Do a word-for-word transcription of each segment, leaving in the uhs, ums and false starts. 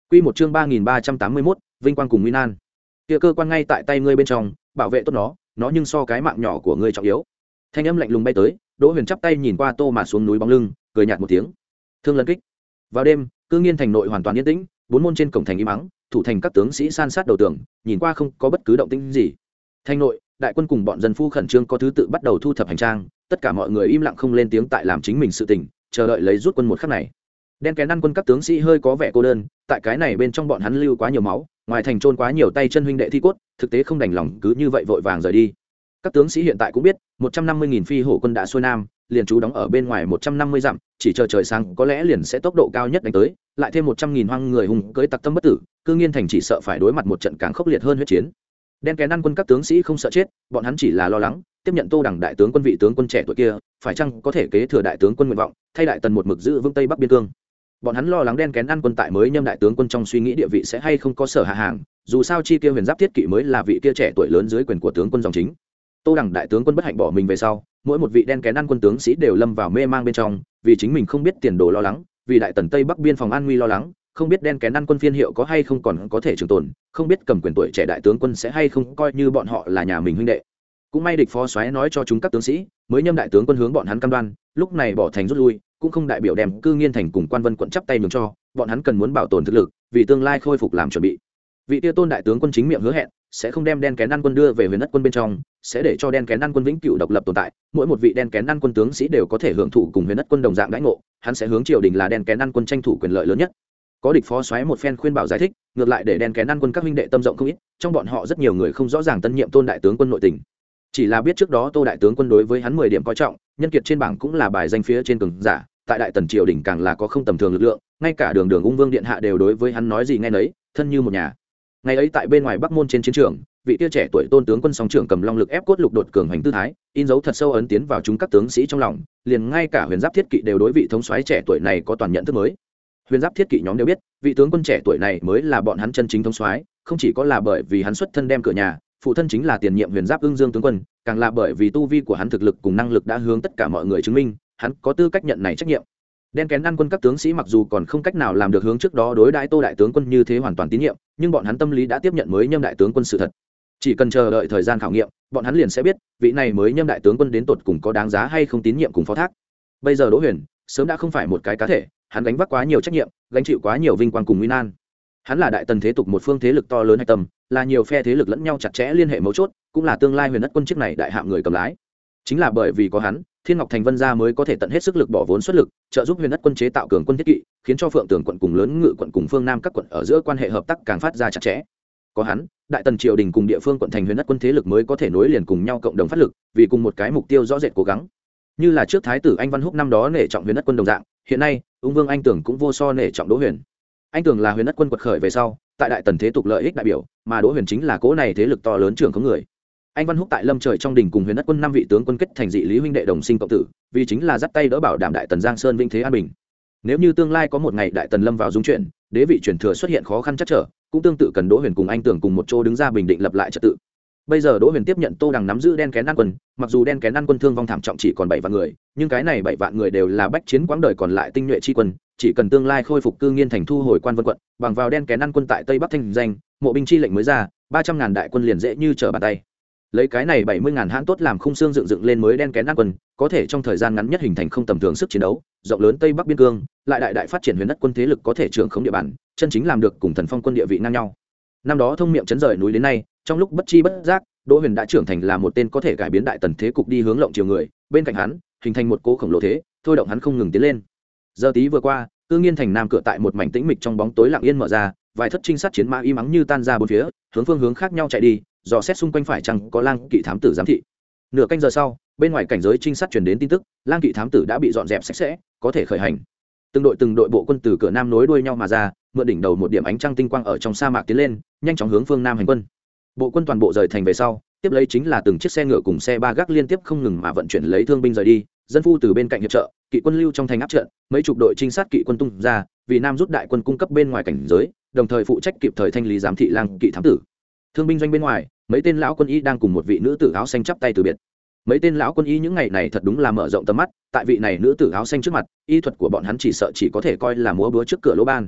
Quy một chương ba nghìn ba trăm tám mươi mốt, vinh quang cùng nguy nan. Kia cơ quan ngay tại tay ngươi bên trong, bảo vệ tốt nó, nó nhưng so cái mạng nhỏ của ngươi trọng yếu. Thanh âm lạnh lùng bay tới, Đỗ Huyền chắp tay nhìn qua Tô Mạt xuống núi bóng lưng, cười nhạt một tiếng. Thương lân kích. Vào đêm, Cư Nghiên thành nội hoàn toàn yên tĩnh, bốn môn trên cổng thành im mắng, thủ thành các tướng sĩ san sát đầu tường, nhìn qua không có bất cứ động tĩnh gì. Thành nội, đại quân cùng bọn dân phu khẩn trương có thứ tự bắt đầu thu thập hành trang, tất cả mọi người im lặng không lên tiếng tại làm chính mình sự tình, chờ đợi lấy rút quân một khắc này. Đen kén ăn quân các tướng sĩ hơi có vẻ cô đơn, tại cái này bên trong bọn hắn lưu quá nhiều máu, ngoài thành trôn quá nhiều tay chân huynh đệ thi cốt, thực tế không đành lòng cứ như vậy vội vàng rời đi. Các tướng sĩ hiện tại cũng biết, một trăm năm mươi nghìn phi hổ quân đã xuôi nam, liền trú đóng ở bên ngoài một trăm năm mươi dặm, chỉ chờ trời sáng có lẽ liền sẽ tốc độ cao nhất đánh tới, lại thêm một trăm nghìn hoang người hùng cưỡi tặc tâm bất tử, Cư Nghiên thành chỉ sợ phải đối mặt một trận càng khốc liệt hơn huyết chiến. Đen kén ăn quân các tướng sĩ không sợ chết, bọn hắn chỉ là lo lắng, tiếp nhận Tô Đẳng đại tướng quân vị tướng quân trẻ tuổi kia, phải chăng có thể kế thừa đại tướng quân nguyện vọng, thay đại tần một mực giữ vững tây bắc biên cương. Bọn hắn lo lắng đen kén ăn quân tại mới nhâm đại tướng quân trong suy nghĩ địa vị sẽ hay không có sở hạ hàng, dù sao chi kia huyền giáp thiết kỵ mới là vị kia trẻ tuổi lớn dưới quyền của tướng quân dòng chính. Tô Đẳng đại tướng quân bất hạnh bỏ mình về sau, mỗi một vị đen kén ăn quân tướng sĩ đều lâm vào mê mang bên trong, vì chính mình không biết tiền đồ lo lắng, vì đại tần tây bắc biên phòng an nguy lo lắng, không biết đen kén ăn quân phiên hiệu có hay không còn có thể trường tồn, không biết cầm quyền tuổi trẻ đại tướng quân sẽ hay không coi như bọn họ là nhà mình huynh đệ. Cũng may địch phó soái nói cho chúng các tướng sĩ, mới nhâm đại tướng quân hướng bọn hắn cam đoan, lúc này bỏ thành rút lui, cũng không đại biểu đem Cư Nghiên thành cùng Quan Vân quận chắp tay nhường cho, bọn hắn cần muốn bảo tồn thực lực, vì tương lai khôi phục làm chuẩn bị. Vị Tia Tôn đại tướng quân chính miệng hứa hẹn, sẽ không đem đen kén ăn quân đưa về huyền đất quân bên trong, sẽ để cho đen kén ăn quân vĩnh cửu độc lập tồn tại, mỗi một vị đen kén ăn quân tướng sĩ đều có thể hưởng thụ cùng huyền đất quân đồng dạng đãi ngộ, hắn sẽ hướng triều đình là đen kén ăn quân tranh thủ quyền lợi lớn nhất. Có địch phó soái một phen khuyên bảo giải thích, ngược lại để đen kén ăn quân các huynh đệ tâm rộng không ít, trong bọn họ rất nhiều người không rõ ràng tân nhiệm Tôn đại tướng quân nội tình, chỉ là biết trước đó Tô đại tướng quân đối với hắn mười điểm coi trọng, nhân kiệt trên bảng cũng là bài danh phía trên cường giả, tại đại tần triều đình càng là có không tầm thường lực lượng, ngay cả đường đường ung vương điện hạ đều đối với hắn nói gì nghe nấy, thân như một nhà. Ngày ấy tại bên ngoài bắc môn trên chiến trường, vị tia trẻ tuổi Tôn tướng quân song trưởng cầm long lực ép cốt lục đột cường hành tư thái, in dấu thật sâu ấn tiến vào chúng các tướng sĩ trong lòng, liền ngay cả huyền giáp thiết kỵ đều đối vị thống soái trẻ tuổi này có toàn nhận thức mới. Huyền giáp thiết kỵ nhóm đều biết, vị tướng quân trẻ tuổi này mới là bọn hắn chân chính thống soái, không chỉ có là bởi vì hắn xuất thân đem cửa nhà, phụ thân chính là tiền nhiệm huyền giáp ưng dương tướng quân, càng là bởi vì tu vi của hắn thực lực cùng năng lực đã hướng tất cả mọi người chứng minh, hắn có tư cách nhận này trách nhiệm. Đen kén ăn quân các tướng sĩ mặc dù còn không cách nào làm được hướng trước đó đối đãi Tô đại tướng quân như thế hoàn toàn tín nhiệm, nhưng bọn hắn tâm lý đã tiếp nhận mới nhâm đại tướng quân sự thật. Chỉ cần chờ đợi thời gian khảo nghiệm, bọn hắn liền sẽ biết, vị này mới nhâm đại tướng quân đến tột cùng có đáng giá hay không tín nhiệm cùng phó thác. Bây giờ Đỗ Huyền sớm đã không phải một cái cá thể, hắn gánh vác quá nhiều trách nhiệm, gánh chịu quá nhiều vinh quang cùng nguy nan. Hắn là đại tần thế tục một phương thế lực to lớn hạch tâm, là nhiều phe thế lực lẫn nhau chặt chẽ liên hệ mấu chốt, cũng là tương lai huyền đất quân chiếc này đại hạm người cầm lái. Chính là bởi vì có hắn, Thiên Ngọc Thành Vân gia mới có thể tận hết sức lực bỏ vốn xuất lực, trợ giúp huyền đất quân chế tạo cường quân thiết kỵ, khiến cho Phượng Tường quận cùng Lớn Ngự quận cùng phương Nam các quận ở giữa quan hệ hợp tác càng phát ra chặt chẽ. Có hắn, đại tần triều đình cùng địa phương quận thành huyền đất quân thế lực mới có thể nối liền cùng nhau cộng đồng phát lực, vì cùng một cái mục tiêu rõ rệt cố gắng. Như là trước thái tử Anh Văn Húc năm đó nể trọng huyền đất quân đồng dạng, hiện nay, Ung Vương Anh Tưởng cũng vô so nể trọng Đỗ Huyền. Anh Tưởng là huyền đất quân quật khởi về sau, tại đại tần thế tục lợi ích đại biểu, mà Đỗ Huyền chính là cố này thế lực to lớn trưởng có người. Anh Văn Húc tại Lâm Trời trong đình cùng huyền đất quân năm vị tướng quân kết thành dị lý huynh đệ đồng sinh cộng tử, vì chính là dắt tay đỡ bảo đảm đại tần Giang Sơn vinh thế an bình. Nếu như tương lai có một ngày đại tần lâm vào dung chuyển, đế vị truyền thừa xuất hiện khó khăn chắc trở, cũng tương tự cần Đỗ Huyền cùng Anh Tưởng cùng một chỗ đứng ra bình định lập lại trật tự. Bây giờ Đỗ Huyền tiếp nhận Tô Đằng nắm giữ đen kén ăn quân, mặc dù đen kén ăn quân thương vong thảm trọng chỉ còn bảy vạn người, nhưng cái này bảy vạn người đều là bách chiến quãng đời còn lại tinh nhuệ chi quân, chỉ cần tương lai khôi phục Cư Nghiên thành thu hồi Quan Vân quận, bằng vào đen kén ăn quân tại Tây Bắc thanh danh, mộ binh chi lệnh mới ra, ba trăm ngàn đại quân liền dễ như trở bàn tay. Lấy cái này bảy mươi ngàn hãn tốt làm khung xương dựng dựng lên mới đen kén ăn quân, có thể trong thời gian ngắn nhất hình thành không tầm thường sức chiến đấu, rộng lớn Tây Bắc biên cương, lại đại đại phát triển huyền đất quân thế lực có thể trưởng khống địa bàn, chân chính làm được cùng Thần Phong quân địa vị ngang nhau. Năm đó thông miệng chấn rời núi đến nay, trong lúc bất chi bất giác, Đỗ Huyền đã trưởng thành là một tên có thể cải biến đại tần thế cục đi hướng lộng chiều người, bên cạnh hắn, hình thành một cỗ khổng lồ thế, thôi động hắn không ngừng tiến lên. Giờ tí vừa qua, Cư Nghiên thành nam cửa tại một mảnh tĩnh mịch trong bóng tối lặng yên mở ra, vài thất trinh sát chiến mã im ắng như tan ra bốn phía, hướng phương hướng khác nhau chạy đi, dò xét xung quanh phải chăng có lang kỵ thám tử giám thị. Nửa canh giờ sau, bên ngoài cảnh giới trinh sát truyền đến tin tức, lang kỵ thám tử đã bị dọn dẹp sạch sẽ, có thể khởi hành. Từng đội từng đội bộ quân từ cửa nam nối đuôi nhau mà ra, mượn đỉnh đầu một điểm ánh trăng tinh quang ở trong sa mạc tiến lên, nhanh chóng hướng phương nam hành quân. Bộ quân toàn bộ rời thành về sau, tiếp lấy chính là từng chiếc xe ngựa cùng xe ba gác liên tiếp không ngừng mà vận chuyển lấy thương binh rời đi, dân phu từ bên cạnh hiệp trợ, kỵ quân lưu trong thành áp trận, mấy chục đội trinh sát kỵ quân tung ra, vì nam rút đại quân cung cấp bên ngoài cảnh giới, đồng thời phụ trách kịp thời thanh lý giám thị lang kỵ thám tử. Thương binh doanh bên ngoài, mấy tên lão quân y đang cùng một vị nữ tử áo xanh chắp tay từ biệt. Mấy tên lão quân y những ngày này thật đúng là mở rộng tầm mắt, tại vị này nữ tử áo xanh trước mặt, y thuật của bọn hắn chỉ sợ chỉ có thể coi là múa búa trước cửa lỗ ban.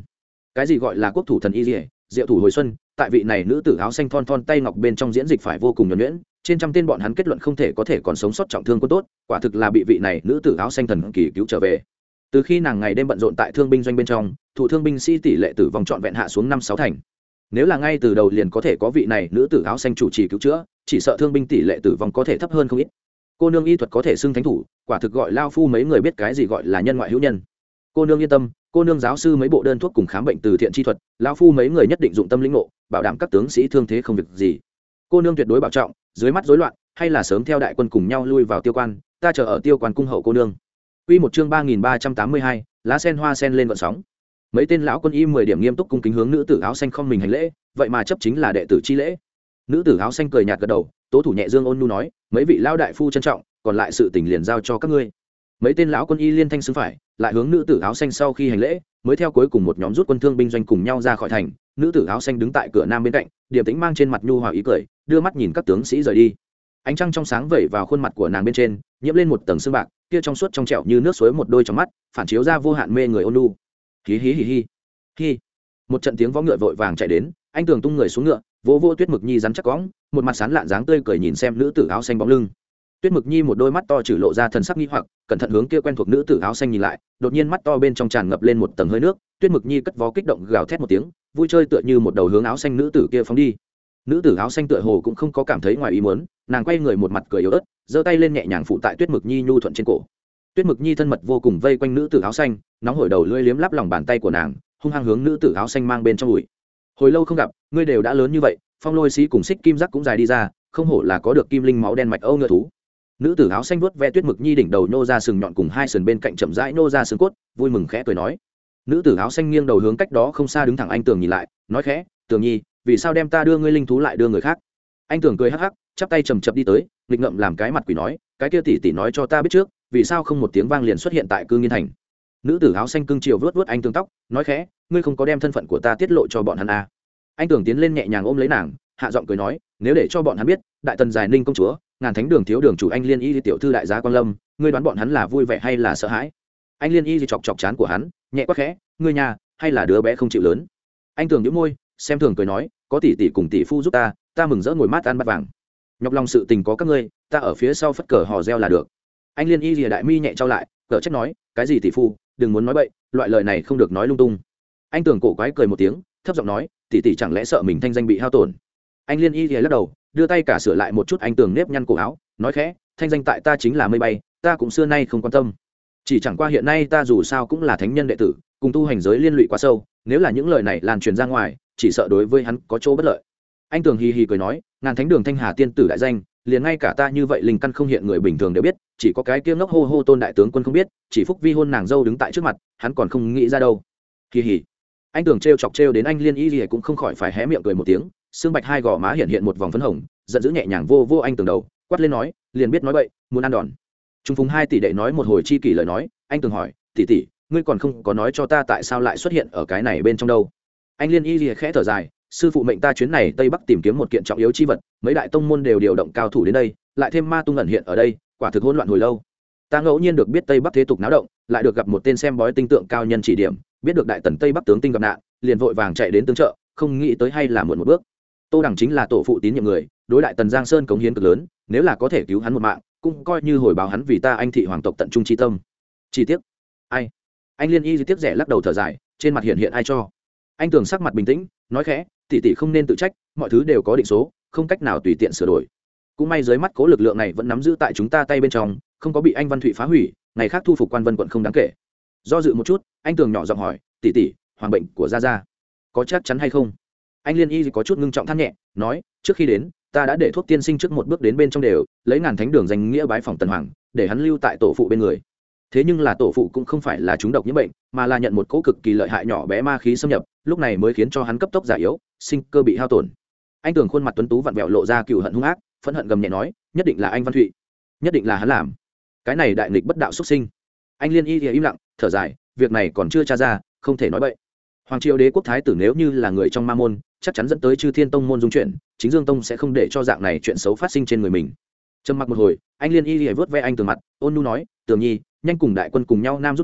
cái gì gọi là quốc thủ thần y dỉa diệu thủ hồi xuân, tại vị này nữ tử áo xanh thon thon tay ngọc bên trong diễn dịch phải vô cùng nhuẩn nhuyễn, trên trăm tên bọn hắn kết luận không thể có thể còn sống sót trọng thương quân tốt, quả thực là bị vị này nữ tử áo xanh thần kỳ cứu trở về. Từ khi nàng ngày đêm bận rộn tại thương binh doanh bên trong, thủ thương binh sĩ tỷ lệ tử vong trọn vẹn hạ xuống năm sáu thành. Nếu là ngay từ đầu liền có thể có vị này nữ tử áo xanh chủ trì cứu chữa, chỉ sợ thương binh tỷ lệ tử vong có thể thấp hơn không ít. Cô nương y thuật có thể xưng thánh thủ, quả thực gọi lao phu mấy người biết cái gì gọi là nhân ngoại hữu nhân. Cô nương yên tâm, cô nương giáo sư mấy bộ đơn thuốc cùng khám bệnh từ thiện chi thuật, lao phu mấy người nhất định dụng tâm lĩnh ngộ, bảo đảm các tướng sĩ thương thế không việc gì. Cô nương tuyệt đối bảo trọng, dưới mắt rối loạn, hay là sớm theo đại quân cùng nhau lui vào tiêu quan, ta chờ ở tiêu quan cung hậu cô nương. Quy một chương ba nghìn ba trăm tám mươi hai, lá sen hoa sen lên vận sóng. Mấy tên lão quân y mười điểm nghiêm túc cung kính hướng nữ tử áo xanh không mình hành lễ, vậy mà chấp chính là đệ tử chi lễ. Nữ tử áo xanh cười nhạt gật đầu, tố thủ nhẹ dương ôn nhu nói, mấy vị lão đại phu trân trọng, còn lại sự tình liền giao cho các ngươi. Mấy tên lão quân y liên thanh xứng phải, lại hướng nữ tử áo xanh sau khi hành lễ, mới theo cuối cùng một nhóm rút quân thương binh doanh cùng nhau ra khỏi thành. Nữ tử áo xanh đứng tại cửa nam bên cạnh, điềm tĩnh mang trên mặt nhu hòa ý cười, đưa mắt nhìn các tướng sĩ rời đi. Ánh trăng trong sáng vẩy vào khuôn mặt của nàng bên trên, nhiễm lên một tầng sương bạc, kia trong suốt trong trẻo như nước suối một đôi trong mắt, phản chiếu ra vô hạn mê người ôn nhu. Hí hí hí hí. Hi. Một trận tiếng vó ngựa vội vàng chạy đến, anh Tường tung người xuống ngựa, vỗ vỗ Tuyết Mực Nhi rắn chắc cõng, một mặt sán lạn dáng tươi cười nhìn xem nữ tử áo xanh bóng lưng. Tuyết Mực Nhi một đôi mắt to trừ lộ ra thần sắc nghi hoặc, cẩn thận hướng kia quen thuộc nữ tử áo xanh nhìn lại, đột nhiên mắt to bên trong tràn ngập lên một tầng hơi nước, Tuyết Mực Nhi cất vó kích động gào thét một tiếng, vui chơi tựa như một đầu hướng áo xanh nữ tử kia phóng đi. Nữ tử áo xanh tựa hồ cũng không có cảm thấy ngoài ý muốn, nàng quay người một mặt cười yếu ớt, giơ tay lên nhẹ nhàng phụ tại Tuyết Mực Nhi nhu thuận trên cổ. Tuyết Mực Nhi thân mật vô cùng vây quanh nữ tử áo xanh, nóng hổi đầu lưỡi liếm láp lòng bàn tay của nàng, hung hăng hướng nữ tử áo xanh mang bên trong ủi. Hồi lâu không gặp, ngươi đều đã lớn như vậy, phong lôi xí cùng xích kim giác cũng dài đi ra, không hổ là có được kim linh máu đen mạch âu ngựa thú. Nữ tử áo xanh vuốt ve Tuyết Mực Nhi đỉnh đầu nô ra sừng nhọn cùng hai sườn bên cạnh chậm rãi nô ra xương cốt, vui mừng khẽ cười nói. Nữ tử áo xanh nghiêng đầu hướng cách đó không xa đứng thẳng anh Tường nhìn lại, nói khẽ, Tường Nhi, vì sao đem ta đưa ngươi linh thú lại đưa người khác? Anh Tường cười hắc hắc, chắp tay chầm chập đi tới, nghịch ngợm làm cái mặt quỷ nói, cái kia tỷ tỷ nói cho ta biết trước, vì sao không một tiếng vang liền xuất hiện tại Cư Nghiên thành? Nữ tử áo xanh cưng chiều vuốt vuốt anh Tường tóc, nói khẽ, ngươi không có đem thân phận của ta tiết lộ cho bọn hắn à? Anh Tường tiến lên nhẹ nhàng ôm lấy nàng, hạ giọng cười nói, nếu để cho bọn hắn biết, đại tần giải ninh công chúa, ngàn thánh đường thiếu đường chủ anh Liên Y tiểu thư đại gia Quan Lâm, ngươi đoán bọn hắn là vui vẻ hay là sợ hãi? Anh Liên Y chọc chọc chán của hắn, nhẹ quá khẽ, ngươi nhà, hay là đứa bé không chịu lớn? Anh Tường nhíu môi, xem thường cười nói, có tỷ tỷ cùng tỷ phu giúp ta, ta mừng rỡ ngồi mát ăn bát vàng. Nhọc lòng sự tình có các ngươi, ta ở phía sau phất cờ hò reo là được. Anh Liên Y lìa đại mi nhẹ trao lại, cờ trách nói, cái gì tỷ phu, đừng muốn nói bậy, loại lời này không được nói lung tung. Anh Tường cổ quái cười một tiếng, thấp giọng nói, tỷ tỷ chẳng lẽ sợ mình thanh danh bị hao tổn? Anh Liên Y lìa lắc đầu, đưa tay cả sửa lại một chút anh Tường nếp nhăn cổ áo, nói khẽ, thanh danh tại ta chính là mây bay, ta cũng xưa nay không quan tâm. Chỉ chẳng qua hiện nay ta dù sao cũng là thánh nhân đệ tử, cùng tu hành giới liên lụy quá sâu, nếu là những lời này lan truyền ra ngoài, chỉ sợ đối với hắn có chỗ bất lợi. Anh Tường hì hì cười nói, ngàn thánh đường thanh hà tiên tử đại danh, liền ngay cả ta như vậy linh căn không hiện người bình thường đều biết, chỉ có cái kia ngốc hô hô Tôn đại tướng quân không biết, chỉ phúc vi hôn nàng dâu đứng tại trước mặt, hắn còn không nghĩ ra đâu. Hì hì. Anh Tường trêu chọc trêu đến anh Liên Y Lìa cũng không khỏi phải hé miệng cười một tiếng, xương bạch hai gò má hiện hiện một vòng phấn hồng, giận dữ nhẹ nhàng vô vô anh Tường đầu, quát lên nói, liền biết nói bậy, muốn ăn đòn. Trung Phùng hai tỷ đệ nói một hồi chi kỷ lời nói, anh Tường hỏi, tỷ tỷ, ngươi còn không có nói cho ta tại sao lại xuất hiện ở cái này bên trong đâu? Anh Liên Y Lìa khẽ thở dài, sư phụ mệnh ta chuyến này tây bắc tìm kiếm một kiện trọng yếu chi vật, mấy đại tông môn đều điều động cao thủ đến đây, lại thêm ma tung ẩn hiện ở đây, quả thực hỗn loạn hồi lâu. Ta ngẫu nhiên được biết tây bắc thế tục náo động, lại được gặp một tên xem bói tinh tượng cao nhân chỉ điểm, biết được đại tần tây bắc tướng tinh gặp nạn, liền vội vàng chạy đến tương trợ, không nghĩ tới hay là muộn một bước. Tô Đằng chính là tổ phụ tín nhiệm người, đối đại tần Giang Sơn cống hiến cực lớn, nếu là có thể cứu hắn một mạng, cũng coi như hồi báo hắn vì ta anh thị hoàng tộc tận trung chi tâm. Chi tiết, ai? Anh Liên Y tiếc rẻ lắc đầu thở dài, trên mặt hiện hiện ai cho. Anh Tường sắc mặt bình tĩnh, nói khẽ, tỷ tỷ không nên tự trách, mọi thứ đều có định số, không cách nào tùy tiện sửa đổi. Cũng may dưới mắt cố lực lượng này vẫn nắm giữ tại chúng ta tay bên trong, không có bị anh Văn Thụy phá hủy, ngày khác thu phục Quan Vân quận không đáng kể. Do dự một chút, anh Tường nhỏ giọng hỏi, tỷ tỷ, hoàng bệnh của gia gia có chắc chắn hay không? Anh Liên Y có chút ngưng trọng than nhẹ, nói, trước khi đến, ta đã để thuốc tiên sinh trước một bước đến bên trong đều, lấy ngàn thánh đường danh nghĩa bái phòng tần hoàng, để hắn lưu tại tổ phụ bên người. Thế nhưng là tổ phụ cũng không phải là trúng độc nhiễm bệnh, mà là nhận một cỗ cực kỳ lợi hại nhỏ bé ma khí xâm nhập, lúc này mới khiến cho hắn cấp tốc già yếu, sinh cơ bị hao tổn. Anh Tường khuôn mặt tuấn tú vặn vẹo lộ ra cừu hận hung ác, phẫn hận gầm nhẹ nói, nhất định là anh Văn Thụy, nhất định là hắn làm. Cái này đại nghịch bất đạo xuất sinh. Anh Liên Y thì im lặng, thở dài, việc này còn chưa tra ra, không thể nói bậy. Hoàng triều đế quốc thái tử nếu như là người trong ma môn, chắc chắn dẫn tới Chư Thiên tông môn dung chuyển, chính Dương tông sẽ không để cho dạng này chuyện xấu phát sinh trên người mình. Trầm mặc một hồi, anh Liên Y lìa vớt ve anh Tường mặt, ôn nhu nói, Tường Nhi, nhanh cùng đại quân cùng nhau nam rút đi,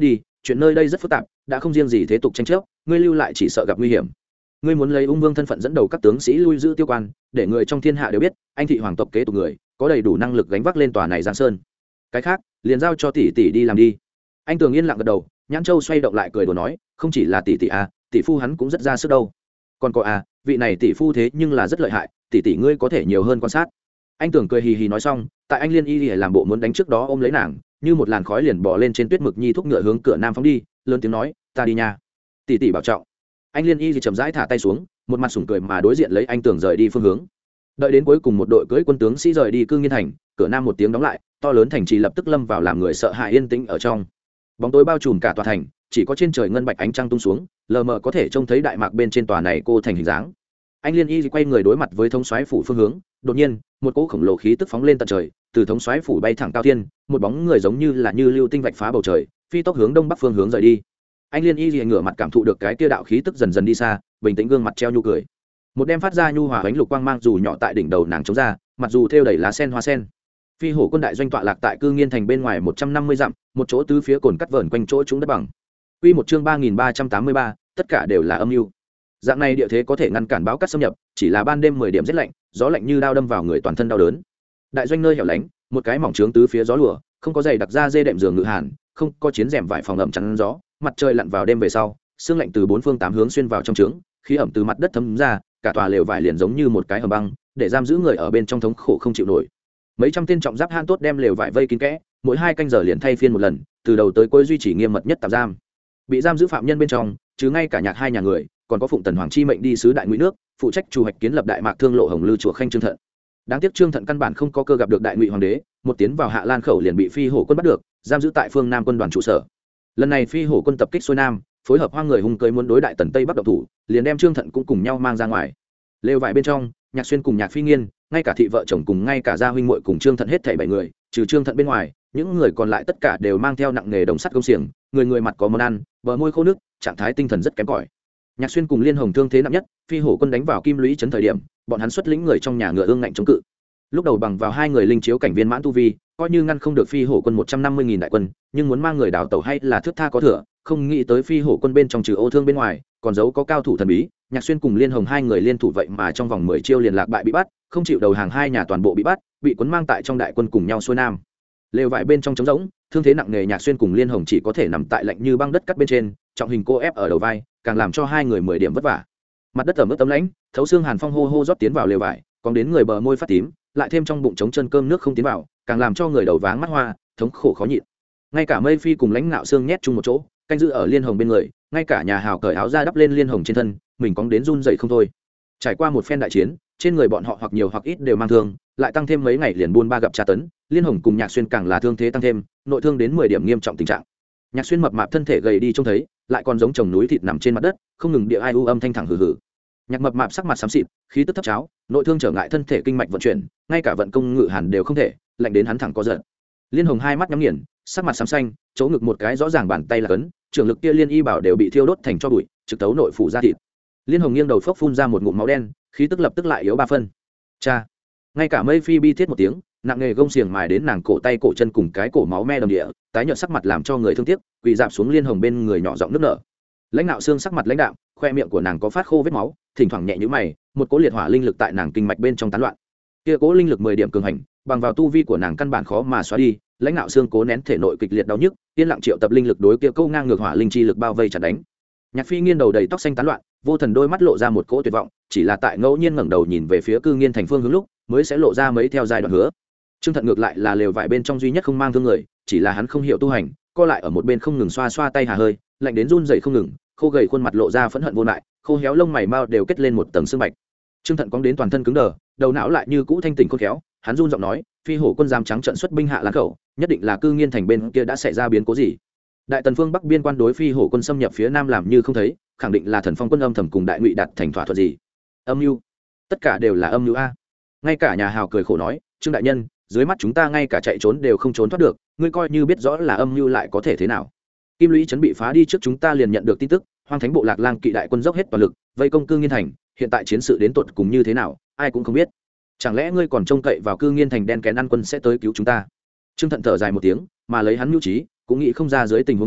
chuyện nơi đây rất phức tạp, đã không riêng gì thế tục tranh chấp, ngươi lưu lại chỉ sợ gặp nguy hiểm. Ngươi muốn lấy ung vương thân phận dẫn đầu các tướng sĩ lui giữ tiêu quan, để người trong thiên hạ đều biết anh thị hoàng tộc kế tục người có đầy đủ năng lực gánh vác lên tòa này giang sơn. Cái khác liền giao cho tỷ tỷ đi làm đi. Anh Tường yên lặng gật đầu, Nhãn Châu xoay động lại cười đùa nói, không chỉ là tỷ tỷ à, tỷ phu hắn cũng rất ra sức đâu. Còn có à, vị này tỷ phu thế nhưng là rất lợi hại, tỷ tỷ ngươi có thể nhiều hơn quan sát. Anh Tường cười hì hì nói xong, tại anh Liên Y thì làm bộ muốn đánh trước đó ôm lấy nàng, như một làn khói liền bỏ lên trên tuyết mực nhi thúc ngựa hướng cửa nam phóng đi, lớn tiếng nói, ta đi nha, tỷ tỷ bảo trọng. Anh Liên Y thì chậm rãi thả tay xuống, một mặt sủng cười mà đối diện lấy anh Tường rời đi phương hướng. Đợi đến cuối cùng một đội cưỡi quân tướng sĩ rời đi Cư Nghiên thành, cửa nam một tiếng đóng lại, to lớn thành trì lập tức lâm vào làm người sợ hãi yên tĩnh ở trong. Bóng tối bao trùm cả tòa thành, chỉ có trên trời ngân bạch ánh trăng tung xuống, lờ mờ có thể trông thấy đại mạc bên trên tòa này cô thành hình dáng. Anh Liên Y quay người đối mặt với thống soái phủ phương hướng, đột nhiên một cỗ khổng lồ khí tức phóng lên tận trời, từ thống soái phủ bay thẳng cao thiên, một bóng người giống như là như lưu tinh vạch phá bầu trời, phi tốc hướng đông bắc phương hướng rời đi. Anh Liên Y ngửa mặt cảm thụ được cái kia đạo khí tức dần dần đi xa, bình tĩnh gương mặt treo nhu cười. Một đêm phát ra nhu hòa ánh lục quang mang dù nhỏ tại đỉnh đầu nàng chống ra, mặc dù thêu đầy lá sen hoa sen. Phi hổ quân đại doanh tọa lạc tại Cư Nghiên thành bên ngoài một trăm năm mươi dặm, một chỗ tứ phía cồn cắt vờn quanh chỗ chúng đất bằng. Quy một chương ba nghìn ba trăm tám mươi ba, tất cả đều là âm mưu. Dạng này địa thế có thể ngăn cản báo cắt xâm nhập, chỉ là ban đêm mười điểm rét lạnh, gió lạnh như đao đâm vào người toàn thân đau đớn. Đại doanh nơi hẻo lánh, một cái mỏng trướng tứ phía gió lùa, không có giày đặc ra dê đệm giường ngự hàn, không có chiến rèm vải phòng ẩm chắn gió, mặt trời lặn vào đêm về sau, sương lạnh từ bốn phương tám hướng xuyên vào trong trướng, khí ẩm từ mặt đất thấm ra, cả tòa lều vải liền giống như một cái hầm băng, để giam giữ người ở bên trong thống khổ không chịu nổi. Mấy trăm tên trọng giáp han tốt đem lều vải vây kín kẽ, mỗi hai canh giờ liền thay phiên một lần, từ đầu tới cuối duy trì nghiêm mật nhất tạm giam. Bị giam giữ phạm nhân bên trong, chứ ngay cả nhạc hai nhà người, còn có phụng tần hoàng chi mệnh đi sứ đại ngụy nước, phụ trách chủ hoạch kiến lập đại mạc thương lộ hồng lư chùa khanh trương thận. Đáng tiếc trương thận căn bản không có cơ gặp được đại ngụy hoàng đế, một tiến vào hạ lan khẩu liền bị phi hổ quân bắt được, giam giữ tại phương nam quân đoàn trụ sở. Lần này phi hổ quân tập kích xuôi nam, phối hợp hoang người hung cưới muốn đối đại tần tây bắc động thủ, liền đem trương thận cũng cùng nhau mang ra ngoài. Lều vải bên trong, nhạc xuyên cùng nhạc phi nghiên, ngay cả thị vợ chồng cùng ngay cả gia huynh muội cùng trương thận hết thảy bảy người, trừ trương thận bên ngoài, những người còn lại tất cả đều mang theo nặng nghề đồng sắt công xiềng, người người mặt có món ăn, bờ môi khô nước, trạng thái tinh thần rất kém cỏi. Nhạc xuyên cùng liên hồng thương thế nặng nhất, phi hổ quân đánh vào kim lũy trấn thời điểm, bọn hắn xuất lĩnh người trong nhà ngựa ương ngạnh chống cự. Lúc đầu bằng vào hai người linh chiếu cảnh viên mãn tu vi, coi như ngăn không được phi hổ quân một trăm năm mươi nghìn đại quân, nhưng muốn mang người đào tẩu hay là thước tha có thừa, không nghĩ tới phi hổ quân bên trong trừ ô thương bên ngoài, còn giấu có cao thủ thần bí. Nhạc xuyên cùng liên hồng hai người liên thủ vậy mà trong vòng mười chiêu liền lạc bại bị bắt, không chịu đầu hàng hai nhà toàn bộ bị bắt, bị cuốn mang tại trong đại quân cùng nhau xuôi nam. Lều vải bên trong trống rỗng, thương thế nặng nề nhạc xuyên cùng liên hồng chỉ có thể nằm tại lạnh như băng đất cắt bên trên, trọng hình cô ép ở đầu vai, càng làm cho hai người mười điểm vất vả. Mặt đất ẩm ướt tấm lãnh, thấu xương hàn phong hô hô rót tiến vào lều vải, còn đến người bờ môi phát tím, lại thêm trong bụng trống chân cơm nước không tiến vào, càng làm cho người đầu váng mắt hoa, thống khổ khó nhịn. Ngay cả Mây Phi cùng lãnh ngạo xương nhét chung một chỗ, canh giữ ở liên hồng bên người, ngay cả nhà hào cởi áo ra đắp lên liên hồng trên thân, mình cóng đến run dậy không thôi. Trải qua một phen đại chiến, trên người bọn họ hoặc nhiều hoặc ít đều mang thương, lại tăng thêm mấy ngày liền buôn ba gặp tra tấn, liên hồng cùng nhạc xuyên càng là thương thế tăng thêm, nội thương đến mười điểm nghiêm trọng tình trạng. Nhạc xuyên mập mạp thân thể gầy đi trông thấy, lại còn giống chồng núi thịt nằm trên mặt đất, không ngừng địa ai u âm thanh thẳng hừ hừ. Nhạc mập mạp sắc mặt xám xịt, khí tức thấp cháo, nội thương trở ngại thân thể kinh mạch vận chuyển, ngay cả vận công ngự hàn đều không thể, lạnh đến hắn thẳng có giận. Liên hồng hai mắt nhắm nghiền, sắc mặt xám xanh, chỗ ngực một cái rõ ràng bàn tay là cấn, trưởng lực kia liên y bảo đều bị thiêu đốt thành tro bụi, trực tấu nội phủ ra thịt. Liên hồng nghiêng đầu phốc phun ra một ngụm máu đen, khí tức lập tức lại yếu ba phân. Cha, ngay cả Mây Phi bi thiết một tiếng, nặng nghề gông xiềng mài đến nàng cổ tay cổ chân cùng cái cổ máu me đầm địa, tái nhợt sắc mặt làm cho người thương tiếc, quỳ dạp xuống liên hồng bên người nhỏ giọng nức nở. Lãnh đạo xương sắc mặt lãnh đạm, khoe miệng của nàng có phát khô vết máu, thỉnh thoảng nhẹ nhíu mày, một cỗ liệt hỏa linh lực tại nàng kinh mạch bên trong tán loạn. Kia cỗ linh lực mười điểm cường hành, bằng vào tu vi của nàng căn bản khó mà xóa đi. Lãnh đạo xương cố nén thể nội kịch liệt đau nhức, yên lặng triệu tập linh lực đối kia câu ngang ngược hỏa linh chi lực bao vây chặt đánh. Nhạc Phi nghiêng đầu đầy tóc xanh tán loạn, vô thần đôi mắt lộ ra một cỗ tuyệt vọng, chỉ là tại ngẫu nhiên ngẩng đầu nhìn về phía Cư Nghiên thành phương hướng lúc, mới sẽ lộ ra mấy theo giai đoạn hứa. Trương Thận ngược lại là lều vải bên trong duy nhất không mang thương người, chỉ là hắn không hiểu tu hành, co lại ở một bên không ngừng xoa xoa tay hà hơi, lạnh đến run rẩy không ngừng, khô gầy khuôn mặt lộ ra phẫn hận vô lại, khô héo lông mày mao đều kết lên một tầng sương bạch. Trương Thận cong đến toàn thân cứng đờ, đầu não lại như cũ thanh tỉnh khôn khéo, hắn run giọng nói, phi hổ quân giam trắng trận xuất binh hạ lan khẩu, nhất định là Cư Nghiên thành bên kia đã xảy ra biến cố gì. Đại tần phương bắc biên quan đối phi hổ quân xâm nhập phía nam làm như không thấy, khẳng định là thần phong quân âm thầm cùng đại ngụy đạt thành thỏa thuận gì. Âm mưu, tất cả đều là âm mưu a. Ngay cả nhà hào cười khổ nói, Trương đại nhân, dưới mắt chúng ta ngay cả chạy trốn đều không trốn thoát được, ngươi coi như biết rõ là âm mưu lại có thể thế nào. Kim lũy trấn bị phá đi trước chúng ta liền nhận được tin tức, hoang thánh bộ lạc lang kỵ đại quân dốc hết toàn lực vây công Cư Nghiên thành, hiện tại chiến sự đến tột cùng như thế nào ai cũng không biết. Chẳng lẽ ngươi còn trông cậy vào Cư Nghiên thành đen kén ăn quân sẽ tới cứu chúng ta? Trương Thận thở dài một tiếng, mà lấy hắn mưu trí cũng nghĩ không ra dưới tình huống như vậy,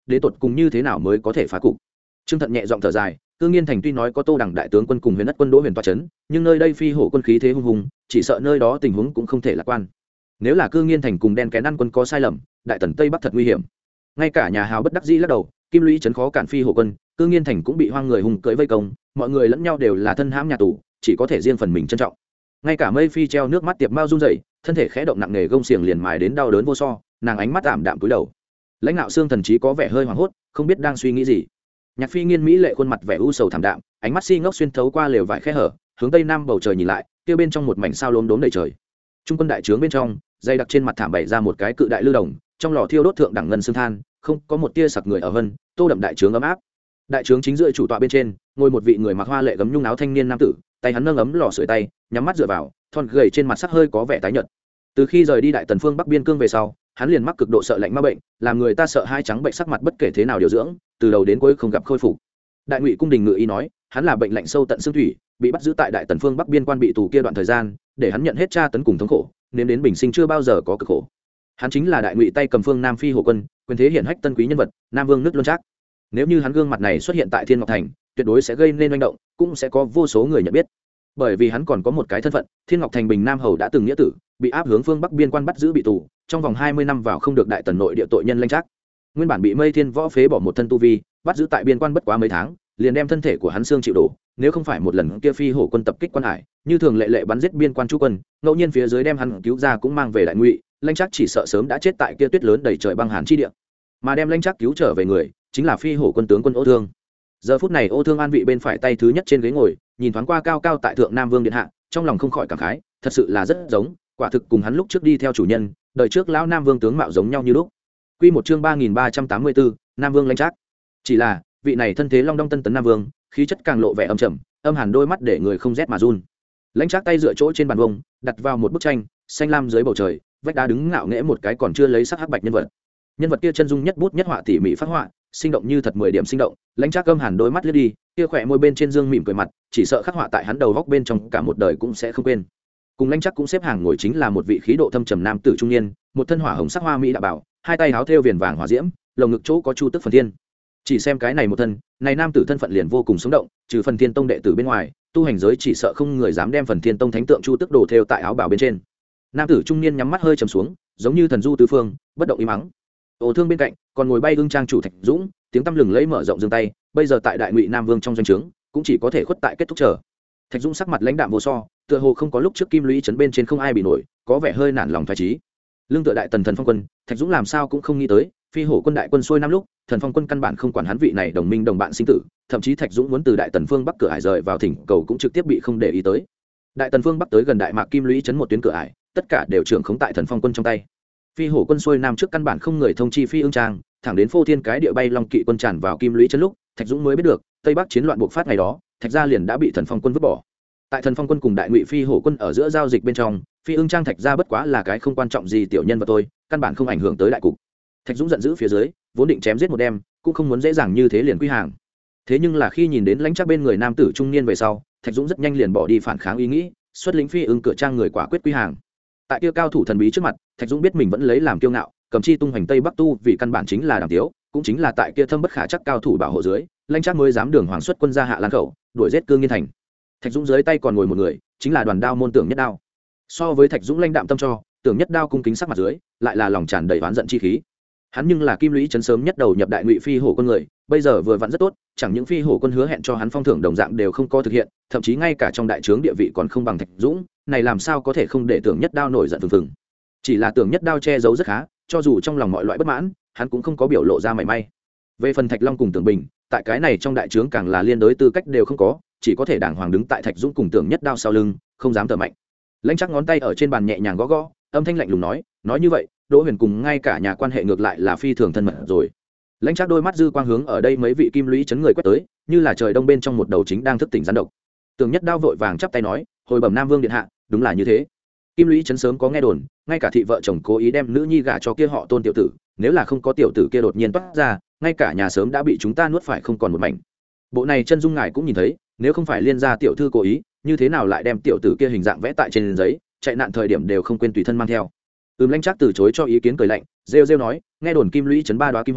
đến tột cùng như thế nào mới có thể phá cục. Trương Thận nhẹ giọng thở dài, Cương Nghiên Thành tuy nói có Tô Đẳng đại tướng quân cùng Huyền Ất quân Đỗ Huyền tọa chấn, nhưng nơi đây phi hổ quân khí thế hung hùng, chỉ sợ nơi đó tình huống cũng không thể lạc quan. Nếu là Cương Nghiên Thành cùng đen kén ăn quân có sai lầm, đại tần Tây Bắc thật nguy hiểm. Ngay cả nhà hào bất đắc dĩ lắc đầu, Kim Lũy trấn khó cản phi hổ quân, Cương Nghiên Thành cũng bị hoang người hùng cưỡi vây công, mọi người lẫn nhau đều là thân hãm nhà tù, chỉ có thể riêng phần mình trân trọng. Ngay cả Mây Phi treo nước mắt tiệp mao run rẩy, thân thể khẽ động nặng nề gông xiềng liền mài đến đau đớn vô so, nàng ánh mắt ảm đạm cúi đầu. Lãnh Nạo Xương thần trí có vẻ hơi hoảng hốt, không biết đang suy nghĩ gì. Nhạc Phi Nghiên mỹ lệ khuôn mặt vẻ u sầu thảm đạm, ánh mắt si ngốc xuyên thấu qua lều vải khe hở, hướng tây nam bầu trời nhìn lại, kia bên trong một mảnh sao lốm đốm đầy trời. Trung quân đại trướng bên trong, dây đặc trên mặt thảm bày ra một cái cự đại lưu đồng, trong lò thiêu đốt thượng đẳng ngân xương than, không có một tia sặc người ở vân, tô đậm đại trướng ấm áp. Đại trướng chính giữa chủ tọa bên trên, ngồi một vị người mặc hoa lệ gấm nhung áo thanh niên nam tử, tay hắn nâng ấm lò sưởi tay, nhắm mắt dựa vào, thon gầy trên mặt sắc hơi có vẻ tái nhợt. Từ khi rời đi đại tần phương bắc biên cương về sau, hắn liền mắc cực độ sợ lạnh ma bệnh, làm người ta sợ hai trắng bệnh sắc mặt bất kể thế nào điều dưỡng, từ đầu đến cuối không gặp khôi phục. Đại Ngụy cung đình ngự y nói, hắn là bệnh lạnh sâu tận xương thủy, bị bắt giữ tại đại tần phương bắc biên quan bị tù kia đoạn thời gian, để hắn nhận hết tra tấn cùng thống khổ, nên đến bình sinh chưa bao giờ có cực khổ. Hắn chính là Đại Ngụy tay cầm phương Nam phi hổ quân, quyền thế hiển hách tân quý nhân vật, Nam Vương nước Luân Trác. Nếu như hắn gương mặt này xuất hiện tại Thiên Ngọc Thành, tuyệt đối sẽ gây nên manh động, cũng sẽ có vô số người nhận biết. Bởi vì hắn còn có một cái thân phận, Thiên Ngọc Thành Bình Nam hầu đã từng nghĩa tử, bị áp hướng phương bắc biên quan bắt giữ bị tù, trong vòng hai mươi năm vào không được đại tần nội địa tội nhân Lãnh Trác. Nguyên bản bị Mây Thiên Võ phế bỏ một thân tu vi, bắt giữ tại biên quan bất quá mấy tháng, liền đem thân thể của hắn xương chịu đổ, nếu không phải một lần kia phi hổ quân tập kích quan hải, như thường lệ lệ bắn giết biên quan chú quân, ngẫu nhiên phía dưới đem hắn cứu ra cũng mang về Đại Ngụy, Lãnh Trác chỉ sợ sớm đã chết tại kia tuyết lớn đầy trời băng hàn chi địa. Mà đem Lãnh Trác cứu trở về người, chính là phi hổ quân tướng quân Ô Thương. Giờ phút này Ô Thương an vị bên phải tay thứ nhất trên ghế ngồi, nhìn thoáng qua cao cao tại thượng Nam Vương điện hạ, trong lòng không khỏi cảm khái, thật sự là rất giống, quả thực cùng hắn lúc trước đi theo chủ nhân, đời trước lão Nam Vương tướng mạo giống nhau như lúc. Quy một chương ba nghìn ba trăm tám mươi bốn, Nam Vương Lãnh Trác. Chỉ là, vị này thân thế long đong tân tấn Nam Vương, khí chất càng lộ vẻ âm trầm, âm hàn đôi mắt để người không rét mà run. Lãnh Trác tay dựa chỗ trên bàn vông, đặt vào một bức tranh, xanh lam dưới bầu trời, vách đá đứng ngạo nghễ một cái còn chưa lấy sắc hắc bạch nhân vật. Nhân vật kia chân dung nhất bút nhất họa tỉ mỉ phát họa, sinh động như thật mười điểm sinh động. Lãnh Trác âm hàn đôi mắt liếc đi, kia khỏe môi bên trên dương mỉm cười mặt, chỉ sợ khắc họa tại hắn đầu góc bên trong cả một đời cũng sẽ không quên. Cùng Lãnh Trác cũng xếp hàng ngồi chính là một vị khí độ thâm trầm nam tử trung niên, một thân hỏa hồng sắc hoa mỹ đã bảo, hai tay háo thêu viền vàng hỏa diễm, lồng ngực chỗ có chu tức phần thiên. Chỉ xem cái này một thân, này nam tử thân phận liền vô cùng sống động, trừ phần thiên tông đệ tử bên ngoài, tu hành giới chỉ sợ không người dám đem phần thiên tông thánh tượng chu tức đồ thêu tại áo bào bên trên. Nam tử trung niên nhắm mắt hơi trầm xuống, giống như thần du tứ phương, bất động im mắng. Ô Thương bên cạnh còn ngồi bay ưng trang chủ Thạch Dũng, tiếng tăm lừng lẫy mở rộng giương tay, bây giờ tại Đại Ngụy Nam Vương trong doanh trướng, cũng chỉ có thể khuất tại kết thúc chờ. Thạch Dũng sắc mặt lãnh đạm vô so, tựa hồ không có lúc trước Kim Lũy trấn bên trên không ai bị nổi, có vẻ hơi nản lòng phái trí. Lương tựa đại tần thần phong quân, Thạch Dũng làm sao cũng không nghĩ tới, phi hổ quân đại quân xuôi năm lúc, thần phong quân căn bản không quản hắn vị này đồng minh đồng bạn sinh tử, thậm chí Thạch Dũng muốn từ đại tần phương bắc cửa ải rời vào thỉnh cầu cũng trực tiếp bị không để ý tới. Đại tần phương bắc tới gần đại mạc Kim Lũy trấn một tuyến cửa ải, tất cả đều trưởng khống tại thần phong quân trong tay. Phi hổ quân xuôi nam trước căn bản không người thông chi phi ương trang, thẳng đến phô thiên cái địa bay long kỵ quân tràn vào Kim Lũy trấn lúc, Thạch Dũng mới biết được, tây bắc chiến loạn buộc phát ngày đó, Thạch gia liền đã bị thần phong quân vứt bỏ. Tại thần phong quân cùng đại ngụy phi hổ quân ở giữa giao dịch bên trong, phi ương trang Thạch gia bất quá là cái không quan trọng gì tiểu nhân vật thôi, căn bản không ảnh hưởng tới đại cục. Thạch Dũng giận dữ phía dưới, vốn định chém giết một đêm, cũng không muốn dễ dàng như thế liền quy hàng. Thế nhưng là khi nhìn đến Lãnh Trác bên người nam tử trung niên về sau, Thạch Dũng rất nhanh liền bỏ đi phản kháng ý nghĩ, xuất lĩnh phi ương cửa trang người quả quyết quy hàng. Tại kia cao thủ thần bí trước mặt, Thạch Dũng biết mình vẫn lấy làm kiêu ngạo, cầm chi tung hoành tây bắc tu vì căn bản chính là đàm tiếu, cũng chính là tại kia thâm bất khả chắc cao thủ bảo hộ dưới, Lãnh Trác mới dám đường hoàng xuất quân ra hạ lan khẩu, đuổi giết Cương Nghiên Thành. Thạch Dũng dưới tay còn ngồi một người, chính là Đoàn Đao môn Tưởng Nhất Đao. So với Thạch Dũng lãnh đạm tâm cho, Tưởng Nhất Đao cung kính sắc mặt dưới, lại là lòng tràn đầy oán giận chi khí. Hắn nhưng là Kim Lũy trấn sớm nhất đầu nhập đại ngụy phi hổ quân người, bây giờ vừa vặn rất tốt, chẳng những phi hổ quân hứa hẹn cho hắn phong thưởng đồng dạng đều không có thực hiện, thậm chí ngay cả trong đại trướng địa vị còn không bằng Thạch Dũng, này làm sao có thể không để Tưởng Nhất Đao nổi giận phừng phừng. Chỉ là Tưởng Nhất Đao che giấu rất khá, cho dù trong lòng mọi loại bất mãn, hắn cũng không có biểu lộ ra mảy may. Về phần Thạch Long cùng Tưởng Bình, tại cái này trong đại trướng càng là liên đối tư cách đều không có, chỉ có thể đàng hoàng đứng tại Thạch Dũng cùng Tưởng Nhất Đao sau lưng, không dám thở mạnh. Lãnh Trác ngón tay ở trên bàn nhẹ nhàng gõ gõ, âm thanh lạnh lùng nói, nói như vậy, Đỗ Huyền cùng ngay cả nhà quan hệ ngược lại là phi thường thân mật rồi. Lãnh Trác đôi mắt dư quang hướng ở đây mấy vị Kim Lũy trấn người quét tới, như là trời đông bên trong một đầu chính đang thức tỉnh gián độc. Tưởng Nhất Đao vội vàng chắp tay nói, hồi bẩm Nam Vương điện hạ, đúng là như thế. Kim Lũy trấn sớm có nghe đồn, ngay cả thị vợ chồng cố ý đem nữ nhi gả cho kia họ Tôn tiểu tử, nếu là không có tiểu tử kia đột nhiên toát ra, ngay cả nhà sớm đã bị chúng ta nuốt phải không còn một mảnh. Bộ này chân dung ngài cũng nhìn thấy, nếu không phải liên gia tiểu thư cố ý, như thế nào lại đem tiểu tử kia hình dạng vẽ tại trên giấy, chạy nạn thời điểm đều không quên tùy thân mang theo. Ừm Lãnh Trác từ chối cho ý kiến cười lạnh, rêu rêu nói, nghe đồn Kim Lũy trấn ba đóa kim hoa,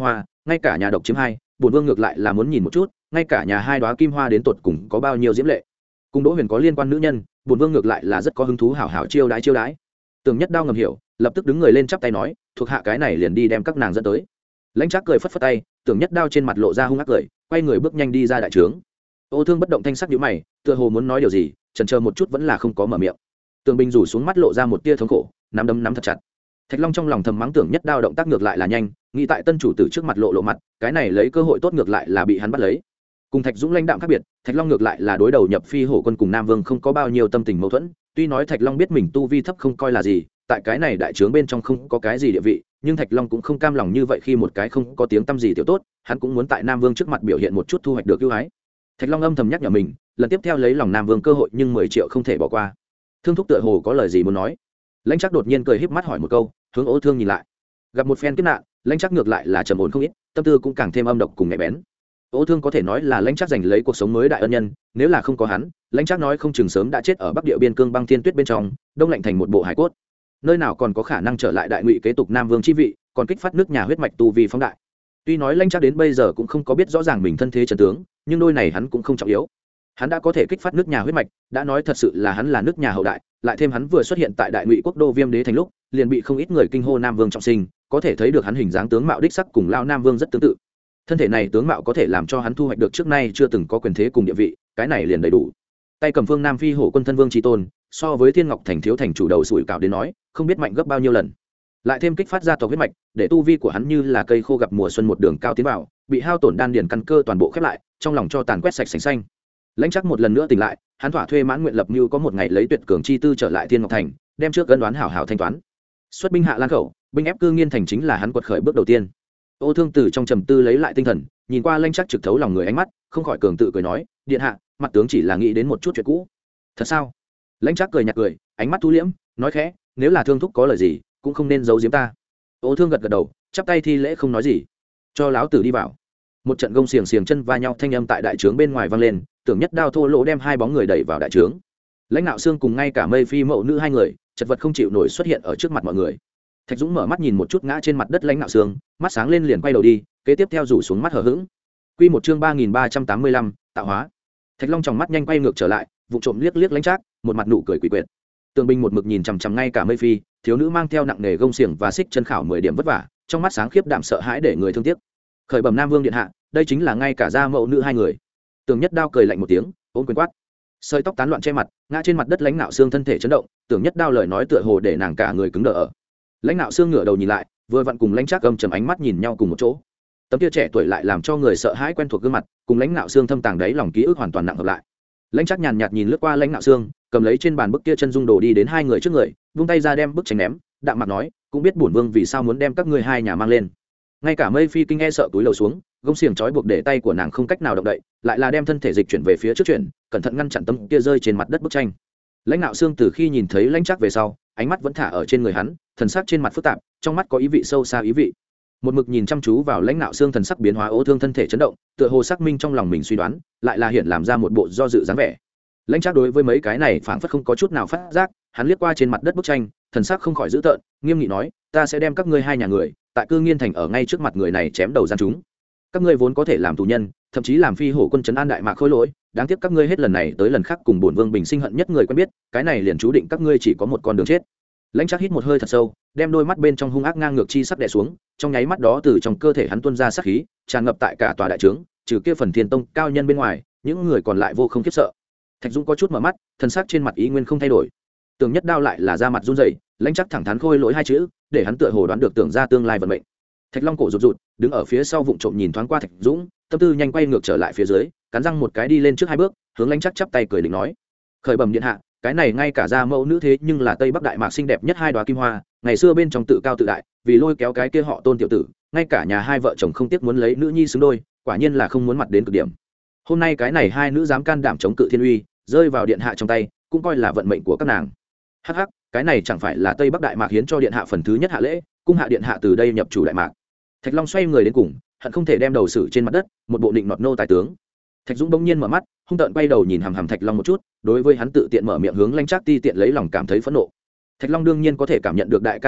ngay cả nhà độc chiếm hai, bổn vương ngược lại là muốn nhìn một chút ngay cả nhà hai đoá kim hoa đến tột cùng có bao nhiêu diễm lệ. Cùng Đỗ Huyền có liên quan nữ nhân, bổn vương ngược lại là rất có hứng thú hảo hảo chiêu đãi chiêu đãi. Tưởng Nhất Đao ngầm hiểu, lập tức đứng người lên chắp tay nói, thuộc hạ cái này liền đi đem các nàng dẫn tới. Lãnh Trác cười phất phất tay, Tưởng Nhất Đao trên mặt lộ ra hung ác cười, quay người bước nhanh đi ra đại trướng. Ô Thương bất động thanh sắc nhíu mày, tựa hồ muốn nói điều gì, chần chờ một chút vẫn là không có mở miệng. Tường Bình rủ xuống mắt lộ ra một tia thống khổ, nắm đấm nắm thật chặt. Thạch Long trong lòng thầm mắng Tưởng Nhất Đao động tác ngược lại là nhanh, nghĩ tại tân chủ tử trước mặt lộ lộ mặt, cái này lấy cơ hội tốt ngược lại là bị hắn bắt lấy. Cùng Thạch Dũng lãnh đạm khác biệt, Thạch Long ngược lại là đối đầu nhập Phi Hổ quân cùng Nam Vương không có bao nhiêu tâm tình mâu thuẫn, tuy nói Thạch Long biết mình tu vi thấp không coi là gì, tại cái này đại trướng bên trong không có cái gì địa vị, nhưng Thạch Long cũng không cam lòng như vậy khi một cái không có tiếng tăm gì tiểu tốt, hắn cũng muốn tại Nam Vương trước mặt biểu hiện một chút thu hoạch được ưu ái. Thạch Long âm thầm nhắc nhở mình, lần tiếp theo lấy lòng Nam Vương cơ hội nhưng mười triệu không thể bỏ qua. Thương thúc tựa hồ có lời gì muốn nói. Lãnh Trác đột nhiên cười híp mắt hỏi một câu, hướng Ô Thương nhìn lại. Gặp một phen kiếp nạn, Lãnh Trác ngược lại là trầm ổn không ít, tâm tư cũng càng thêm âm độc cùng nhạy bén. Ô Thương có thể nói là Lãnh Trác giành lấy cuộc sống mới đại ân nhân, nếu là không có hắn, Lãnh Trác nói không chừng sớm đã chết ở Bắc Địa biên cương băng thiên tuyết bên trong, đông lạnh thành một bộ hải cốt. Nơi nào còn có khả năng trở lại đại ngụy kế tục Nam Vương chi vị, còn kích phát nước nhà huyết mạch tu vi phóng đại. Tuy nói Lãnh Trác đến bây giờ cũng không có biết rõ ràng mình thân thế trận tướng, nhưng đôi này hắn cũng không trọng yếu. Hắn đã có thể kích phát nước nhà huyết mạch, đã nói thật sự là hắn là nước nhà hậu đại, lại thêm hắn vừa xuất hiện tại đại ngụy quốc đô Viêm đế thành lúc, liền bị không ít người kinh hô Nam Vương trọng sinh, có thể thấy được hắn hình dáng tướng mạo đích sắc cùng lao Nam Vương rất tương tự. Thân thể này tướng mạo có thể làm cho hắn thu hoạch được trước nay chưa từng có quyền thế cùng địa vị, cái này liền đầy đủ. Tay cầm phương Nam Phi Hổ quân thân vương chi tôn, so với Thiên Ngọc thành thiếu thành chủ đầu sủi cảo đến nói, không biết mạnh gấp bao nhiêu lần. Lại thêm kích phát ra tộc huyết mạch, để tu vi của hắn như là cây khô gặp mùa xuân một đường cao tiến vào, bị hao tổn đan điền căn cơ toàn bộ khép lại, trong lòng cho tàn quét sạch sành xanh. Lãnh Trác một lần nữa tỉnh lại, hắn thỏa thuê mãn nguyện lập mưu có một ngày lấy tuyệt cường chi tư trở lại Thiên Ngọc thành, đem trước ân đoán hảo hảo thanh toán. Xuất binh hạ Lan khẩu, binh ép Cư Nghiên thành chính là hắn quật khởi bước đầu tiên. Ô Thương từ trong trầm tư lấy lại tinh thần, nhìn qua Lãnh Trác trực thấu lòng người ánh mắt, không khỏi cường tự cười nói, điện hạ, mặt tướng chỉ là nghĩ đến một chút chuyện cũ. Thật sao? Lãnh Trác cười nhạt cười, ánh mắt thu liễm, nói khẽ, nếu là Thương thúc có lời gì, cũng không nên giấu giếm ta. Ô Thương gật gật đầu, chắp tay thi lễ không nói gì. Cho láo tử đi vào. Một trận gông xiềng xiềng chân va nhau thanh âm tại đại trướng bên ngoài vang lên, Tưởng Nhất Đao thô lỗ đem hai bóng người đẩy vào đại trướng. Lãnh Nạo Xương cùng ngay cả Mây Phi mẫu nữ hai người, chật vật không chịu nổi xuất hiện ở trước mặt mọi người. Thạch Dũng mở mắt nhìn một chút ngã trên mặt đất Lãnh Nạo Xương, mắt sáng lên liền quay đầu đi, kế tiếp theo rủ xuống mắt hờ hững. Quy một chương ba nghìn ba trăm tám mươi lăm, tạo hóa. Thạch Long trong mắt nhanh quay ngược trở lại, vụ trộm liếc liếc Lãnh Trác, một mặt nụ cười quỷ quyệt. Tường Binh một mực nhìn chằm chằm ngay cả Mây Phi, thiếu nữ mang theo nặng nề gông xiềng và xích chân khảo mười điểm vất vả, trong mắt sáng khiếp đạm sợ hãi để người thương tiếc. Khởi bẩm Nam Vương điện hạ, đây chính là ngay cả gia mẫu nữ hai người. Tưởng Nhất Đao cười lạnh một tiếng, ôm quyền quát. Sợi tóc tán loạn che mặt, ngã trên mặt đất Lãnh Nạo Xương thân thể chấn động, Tưởng Nhất Đao lời nói tựa hồ để nàng cả người cứng đờ ở. Lãnh Nạo Xương ngửa đầu nhìn lại, vừa vặn cùng Lãnh Trác gầm trầm ánh mắt nhìn nhau cùng một chỗ. Tấm kia trẻ tuổi lại làm cho người sợ hãi quen thuộc gương mặt, cùng Lãnh Nạo Xương thâm tàng đáy lòng ký ức hoàn toàn nặng hợp lại. Lãnh Trác nhàn nhạt nhìn lướt qua Lãnh Nạo Xương, cầm lấy trên bàn bức kia chân dung đồ đi đến hai người trước người, vung tay ra đem bức tranh ném, đạm mặt nói, cũng biết bổn vương vì sao muốn đem các ngươi hai nhà mang lên. Ngay cả Mây Phi kinh e sợ túi lầu xuống, gông xiềng trói buộc để tay của nàng không cách nào động đậy, lại là đem thân thể dịch chuyển về phía trước chuyển, cẩn thận ngăn chặn tấm kia rơi trên mặt đất bức tranh. Lãnh Nạo Xương từ khi nhìn thấy Lãnh Trác về sau, ánh mắt vẫn thả ở trên người hắn, thần sắc trên mặt phức tạp, trong mắt có ý vị sâu xa ý vị. Một mực nhìn chăm chú vào Lãnh Nạo Xương thần sắc biến hóa, Ô Thương thân thể chấn động, tựa hồ xác minh trong lòng mình suy đoán, lại là hiện làm ra một bộ do dự dáng vẻ. Lãnh Trác đối với mấy cái này phảng phất không có chút nào phát giác, hắn liếc qua trên mặt đất bức tranh, thần sắc không khỏi dữ tợn, nghiêm nghị nói, ta sẽ đem các ngươi hai nhà người, tại Cư Nghiên thành ở ngay trước mặt người này chém đầu gian chúng. Các ngươi vốn có thể làm tù nhân, thậm chí làm Phi Hổ quân trấn an đại mạc khôi lỗi, đáng tiếc các ngươi hết lần này tới lần khác cùng bổn vương bình sinh hận nhất người quen biết, cái này liền chú định các ngươi chỉ có một con đường chết. Lãnh Trác hít một hơi thật sâu, đem đôi mắt bên trong hung ác ngang ngược chi sắc đè xuống, trong nháy mắt đó từ trong cơ thể hắn tuôn ra sát khí, tràn ngập tại cả tòa đại trướng, trừ kia phần Thiên Tông cao nhân bên ngoài, những người còn lại vô không khiếp sợ. Thạch Dũng có chút mở mắt, thần sắc trên mặt ý nguyên không thay đổi. Tưởng Nhất Đao lại là da mặt run rẩy, Lãnh Trác thẳng thắn khôi lỗi hai chữ, để hắn tựa hồ đoán được tưởng ra tương lai vận mệnh. Thạch Long cổ rụt rụt, đứng ở phía sau vụng trộm nhìn thoáng qua Thạch Dũng, tâm tư nhanh quay ngược trở lại phía dưới, cắn răng một cái đi lên trước hai bước, hướng Lãnh Trác chắp tay cười định nói: "Khởi bẩm điện hạ, cái này ngay cả gia mẫu nữ thế nhưng là Tây Bắc Đại Mạc xinh đẹp nhất hai đóa kim hoa, ngày xưa bên trong tự cao tự đại, vì lôi kéo cái kia họ Tôn tiểu tử, ngay cả nhà hai vợ chồng không tiếc muốn lấy nữ nhi xứng đôi, quả nhiên là không muốn mặt đến cực điểm. Hôm nay cái này hai nữ dám can đảm chống cự thiên uy, rơi vào điện hạ trong tay, cũng coi là vận mệnh của các nàng. Hắc hắc, cái này chẳng phải là Tây Bắc Đại Mạc hiến cho điện hạ phần thứ nhất hạ lễ, cung hạ điện hạ từ đây nhập chủ Đại Mạc." Thạch Long xoay người đến cùng, hận không thể đem đầu xử trên mặt đất, một bộ định nọt nô tài tướng. Thạch Dũng bỗng nhiên mở mắt, hung tợn quay đầu nhìn hằm hằm Thạch Long một chút, đối với hắn tự tiện mở miệng hướng Lãnh Trác ti tiện lấy lòng cảm thấy phẫn nộ. Thạch Long đương nhiên có thể cảm nhận được đại ca lửa giận,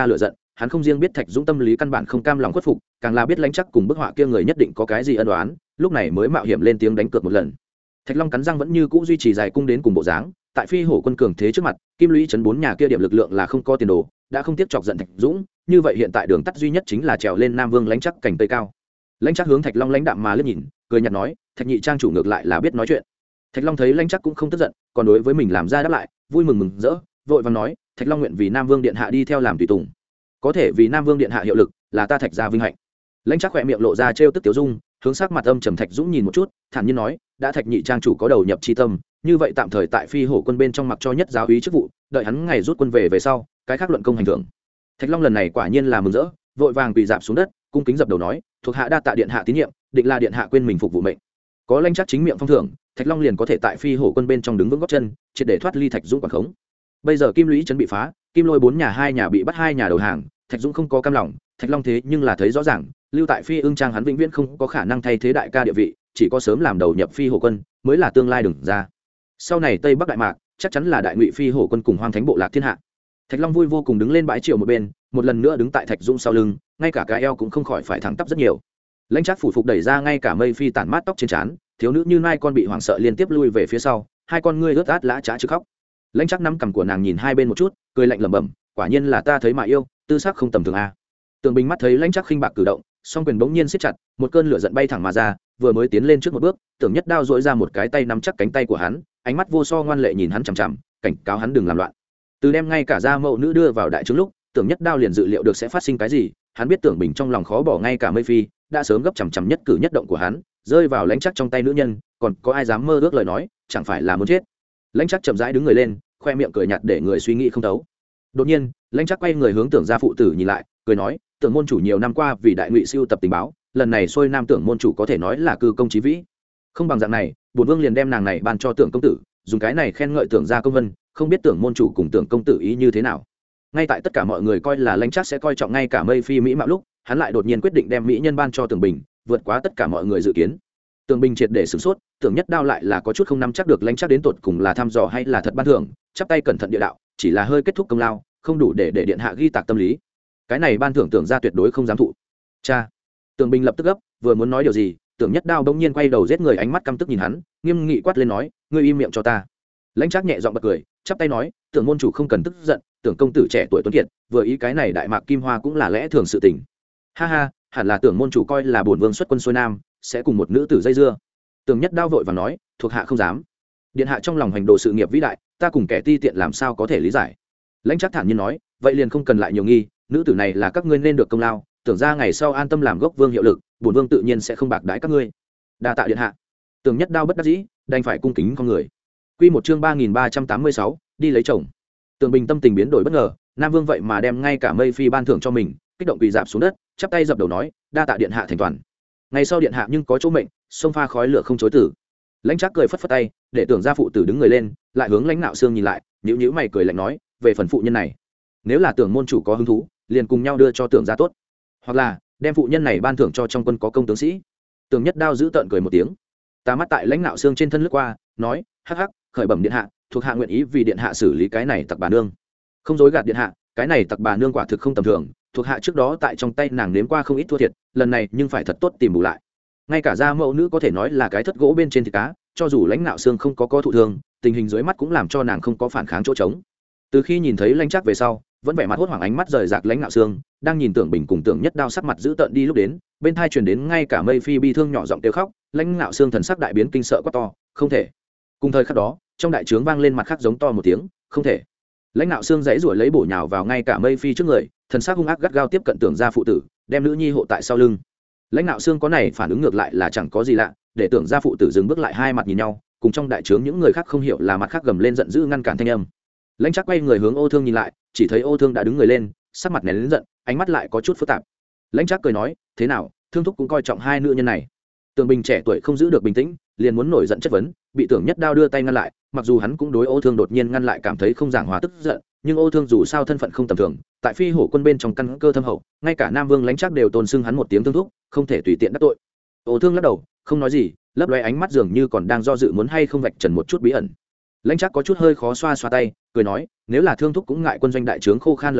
hắn không riêng biết Thạch Dũng tâm lý căn bản không cam lòng khuất phục, càng là biết lãnh chắc cùng bức họa kia người nhất định có cái gì ân oán, lúc này mới mạo hiểm lên tiếng đánh cược một lần. Thạch Long cắn răng vẫn như cũ duy trì dài cung đến cùng bộ dáng, tại phi hổ quân cường thế trước mặt, kim lũy chấn bốn nhà kia điểm lực lượng là không có tiền đồ, đã không tiếp chọc giận Thạch Dũng, như vậy hiện tại đường tắt duy nhất chính là trèo lên Nam Vương lãnh chắc cảnh tây cao. Lãnh chắc hướng Thạch Long lãnh đạm mà liếc nhìn, cười nhạt nói, Thạch nhị trang chủ ngược lại là biết nói chuyện. Thạch Long thấy lãnh chắc cũng không tức giận, còn đối với mình làm ra đáp lại, vui mừng mừng rỡ, vội vàng nói, Thạch Long nguyện vì Nam Vương điện hạ đi theo làm tùy tùng, có thể vì Nam Vương điện hạ hiệu lực, là ta Thạch gia vinh hạnh. Lãnh chắc khỏe miệng lộ ra trêu tức tiểu dung, hướng sắc mặt âm trầm Thạch Dũng nhìn một chút, thản nhiên nói, đã Thạch nhị trang chủ có đầu nhập chi tâm, như vậy tạm thời tại phi hổ quân bên trong mặc cho nhất giáo úy chức vụ, đợi hắn ngày rút quân về về sau, cái khác luận công hành thưởng. Thạch Long lần này quả nhiên là mừng rỡ, vội vàng quỳ dạp xuống đất, cung kính dập đầu nói, thuộc hạ đa tạ điện hạ tín nhiệm, định là điện hạ quên mình phục vụ mệnh. Có lãnh chắc chính miệng phong thưởng, Thạch Long liền có thể tại phi hổ quân bên trong đứng vững gót chân, triệt để thoát ly Thạch Dũng quản khống. Bây giờ kim lũy trấn bị phá, kim lôi bốn nhà hai nhà bị bắt hai nhà đầu hàng, Thạch Dũng không có cam lòng, Thạch Long thế nhưng là thấy rõ ràng, lưu tại phi ương trang hắn vĩnh viễn không có khả năng thay thế đại ca địa vị, chỉ có sớm làm đầu nhập phi hổ quân mới là tương lai đừng ra. Sau này tây bắc đại mạc chắc chắn là đại ngụy phi hổ quân cùng hoang thánh bộ lạc thiên hạ. Thạch Long vui vô cùng đứng lên bãi triều một bên, một lần nữa đứng tại Thạch Dũng sau lưng, ngay cả cái eo cũng không khỏi phải thẳng tắp rất nhiều. Lãnh Trác phủ phục đẩy ra ngay cả mây phi tản mát tóc trên trán, thiếu nữ như mai con bị hoảng sợ liên tiếp lui về phía sau, hai con ngươi ướt át lã chã chứ khóc. Lãnh Trác nắm cằm của nàng nhìn hai bên một chút, cười lạnh lẩm bẩm, quả nhiên là ta thấy mà yêu, tư sắc không tầm thường a. Tường Bình mắt thấy Lãnh Trác khinh bạc cử động, song quyền bỗng nhiên siết chặt, một cơn lửa giận bay thẳng mà ra, vừa mới tiến lên trước một bước, Tưởng Nhất Đao duỗi ra một cái tay nắm chắc cánh tay của hắn, ánh mắt vô so ngoan lệ nhìn hắn chằm chằm, cảnh cáo hắn đừng làm loạn. Từ đem ngay cả gia mẫu nữ đưa vào đại trướng lúc, Tưởng Nhất Đao liền dự liệu được sẽ phát sinh cái gì, hắn biết Tưởng Bình trong lòng khó bỏ ngay cả Mây Phi, đã sớm gấp chằm chằm nhất cử nhất động của hắn, rơi vào Lãnh Trác trong tay nữ nhân, còn có ai dám mơ ước lời nói, chẳng phải là muốn chết. Lãnh Trác chậm rãi đứng người lên, khoe miệng cười nhạt để người suy nghĩ không thấu. Đột nhiên, Lãnh Trác quay người hướng Tưởng gia phụ tử nhìn lại, cười nói, Tưởng môn chủ nhiều năm qua vì đại ngụy siêu tập tình báo, lần này xuôi nam Tưởng môn chủ có thể nói là cư công chí vĩ. Không bằng dạng này, bổn vương liền đem nàng này ban cho Tưởng công tử, dùng cái này khen ngợi Tưởng gia công vân, không biết Tưởng môn chủ cùng Tưởng công tử ý như thế nào. Ngay tại tất cả mọi người coi là Lãnh Trác sẽ coi trọng ngay cả Mây Phi mỹ mạo lúc, hắn lại đột nhiên quyết định đem mỹ nhân ban cho Tưởng Bình, vượt quá tất cả mọi người dự kiến. Tưởng Bình triệt để sửng sốt, Tưởng Nhất Đao lại là có chút không nắm chắc được Lãnh Trác đến tột cùng là thăm dò hay là thật ban thưởng, chắp tay cẩn thận địa đạo, chỉ là hơi kết thúc công lao, không đủ để để điện hạ ghi tạc tâm lý. Cái này ban thưởng Tưởng gia tuyệt đối không dám thụ. Cha. Tưởng Bình lập tức gấp, vừa muốn nói điều gì, Tưởng Nhất Đao bỗng nhiên quay đầu giết người, ánh mắt căm tức nhìn hắn, nghiêm nghị quát lên nói, ngươi im miệng cho ta. Lãnh Trác nhẹ giọng bật cười, chắp tay nói, Tưởng môn chủ không cần tức giận, Tưởng công tử trẻ tuổi tuấn kiệt, vừa ý cái này đại mạc kim hoa cũng là lẽ thường sự tình. Ha ha, hẳn là Tưởng môn chủ coi là bổn vương xuất quân xuôi nam, sẽ cùng một nữ tử dây dưa. Tưởng Nhất Đao vội vàng nói, thuộc hạ không dám. Điện hạ trong lòng hành đồ sự nghiệp vĩ đại, ta cùng kẻ ti tiện làm sao có thể lý giải. Lãnh Trác thản nhiên nói, vậy liền không cần lại nhiều nghi, nữ tử này là các ngươi nên được công lao, tưởng ra ngày sau an tâm làm gốc vương hiệu lực, bổn vương tự nhiên sẽ không bạc đãi các ngươi. Đa tạ điện hạ. Tưởng Nhất Đao bất đắc dĩ, đành phải cung kính con người. Quy một chương ba nghìn ba trăm tám mươi sáu, đi lấy chồng. Tưởng Bình tâm tình biến đổi bất ngờ, Nam Vương vậy mà đem ngay cả Mây Phi ban thưởng cho mình, kích động quỳ dạp xuống đất, chắp tay dập đầu nói, đa tạ điện hạ thành toàn. Ngày sau điện hạ nhưng có chỗ mệnh, sông pha khói lửa không chối từ. Lãnh Trác cười phất phất tay, để Tưởng gia phụ tử đứng người lên, lại hướng Lãnh Nạo Xương nhìn lại, nhíu nhíu mày cười lạnh nói, về phần phụ nhân này, nếu là Tưởng môn chủ có hứng thú, liền cùng nhau đưa cho Tưởng gia tốt, hoặc là đem phụ nhân này ban thưởng cho trong quân có công tướng sĩ. Tưởng Nhất Đao giữ tợn cười một tiếng, ta mắt tại Lãnh Nạo Xương trên thân lướt qua, nói, hắc hắc, khởi bẩm điện hạ, thuộc hạ nguyện ý vì điện hạ xử lý cái này tặc bà nương. Không dối gạt điện hạ, cái này tặc bà nương quả thực không tầm thường, thuộc hạ trước đó tại trong tay nàng nếm qua không ít thua thiệt, lần này nhưng phải thật tốt tìm bù lại. Ngay cả gia mẫu nữ có thể nói là cái thất gỗ bên trên thịt cá, cho dù Lãnh Nạo Xương không có có thụ thương, tình hình dưới mắt cũng làm cho nàng không có phản kháng chỗ trống. Từ khi nhìn thấy Lãnh Trác về sau, vẫn vẻ mặt hốt hoảng, ánh mắt rời rạc Lãnh Nạo Xương, đang nhìn Tưởng Bình cùng Tưởng Nhất Đao sắc mặt giữ tợn đi lúc đến, bên thai truyền đến ngay cả Mây Phi bi thương nhỏ giọng kêu khóc, Lãnh Nạo Xương thần sắc đại biến kinh sợ quát to, không thể. Cùng thời khắc đó, trong đại trướng vang lên mặt khác giống to một tiếng, không thể. Lãnh Nạo Xương giãy giụa lấy bổ nhào vào ngay cả Mây Phi trước người, thần sắc hung ác gắt gao tiếp cận Tưởng gia phụ tử, đem nữ nhi hộ tại sau lưng. Lãnh Nạo Xương có này phản ứng ngược lại là chẳng có gì lạ, để Tưởng gia phụ tử dừng bước lại, hai mặt nhìn nhau, cùng trong đại trướng những người khác không hiểu là mặt khác gầm lên giận dữ ngăn cản thanh âm. Lãnh Trác quay người hướng Ô Thương nhìn lại, chỉ thấy Ô Thương đã đứng người lên, sắc mặt nén lớn giận, ánh mắt lại có chút phức tạp. Lãnh Trác cười nói, thế nào, Thương thúc cũng coi trọng hai nữ nhân này. Tưởng Bình trẻ tuổi không giữ được bình tĩnh, liền muốn nổi giận chất vấn, bị Tưởng Nhất Đao đưa tay ngăn lại, mặc dù hắn cũng đối Ô Thương đột nhiên ngăn lại cảm thấy không giảng hòa tức giận, nhưng Ô Thương dù sao thân phận không tầm thường, tại phi hổ quân bên trong căn cơ thâm hậu, ngay cả Nam Vương Lãnh Trác đều tôn xưng hắn một tiếng Thương thúc, không thể tùy tiện đắc tội. Ô Thương lắc đầu, không nói gì, lấp lóe ánh mắt dường như còn đang do dự muốn hay không vạch trần một chút bí ẩn. Lãnh Trác có chút hơi khó xoa xoa tay, cười nói, nếu là Thương thúc cũng ngại quân doanh đại trướng khô khan lời nói,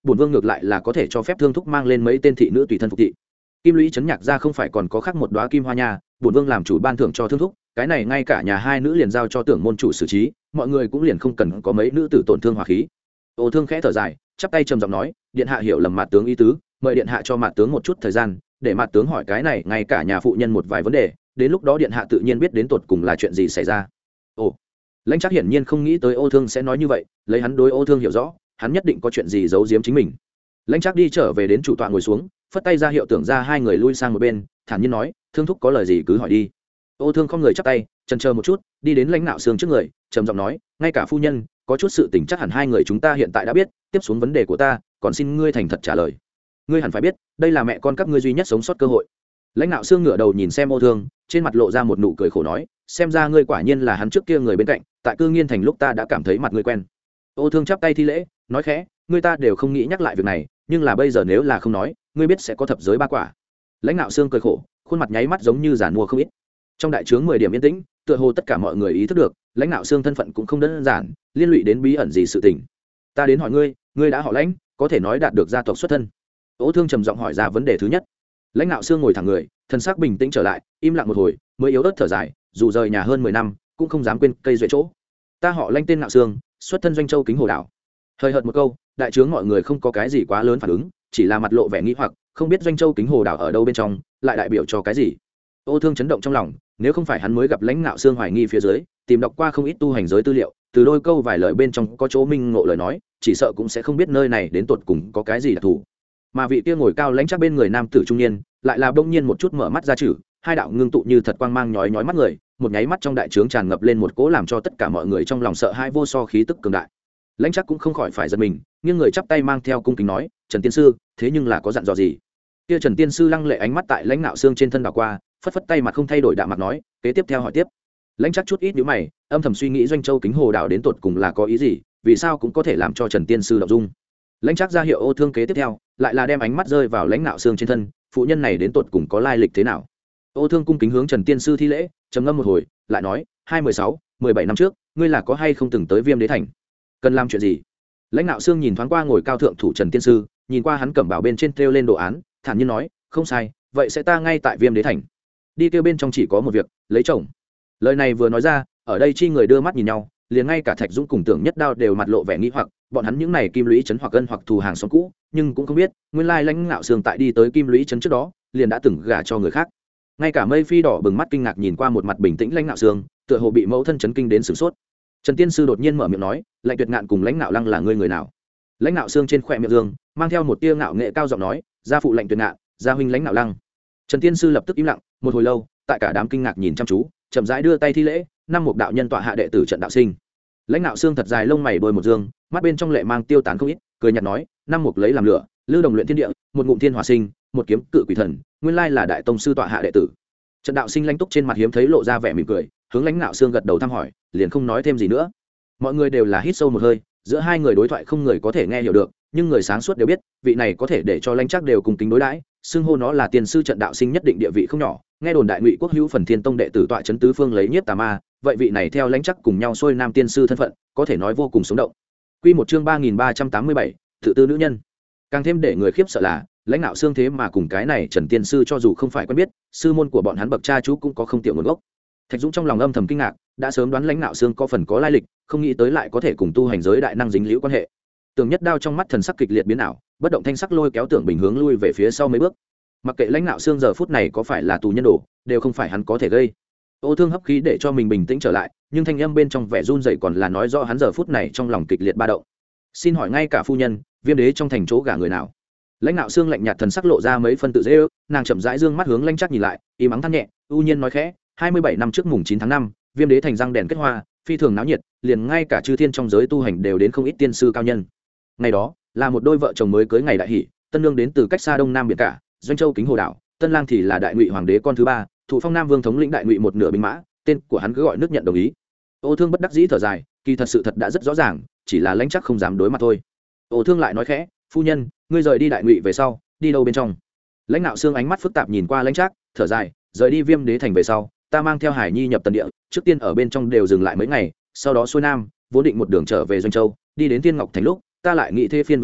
bổn vương ngược lại là có thể cho phép Thương thúc mang lên mấy tên thị nữ tùy thân phục thị. Kim lũy trấn nhạc ra không phải còn có khác một đóa kim hoa nha, bổn vương làm chủ ban thưởng cho Thương thúc, cái này ngay cả nhà hai nữ liền giao cho tưởng môn chủ xử trí, mọi người cũng liền không cần có mấy nữ tử tổn thương hòa khí. Ô Thương khẽ thở dài, chắp tay trầm giọng nói, điện hạ hiểu lầm Mạt tướng ý tứ, mời điện hạ cho Mạt tướng một chút thời gian, để Mạt tướng hỏi cái này ngay cả nhà phụ nhân một vài vấn đề, đến lúc đó điện hạ tự nhiên biết đến tột cùng là chuyện gì xảy ra. Ồ, Lãnh Trác hiển nhiên không nghĩ tới Ô Thương sẽ nói như vậy, lấy hắn đối Ô Thương hiểu rõ, hắn nhất định có chuyện gì giấu giếm chính mình. Lãnh Trác đi trở về đến chủ tọa ngồi xuống, phất tay ra hiệu tưởng ra hai người lui sang một bên, thản nhiên nói, Thương thúc có lời gì cứ hỏi đi. Ô Thương không người chắp tay, chần chờ một chút, đi đến Lãnh Nạo Xương trước người, trầm giọng nói, ngay cả phu nhân có chút sự tình chắc hẳn hai người chúng ta hiện tại đã biết, tiếp xuống vấn đề của ta còn xin ngươi thành thật trả lời. Ngươi hẳn phải biết, đây là mẹ con các ngươi duy nhất sống sót cơ hội. Lãnh Nạo Xương ngửa đầu nhìn xem Ô Thương, trên mặt lộ ra một nụ cười khổ nói, xem ra ngươi quả nhiên là hắn trước kia người bên cạnh, tại Cư Nghiên thành lúc ta đã cảm thấy mặt ngươi quen. Ô Thương chắp tay thi lễ, nói khẽ, ngươi ta đều không nghĩ nhắc lại việc này, nhưng là bây giờ nếu là không nói, ngươi biết sẽ có thập giới ba quả. Lãnh Nạo Xương cười khổ, khuôn mặt nháy mắt giống như giàn mua không ít. Trong đại trướng mười điểm yên tĩnh, tựa hồ tất cả mọi người ý thức được, Lãnh Nạo Xương thân phận cũng không đơn giản, liên lụy đến bí ẩn gì sự tình. Ta đến hỏi ngươi, ngươi đã họ Lãnh, có thể nói đạt được gia tộc xuất thân. Ô Thương trầm giọng hỏi ra vấn đề thứ nhất. Lãnh Nạo Xương ngồi thẳng người, thân xác bình tĩnh trở lại, im lặng một hồi, mới yếu ớt thở dài, dù rời nhà hơn mười năm, cũng không dám quên cây duệ chỗ. Ta họ Lãnh, tên Nạo Xương, xuất thân Doanh Châu Kính Hồ đảo. Hơi hợt một câu, đại trướng mọi người không có cái gì quá lớn phản ứng, chỉ là mặt lộ vẻ nghi hoặc, không biết Doanh Châu Kính Hồ đảo ở đâu bên trong, lại đại biểu cho cái gì. Ô Thương chấn động trong lòng, nếu không phải hắn mới gặp Lãnh Nạo Xương hoài nghi phía dưới, tìm đọc qua không ít tu hành giới tư liệu, từ đôi câu vài lời bên trong có chỗ minh ngộ lời nói, chỉ sợ cũng sẽ không biết nơi này đến tột cùng có cái gì đặc thù. Mà vị kia ngồi cao lãnh chắc bên người nam tử trung niên, lại là bỗng nhiên một chút mở mắt ra chử, hai đạo ngưng tụ như thật quang mang nhói nhói mắt người, một nháy mắt trong đại trướng tràn ngập lên một cỗ làm cho tất cả mọi người trong lòng sợ hãi vô so khí tức cường đại. Lãnh chắc cũng không khỏi phải giật mình, nhưng người chắp tay mang theo cung kính nói, Trần tiên sư, thế nhưng là có dặn dò gì? Kia Trần tiên sư lăng lệ ánh mắt tại Lãnh Nạo Xương trên thân đảo qua, phất phất tay mặt không thay đổi đạm mặt nói, kế tiếp theo hỏi tiếp. Lãnh chắc chút ít nhíu mày, âm thầm suy nghĩ Doanh Châu Kính Hồ đảo đến tột cùng là có ý gì, vì sao cũng có thể làm cho Trần tiên sư động dung. Lãnh chắc ra hiệu Ô Thương kế tiếp theo, lại là đem ánh mắt rơi vào Lãnh Nạo Xương trên thân, phụ nhân này đến tột cùng có lai lịch thế nào. Ô Thương cung kính hướng Trần tiên sư thi lễ, trầm ngâm một hồi, lại nói, hai mười sáu, mười bảy năm trước, ngươi là có hay không từng tới Viêm Đế thành? Cần làm chuyện gì? Lãnh Nạo Xương nhìn thoáng qua ngồi cao thượng thủ Trần tiên sư, nhìn qua hắn cẩm bảo bên trên treo lên đồ án, thản nhiên nói, không sai, vậy sẽ ta ngay tại Viêm Đế thành. Đi kêu bên trong chỉ có một việc, lấy chồng. Lời này vừa nói ra, ở đây chi người đưa mắt nhìn nhau, liền ngay cả Thạch Dũng cùng Tưởng Nhất Đao đều mặt lộ vẻ nghi hoặc, bọn hắn những này Kim Lũy trấn hoặc ân hoặc thù hàng xóm cũ, nhưng cũng không biết, nguyên lai Lãnh Nạo Xương tại đi tới Kim Lũy trấn trước đó, liền đã từng gả cho người khác. Ngay cả Mây Phi đỏ bừng mắt kinh ngạc nhìn qua một mặt bình tĩnh Lãnh Nạo Xương, tựa hồ bị mẫu thân chấn kinh đến sửng sốt. Trần tiên sư đột nhiên mở miệng nói, Lãnh Tuyệt Ngạn cùng Lãnh Nạo Lăng là ngươi người nào? Lãnh Nạo Xương trên khóe miệng dương, mang theo một tia ngạo nghệ cao giọng nói, gia phụ Lãnh Tuyệt Ngạn, gia huynh Lãnh Nạo Lăng. Trần tiên sư lập tức im lặng, một hồi lâu, tại cả đám kinh ngạc nhìn chăm chú, chậm rãi đưa tay thi lễ, năm một đạo nhân tọa hạ đệ tử Trận đạo sinh. Lãnh Nạo Xương thật dài lông mày đôi một dương, mắt bên trong lệ mang tiêu tán không ít, cười nhạt nói, năm một lấy làm lửa, lưu đồng luyện thiên địa, một ngụm thiên hỏa sinh, một kiếm cự quỷ thần, nguyên lai là đại tông sư tọa hạ đệ tử. Trận đạo sinh Lãnh Túc trên mặt hiếm thấy lộ ra vẻ mỉm cười, hướng Lãnh Nạo Xương gật đầu thăm hỏi, liền không nói thêm gì nữa. Mọi người đều là hít sâu một hơi, giữa hai người đối thoại không người có thể nghe hiểu được, nhưng người sáng suốt đều biết, vị này có thể để cho Lãnh Trác đều cùng kính đối đãi, xưng hô nó là tiền sư Trận đạo sinh nhất định địa vị không nhỏ. Nghe đồn đại Ngụy quốc hữu phần thiên tông đệ tử tọa chấn tứ phương lấy nhiếp tà ma, vậy vị này theo Lãnh Trác cùng nhau xuôi nam tiên sư thân phận, có thể nói vô cùng sống động. Quy một chương ba nghìn ba trăm tám mươi bảy, tự tư nữ nhân. Càng thêm để người khiếp sợ là, Lãnh Nạo Xương thế mà cùng cái này Trần tiên sư cho dù không phải quen biết, sư môn của bọn hắn bậc cha chú cũng có không tiểu nguồn gốc. Thạch Dũng trong lòng âm thầm kinh ngạc, đã sớm đoán Lãnh Nạo Xương có phần có lai lịch, không nghĩ tới lại có thể cùng tu hành giới đại năng dính liễu quan hệ. Tưởng Nhất Đao trong mắt thần sắc kịch liệt biến ảo, bất động thanh sắc lôi kéo Tưởng Bình hướng lui về phía sau mấy bước. Mặc kệ Lãnh Nạo Xương giờ phút này có phải là tù nhân đồ, đều không phải hắn có thể gây. Ô Thương hấp khí để cho mình bình tĩnh trở lại, nhưng thanh âm bên trong vẻ run rẩy còn là nói rõ hắn giờ phút này trong lòng kịch liệt ba động. Xin hỏi ngay cả phu nhân, Viêm Đế trong thành chỗ gả người nào? Lãnh Nạo Xương lạnh nhạt thần sắc lộ ra mấy phân tự dễ ước, nàng chậm rãi dương mắt hướng Lãnh Trác nhìn lại, im ắng than nhẹ, ưu nhiên nói khẽ, hai mươi bảy năm trước mùng chín tháng năm, Viêm Đế thành răng đèn kết hoa, phi thường náo nhiệt, liền ngay cả chư thiên trong giới tu hành đều đến không ít tiên sư cao nhân. Ngày đó, là một đôi vợ chồng mới cưới ngày đại hỷ, tân nương đến từ cách xa đông nam biển cả, Doanh Châu Kính Hồ đảo, tân lang thì là đại Ngụy hoàng đế con thứ ba, thụ phong nam vương thống lĩnh đại Ngụy một nửa binh mã, tên của hắn cứ gọi nước nhận đồng ý. Ô Thương bất đắc dĩ thở dài, kỳ thật sự thật đã rất rõ ràng, chỉ là Lãnh Trác không dám đối mặt thôi. Ô Thương lại nói khẽ, phu nhân, ngươi rời đi đại Ngụy về sau, đi đâu bên trong? Lãnh Nạo Xương ánh mắt phức tạp nhìn qua Lãnh Trác, thở dài, rời đi Viêm Đế thành về sau, ta mang theo Hải Nhi nhập Tần địa, trước tiên ở bên trong đều dừng lại mấy ngày, sau đó xuôi nam, vốn định một đường trở về Doanh Châu, đi đến Tiên Ngọc thành lúc, ta lại nghĩ thế phiên về nhà,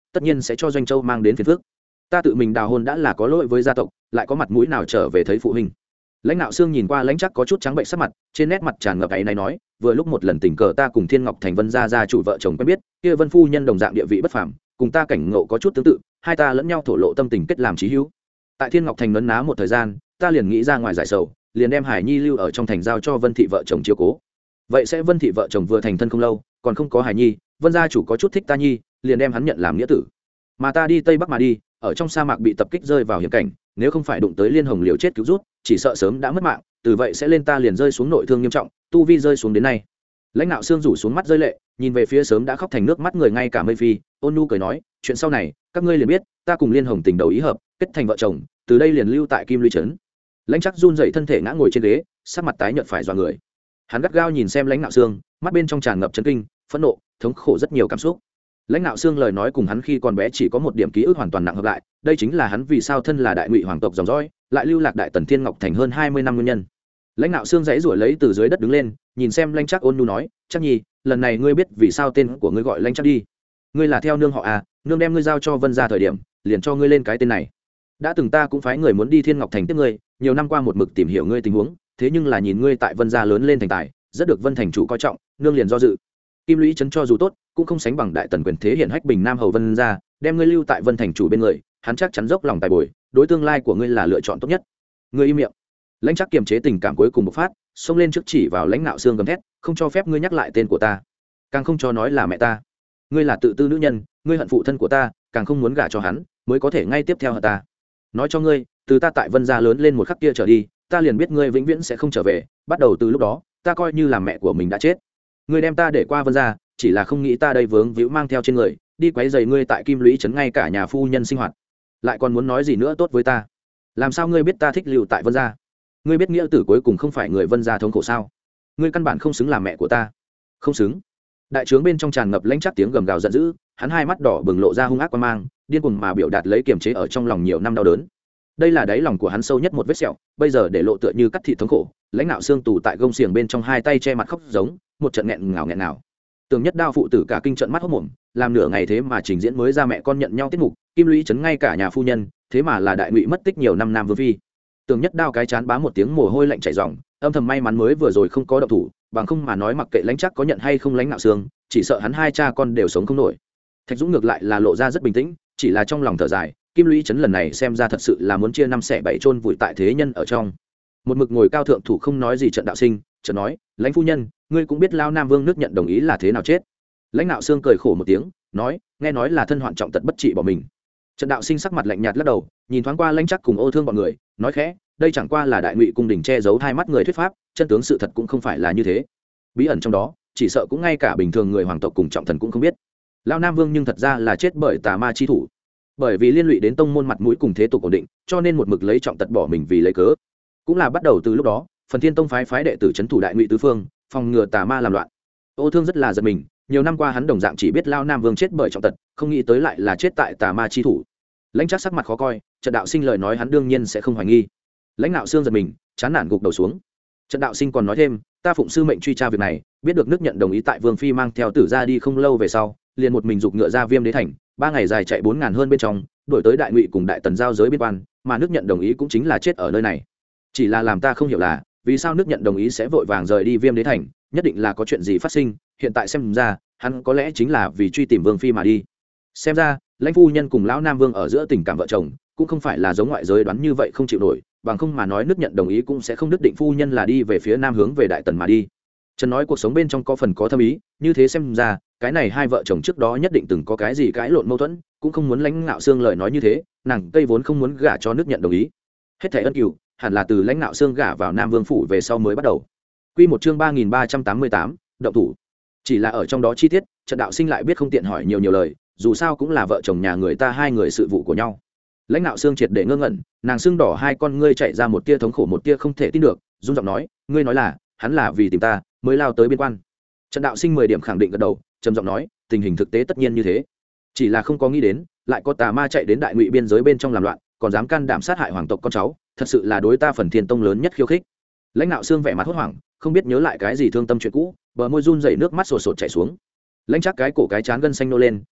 tất nhiên sẽ cho doanh châu mang đến phiền phức. Ta tự mình đào hôn đã là có lỗi với gia tộc, lại có mặt mũi nào trở về thấy phụ huynh. Lãnh Nạo Xương nhìn qua Lãnh Trác có chút trắng bệnh sắc mặt, trên nét mặt tràn ngập áy náy nói, vừa lúc một lần tình cờ ta cùng Thiên Ngọc Thành Vân gia gia chủ vợ chồng quen biết, kia Vân phu nhân đồng dạng địa vị bất phàm, cùng ta cảnh ngộ có chút tương tự, hai ta lẫn nhau thổ lộ tâm tình kết làm chí hữu. Tại Thiên Ngọc Thành nấn ná một thời gian, ta liền nghĩ ra ngoài giải sầu, liền đem Hải Nhi lưu ở trong thành giao cho Vân thị vợ chồng chiếu cố. Vậy sẽ Vân thị vợ chồng vừa thành thân không lâu, còn không có Hải Nhi, Vân gia chủ có chút thích ta nhi, liền đem hắn nhận làm nghĩa tử. Mà ta đi Tây Bắc mà đi, ở trong sa mạc bị tập kích rơi vào hiểm cảnh, nếu không phải đụng tới Liên Hồng liều chết cứu rút, chỉ sợ sớm đã mất mạng, từ vậy sẽ lên ta liền rơi xuống nội thương nghiêm trọng, tu vi rơi xuống đến nay. Lãnh Nạo Xương rủ xuống mắt rơi lệ, nhìn về phía sớm đã khóc thành nước mắt người ngay cả Mây Phi, ôn nhu cười nói, chuyện sau này, các ngươi liền biết, ta cùng Liên Hồng tình đầu ý hợp, kết thành vợ chồng, từ đây liền lưu tại Kim Lũy trấn. Lãnh Trác run rẩy thân thể ngã ngồi trên ghế, sắc mặt tái nhợt phải dọa người. Hắn gắt gao nhìn xem Lãnh Nạo Xương, mắt bên trong tràn ngập chấn kinh, phẫn nộ, thống khổ rất nhiều cảm xúc. Lãnh Nạo Xương lời nói cùng hắn khi còn bé chỉ có một điểm ký ức hoàn toàn nặng hợp lại, đây chính là hắn vì sao thân là đại ngụy hoàng tộc dòng dõi, lại lưu lạc đại tần Thiên Ngọc Thành hơn hai mươi năm nguyên nhân. Lãnh Nạo Xương giãy giụa lấy từ dưới đất đứng lên, nhìn xem Lãnh Trác ôn nhu nói, "Trác nhi, lần này ngươi biết vì sao tên của ngươi gọi Lãnh Trác đi? Ngươi là theo nương họ à, nương đem ngươi giao cho Vân gia thời điểm, liền cho ngươi lên cái tên này. Đã từng ta cũng phái người muốn đi Thiên Ngọc Thành tiếp ngươi, nhiều năm qua một mực tìm hiểu ngươi tình huống, thế nhưng là nhìn ngươi tại Vân gia lớn lên thành tài, rất được Vân thành chủ coi trọng, nương liền do dự. Kim Lũy trấn cho dù tốt, cũng không sánh bằng đại tần quyền thế hiển hách bình nam hầu Vân gia, đem ngươi lưu tại Vân thành chủ bên người, hắn chắc chắn dốc lòng tài bồi, đối tương lai của ngươi là lựa chọn tốt nhất." Ngươi im miệng. Lãnh Trác kiềm chế tình cảm cuối cùng bộc phát, xông lên trước chỉ vào Lãnh Nạo Xương gầm thét, "Không cho phép ngươi nhắc lại tên của ta, càng không cho nói là mẹ ta. Ngươi là tự tư nữ nhân, ngươi hận phụ thân của ta, càng không muốn gả cho hắn, mới có thể ngay tiếp theo hận ta. Nói cho ngươi, từ ta tại Vân gia lớn lên một khắc kia trở đi, ta liền biết ngươi vĩnh viễn sẽ không trở về, bắt đầu từ lúc đó, ta coi như là mẹ của mình đã chết. Ngươi đem ta để qua Vân gia, chỉ là không nghĩ ta đây vướng víu mang theo trên người, đi quấy rầy ngươi tại Kim Lũy trấn ngay cả nhà phu nhân sinh hoạt, lại còn muốn nói gì nữa tốt với ta. Làm sao ngươi biết ta thích lưu tại Vân gia? Ngươi biết nghĩa tử cuối cùng không phải người Vân gia thống khổ sao? Ngươi căn bản không xứng làm mẹ của ta, không xứng." Đại trướng bên trong tràn ngập Lãnh Trác tiếng gầm gào giận dữ, hắn hai mắt đỏ bừng lộ ra hung ác quan mang, điên cuồng mà biểu đạt lấy kiềm chế ở trong lòng nhiều năm đau đớn. Đây là đáy lòng của hắn sâu nhất một vết sẹo, bây giờ để lộ tựa như cắt thịt thống khổ. Lãnh Nạo Xương tù tại gông xiềng bên trong, hai tay che mặt khóc giống một trận nghẹn ngào nghẹn nào. Tường Nhất Đao phụ tử cả kinh trận mắt hốt mồm, làm nửa ngày thế mà trình diễn mới ra mẹ con nhận nhau tiết mục, Kim Lũy trấn ngay cả nhà phu nhân, thế mà là đại ngụy mất tích nhiều năm nam vương phi. Tường Nhất Đao cái chán bám một tiếng mồ hôi lạnh chảy ròng, âm thầm may mắn mới vừa rồi không có động thủ, bằng không mà nói mặc kệ Lãnh Trác có nhận hay không Lãnh Nạo Xương, chỉ sợ hắn hai cha con đều sống không nổi. Thạch Dũng ngược lại là lộ ra rất bình tĩnh, chỉ là trong lòng thở dài, Kim Lũy trấn lần này xem ra thật sự là muốn chia năm xẻ bảy chôn vùi tại thế nhân ở trong. Một mực ngồi cao thượng thủ không nói gì Trận Đạo Sinh, chợt nói, "Lãnh phu nhân, ngươi cũng biết Lao Nam Vương nước nhận đồng ý là thế nào chết?" Lãnh Nạo Xương cười khổ một tiếng, nói, "Nghe nói là thân hoạn trọng tật bất trị bỏ mình." Trận Đạo Sinh sắc mặt lạnh nhạt lắc đầu, nhìn thoáng qua Lãnh Trác cùng Ô Thương bọn người, nói khẽ, "Đây chẳng qua là đại ngụy cung đình che giấu hai mắt người thuyết pháp, chân tướng sự thật cũng không phải là như thế. Bí ẩn trong đó, chỉ sợ cũng ngay cả bình thường người hoàng tộc cùng trọng thần cũng không biết. Lao Nam Vương nhưng thật ra là chết bởi tà ma chi thủ, bởi vì liên lụy đến tông môn mặt mũi cùng thế tục ổn định, cho nên một mực lấy trọng tật bỏ mình vì lấy cớ. Cũng là bắt đầu từ lúc đó, Phần Thiên Tông phái phái đệ tử trấn thủ đại ngụy tứ phương, phòng ngừa tà ma làm loạn." Ô Thương rất là giật mình, nhiều năm qua hắn đồng dạng chỉ biết Lao Nam Vương chết bởi trọng tật, không nghĩ tới lại là chết tại tà ma chi thủ. Lãnh Trác sắc mặt khó coi, Trận Đạo Sinh lời nói hắn đương nhiên sẽ không hoài nghi. Lãnh Nạo Xương giật mình, chán nản gục đầu xuống. Trận Đạo Sinh còn nói thêm, "Ta phụng sư mệnh truy tra việc này, biết được nước nhận đồng ý tại Vương phi mang theo tử ra đi không lâu về sau, liền một mình giục ngựa ra Viêm Đế thành, ba ngày dài chạy bốn ngàn hơn bên trong, đuổi tới đại ngụy cùng đại tần giao giới biên quan, mà nước nhận đồng ý cũng chính là chết ở nơi này. Chỉ là làm ta không hiểu là, vì sao nước nhận đồng ý sẽ vội vàng rời đi Viêm Đế thành, nhất định là có chuyện gì phát sinh, hiện tại xem ra, hắn có lẽ chính là vì truy tìm Vương phi mà đi. Xem ra, Lãnh phu nhân cùng lão Nam Vương ở giữa tình cảm vợ chồng, cũng không phải là giống ngoại giới đoán như vậy không chịu nổi, bằng không mà nói nước nhận đồng ý cũng sẽ không đứt định phu nhân là đi về phía nam hướng về đại tần mà đi. Trần nói cuộc sống bên trong có phần có thâm ý, như thế xem ra, cái này hai vợ chồng trước đó nhất định từng có cái gì cãi lộn mâu thuẫn, cũng không muốn Lãnh Nạo Xương lời nói như thế, nàng cây vốn không muốn gả cho nước nhận đồng ý. Hết thảy ân cửu, hẳn là từ Lãnh Nạo Xương gả vào Nam Vương phủ về sau mới bắt đầu. Quy một chương ba nghìn ba trăm tám mươi tám, động thủ. Chỉ là ở trong đó chi tiết, Trận Đạo Sinh lại biết không tiện hỏi nhiều nhiều lời, dù sao cũng là vợ chồng nhà người ta hai người sự vụ của nhau. Lãnh Nạo Xương triệt để ngơ ngẩn, nàng sưng đỏ hai con ngươi chạy ra một tia thống khổ một tia không thể tin được, run giọng nói, "Ngươi nói là, hắn là vì tìm ta mới lao tới biên quan?" Trận Đạo Sinh mười điểm khẳng định gật đầu, trầm giọng nói, "Tình hình thực tế tất nhiên như thế, chỉ là không có nghĩ đến, lại có tà ma chạy đến đại ngụy biên giới bên trong làm loạn, còn dám can đảm sát hại hoàng tộc con cháu, thật sự là đối ta Phần Thiên Tông lớn nhất khiêu khích." Lãnh Nạo Xương vẻ mặt hốt hoảng, không biết nhớ lại cái gì thương tâm chuyện cũ, bờ môi run rẩy nước mắt sột sột chảy xuống. Lãnh Trác cái cổ cái chán gân xanh nô lên,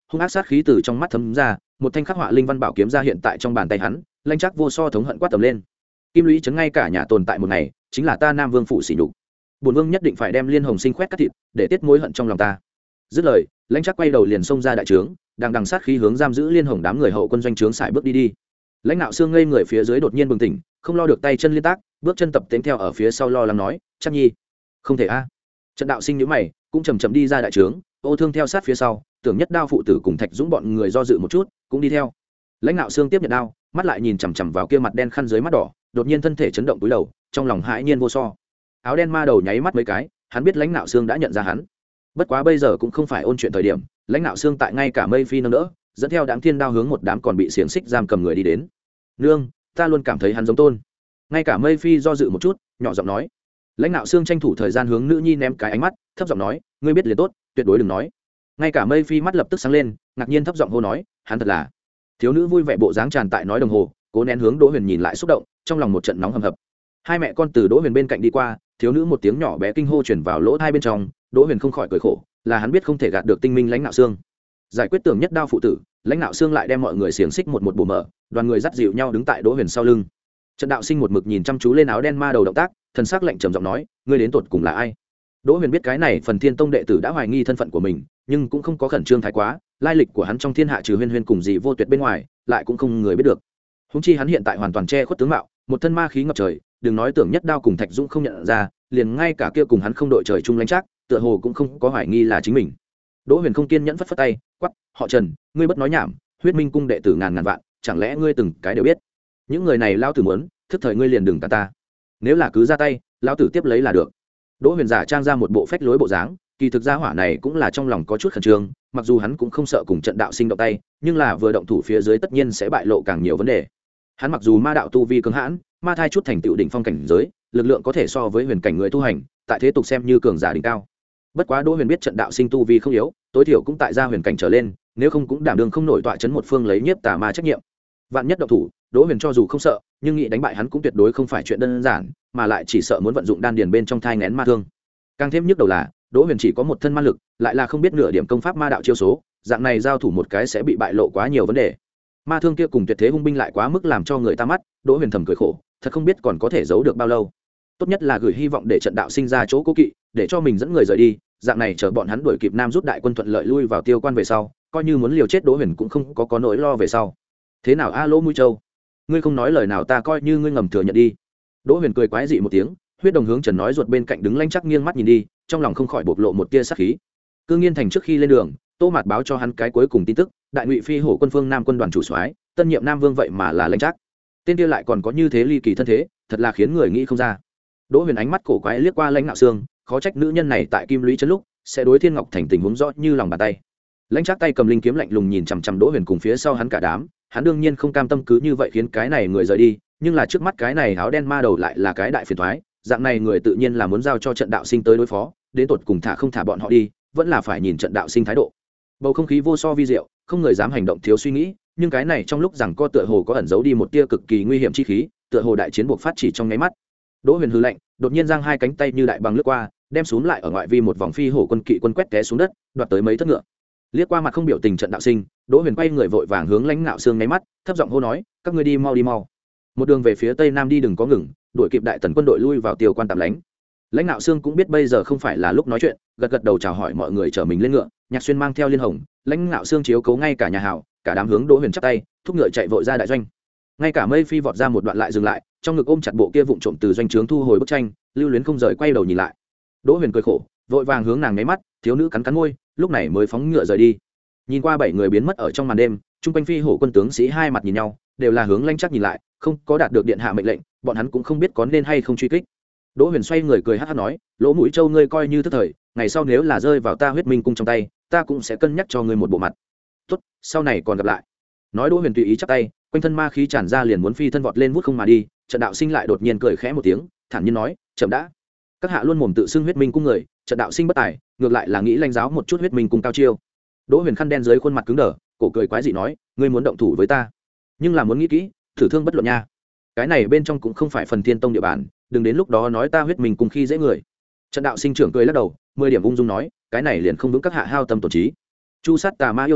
hung ác sát khí từ trong mắt thấm ra, một thanh khắc họa linh văn bảo kiếm ra hiện tại trong bàn tay hắn, lanh chắc vô so thống hận quát tầm lên. Kim lũy chấn ngay cả nhà tồn tại một ngày, chính là ta Nam Vương phụ sỉ nhục. Bổn vương nhất định phải đem Liên Hồng Sinh khoét cắt thịt, để tiết mối hận trong lòng ta. Dứt lời, lãnh chắc quay đầu liền xông ra đại trướng, đang đằng sát khí hướng giam giữ Liên Hồng đám người hậu quân doanh trướng xài bước đi đi. Lãnh Nạo Xương ngây người phía dưới đột nhiên bừng tỉnh, không lo được tay chân liên tác, bước chân tập tễnh theo ở phía sau lo lắng nói, chắc nhi, không thể a. Trận Đạo Sinh nhíu mày, cũng chầm chậm đi ra đại trướng, Ô Thương theo sát phía sau, Tưởng Nhất Đao phụ tử cùng Thạch Dũng bọn người do dự một chút, cũng đi theo. Lãnh Nạo Xương tiếp nhận đao, mắt lại nhìn chằm chằm vào kia mặt đen khăn dưới mắt đỏ, đột nhiên thân thể chấn động túi đầu, trong lòng hãi nhiên vô so. Áo đen ma đầu nháy mắt mấy cái, hắn biết Lãnh Nạo Xương đã nhận ra hắn. Bất quá bây giờ cũng không phải ôn chuyện thời điểm, Lãnh Nạo Xương tại ngay cả Mây Phi nâng đỡ, dẫn theo Đám Thiên Đao hướng một đám còn bị xiềng xích giam cầm người đi đến. Nương, ta luôn cảm thấy hắn giống Tôn. Ngay cả Mây Phi do dự một chút, nhỏ giọng nói. Lãnh Nạo Xương tranh thủ thời gian hướng nữ nhi ném cái ánh mắt, thấp giọng nói, ngươi biết liền tốt, tuyệt đối đừng nói. Ngay cả Mây Phi mắt lập tức sáng lên, ngạc nhiên thấp giọng hô nói, hắn thật là. Thiếu nữ vui vẻ bộ dáng tràn tại nói đồng hồ, cố nén hướng Đỗ Huyền nhìn lại xúc động, trong lòng một trận nóng hầm hập. Hai mẹ con từ Đỗ Huyền bên cạnh đi qua, thiếu nữ một tiếng nhỏ bé kinh hô truyền vào lỗ tai bên trong, Đỗ Huyền không khỏi cười khổ, là hắn biết không thể gạt được tinh minh Lãnh Nạo Xương. Giải quyết Tưởng Nhất Đao phụ tử, Lãnh Nạo Xương lại đem mọi người xiềng xích một một bổ mở, đoàn người dắt dịu nhau đứng tại Đỗ Huyền sau lưng. Trận Đạo Sinh một mực nhìn chăm chú lên áo đen ma đầu động tác, thần sắc lạnh trầm giọng nói, ngươi đến tột cùng là ai? Đỗ Huyền biết cái này Phần Thiên Tông đệ tử đã hoài nghi thân phận của mình, nhưng cũng không có khẩn trương thái quá, lai lịch của hắn trong thiên hạ trừ Huyên Huyên cùng gì Vô Tuyệt bên ngoài, lại cũng không người biết được. Huống chi hắn hiện tại hoàn toàn che khuất tướng mạo, một thân ma khí ngập trời, đừng nói Tưởng Nhất Đao cùng Thạch Dũng không nhận ra, liền ngay cả kia cùng hắn không đội trời chung Lãnh Trác, tựa hồ cũng không có hoài nghi là chính mình. Đỗ Huyền không kiên nhẫn phất phất tay, quắc, họ Trần, ngươi bất nói nhảm, Huyết Minh cung đệ tử ngàn ngàn vạn, chẳng lẽ ngươi từng cái đều biết? Những người này lao tử muốn, thức thời ngươi liền đừng cả ta. Nếu là cứ ra tay, lao tử tiếp lấy là được. Đỗ Huyền giả trang ra một bộ phách lối bộ dáng, kỳ thực gia hỏa này cũng là trong lòng có chút khẩn trương, mặc dù hắn cũng không sợ cùng Trận Đạo Sinh động tay, nhưng là vừa động thủ phía dưới tất nhiên sẽ bại lộ càng nhiều vấn đề. Hắn mặc dù ma đạo tu vi cứng hãn, ma thai chút thành tựu đỉnh phong cảnh giới, lực lượng có thể so với huyền cảnh người tu hành, tại thế tục xem như cường giả đỉnh cao. Bất quá Đỗ Huyền biết Trận Đạo Sinh tu vi không yếu, tối thiểu cũng tại gia huyền cảnh trở lên, nếu không cũng đảm đương không nổi tọa chấn một phương lấy nhiếp tà ma trách nhiệm. Vạn nhất động thủ, Đỗ Huyền cho dù không sợ, nhưng nghĩ đánh bại hắn cũng tuyệt đối không phải chuyện đơn giản, mà lại chỉ sợ muốn vận dụng đan điền bên trong thai nghén ma thương. Càng thêm nhức đầu là, Đỗ Huyền chỉ có một thân ma lực, lại là không biết nửa điểm công pháp ma đạo chiêu số, dạng này giao thủ một cái sẽ bị bại lộ quá nhiều vấn đề. Ma thương kia cùng tuyệt thế hung binh lại quá mức làm cho người ta mắt, Đỗ Huyền thầm cười khổ, thật không biết còn có thể giấu được bao lâu. Tốt nhất là gửi hy vọng để Trận Đạo Sinh ra chỗ cố kỵ, để cho mình dẫn người rời đi, dạng này chờ bọn hắn đuổi kịp Nam rút đại quân thuận lợi lui vào Tiêu Quan về sau, coi như muốn liều chết Đỗ Huyền cũng không có có nỗi lo về sau. Thế nào a Lỗ Mũi Châu, ngươi không nói lời nào ta coi như ngươi ngầm thừa nhận đi. Đỗ Huyền cười quái dị một tiếng, huyết đồng hướng Trần nói ruột bên cạnh đứng Lãnh Trác nghiêng mắt nhìn đi, trong lòng không khỏi bộc lộ một tia sát khí. Cương Nghiên Thành trước khi lên đường, Tô Mạt báo cho hắn cái cuối cùng tin tức, đại ngụy phi hổ quân phương Nam quân đoàn chủ soái, tân nhiệm Nam Vương vậy mà là Lãnh Trác. Tên kia lại còn có như thế ly kỳ thân thế, thật là khiến người nghĩ không ra. Đỗ Huyền ánh mắt cổ quái liếc qua Lãnh Nạo Xương, khó trách nữ nhân này tại Kim Lũy trấn lúc sẽ đối Thiên Ngọc Thành tình huống rõ như lòng bàn tay. Lãnh Trác tay cầm linh kiếm lạnh lùng nhìn chằm chằm Đỗ Huyền cùng phía sau hắn cả đám, hắn đương nhiên không cam tâm cứ như vậy khiến cái này người rời đi, nhưng là trước mắt cái này áo đen ma đầu lại là cái đại phiền toái, dạng này người tự nhiên là muốn giao cho Trận Đạo Sinh tới đối phó, đến tột cùng thả không thả bọn họ đi, vẫn là phải nhìn Trận Đạo Sinh thái độ. Bầu không khí vô so vi diệu, không người dám hành động thiếu suy nghĩ, nhưng cái này trong lúc rằng co tựa hồ có ẩn giấu đi một tia cực kỳ nguy hiểm chi khí, tựa hồ đại chiến buộc phát chỉ trong nháy mắt. Đỗ Huyền hừ lạnh, đột nhiên giang hai cánh tay như đại băng lướt qua, đem xuống lại ở ngoại vi một vòng phi hổ quân kỵ quân quét té xuống đất, đoạt tới mấy thất ngựa. Liếc qua mặt không biểu tình Trận Đạo Sinh, Đỗ Huyền quay người vội vàng hướng Lãnh Nạo Xương nháy mắt, thấp giọng hô nói, các ngươi đi mau đi mau. Một đường về phía tây nam đi đừng có ngừng, đuổi kịp đại tần quân đội lui vào Tiêu Quan tạm lánh. Lãnh Nạo Xương cũng biết bây giờ không phải là lúc nói chuyện, gật gật đầu chào hỏi mọi người chở mình lên ngựa, Nhạc Xuyên mang theo Liên Hồng, Lãnh Nạo Xương chiếu cố ngay cả nhà hảo, cả đám hướng Đỗ Huyền chắp tay, thúc ngựa chạy vội ra đại doanh. Ngay cả Mây Phi vọt ra một đoạn lại dừng lại, trong ngực ôm chặt bộ kia vụng trộm từ doanh trướng thu hồi bức tranh, lưu luyến không rời quay đầu nhìn lại. Đỗ Huyền cười khổ, vội vàng hướng nàng nháy mắt, thiếu nữ cắn cắn môi, lúc này mới phóng ngựa rời đi. Nhìn qua bảy người biến mất ở trong màn đêm, trung quanh phi hổ quân tướng sĩ hai mặt nhìn nhau, đều là hướng Lãnh Trác nhìn lại, không có đạt được điện hạ mệnh lệnh, bọn hắn cũng không biết có nên hay không truy kích. Đỗ Huyền xoay người cười hắc hắc nói, Lỗ Mũi Châu ngươi coi như thức thời, ngày sau nếu là rơi vào ta Huyết Minh cung trong tay, ta cũng sẽ cân nhắc cho ngươi một bộ mặt. Tốt, sau này còn gặp lại. Nói Đỗ Huyền tùy ý chắp tay, quanh thân ma khí tràn ra liền muốn phi thân vọt lên vút không mà đi. Trận Đạo Sinh lại đột nhiên cười khẽ một tiếng, thản nhiên nói, chậm đã. Các hạ luôn mồm tự xưng Huyết Minh cung người, Trận Đạo Sinh bất tài, ngược lại là nghĩ lãnh giáo một chút Huyết Minh cung cao chiêu. Đỗ Huyền khăn đen dưới khuôn mặt cứng đờ, cổ cười quái dị nói, ngươi muốn động thủ với ta, nhưng là muốn nghĩ kỹ, thử thương bất luận nha. Cái này bên trong cũng không phải Phần Thiên Tông địa bàn, đừng đến lúc đó nói ta Huyết Minh cung khi dễ người. Trận Đạo Sinh trưởng cười lắc đầu, mười điểm ung dung nói, cái này liền không đúng các hạ hao tâm tổn trí. Chu sát tà ma yêu nhân,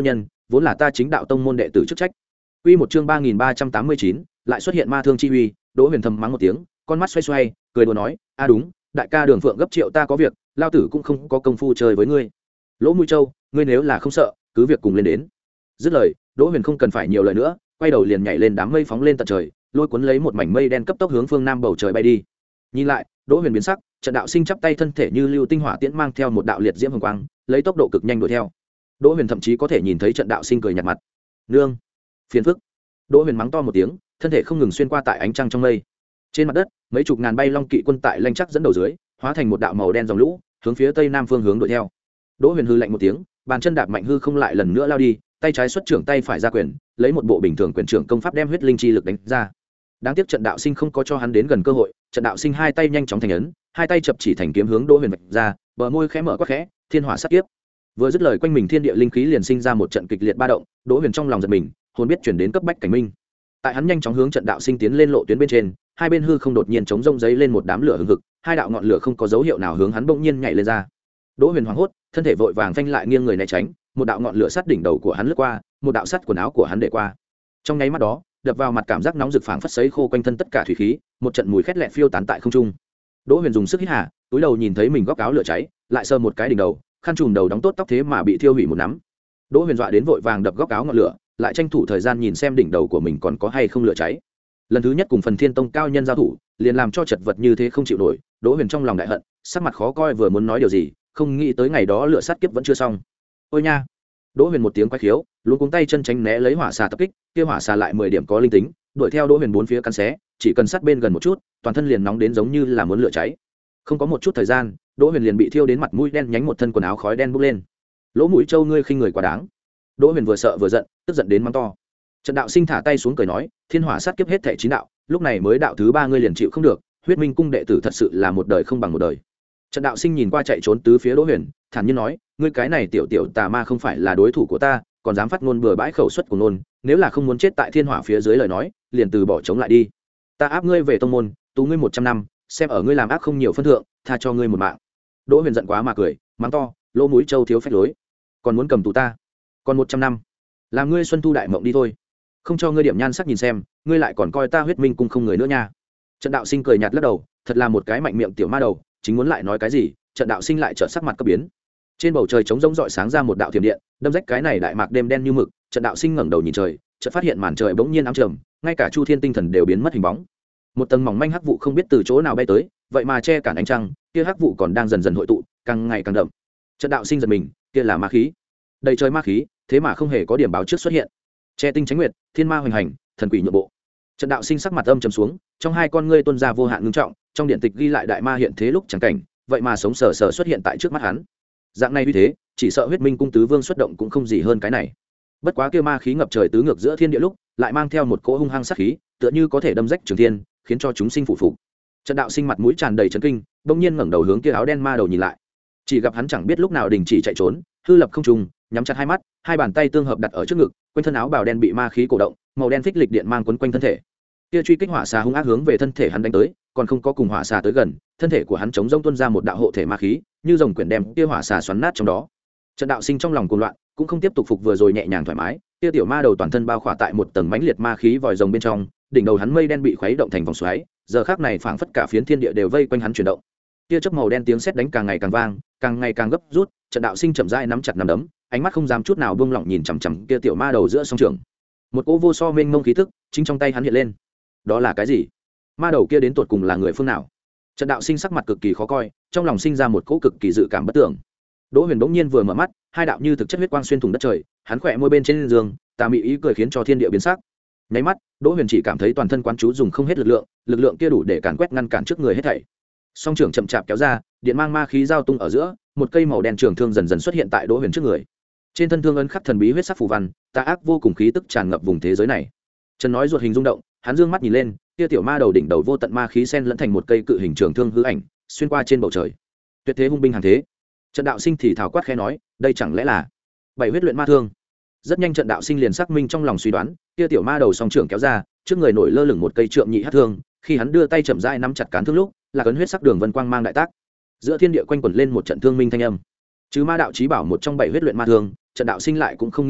vốn là ta chính đạo tông môn đệ tử chức trách. Quy một chương ba nghìn ba trăm tám mươi chín, lại xuất hiện ma thương chi uy. Đỗ Huyền thầm mắng một tiếng, con mắt xoay xoay, cười đùa nói, a đúng, đại ca Đường Phượng gấp triệu ta có việc, lao tử cũng không có công phu chơi với ngươi. Lỗ Mũi Châu, ngươi nếu là không sợ, cứ việc cùng lên đến. Dứt lời, Đỗ Huyền không cần phải nhiều lời nữa, quay đầu liền nhảy lên đám mây phóng lên tận trời, lôi cuốn lấy một mảnh mây đen cấp tốc hướng phương nam bầu trời bay đi. Nhìn lại, Đỗ Huyền biến sắc, Trận Đạo Sinh chắp tay thân thể như lưu tinh hỏa tiễn mang theo một đạo liệt diễm hồng quang, lấy tốc độ cực nhanh đuổi theo. Đỗ Huyền thậm chí có thể nhìn thấy Trận Đạo Sinh cười nhạt mặt. Nương, phiền phức. Đỗ Huyền mắng to một tiếng, thân thể không ngừng xuyên qua tại ánh trăng trong mây. Trên mặt đất, mấy chục ngàn bay long kỵ quân tại lanh chắc dẫn đầu dưới, hóa thành một đạo màu đen dòng lũ, hướng phía tây nam phương hướng đuổi theo. Đỗ Huyền hư lạnh một tiếng, bàn chân đạp mạnh hư không lại lần nữa lao đi, tay trái xuất trưởng tay phải ra quyền, lấy một bộ bình thường quyền trưởng công pháp đem huyết linh chi lực đánh ra. Đáng tiếc Trận Đạo Sinh không có cho hắn đến gần cơ hội, Trận Đạo Sinh hai tay nhanh chóng thành ấn, hai tay chập chỉ thành kiếm hướng Đỗ Huyền vạch ra, bờ môi khẽ mở quắc khẽ, thiên hỏa sát kiếp. Vừa dứt lời, quanh mình thiên địa linh khí liền sinh ra một trận kịch liệt ba động, Đỗ Huyền trong lòng giật mình, hồn biết chuyển đến cấp bách cảnh minh. Tại hắn nhanh chóng hướng Trận Đạo Sinh tiến lên lộ tuyến bên trên, hai bên hư không đột nhiên chống rông giấy lên một đám lửa hừng hực, hai đạo ngọn lửa không có dấu hiệu nào hướng hắn bỗng nhiên nhảy lên ra. Đỗ Huyền hoảng hốt, thân thể vội vàng phanh lại nghiêng người né tránh, một đạo ngọn lửa sát đỉnh đầu của hắn lướt qua, một đạo sắt quần áo của hắn để qua. Trong nháy mắt đó, đập vào mặt cảm giác nóng rực phảng phất sấy khô quanh thân tất cả thủy khí, một trận mùi khét lẹt phiêu tán tại không trung. Đỗ Huyền dùng sức hít hà, túi đầu nhìn thấy mình góc áo lửa cháy, lại sờ một cái đỉnh đầu, khăn trùm đầu đóng tốt tóc thế mà bị thiêu hủy một nắm. Đỗ Huyền dọa đến vội vàng đập góc áo ngọn lửa, lại tranh thủ thời gian nhìn xem đỉnh đầu của mình còn có hay không lửa cháy. Lần thứ nhất cùng Phần Thiên Tông cao nhân giao thủ, liền làm cho chật vật như thế không chịu nổi. Đỗ Huyền trong lòng đại hận, sắc mặt khó coi vừa muốn nói điều gì, không nghĩ tới ngày đó lửa sát kiếp vẫn chưa xong. Ôi nha! Đỗ Huyền một tiếng quái khiếu, luống cuống tay chân tránh né lấy hỏa xà tập kích, kia hỏa xà lại mười điểm có linh tính, đuổi theo Đỗ Huyền bốn phía cắn xé, chỉ cần sát bên gần một chút, toàn thân liền nóng đến giống như là muốn lửa cháy. Không có một chút thời gian, Đỗ Huyền liền bị thiêu đến mặt mũi đen nhánh, một thân quần áo khói đen bốc lên. Lỗ Mũi Châu, ngươi khinh người quá đáng. Đỗ Huyền vừa sợ vừa giận, tức giận đến mắng to. Trận Đạo Sinh thả tay xuống cười nói, thiên hỏa sát kiếp hết thảy chín đạo, lúc này mới đạo thứ ba ngươi liền chịu không được, Huyết Minh cung đệ tử thật sự là một đời không bằng một đời. Trận Đạo Sinh nhìn qua chạy trốn tứ phía Đỗ Huyền, thản nhiên nói, ngươi cái này tiểu tiểu tà ma không phải là đối thủ của ta, còn dám phát ngôn bừa bãi khẩu suất của ngôn, nếu là không muốn chết tại thiên hỏa phía dưới lời nói, liền từ bỏ chống lại đi. Ta áp ngươi về tông môn, tù ngươi một trăm năm, xem ở ngươi làm ác không nhiều phân thượng, tha cho ngươi một mạng. Đỗ Huyền giận quá mà cười, mắng to, Lỗ Mũi Châu thiếu phách lối, còn muốn cầm tù ta, còn một trăm năm, làm ngươi xuân thu đại mộng đi thôi, không cho ngươi điểm nhan sắc nhìn xem, ngươi lại còn coi ta Huyết Minh cung không người nữa nha. Trận Đạo Sinh cười nhạt lắc đầu, thật là một cái mạnh miệng tiểu ma đầu, chính muốn lại nói cái gì, Trận Đạo Sinh lại trợn sắc mặt cấp biến. Trên bầu trời trống rỗng rọi sáng ra một đạo thiểm điện, đâm rách cái này đại mạc đêm đen như mực. Trận Đạo Sinh ngẩng đầu nhìn trời, chợt phát hiện màn trời bỗng nhiên ám trầm, ngay cả Chu Thiên tinh thần đều biến mất hình bóng. Một tầng mỏng manh hắc vụ không biết từ chỗ nào bay tới, vậy mà che cản ánh trăng, kia hắc vụ còn đang dần dần hội tụ, càng ngày càng đậm. Trận Đạo Sinh giật mình, kia là ma khí, đầy trời ma khí, thế mà không hề có điểm báo trước xuất hiện. Che tinh tránh nguyệt, thiên ma hoành hành, thần quỷ nhượng bộ. Trận Đạo Sinh sắc mặt âm trầm xuống, trong hai con ngươi tuôn ra vô hạn ngưng trọng, trong điện tịch ghi lại đại ma hiện thế lúc chẳng cảnh, vậy mà sống sờ sờ xuất hiện tại trước mắt hắn. Dạng này như thế, chỉ sợ Huyết Minh cung tứ vương xuất động cũng không gì hơn cái này. Bất quá kia ma khí ngập trời tứ ngược giữa thiên địa lúc, lại mang theo một cỗ hung hăng sát khí, tựa như có thể đâm rách trường thiên, khiến cho chúng sinh phụ phục. Trận Đạo Sinh mặt mũi tràn đầy chấn kinh, bỗng nhiên ngẩng đầu hướng kia áo đen ma đầu nhìn lại. Chỉ gặp hắn chẳng biết lúc nào đình chỉ chạy trốn, hư lập không trung, nhắm chặt hai mắt, hai bàn tay tương hợp đặt ở trước ngực, quanh thân áo bào đen bị ma khí cổ động, màu đen phích lịch điện mang quấn quanh thân thể. Kia truy kích hỏa xà hung ác hướng về thân thể hắn đánh tới, còn không có cùng hỏa xà tới gần, thân thể của hắn chống rông tuôn ra một đạo hộ thể ma khí, như rồng quyển đem kia hỏa xà xoắn nát trong đó. Trận Đạo Sinh trong lòng cuồng loạn, cũng không tiếp tục phục vừa rồi nhẹ nhàng thoải mái, kia tiểu ma đầu toàn thân bao khỏa tại một tầng mãnh liệt ma khí vòi rồng bên trong, đỉnh đầu hắn mây đen bị khuấy động thành vòng xoáy, giờ khắc này phảng phất cả phiến thiên địa đều vây quanh hắn chuyển động. Kia chớp màu đen tiếng sét đánh càng ngày càng vang, càng ngày càng gấp rút, Trận Đạo Sinh chậm rãi nắm chặt nắm đấm, ánh mắt không dám chút nào buông lỏng nhìn chằm chằm kia tiểu ma đầu giữa song trường. Một cỗ vô so mênh mông khí tức chính trong tay hắn hiện lên. Đó là cái gì? Ma đầu kia đến tột cùng là người phương nào? Trận Đạo Sinh sắc mặt cực kỳ khó coi, trong lòng sinh ra một cỗ cực kỳ dự cảm bất tưởng. Đỗ Huyền bỗng nhiên vừa mở mắt, hai đạo như thực chất huyết quang xuyên thủng đất trời, hắn khẽ môi bên trên giường, tà mị ý cười khiến cho thiên địa biến sắc. Nháy mắt, Đỗ Huyền chỉ cảm thấy toàn thân quán chú dùng không hết lực lượng, lực lượng kia đủ để càn quét ngăn cản trước người hết thảy. Song trưởng chậm chạp kéo ra, điện mang ma khí giao tung ở giữa, một cây màu đen trường thương dần dần xuất hiện tại Đỗ Huyền trước người. Trên thân thương ấn khắc thần bí huyết sắc phù văn, tà ác vô cùng khí tức tràn ngập vùng thế giới này. Trần nói ruột hình rung động, hắn dương mắt nhìn lên, kia tiểu ma đầu đỉnh đầu vô tận ma khí xen lẫn thành một cây cự hình trường thương hư ảnh, xuyên qua trên bầu trời. Tuyệt thế hung binh hàng thế. Trận Đạo Sinh thì thảo quát khẽ nói, đây chẳng lẽ là bảy huyết luyện ma thương? Rất nhanh Trận Đạo Sinh liền xác minh trong lòng suy đoán, kia tiểu ma đầu song trưởng kéo ra, trước người nổi lơ lửng một cây trượng nhị hắc thương, khi hắn đưa tay chậm rãi nắm chặt cán thương lúc, là cấn huyết sắc đường vân quang mang đại tác. Giữa thiên địa quanh quẩn lên một trận thương minh thanh âm. Chứ ma đạo chí bảo một trong bảy huyết luyện ma thương, Trận Đạo Sinh lại cũng không nghĩ ra,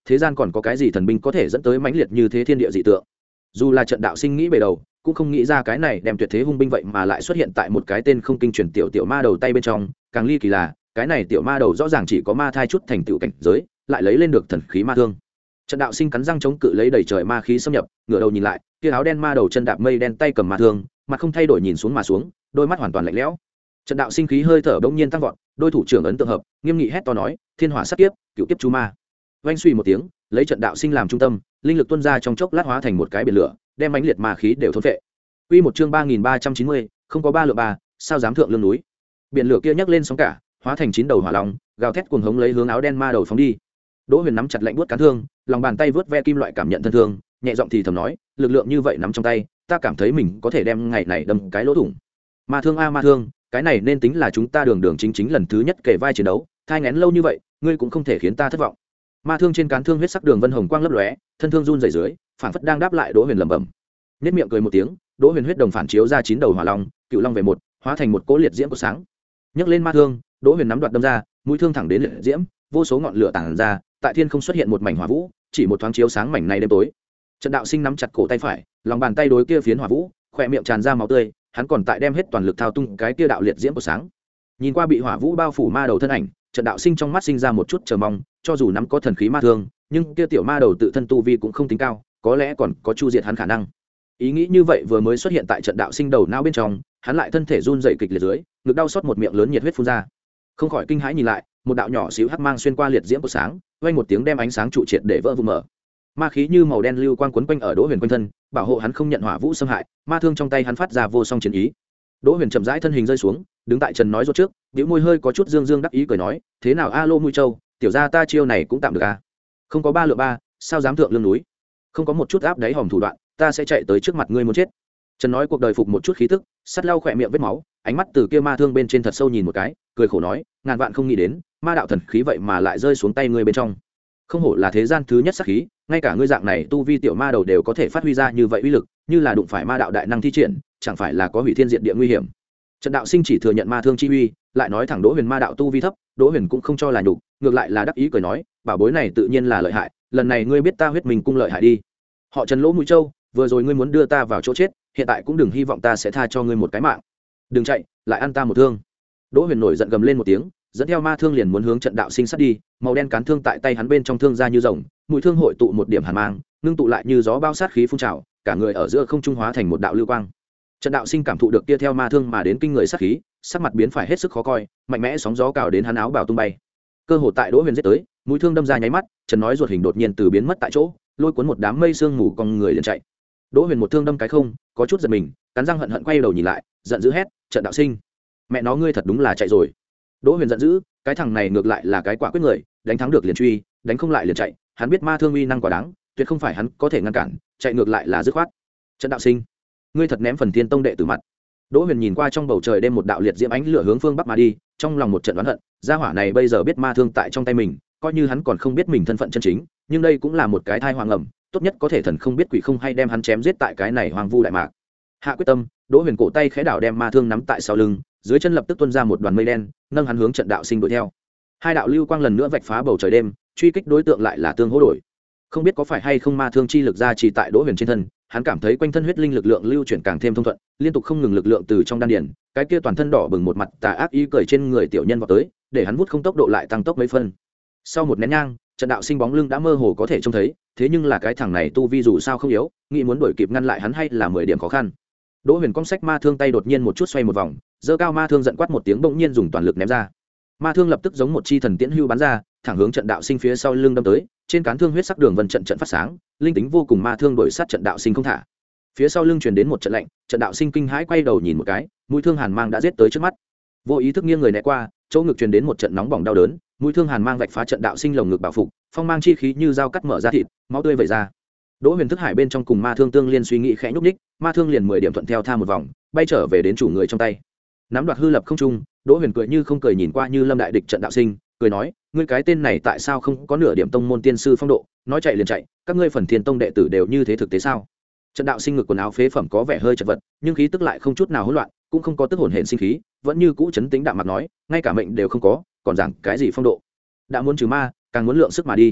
thế gian còn có cái gì thần binh có thể dẫn tới mãnh liệt như thế thiên địa dị tượng. Dù là trận đạo sinh nghĩ bề đầu cũng không nghĩ ra cái này đem tuyệt thế hung binh vậy mà lại xuất hiện tại một cái tên không kinh truyền tiểu tiểu ma đầu tay bên trong. Càng ly kỳ là cái này tiểu ma đầu rõ ràng chỉ có ma thai chút thành tựu cảnh giới, lại lấy lên được thần khí ma thương. Trận đạo sinh cắn răng chống cự lấy đầy trời ma khí xâm nhập, ngửa đầu nhìn lại, kia áo đen ma đầu chân đạp mây đen tay cầm ma thương, mặt không thay đổi nhìn xuống mà xuống, đôi mắt hoàn toàn lạnh lẽo. Trận đạo sinh khí hơi thở bỗng nhiên tăng vọt, đôi thủ trưởng ấn tượng hợp, nghiêm nghị hét to nói: "Thiên hỏa sát kiếp, cựu kiếp chu ma." Vang suy một tiếng, lấy trận đạo sinh làm trung tâm, linh lực tuôn ra trong chốc lát hóa thành một cái biển lửa, đem mãnh liệt ma khí đều thôn phệ. Quy một chương ba nghìn ba trăm chín mươi, không có ba lượng ba, sao dám thượng lưng núi. Biển lửa kia nhấc lên sóng cả, hóa thành chín đầu hỏa long, gào thét cuồng hống lấy hướng áo đen ma đầu phóng đi. Đỗ Huyền nắm chặt lạnh buốt cán thương, lòng bàn tay vớt ve kim loại cảm nhận thân thương, nhẹ giọng thì thầm nói: "Lực lượng như vậy nắm trong tay, ta cảm thấy mình có thể đem ngày này đâm cái lỗ thủng." Ma thương a ma thương, cái này nên tính là chúng ta đường đường chính chính lần thứ nhất kể vai chiến đấu, thai nghén lâu như vậy, ngươi cũng không thể khiến ta thất vọng. Ma thương trên cán thương huyết sắc đường vân hồng quang lấp lóe, thân thương run rẩy dưới, phảng phất đang đáp lại Đỗ Huyền lẩm bẩm. Nét miệng cười một tiếng, Đỗ Huyền huyết đồng phản chiếu ra chín đầu hỏa long, cựu long về một, hóa thành một cỗ liệt diễm của sáng. Nhấc lên ma thương, Đỗ Huyền nắm đoạt đâm ra, mũi thương thẳng đến liệt diễm, vô số ngọn lửa tản ra, tại thiên không xuất hiện một mảnh hỏa vũ, chỉ một thoáng chiếu sáng mảnh này đêm tối. Trận đạo sinh nắm chặt cổ tay phải, lòng bàn tay đối kia phiến hỏa vũ, khỏe miệng tràn ra máu tươi, hắn còn tại đem hết toàn lực thao tung cái kia đạo liệt diễm của sáng. Nhìn qua bị hỏa vũ bao phủ ma đầu thân ảnh, trận đạo sinh trong mắt sinh ra một chút chờ mong, cho dù nắm có thần khí ma thương, nhưng kia tiểu ma đầu tự thân tu vi cũng không tính cao, có lẽ còn có chu diệt hắn khả năng. Ý nghĩ như vậy vừa mới xuất hiện tại trận đạo sinh đầu não bên trong, hắn lại thân thể run rẩy kịch liệt dưới, ngực đau xót một miệng lớn nhiệt huyết phun ra. Không khỏi kinh hãi nhìn lại, một đạo nhỏ xíu hắc mang xuyên qua liệt diễm của sáng, vang một tiếng đem ánh sáng trụ triệt để vỡ vụn mở. Ma khí như màu đen lưu quang quấn quanh ở Đỗ Huyền quanh thân, bảo hộ hắn không nhận hỏa vũ xâm hại, ma thương trong tay hắn phát ra vô song chiến ý. Đỗ Huyền chậm rãi thân hình rơi xuống, đứng tại Trần nói rốt trước, bĩu môi hơi có chút dương dương đắc ý cười nói: "Thế nào a lô mũi châu, tiểu gia ta chiêu này cũng tạm được a. Không có ba lượng ba, sao dám thượng lưng núi? Không có một chút áp đáy hòm thủ đoạn, ta sẽ chạy tới trước mặt ngươi muốn chết." Trần nói cuộc đời phục một chút khí tức, sắt lau khỏe miệng vết máu, ánh mắt từ kia ma thương bên trên thật sâu nhìn một cái, cười khổ nói: "Ngàn vạn không nghĩ đến, ma đạo thần khí vậy mà lại rơi xuống tay ngươi bên trong. Không hổ là thế gian thứ nhất sát khí, ngay cả ngươi dạng này tu vi tiểu ma đầu đều có thể phát huy ra như vậy uy lực, như là đụng phải ma đạo đại năng thi triển, chẳng phải là có hủy thiên diệt địa nguy hiểm." Trận đạo sinh chỉ thừa nhận ma thương chi uy, lại nói thẳng Đỗ Huyền ma đạo tu vi thấp, Đỗ Huyền cũng không cho là nhục, ngược lại là đắc ý cười nói: "Bảo bối này tự nhiên là lợi hại, lần này ngươi biết ta huyết mình cung lợi hại đi. Họ Trần lỗ mũi châu, vừa rồi ngươi muốn đưa ta vào chỗ chết, hiện tại cũng đừng hy vọng ta sẽ tha cho ngươi một cái mạng. Đừng chạy, lại ăn ta một thương." Đỗ Huyền nổi giận gầm lên một tiếng, dẫn theo ma thương liền muốn hướng trận đạo sinh sát đi, màu đen cán thương tại tay hắn bên trong thương ra như rồng, mũi thương hội tụ một điểm hàn mang, ngưng tụ lại như gió bao sát khí phun trào, cả người ở giữa không trung hóa thành một đạo lưu quang. Trận đạo sinh cảm thụ được kia theo ma thương mà đến kinh người sát khí, sắc mặt biến phải hết sức khó coi, mạnh mẽ sóng gió cào đến hắn áo bào tung bay. Cơ hội tại Đỗ Huyền giết tới, mũi thương đâm ra nháy mắt, Trần nói ruột hình đột nhiên từ biến mất tại chỗ, lôi cuốn một đám mây sương mù con người liền chạy. Đỗ Huyền một thương đâm cái không, có chút giật mình, cắn răng hận hận quay đầu nhìn lại, giận dữ hét: "Trận đạo sinh, mẹ nó ngươi thật đúng là chạy rồi." Đỗ Huyền giận dữ, cái thằng này ngược lại là cái quả quyết người, đánh thắng được liền truy, đánh không lại liền chạy, hắn biết ma thương uy năng quả đáng, tuyệt không phải hắn có thể ngăn cản, chạy ngược lại là dứt khoát. "Trận đạo sinh, ngươi thật ném phần Thiên Tông đệ tử mặt." Đỗ Huyền nhìn qua trong bầu trời đêm một đạo liệt diễm ánh lửa hướng phương bắc mà đi, trong lòng một trận oán hận, gia hỏa này bây giờ biết ma thương tại trong tay mình, coi như hắn còn không biết mình thân phận chân chính, nhưng đây cũng là một cái thai hoàng ẩm, tốt nhất có thể thần không biết quỷ không hay đem hắn chém giết tại cái này hoang vu đại mạc. Hạ quyết tâm, Đỗ Huyền cổ tay khẽ đảo đem ma thương nắm tại sau lưng, dưới chân lập tức tuôn ra một đoàn mây đen, nâng hắn hướng trận đạo sinh đuổi theo. Hai đạo lưu quang lần nữa vạch phá bầu trời đêm, truy kích đối tượng lại là tương hỗ đổi. Không biết có phải hay không ma thương chi lực ra chỉ tại Đỗ Huyền trên thân, hắn cảm thấy quanh thân huyết linh lực lượng lưu chuyển càng thêm thông thuận, liên tục không ngừng lực lượng từ trong đan điền, cái kia toàn thân đỏ bừng một mặt tà ác ý cười trên người tiểu nhân vọt tới, để hắn vút không tốc độ lại tăng tốc mấy phân. Sau một nén nhang, trận đạo sinh bóng lưng đã mơ hồ có thể trông thấy, thế nhưng là cái thằng này tu vi dù sao không yếu, nghĩ muốn đuổi kịp ngăn lại hắn hay là mười điểm khó khăn. Đỗ Huyền cong sách ma thương tay đột nhiên một chút xoay một vòng, giơ cao ma thương giận quát một tiếng bỗng nhiên dùng toàn lực ném ra. Ma thương lập tức giống một chi thần tiễn hưu bắn ra, thẳng hướng trận đạo sinh phía sau lưng đâm tới, trên cán thương huyết sắc đường vân trận trận phát sáng, linh tính vô cùng ma thương đuổi sát trận đạo sinh không thả. Phía sau lưng truyền đến một trận lạnh, trận đạo sinh kinh hãi quay đầu nhìn một cái, mũi thương hàn mang đã giết tới trước mắt. Vô ý thức nghiêng người né qua, chỗ ngực truyền đến một trận nóng bỏng đau đớn, mũi thương hàn mang vạch phá trận đạo sinh lồng ngực bảo phục, phong mang chi khí như dao cắt mở ra thịt, máu tươi vẩy ra. Đỗ Huyền thức hải bên trong cùng ma thương tương liên suy nghĩ khẽ nhúc nhích, ma thương liền mười điểm thuận theo tha một vòng, bay trở về đến chủ người trong tay. Nắm đoạt hư lập không trung, Đỗ Huyền cười như không cười nhìn qua Như Lâm đại địch trận đạo sinh, cười nói: "Ngươi cái tên này tại sao không có nửa điểm tông môn tiên sư phong độ, nói chạy liền chạy, các ngươi Phần Thiên Tông đệ tử đều như thế thực tế sao?" Trận đạo sinh ngực quần áo phế phẩm có vẻ hơi chật vật, nhưng khí tức lại không chút nào hỗn loạn, cũng không có tức hồn hển sinh khí, vẫn như cũ chấn tĩnh đạm mặt nói: "Ngay cả mệnh đều không có, còn giảng cái gì phong độ? Đã muốn trừ ma, càng muốn lượng sức mà đi."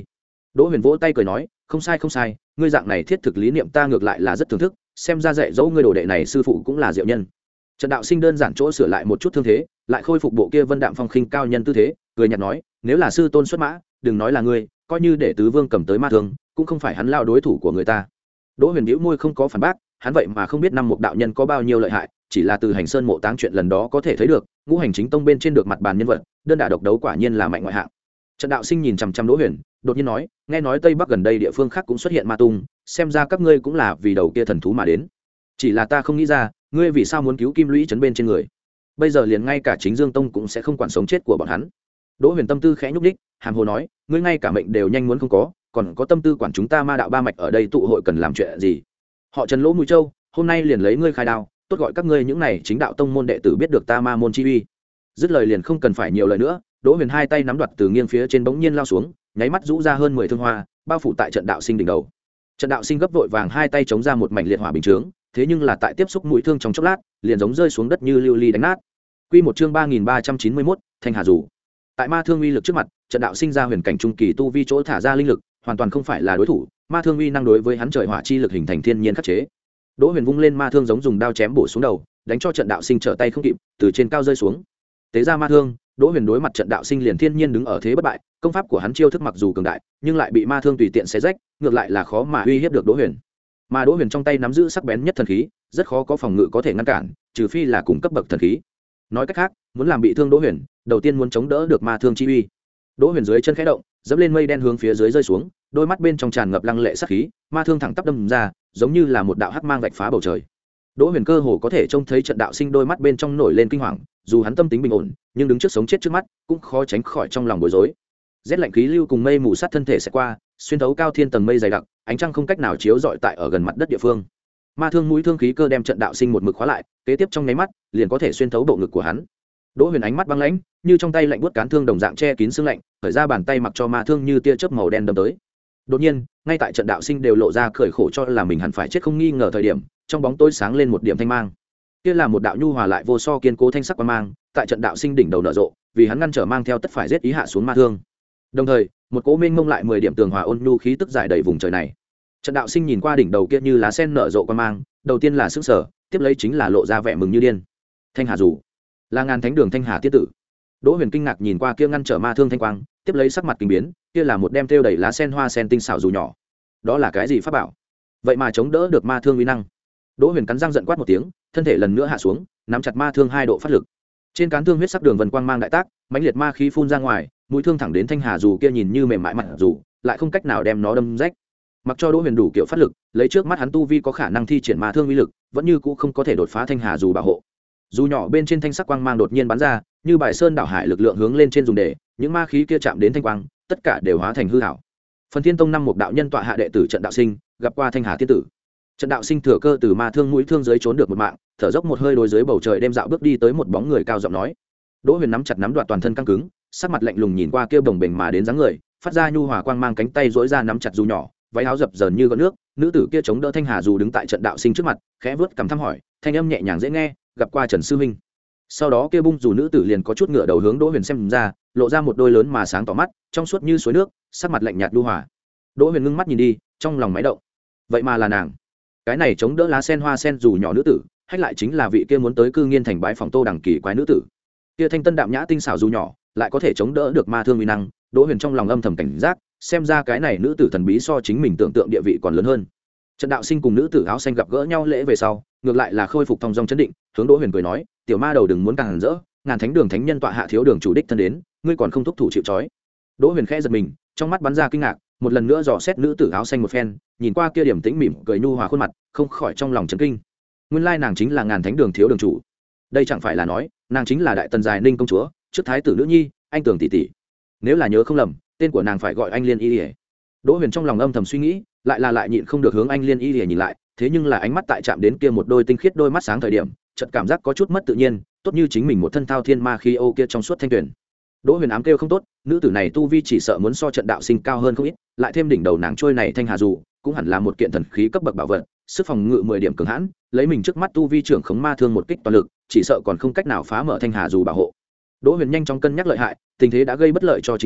Đỗ Huyền vỗ tay cười nói, không sai không sai, ngươi dạng này thiết thực lý niệm ta ngược lại là rất thưởng thức, xem ra dạy dỗ ngươi đồ đệ này sư phụ cũng là diệu nhân. Trần Đạo Sinh đơn giản chỗ sửa lại một chút thương thế, lại khôi phục bộ kia vân đạm phong khinh cao nhân tư thế, cười nhạt nói, nếu là sư tôn xuất mã, đừng nói là ngươi, coi như để tứ vương cầm tới ma thương, cũng không phải hắn lao đối thủ của người ta. Đỗ Huyền bĩu môi không có phản bác, hắn vậy mà không biết năm mục đạo nhân có bao nhiêu lợi hại, chỉ là từ hành sơn mộ táng chuyện lần đó có thể thấy được, ngũ hành chính tông bên trên được mặt bàn nhân vật, đơn đả độc đấu quả nhiên là mạnh ngoại hạng. Trần Đạo Sinh nhìn chằm chằm Đỗ Huyền, đột nhiên nói, nghe nói tây bắc gần đây địa phương khác cũng xuất hiện ma tung, xem ra các ngươi cũng là vì đầu kia thần thú mà đến. Chỉ là ta không nghĩ ra, ngươi vì sao muốn cứu Kim Lũy trấn bên trên người? Bây giờ liền ngay cả Chính Dương Tông cũng sẽ không quản sống chết của bọn hắn. Đỗ Huyền tâm tư khẽ nhúc nhích, hàm hồ nói, ngươi ngay cả mệnh đều nhanh muốn không có, còn có tâm tư quản chúng ta ma đạo ba mạch ở đây tụ hội cần làm chuyện gì? Họ Trần Lỗ Mũi Châu, hôm nay liền lấy ngươi khai đao, tốt gọi các ngươi những này chính đạo tông môn đệ tử biết được ta ma môn chi uy. Dứt lời liền không cần phải nhiều lời nữa, Đỗ Huyền hai tay nắm đoạt từ nghiêng phía trên bỗng nhiên lao xuống, nháy mắt rũ ra hơn mười thương hoa, bao phủ tại Trận Đạo Sinh đỉnh đầu. Trận Đạo Sinh gấp vội vàng hai tay chống ra một mảnh liệt hỏa bình chướng, thế nhưng là tại tiếp xúc mũi thương trong chốc lát, liền giống rơi xuống đất như lưu ly đánh nát. Quy một chương ba nghìn ba trăm chín mươi mốt, Thanh Hà Dù. Tại ma thương uy lực trước mặt, Trận Đạo Sinh ra huyền cảnh trung kỳ tu vi chỗ thả ra linh lực, hoàn toàn không phải là đối thủ, ma thương uy năng đối với hắn trời hỏa chi lực hình thành thiên nhiên khắc chế. Đỗ Huyền vung lên ma thương giống dùng đao chém bổ xuống đầu, đánh cho Trận Đạo Sinh trở tay không kịp, từ trên cao rơi xuống. Tế ra ma thương, Đỗ Huyền đối mặt Trận Đạo Sinh liền thiên nhiên đứng ở thế bất bại, công pháp của hắn chiêu thức mặc dù cường đại, nhưng lại bị ma thương tùy tiện xé rách, ngược lại là khó mà uy hiếp được Đỗ Huyền. Mà Đỗ Huyền trong tay nắm giữ sắc bén nhất thần khí, rất khó có phòng ngự có thể ngăn cản, trừ phi là cùng cấp bậc thần khí. Nói cách khác, muốn làm bị thương Đỗ Huyền, đầu tiên muốn chống đỡ được ma thương chi uy. Đỗ Huyền dưới chân khẽ động, dẫm lên mây đen hướng phía dưới rơi xuống, đôi mắt bên trong tràn ngập lăng lệ sát khí, ma thương thẳng tắp đâm ra, giống như là một đạo hắc mang vạch phá bầu trời. Đỗ Huyền cơ hồ có thể trông thấy Trận Đạo Sinh đôi mắt bên trong nổi lên kinh hoàng, dù hắn tâm tính bình ổn, nhưng đứng trước sống chết trước mắt, cũng khó tránh khỏi trong lòng bối rối. Rét lạnh khí lưu cùng mây mù sát thân thể sẽ qua, xuyên thấu cao thiên tầng mây dày đặc, ánh trăng không cách nào chiếu rọi tại ở gần mặt đất địa phương. Ma thương mũi thương khí cơ đem Trận Đạo Sinh một mực khóa lại, kế tiếp trong nháy mắt, liền có thể xuyên thấu bộ ngực của hắn. Đỗ Huyền ánh mắt băng lãnh, như trong tay lạnh buốt cán thương đồng dạng che kín xương lạnh, khởi ra bàn tay mặc cho ma thương như tia chớp màu đen đâm tới. Đột nhiên, ngay tại Trận Đạo Sinh đều lộ ra cười khổ cho là mình hẳn phải chết không nghi ngờ thời điểm, trong bóng tối sáng lên một điểm thanh mang. Kia là một đạo nhu hòa lại vô so kiên cố thanh sắc quang mang, tại Trận Đạo Sinh đỉnh đầu nở rộ, vì hắn ngăn trở mang theo tất phải giết ý hạ xuống ma thương. Đồng thời, một cỗ mênh mông lại mười điểm tường hòa ôn nhu khí tức giải đầy vùng trời này. Trận Đạo Sinh nhìn qua đỉnh đầu kia như lá sen nở rộ quang mang, đầu tiên là sững sờ, tiếp lấy chính là lộ ra vẻ mừng như điên. Thanh Hà Dù, là Ngàn Thánh Đường Thanh Hà Tiết tử. Đỗ Huyền kinh ngạc nhìn qua kia ngăn trở ma thương thanh quang, tiếp lấy sắc mặt kinh biến, kia là một đem thêu đầy lá sen hoa sen tinh xảo dù nhỏ. Đó là cái gì pháp bảo? Vậy mà chống đỡ được ma thương uy năng. Đỗ Huyền cắn răng giận quát một tiếng, thân thể lần nữa hạ xuống, nắm chặt ma thương hai độ phát lực. Trên cán thương huyết sắc đường vân quang mang đại tác, mãnh liệt ma khí phun ra ngoài, mũi thương thẳng đến Thanh Hà Dù kia nhìn như mềm mại mặt dù, lại không cách nào đem nó đâm rách. Mặc cho Đỗ Huyền đủ kiểu phát lực, lấy trước mắt hắn tu vi có khả năng thi triển ma thương uy lực, vẫn như cũ không có thể đột phá Thanh Hà Dù bảo hộ. Dù nhỏ bên trên thanh sắc quang mang đột nhiên bắn ra, như bài sơn đảo hải lực lượng hướng lên trên dùng để, những ma khí kia chạm đến thanh quang, tất cả đều hóa thành hư ảo. Phần Thiên Tông năm một đạo nhân tọa hạ đệ tử Trận Đạo Sinh, gặp qua Thanh Hà Tiên tử. Trận Đạo Sinh thừa cơ từ ma thương mũi thương dưới trốn được một mạng, thở dốc một hơi đối dưới bầu trời đem dạo bước đi tới một bóng người cao giọng nói. Đỗ Huyền nắm chặt nắm đoạt toàn thân căng cứng, sắc mặt lạnh lùng nhìn qua kia bồng bềnh mà đến dáng người, phát ra nhu hòa quang mang cánh tay duỗi ra nắm chặt dù nhỏ, váy áo dập dờn như gợn nước, nữ tử kia chống đỡ Thanh Hà Dù đứng tại Trận Đạo Sinh trước mặt, khẽ vớt cằm thăm hỏi, thanh âm nhẹ nhàng dễ nghe, gặp qua Trần sư huynh. Sau đó kia bung dù nữ tử liền có chút ngựa đầu hướng Đỗ Huyền xem ra, lộ ra một đôi lớn mà sáng tỏ mắt, trong suốt như suối nước, sắc mặt lạnh nhạt nhu hòa. Đỗ Huyền ngưng mắt nhìn đi, trong lòng máy động. Vậy mà là nàng. Cái này chống đỡ lá sen hoa sen dù nhỏ nữ tử, hay lại chính là vị kia muốn tới Cư Nghiên thành bái phòng Tô Đằng kỳ quái nữ tử. Kia thanh tân đạm nhã tinh xảo dù nhỏ, lại có thể chống đỡ được ma thương uy năng, Đỗ Huyền trong lòng âm thầm cảnh giác, xem ra cái này nữ tử thần bí so chính mình tưởng tượng địa vị còn lớn hơn. Trận Đạo Sinh cùng nữ tử áo xanh gặp gỡ nhau lễ về sau, ngược lại là khôi phục thong dong chấn định, hướng Đỗ Huyền cười nói, tiểu ma đầu đừng muốn càng hẳn rỡ, Ngàn Thánh Đường thánh nhân tọa hạ thiếu đường chủ đích thân đến, ngươi còn không thúc thủ chịu trói. Đỗ Huyền khẽ giật mình, trong mắt bắn ra kinh ngạc, một lần nữa dò xét nữ tử áo xanh một phen, nhìn qua kia điểm tĩnh mỉm cười nhu hòa khuôn mặt, không khỏi trong lòng chấn kinh. Nguyên lai nàng chính là Ngàn Thánh Đường thiếu đường chủ. Đây chẳng phải là nói, nàng chính là đại tần dài Ninh công chúa, trước thái tử nữ nhi, anh tưởng tỷ tỷ. Nếu là nhớ không lầm, tên của nàng phải gọi Anh Liên Y. Đỗ Huyền trong lòng âm thầm suy nghĩ, lại là lại nhịn không được hướng Anh Liên Y nhìn lại, thế nhưng là ánh mắt tại chạm đến kia một đôi tinh khiết đôi mắt sáng thời điểm, chợt cảm giác có chút mất tự nhiên, tốt như chính mình một thân thao thiên ma khí ô kia trong suốt thanh tuyển. Đỗ Huyền ám kêu không tốt, nữ tử này tu vi chỉ sợ muốn so Trận Đạo Sinh cao hơn không ít, lại thêm đỉnh đầu nàng trôi này Thanh Hà Dù, cũng hẳn là một kiện thần khí cấp bậc bảo vật, sức phòng ngự mười điểm cường hãn, lấy mình trước mắt tu vi trưởng khống ma thương một kích toàn lực, chỉ sợ còn không cách nào phá mở Thanh Hà Dù bảo hộ. Đỗ Huyền nhanh chóng cân nhắc lợi hại, tình thế đã gây bất lợi cho chính mình,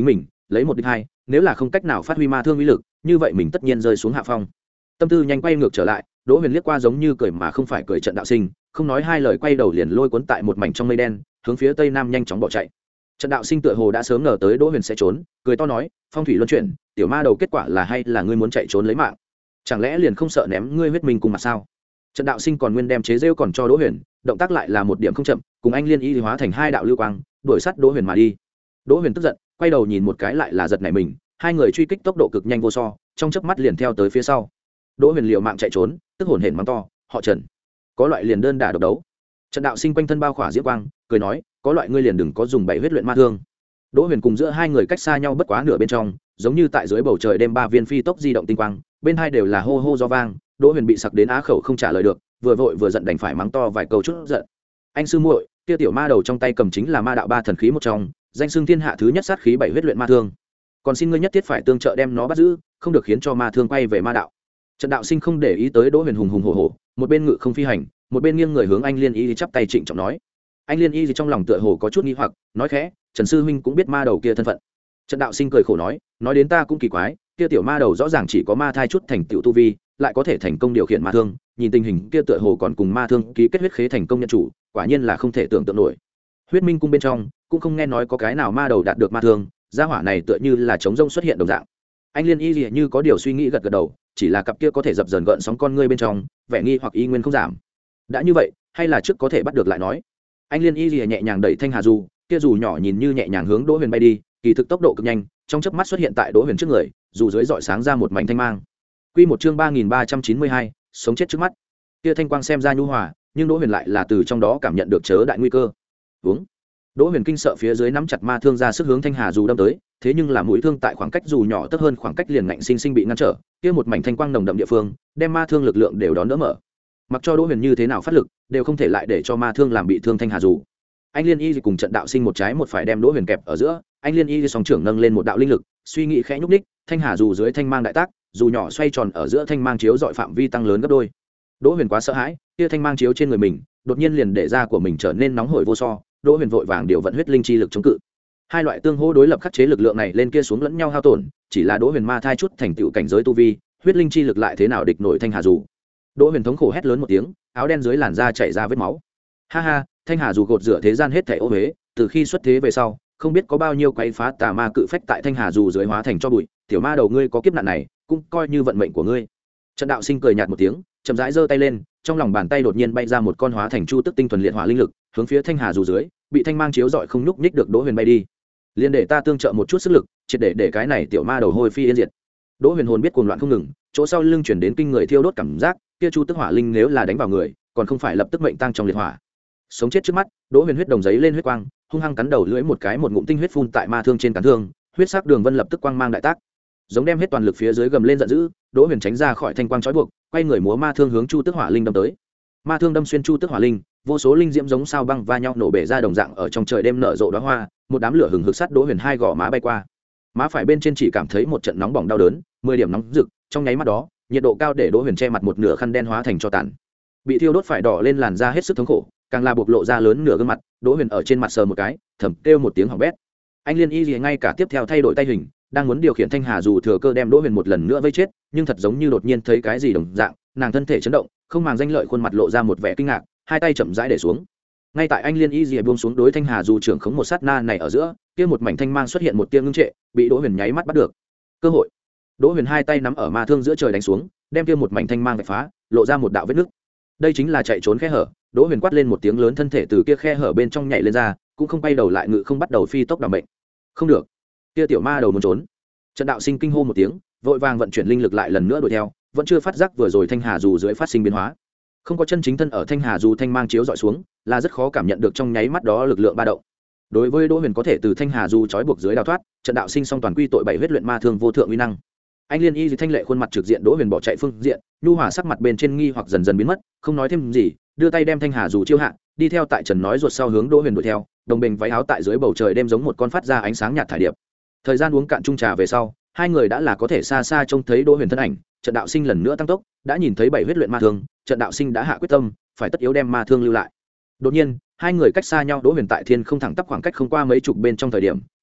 lấy một địch hai, nếu là không cách nào phát huy ma thương uy lực như vậy mình tất nhiên rơi xuống hạ phong. Tâm tư nhanh quay ngược trở lại, Đỗ Huyền liếc qua giống như cười mà không phải cười Trận Đạo Sinh, không nói hai lời quay đầu liền lôi cuốn tại một mảnh trong mây đen hướng phía tây nam nhanh chóng bỏ chạy. Trận Đạo Sinh tựa hồ đã sớm ngờ tới Đỗ Huyền sẽ trốn, cười to nói, phong thủy luân chuyển, tiểu ma đầu kết quả là hay là ngươi muốn chạy trốn lấy mạng, chẳng lẽ liền không sợ ném ngươi huyết minh cùng mặt sao? Trận Đạo Sinh còn nguyên đem chế rêu còn cho Đỗ Huyền, động tác lại là một điểm không chậm, cùng anh liên y hóa thành hai đạo lưu quang đuổi sát Đỗ Huyền mà đi. Đỗ Huyền tức giận quay đầu nhìn một cái lại là giật nảy mình, hai người truy kích tốc độ cực nhanh vô so, trong chớp mắt liền theo tới phía sau. Đỗ Huyền liều mạng chạy trốn, tức hổn hển mắng to, họ Trần, có loại liền đơn đả độc đấu. Trận Đạo Sinh quanh thân bao khỏa diễm quang, cười nói, có loại ngươi liền đừng có dùng bảy huyết luyện ma thương. Đỗ Huyền cùng giữa hai người cách xa nhau bất quá nửa bên trong, giống như tại dưới bầu trời đêm ba viên phi tốc di động tinh quang, bên hai đều là hô hô do vang. Đỗ Huyền bị sặc đến á khẩu không trả lời được, vừa vội vừa giận đành phải mắng to vài câu chút giận. Anh sư muội, kia tiểu ma đầu trong tay cầm chính là ma đạo ba thần khí một trong, danh xưng thiên hạ thứ nhất sát khí bảy huyết luyện ma thương, còn xin ngươi nhất thiết phải tương trợ đem nó bắt giữ, không được khiến cho ma thương quay về ma đạo. Trận Đạo Sinh không để ý tới Đỗ Huyền hùng hùng hổ hổ, một bên ngự không phi hành, một bên nghiêng người hướng anh liên y chắp tay trịnh trọng nói. Anh liên y trong lòng tựa hồ có chút nghi hoặc, nói khẽ, Trần sư huynh cũng biết ma đầu kia thân phận. Trận Đạo Sinh cười khổ nói, nói đến ta cũng kỳ quái, kia tiểu ma đầu rõ ràng chỉ có ma thai chút thành tựu tu vi, lại có thể thành công điều khiển ma thương, nhìn tình hình kia tựa hồ còn cùng ma thương ký kết huyết khế thành công nhận chủ, quả nhiên là không thể tưởng tượng nổi. Huyết Minh cung bên trong cũng không nghe nói có cái nào ma đầu đạt được ma thương, gia hỏa này tựa như là trống rông xuất hiện đồng dạng. Anh liên y như có điều suy nghĩ gật gật đầu, chỉ là cặp kia có thể dập dờn gợn sóng con ngươi bên trong vẻ nghi hoặc y nguyên không giảm. Đã như vậy, hay là trước có thể bắt được lại nói. Anh liên y nhẹ nhàng đẩy thanh hà dù, kia dù nhỏ nhìn như nhẹ nhàng hướng Đỗ Huyền bay đi, kỳ thực tốc độ cực nhanh, trong chớp mắt xuất hiện tại Đỗ Huyền trước người, dù dưới dọi sáng ra một mảnh thanh mang. Quy một chương ba nghìn ba trăm chín mươi hai, sống chết trước mắt. Kia thanh quang xem ra nhu hòa, nhưng Đỗ Huyền lại là từ trong đó cảm nhận được chớ đại nguy cơ. Uống. Đỗ Huyền kinh sợ phía dưới nắm chặt ma thương ra sức hướng thanh hà dù đâm tới, thế nhưng là mũi thương tại khoảng cách dù nhỏ tấp hơn khoảng cách liền ngạnh sinh sinh bị ngăn trở, kia một mảnh thanh quang nồng đậm địa phương, đem ma thương lực lượng đều đón đỡ mở. Mặc cho Đỗ Huyền như thế nào phát lực, đều không thể lại để cho ma thương làm bị thương thanh hà dù. Anh liên y cùng Trận Đạo Sinh một trái một phải đem Đỗ Huyền kẹp ở giữa, anh liên y song trưởng nâng lên một đạo linh lực, suy nghĩ khẽ nhúc nhích, thanh hà dù dưới thanh mang đại tác, dù nhỏ xoay tròn ở giữa thanh mang chiếu dọi phạm vi tăng lớn gấp đôi. Đỗ Huyền quá sợ hãi, kia thanh mang chiếu trên người mình, đột nhiên liền để da của mình trở nên nóng hổi vô so. Đỗ Huyền vội vàng điều vận huyết linh chi lực chống cự. Hai loại tương hỗ đối lập khắc chế lực lượng này lên kia xuống lẫn nhau hao tổn, chỉ là Đỗ Huyền ma thai chút thành tựu cảnh giới tu vi, huyết linh chi lực lại thế nào địch nổi thanh hà dù. Đỗ Huyền thống khổ hét lớn một tiếng, áo đen dưới làn da chảy ra vết máu. Ha ha, thanh hà dù gột rửa thế gian hết thảy ô uế, từ khi xuất thế về sau, không biết có bao nhiêu quái phá tà ma cự phách tại thanh hà dù dưới hóa thành cho bụi, tiểu ma đầu ngươi có kiếp nạn này, cũng coi như vận mệnh của ngươi. Trận Đạo Sinh cười nhạt một tiếng, chậm rãi giơ tay lên, trong lòng bàn tay đột nhiên bay ra một con hóa thành chu tức tinh thuần liệt hỏa linh lực, hướng phía thanh hà dù dưới, bị thanh mang chiếu rọi không nhúc nhích được Đỗ Huyền bay đi. Liên để ta tương trợ một chút sức lực, triệt để để cái này tiểu ma đầu hôi phi yên diệt. Đỗ Huyền hồn biết cuồng loạn không ngừng, chỗ sau lưng chuyển đến kinh người thiêu đốt cảm giác, kia chu tức hỏa linh nếu là đánh vào người, còn không phải lập tức mệnh tăng trong liệt hỏa. Sống chết trước mắt, Đỗ Huyền huyết đồng giấy lên huyết quang, hung hăng cắn đầu lưỡi một cái, một ngụm tinh huyết phun tại ma thương trên cán thương, huyết sắc đường vân lập tức quang mang đại tác. Giống đem hết toàn lực phía dưới gầm lên giận dữ, Đỗ Huyền tránh ra khỏi thanh quang trói buộc, quay người múa ma thương hướng chu tức hỏa linh đâm tới. Ma thương đâm xuyên chu tức hỏa linh, vô số linh diễm giống sao băng va nhau nổ bể ra đồng dạng ở trong trời đêm nở rộ đóa hoa, một đám lửa hừng hực sát Đỗ Huyền hai gò má bay qua. Má phải bên trên chỉ cảm thấy một trận nóng bỏng đau đớn, mười điểm nóng rực, trong nháy mắt đó, nhiệt độ cao để Đỗ Huyền che mặt một nửa khăn đen hóa thành tro tàn. Bị thiêu đốt phải đỏ lên làn da hết sức thống khổ, càng là bộc lộ ra lớn nửa gương mặt. Đỗ Huyền ở trên mặt sờ một cái, thầm kêu một tiếng hỏng bét. Anh liên y gì ngay cả tiếp theo thay đổi tay hình, đang muốn điều khiển thanh hà dù thừa cơ đem Đỗ Huyền một lần nữa vây chết, nhưng thật giống như đột nhiên thấy cái gì đồng dạng, nàng thân thể chấn động, không màng danh lợi khuôn mặt lộ ra một vẻ kinh ngạc, hai tay chậm rãi để xuống. Ngay tại anh liên y gì buông xuống đối thanh hà dù trưởng khống một sát na này ở giữa, kia một mảnh thanh mang xuất hiện một tia ngưng trệ, bị Đỗ Huyền nháy mắt bắt được. Cơ hội. Đỗ Huyền hai tay nắm ở ma thương giữa trời đánh xuống, đem kia một mảnh thanh mang vạch phá, lộ ra một đạo vết nứt. Đây chính là chạy trốn khe hở. Đỗ Huyền quát lên một tiếng lớn, thân thể từ kia khe hở bên trong nhảy lên ra, cũng không quay đầu lại ngự không bắt đầu phi tốc đảm bệnh. Không được, kia tiểu ma đầu muốn trốn. Trận Đạo Sinh kinh hô một tiếng, vội vàng vận chuyển linh lực lại lần nữa đuổi theo, vẫn chưa phát giác vừa rồi thanh hà dù dưới phát sinh biến hóa. Không có chân chính thân ở thanh hà dù thanh mang chiếu dọi xuống, là rất khó cảm nhận được trong nháy mắt đó lực lượng ba động. Đối với Đỗ Huyền có thể từ thanh hà dù trói buộc dưới đào thoát, Trận Đạo Sinh song toàn quy tội bảy huyết luyện ma thương vô thượng uy năng. Anh liên y thanh lệ khuôn mặt trực diện Đỗ Huyền bỏ chạy phương diện, nhu hòa sắc mặt bên trên nghi hoặc dần dần biến mất, không nói thêm gì, đưa tay đem thanh hà dù chiêu hạ, đi theo tại Trần nói ruột sau hướng Đỗ Huyền đuổi theo, đồng bình váy áo tại dưới bầu trời đêm giống một con phát ra ánh sáng nhạt thải điệp. Thời gian uống cạn chung trà về sau, hai người đã là có thể xa xa trông thấy Đỗ Huyền thân ảnh. Trận Đạo Sinh lần nữa tăng tốc, đã nhìn thấy bảy huyết luyện ma thương, Trận Đạo Sinh đã hạ quyết tâm, phải tất yếu đem ma thương lưu lại. Đột nhiên, hai người cách xa nhau, Đỗ Huyền tại thiên không thẳng tắp khoảng cách không qua mấy chục bên trong thời điểm,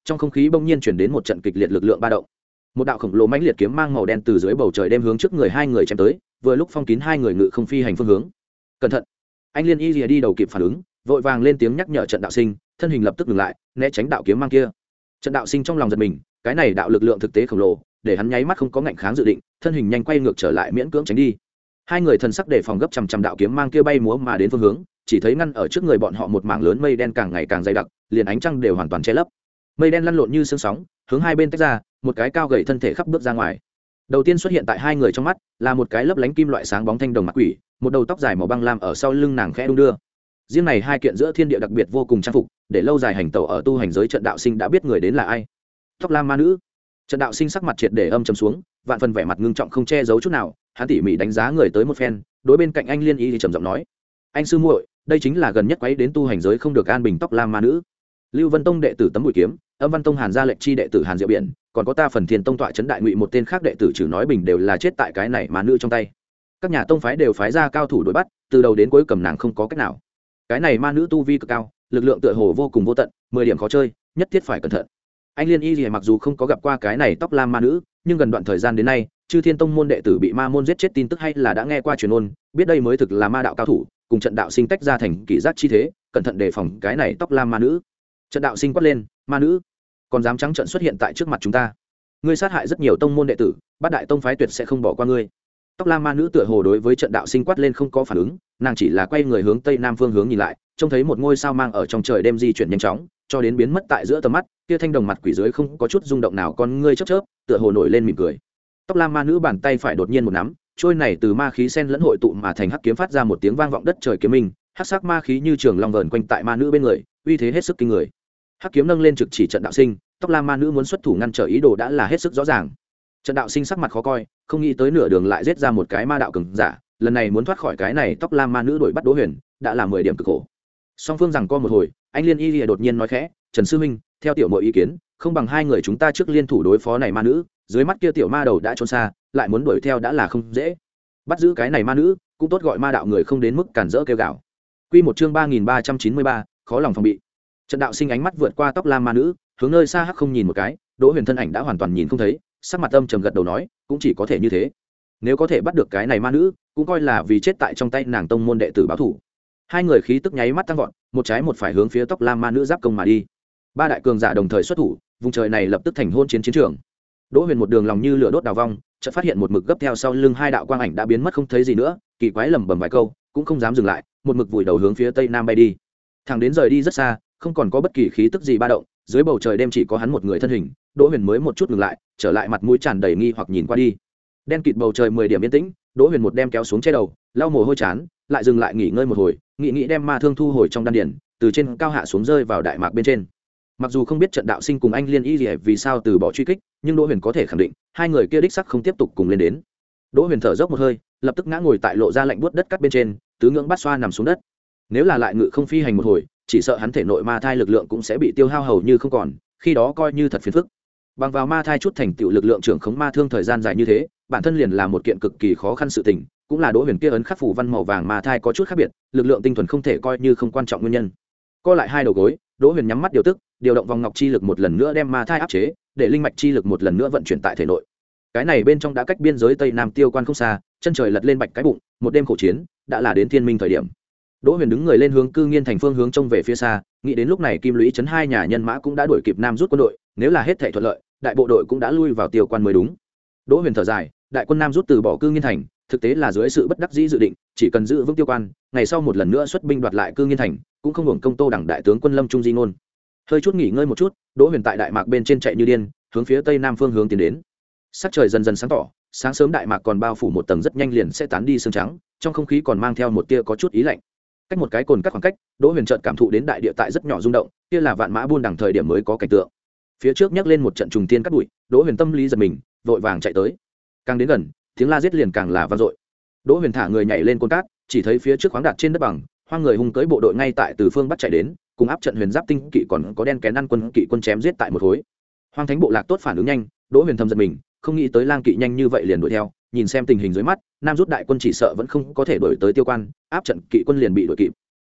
trong không khí bỗng nhiên chuyển đến một trận kịch liệt lực lượng ba động. Một đạo khổng lồ mãnh liệt kiếm mang màu đen từ dưới bầu trời đem hướng trước người hai người chém tới, vừa lúc phong kín hai người ngự không phi hành phương hướng. Cẩn thận! Anh Liên Y Lìa đi đầu kịp phản ứng, vội vàng lên tiếng nhắc nhở Trận Đạo Sinh, thân hình lập tức dừng lại, né tránh đạo kiếm mang kia. Trận Đạo Sinh trong lòng giật mình, cái này đạo lực lượng thực tế khổng lồ, để hắn nháy mắt không có ngạnh kháng dự định, thân hình nhanh quay ngược trở lại miễn cưỡng tránh đi. Hai người thần sắc để phòng gấp chằm chằm đạo kiếm mang kia bay múa mà đến phương hướng, chỉ thấy ngăn ở trước người bọn họ một mảng lớn mây đen càng ngày càng dày đặc, liền ánh trăng đều hoàn toàn che lấp. Mây đen lăn lộn như sương sóng, hướng hai bên tách ra, một cái cao gầy thân thể khắp bước ra ngoài. Đầu tiên xuất hiện tại hai người trong mắt là một cái lấp lánh kim loại sáng bóng thanh đồng mặt quỷ, một đầu tóc dài màu băng lam ở sau lưng nàng khẽ đung đưa. Riêng này hai kiện giữa thiên địa đặc biệt vô cùng trang phục, để lâu dài hành tẩu ở tu hành giới Trận Đạo Sinh đã biết người đến là ai. Tóc lam ma nữ. Trận Đạo Sinh sắc mặt triệt để âm trầm xuống, vạn phần vẻ mặt ngưng trọng không che giấu chút nào, hắn tỉ mỉ đánh giá người tới một phen, đối bên cạnh anh Liên Y thì trầm giọng nói: "Anh sư muội, đây chính là gần nhất quấy đến tu hành giới không được an bình tóc lam ma nữ. Lưu Vân Tông đệ tử Tấm Bụi Kiếm, Âm Văn Tông Hàn Gia Lệnh chi đệ tử Hàn Diệu Biển, còn có ta Phần Thiên Tông tọa trấn đại ngụy một tên khác đệ tử Trử Nói Bình đều là chết tại cái này ma nữ trong tay. Các nhà tông phái đều phái ra cao thủ đuổi bắt, từ đầu đến cuối cầm nàng không có cách nào. Cái này ma nữ tu vi cực cao, lực lượng tựa hồ vô cùng vô tận, mười điểm khó chơi, nhất thiết phải cẩn thận." Anh Liên Y Lìa mặc dù không có gặp qua cái này tóc lam ma nữ, nhưng gần đoạn thời gian đến nay, Chư Thiên Tông môn đệ tử bị ma môn giết chết tin tức hay là đã nghe qua truyền ôn, biết đây mới thực là ma đạo cao thủ, cùng Trận Đạo Sinh tách ra thành kỷ giác chi thế, cẩn thận đề phòng cái này tóc lam ma nữ. Trận Đạo Sinh quát lên: "Ma nữ, còn dám trắng trợn xuất hiện tại trước mặt chúng ta? Ngươi sát hại rất nhiều tông môn đệ tử, bát đại tông phái tuyệt sẽ không bỏ qua ngươi." Tóc lam ma nữ tựa hồ đối với Trận Đạo Sinh quát lên không có phản ứng, nàng chỉ là quay người hướng tây nam phương hướng nhìn lại, trông thấy một ngôi sao mang ở trong trời đêm di chuyển nhanh chóng, cho đến biến mất tại giữa tầm mắt, kia thanh đồng mặt quỷ dưới không có chút rung động nào, con ngươi chớp chớp, tựa hồ nổi lên mỉm cười. Tóc lam ma nữ bàn tay phải đột nhiên một nắm, trôi này từ ma khí sen lẫn hội tụ mà thành hắc kiếm phát ra một tiếng vang vọng đất trời kiếm minh, hắc sắc ma khí như trường long vờn quanh tại ma nữ bên người, uy thế hết sức kinh người. Hắc kiếm nâng lên trực chỉ Trận Đạo Sinh, tóc lam ma nữ muốn xuất thủ ngăn trở ý đồ đã là hết sức rõ ràng. Trận Đạo Sinh sắc mặt khó coi, không nghĩ tới nửa đường lại giết ra một cái ma đạo cường giả, lần này muốn thoát khỏi cái này tóc lam ma nữ đuổi bắt Đỗ Huyền, đã là mười điểm cực khổ. Song phương rằng co một hồi, anh Liên Y Lìa đột nhiên nói khẽ: "Trần sư huynh, theo tiểu muội ý kiến, không bằng hai người chúng ta trước liên thủ đối phó này ma nữ, dưới mắt kia tiểu ma đầu đã trốn xa, lại muốn đuổi theo đã là không dễ. Bắt giữ cái này ma nữ, cũng tốt gọi ma đạo người không đến mức cản rỡ kêu gào." Quy một chương ba nghìn ba trăm chín mươi ba, khó lòng phòng bị. Trận Đạo Sinh ánh mắt vượt qua tóc lam ma nữ, hướng nơi xa hắc không nhìn một cái, Đỗ Huyền thân ảnh đã hoàn toàn nhìn không thấy, sắc mặt âm trầm gật đầu nói: "Cũng chỉ có thể như thế. Nếu có thể bắt được cái này ma nữ, cũng coi là vì chết tại trong tay nàng tông môn đệ tử báo thủ." Hai người khí tức nháy mắt tăng vọt, một trái một phải hướng phía tóc lam ma nữ giáp công mà đi. Ba đại cường giả đồng thời xuất thủ, vùng trời này lập tức thành hôn chiến chiến trường. Đỗ Huyền một đường lòng như lửa đốt đào vong, chợt phát hiện một mực gấp theo sau lưng hai đạo quang ảnh đã biến mất không thấy gì nữa, kỳ quái lẩm bẩm vài câu, cũng không dám dừng lại, một mực vùi đầu hướng phía tây nam bay đi. Thẳng đến rời đi rất xa, không còn có bất kỳ khí tức gì ba động, dưới bầu trời đêm chỉ có hắn một người thân hình, Đỗ Huyền mới một chút ngừng lại, trở lại mặt mũi tràn đầy nghi hoặc nhìn qua đi. Đen kịt bầu trời mười điểm yên tĩnh, Đỗ Huyền một đem kéo xuống che đầu, lau mồ hôi chán, lại dừng lại nghỉ ngơi một hồi, nghĩ nghĩ đem ma thương thu hồi trong đan điền, từ trên cao hạ xuống rơi vào đại mạc bên trên. Mặc dù không biết Trận Đạo Sinh cùng anh Liên Y Lìa vì sao từ bỏ truy kích, nhưng Đỗ Huyền có thể khẳng định, hai người kia đích sắc không tiếp tục cùng lên đến. Đỗ Huyền thở dốc một hơi, lập tức ngã ngồi tại lộ ra lạnh buốt đất cắt bên trên, tứ ngưỡng bát xoa nằm xuống đất. Nếu là lại ngự không phi hành một hồi, chỉ sợ hắn thể nội ma thai lực lượng cũng sẽ bị tiêu hao hầu như không còn, khi đó coi như thật phiền phức. Bằng vào ma thai chút thành tựu lực lượng trưởng khống ma thương thời gian dài như thế, bản thân liền là một kiện cực kỳ khó khăn sự tình, cũng là Đỗ Huyền kia ấn khắc phủ văn màu vàng ma thai có chút khác biệt, lực lượng tinh thuần không thể coi như không quan trọng nguyên nhân. Co lại hai đầu gối, Đỗ Huyền nhắm mắt điều tức, điều động vòng ngọc chi lực một lần nữa đem ma thai áp chế, để linh mạch chi lực một lần nữa vận chuyển tại thể nội. Cái này bên trong đã cách biên giới tây nam tiêu quan không xa, chân trời lật lên bạch cái bụng, một đêm khổ chiến, đã là đến thiên minh thời điểm. Đỗ Huyền đứng người lên hướng Cư Nghiên thành phương hướng trông về phía xa, nghĩ đến lúc này Kim Lũy trấn hai nhà nhân mã cũng đã đuổi kịp nam rút quân đội, nếu là hết thảy thuận lợi, đại bộ đội cũng đã lui vào tiêu quan mới đúng. Đỗ Huyền thở dài, đại quân nam rút từ bỏ Cư Nghiên thành, thực tế là dưới sự bất đắc dĩ dự định, chỉ cần giữ vững tiêu quan, ngày sau một lần nữa xuất binh đoạt lại Cư Nghiên thành, cũng không hưởng công Tô đẳng đại tướng quân Lâm Trung di ngôn. Hơi chút nghỉ ngơi một chút, Đỗ Huyền tại đại mạc bên trên chạy như điên, hướng phía tây nam phương hướng tiến đến. Sắc trời dần dần sáng tỏ, sáng sớm đại mạc còn bao phủ một tầng rất nhanh liền sẽ tán đi sương trắng, trong không khí còn mang theo một tia có chút ý lạnh. Cách một cái cồn cắt khoảng cách, Đỗ Huyền chợt cảm thụ đến đại địa tại rất nhỏ rung động, kia là vạn mã buôn đằng thời điểm mới có cảnh tượng. Phía trước nhấc lên một trận trùng tiên cắt bụi, Đỗ Huyền tâm lý giật mình, vội vàng chạy tới. Càng đến gần, tiếng la giết liền càng là vang dội. Đỗ Huyền thả người nhảy lên cồn cát, chỉ thấy phía trước khoáng đạt trên đất bằng, hoang người hung cưỡi bộ đội ngay tại từ phương bắc chạy đến, cùng áp trận Huyền Giáp tinh kỵ còn có đen kén ăn quân kỵ quân chém giết tại một khối. Hoang Thánh bộ lạc tốt phản ứng nhanh, Đỗ Huyền thầm giật mình, không nghĩ tới lang kỵ nhanh như vậy liền đuổi theo, nhìn xem tình hình dưới mắt, nam rút đại quân chỉ sợ vẫn không có thể đuổi tới tiêu quan, áp trận kỵ quân liền bị đuổi kịp.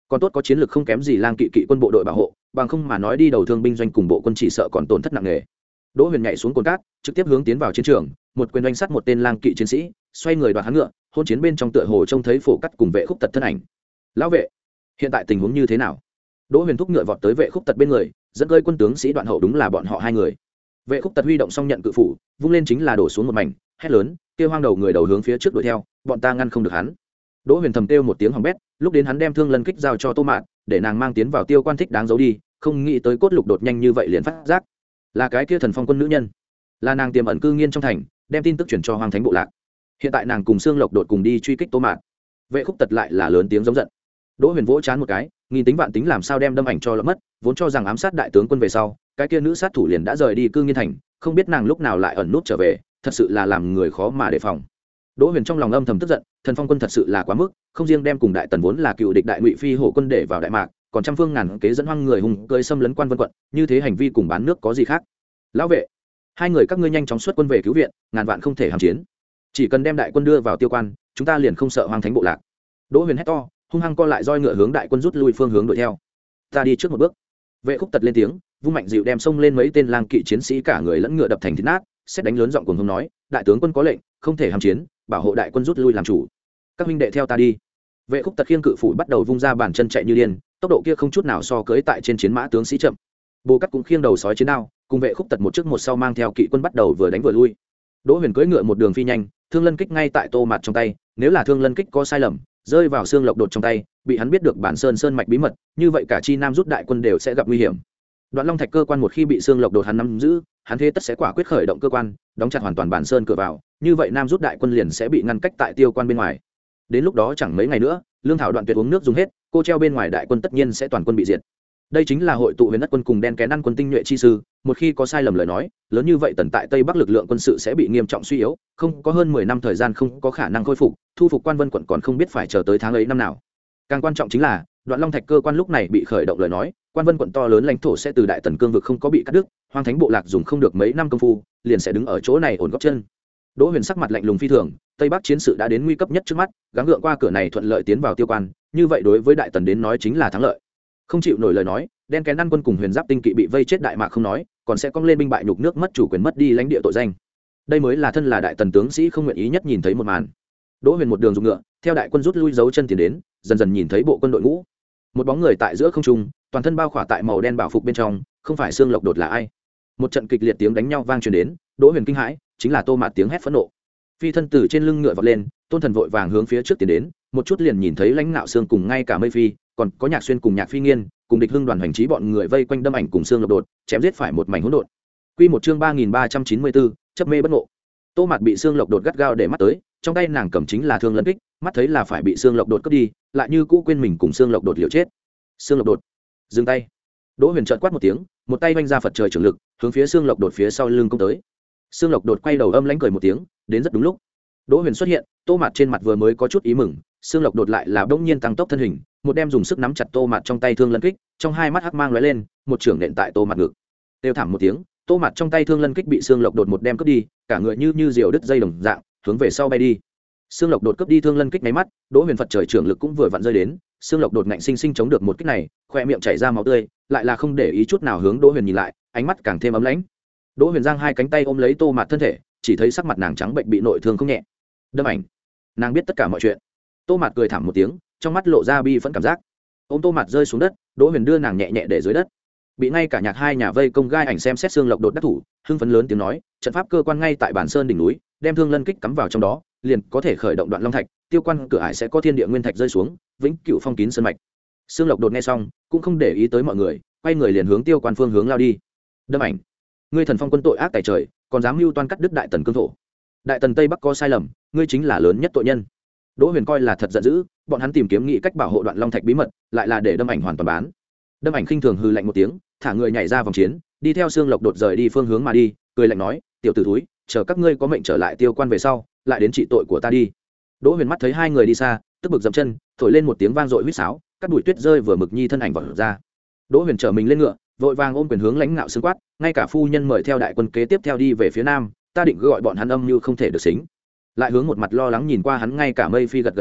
còn tốt có chiến lược không kém gì lang kỵ kỵ quân bộ đội bảo hộ, bằng không mà nói đi đầu thương binh doanh cùng bộ quân chỉ sợ còn tổn thất nặng nề. Đỗ Huyền nhảy xuống cồn cát, trực tiếp hướng tiến vào chiến trường, một quyền đánh sát một tên lang kỵ chiến sĩ, xoay người đoạt hắn ngựa, hôn chiến bên trong tựa hồ trông thấy Phổ Cắt cùng Vệ Khúc Tật thân ảnh. Lão vệ, hiện tại tình huống như thế nào? Đỗ Huyền thúc ngựa vọt tới Vệ Khúc Tật bên người, dẫn cơi quân tướng sĩ Đoạn Hậu đúng là bọn họ hai người. Vệ Khúc Tật huy động xong nhận cự phủ, vung lên chính là đổ xuống một mảnh, hét lớn, kia hoang đầu người đầu hướng phía trước đuổi theo, bọn ta ngăn không được hắn. Đỗ Huyền thầm kêu một tiếng hỏng bét, lúc đến hắn đem thương lân kích giao cho Tô Mạn, để nàng mang tiến vào Tiêu Quan thích đáng giấu đi, không nghĩ tới cốt lục đột nhanh như vậy liền phát giác, là cái kia thần phong quân nữ nhân, là nàng tiềm ẩn cư nghiên trong thành, đem tin tức chuyển cho Hoàng Thánh bộ lạc. Hiện tại nàng cùng Xương Lộc đột cùng đi truy kích Tô Mạn. Vệ Khúc Tật lại là lớn tiếng giống giận. Đỗ Huyền vỗ chán một cái, nghìn tính vạn tính làm sao đem đâm ảnh cho lỡ mất, vốn cho rằng ám sát đại tướng quân về sau, cái kia nữ sát thủ liền đã rời đi cư nghiên thành, không biết nàng lúc nào lại ẩn nút trở về, thật sự là làm người khó mà đề phòng. Đỗ Huyền trong lòng âm thầm tức giận, thần phong quân thật sự là quá mức, không riêng đem cùng đại tần vốn là cựu địch đại ngụy phi hổ quân để vào đại mạc, còn trăm phương ngàn kế dẫn hoang người hùng cưỡi xâm lấn quan vân quận, như thế hành vi cùng bán nước có gì khác? Lão vệ, hai người các ngươi nhanh chóng xuất quân về cứu viện, ngàn vạn không thể hàm chiến, chỉ cần đem đại quân đưa vào Tiêu Quan, chúng ta liền không sợ Hoàng Thánh bộ lạc. Đỗ Huyền hét to, hung hăng co lại roi ngựa hướng đại quân rút lui phương hướng đuổi theo. Ta đi trước một bước. Vệ Khúc Tật lên tiếng, vung mạnh dịu đem xông lên mấy tên lang kỵ chiến sĩ cả người lẫn ngựa đập thành thịt nát, xét đánh lớn giọng cuồng hống nói, đại tướng quân có lệnh, không thể hàm chiến, bảo hộ đại quân rút lui làm chủ. Các huynh đệ theo ta đi. Vệ Khúc Tật khiêng cự phủ bắt đầu vung ra bàn chân chạy như điên, tốc độ kia không chút nào so cưỡi tại trên chiến mã tướng sĩ chậm. Bồ Cắt cũng khiêng đầu sói chiến đao, cùng Vệ Khúc Tật một trước một sau mang theo kỵ quân bắt đầu vừa đánh vừa lui. Đỗ Huyền cưỡi ngựa một đường phi nhanh, thương lân kích ngay tại Tô Mạt trong tay, nếu là thương lân kích có sai lầm, rơi vào Xương Lộc đột trong tay, bị hắn biết được bản sơn sơn mạch bí mật, như vậy cả chi nam rút đại quân đều sẽ gặp nguy hiểm. Đoạn Long Thạch cơ quan một khi bị Xương Lộc đột hắn nắm giữ, hắn thế tất sẽ quả quyết khởi động cơ quan, đóng chặt hoàn toàn bản sơn cửa vào, như vậy nam rút đại quân liền sẽ bị ngăn cách tại Tiêu Quan bên ngoài. Đến lúc đó chẳng mấy ngày nữa, lương thảo đoạn tuyệt uống nước dùng hết, cô treo bên ngoài đại quân tất nhiên sẽ toàn quân bị diệt. Đây chính là hội tụ huyền đất quân cùng đen kén ăn quân tinh nhuệ chi sư, một khi có sai lầm lời nói, lớn như vậy tần tại Tây Bắc lực lượng quân sự sẽ bị nghiêm trọng suy yếu, không có hơn mười năm thời gian không có khả năng khôi phục, thu phục Quan Vân quận còn không biết phải chờ tới tháng ấy năm nào. Càng quan trọng chính là, Đoạn Long Thạch cơ quan lúc này bị khởi động lời nói, Quan Vân quận to lớn lãnh thổ sẽ từ đại tần cương vực không có bị cắt đứt, Hoàng Thánh bộ lạc dùng không được mấy năm công phu, liền sẽ đứng ở chỗ này ổn gót chân. Đỗ Huyền sắc mặt lạnh lùng phi thường, Tây Bắc chiến sự đã đến nguy cấp nhất trước mắt, gắng gượng qua cửa này thuận lợi tiến vào Tiêu Quan, như vậy đối với đại tần đến nói chính là thắng lợi. Không chịu nổi lời nói, đen kén ăn quân cùng huyền giáp tinh kỵ bị vây chết đại mạc không nói, còn sẽ cong lên binh bại nhục nước mất chủ quyền mất đi lãnh địa tội danh. Đây mới là thân là đại tần tướng sĩ không nguyện ý nhất nhìn thấy một màn. Đỗ Huyền một đường dùng ngựa, theo đại quân rút lui giấu chân tiến đến, dần dần nhìn thấy bộ quân đội ngũ. Một bóng người tại giữa không trung, toàn thân bao khỏa tại màu đen bảo phục bên trong, không phải Xương Lộc đột là ai? Một trận kịch liệt tiếng đánh nhau vang truyền đến, Đỗ Huyền kinh hãi, chính là Tô Mạt tiếng hét phẫn nộ. Phi thân từ trên lưng ngựa vọt lên, Tôn Thần vội vàng hướng phía trước tiến đến, một chút liền nhìn thấy lãnh nạo xương cùng ngay cả Mây Phi, còn có Nhạc Xuyên cùng Nhạc Phi Nghiên, cùng địch hưng đoàn hành trí bọn người vây quanh đâm ảnh cùng Xương Lộc đột, chém giết phải một mảnh hỗn độn. Quy một chương ba nghìn ba trăm chín mươi bốn, chấp mê bất ngộ. Tô Mạt bị Xương Lộc đột gắt gao để mắt tới, trong tay nàng cầm chính là thương lân kích, mắt thấy là phải bị Xương Lộc đột cướp đi, lại như cũ quên mình cùng Xương Lộc đột liều chết. Xương Lộc đột, dừng tay. Đỗ Huyền trợn quát một tiếng, một tay vung ra Phật trời trưởng lực, hướng phía Xương Lộc đột phía sau lưng công tới. Xương Lộc đột quay đầu âm lãnh cười một tiếng, đến rất đúng lúc. Đỗ Huyền xuất hiện, Tô Mạt trên mặt vừa mới có chút ý mừng, Xương Lộc đột lại là bỗng nhiên tăng tốc thân hình, một đem dùng sức nắm chặt Tô Mạt trong tay thương lân kích, trong hai mắt hắc mang lóe lên, một trưởng nện tại Tô Mạt ngực. Kêu thảm một tiếng, Tô Mạt trong tay thương lân kích bị Xương Lộc đột một đem cướp đi, cả người như như diều đứt dây đồng dạng, hướng về sau bay đi. Xương Lộc đột cướp đi thương lân kích mấy mắt, Đỗ Huyền Phật trời trưởng lực cũng vừa vặn rơi đến, Xương Lộc đột ngạnh sinh sinh chống được một kích này, khoe miệng chảy ra máu tươi, lại là không để ý chút nào hướng Đỗ Huyền nhìn lại, ánh mắt càng thêm ấm lãnh. Đỗ Huyền giang hai cánh tay ôm lấy Tô Mạt thân thể, chỉ thấy sắc mặt nàng trắng bệnh bị nội thương không nhẹ. Đâm ảnh, nàng biết tất cả mọi chuyện. Tô Mạt cười thảm một tiếng, trong mắt lộ ra bi phẫn cảm giác. Ôm Tô Mạt rơi xuống đất, Đỗ Huyền đưa nàng nhẹ nhẹ để dưới đất. Bị ngay cả Nhạc hai nhà vây công gai ảnh xem xét Xương Lộc đột đắc thủ, hưng phấn lớn tiếng nói, trận pháp cơ quan ngay tại bản sơn đỉnh núi, đem thương lân kích cắm vào trong đó, liền có thể khởi động Đoạn Long Thạch, Tiêu Quan cửa ải sẽ có thiên địa nguyên thạch rơi xuống, vĩnh cửu phong kín sơn mạch. Xương Lộc đột nghe xong, cũng không để ý tới mọi người, quay người liền hướng Tiêu Quan phương hướng lao đi. Đâm ảnh, ngươi thần phong quân tội ác tày trời, còn dám mưu toan cắt đứt đại tần cương thổ. Đại tần Tây Bắc có sai lầm, ngươi chính là lớn nhất tội nhân. Đỗ Huyền coi là thật giận dữ, bọn hắn tìm kiếm nghĩ cách bảo hộ Đoạn Long Thạch bí mật, lại là để Đâm ảnh hoàn toàn bán. Đâm ảnh khinh thường hừ lạnh một tiếng, thả người nhảy ra vòng chiến, đi theo Xương Lộc đột rời đi phương hướng mà đi, cười lạnh nói, tiểu tử thúi, chờ các ngươi có mệnh trở lại Tiêu Quan về sau, lại đến trị tội của ta đi. Đỗ Huyền mắt thấy hai người đi xa, tức bực dậm chân, thổi lên một tiếng vang dội huýt sáo, cắt bụi tuyết rơi vừa mực nhi thân ảnh vọt ra. Đỗ Huyền trở mình lên ngựa, vội vàng ôm quyền hướng lãnh ngạo xương quát, ngay cả phu nhân mời theo đại quân kế tiếp theo đi về phía nam, ta định gọi bọn hắn âm như không thể được xính. Lại hướng một mặt lo lắng nhìn qua hắn ngay cả Mây Phi gật gật đầu,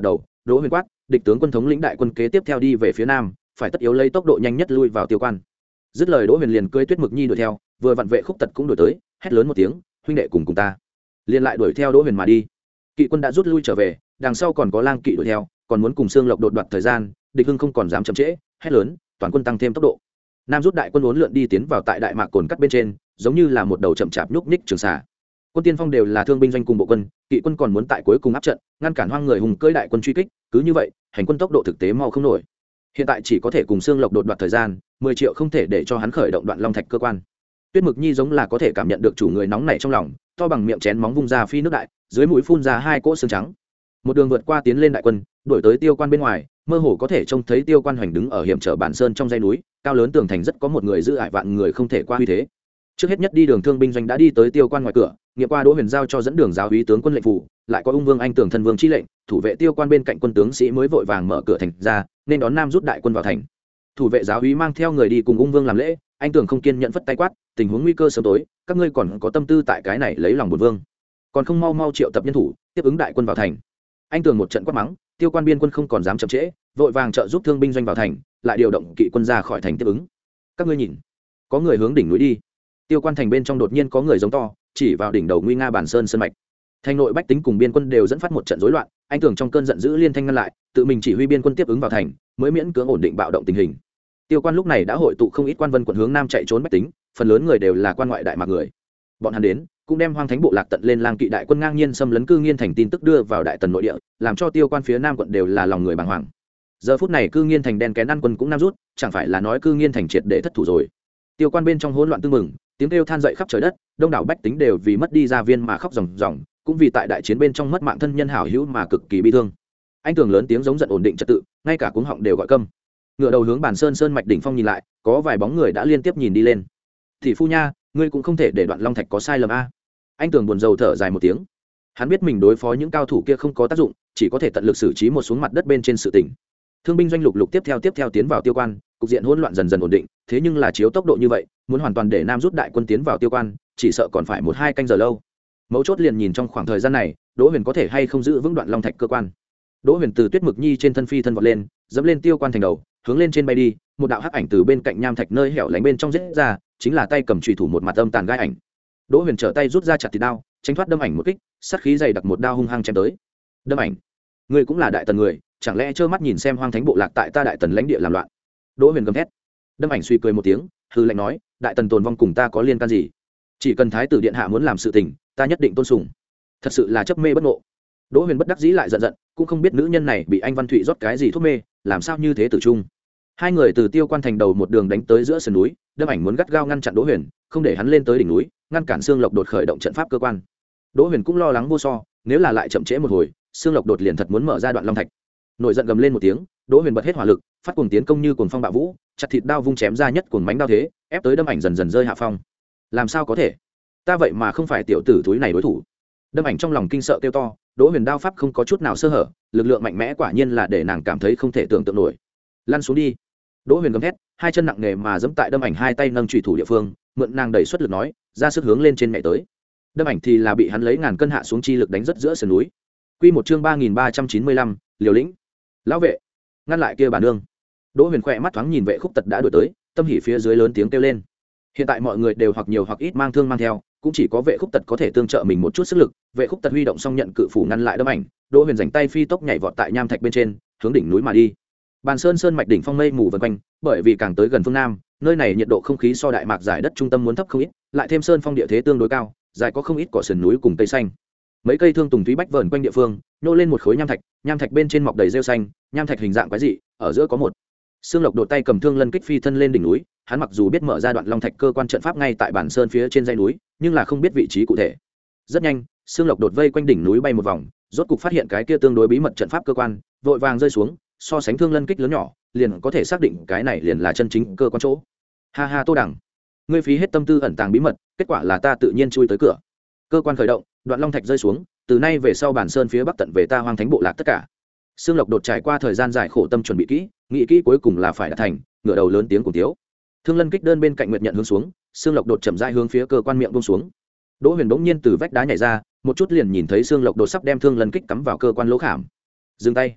Đỗ Huyền quát, địch tướng quân thống lĩnh đại quân kế tiếp theo đi về phía nam, phải tất yếu lấy tốc độ nhanh nhất lui vào tiêu quan. Dứt lời Đỗ Huyền liền cưỡi Tuyết Mực Nhi đuổi theo, vừa vặn vệ Khúc Tật cũng đuổi tới, hét lớn một tiếng, huynh đệ cùng cùng ta. Liền lại đuổi theo Đỗ Huyền mà đi. Kỵ quân đã rút lui trở về, đằng sau còn có lang kỵ đuổi theo, còn muốn cùng Xương Lộc đột đoạt thời gian, địch hưng không còn dám chậm trễ, hét lớn, toàn quân tăng thêm tốc độ. Nam rút đại quân uốn lượn đi tiến vào tại đại mạc cồn cắt bên trên, giống như là một đầu chậm chạp nhúc nhích trường xà. Quân tiên phong đều là thương binh doanh cùng bộ quân, kỵ quân còn muốn tại cuối cùng áp trận, ngăn cản hoang người hùng cưỡi đại quân truy kích, cứ như vậy, hành quân tốc độ thực tế mau không nổi. Hiện tại chỉ có thể cùng Xương Lộc đột đoạt thời gian, mười triệu không thể để cho hắn khởi động Đoạn Long Thạch cơ quan. Tuyết Mực Nhi giống là có thể cảm nhận được chủ người nóng nảy trong lòng, to bằng miệng chén móng vung ra phi nước đại, dưới mũi phun ra hai cỗ xương trắng. Một đường vượt qua tiến lên đại quân, đuổi tới tiêu quan bên ngoài, mơ hồ có thể trông thấy tiêu quan hoành đứng ở hiểm trở bản sơn trong dãy núi, cao lớn tường thành rất có một người giữ ải vạn người không thể qua uy thế. Trước hết nhất đi đường thương binh doanh đã đi tới tiêu quan ngoài cửa, nghiệm qua Đỗ Huyền giao cho dẫn đường giáo úy tướng quân lệnh phủ, lại có ung vương anh tưởng thần vương chi lệnh, thủ vệ tiêu quan bên cạnh quân tướng sĩ mới vội vàng mở cửa thành ra, nên đón Nam rút đại quân vào thành. Thủ vệ giáo úy mang theo người đi cùng ung vương làm lễ, anh tưởng không kiên nhận phất tay quát, tình huống nguy cơ sớm tối, các ngươi còn có tâm tư tại cái này lấy lòng bổn vương, còn không mau mau triệu tập nhân thủ tiếp ứng đại quân vào thành. Anh tưởng một trận quát mắng, tiêu quan biên quân không còn dám chậm trễ, vội vàng trợ giúp thương binh doanh vào thành, lại điều động kỵ quân ra khỏi thành tiếp ứng. Các ngươi nhìn, có người hướng đỉnh núi đi. Tiêu quan thành bên trong đột nhiên có người giống to, chỉ vào đỉnh đầu nguy nga bản sơn sơn mạch. Thành nội bách tính cùng biên quân đều dẫn phát một trận rối loạn, anh tưởng trong cơn giận dữ liên thanh ngăn lại, tự mình chỉ huy biên quân tiếp ứng vào thành, mới miễn cưỡng ổn định bạo động tình hình. Tiêu quan lúc này đã hội tụ không ít quan vân quận hướng nam chạy trốn bách tính, phần lớn người đều là quan ngoại đại mạc người. Bọn hắn đến, cũng đem Hoang Thánh bộ lạc tận lên lang kỵ đại quân ngang nhiên xâm lấn Cư Nghiên thành tin tức đưa vào đại tần nội địa, làm cho tiêu quan phía nam quận đều là lòng người bàng hoàng. Giờ phút này Cư Nghiên thành đen kén ăn quân cũng nam rút, chẳng phải là nói Cư Nghiên thành triệt để thất thủ rồi. Tiêu quan bên trong hỗn loạn tương mừng, tiếng kêu than dậy khắp trời đất, đông đảo bách tính đều vì mất đi gia viên mà khóc ròng ròng, cũng vì tại đại chiến bên trong mất mạng thân nhân hảo hữu mà cực kỳ bi thương. Anh Tường lớn tiếng giống giận ổn định trật tự, ngay cả cuống họng đều gọi câm. Ngựa đầu hướng Bản Sơn sơn mạch đỉnh phong nhìn lại, có vài bóng người đã liên tiếp nhìn đi lên. Thị phu nha, ngươi cũng không thể để Đoạn Long Thạch có sai lầm a. Anh Tường buồn rầu thở dài một tiếng. Hắn biết mình đối phó những cao thủ kia không có tác dụng, chỉ có thể tận lực xử trí một xuống mặt đất bên trên sự tỉnh. Thương binh doanh lục lục tiếp theo tiếp theo tiến vào tiêu quan, cục diện hỗn loạn dần dần ổn định, thế nhưng là chiếu tốc độ như vậy, muốn hoàn toàn để Nam rút đại quân tiến vào tiêu quan, chỉ sợ còn phải một hai canh giờ lâu. Mấu chốt liền nhìn trong khoảng thời gian này, Đỗ Huyền có thể hay không giữ vững Đoạn Long Thạch cơ quan. Đỗ Huyền từ Tuyết Mực Nhi trên thân phi thân vọt lên, dẫm lên tiêu quan thành đầu, hướng lên trên bay đi, một đạo hắc ảnh từ bên cạnh nham thạch nơi hẻo lánh bên trong giết ra, chính là tay cầm chùy thủ một mặt âm tàn gai ảnh. Đỗ Huyền trở tay rút ra chặt thịt đao, tránh thoát đâm ảnh một kích, sát khí dày đặc một đao hung hăng chém tới. Đâm ảnh, ngươi cũng là đại tần người, chẳng lẽ trơ mắt nhìn xem Hoang Thánh bộ lạc tại ta đại tần lãnh địa làm loạn? Đỗ Huyền gầm thét. Đâm ảnh suy cười một tiếng, hư lạnh nói, đại tần tồn vong cùng ta có liên can gì? Chỉ cần thái tử điện hạ muốn làm sự tình, ta nhất định tôn sùng. Thật sự là chấp mê bất ngộ. Đỗ Huyền bất đắc dĩ lại giận giận, cũng không biết nữ nhân này bị anh Văn Thụy rót cái gì thuốc mê, làm sao như thế tử trung. Hai người từ tiêu quan thành đầu một đường đánh tới giữa sườn núi, Đâm ảnh muốn gắt gao ngăn chặn Đỗ Huyền, không để hắn lên tới đỉnh núi, ngăn cản Xương Lộc đột khởi động trận pháp cơ quan. Đỗ Huyền cũng lo lắng vô so, nếu là lại chậm trễ một hồi, Xương Lộc đột liền thật muốn mở ra Đoạn Long Thạch. Nổi giận gầm lên một tiếng, Đỗ Huyền bật hết hỏa lực, phát cuồng tiến công như cuồng phong bạo vũ, chặt thịt đao vung chém ra nhất cuồng mánh đao thế, ép tới Đâm ảnh dần dần rơi hạ phong. Làm sao có thể? Ta vậy mà không phải tiểu tử thúi này đối thủ. Đâm ảnh trong lòng kinh sợ kêu to, Đỗ Huyền đao pháp không có chút nào sơ hở, lực lượng mạnh mẽ quả nhiên là để nàng cảm thấy không thể tưởng tượng nổi. Lăn xuống đi. Đỗ Huyền gầm thét, hai chân nặng nề mà giẫm tại Đâm ảnh hai tay nâng chủy thủ địa phương, mượn nàng đẩy xuất lực nói, ra sức hướng lên trên mẹ tới. Đâm ảnh thì là bị hắn lấy ngàn cân hạ xuống chi lực đánh rất giữa sườn núi. Quy một chương ba nghìn ba trăm chín mươi lăm, Liều lĩnh. Lão vệ, ngăn lại kia bà nương. Đỗ Huyền khẽ mắt thoáng nhìn Vệ Khúc Tật đã đuổi tới, tâm hỉ phía dưới lớn tiếng kêu lên. Hiện tại mọi người đều hoặc nhiều hoặc ít mang thương mang theo, cũng chỉ có Vệ Khúc Tật có thể tương trợ mình một chút sức lực. Vệ Khúc Tật huy động xong nhận cự phủ ngăn lại Đâm ảnh, Đỗ Huyền rảnh tay phi tốc nhảy vọt tại nham thạch bên trên, hướng đỉnh núi mà đi. Bàn Sơn sơn mạch đỉnh phong mây mù vần quanh, bởi vì càng tới gần phương nam, nơi này nhiệt độ không khí so đại mạc giải đất trung tâm muốn thấp không ít, lại thêm sơn phong địa thế tương đối cao, dài có không ít cỏ sườn núi cùng cây xanh. Mấy cây thương tùng thúy bách vờn quanh địa phương, nô lên một khối nham thạch, nham thạch bên trên mọc đầy rêu xanh, nham thạch hình dạng quái dị, ở giữa có một Xương Lộc đột tay cầm thương lân kích phi thân lên đỉnh núi, hắn mặc dù biết mở ra Đoạn Long Thạch cơ quan trận pháp ngay tại bản sơn phía trên dãy núi, nhưng là không biết vị trí cụ thể. Rất nhanh, Xương Lộc đột vây quanh đỉnh núi bay một vòng, rốt cục phát hiện cái kia tương đối bí mật trận pháp cơ quan, vội vàng rơi xuống, so sánh thương lân kích lớn nhỏ, liền có thể xác định cái này liền là chân chính cơ quan chỗ. Ha ha, Tô Đằng, ngươi phí hết tâm tư ẩn tàng bí mật, kết quả là ta tự nhiên chui tới cửa. Cơ quan khởi động, Đoạn Long Thạch rơi xuống, từ nay về sau bản sơn phía bắc tận về ta Hoang Thánh bộ lạc tất cả. Xương Lộc đột trải qua thời gian dài khổ tâm chuẩn bị kỹ, nghĩ kỹ cuối cùng là phải đạt thành, ngửa đầu lớn tiếng cùng tiếu. Thương lân kích đơn bên cạnh nguyệt nhận hướng xuống, Xương Lộc đột chậm rãi hướng phía cơ quan miệng buông xuống. Đỗ Huyền bỗng nhiên từ vách đá nhảy ra, một chút liền nhìn thấy Xương Lộc đột sắp đem thương lân kích cắm vào cơ quan lỗ khảm. Dừng tay.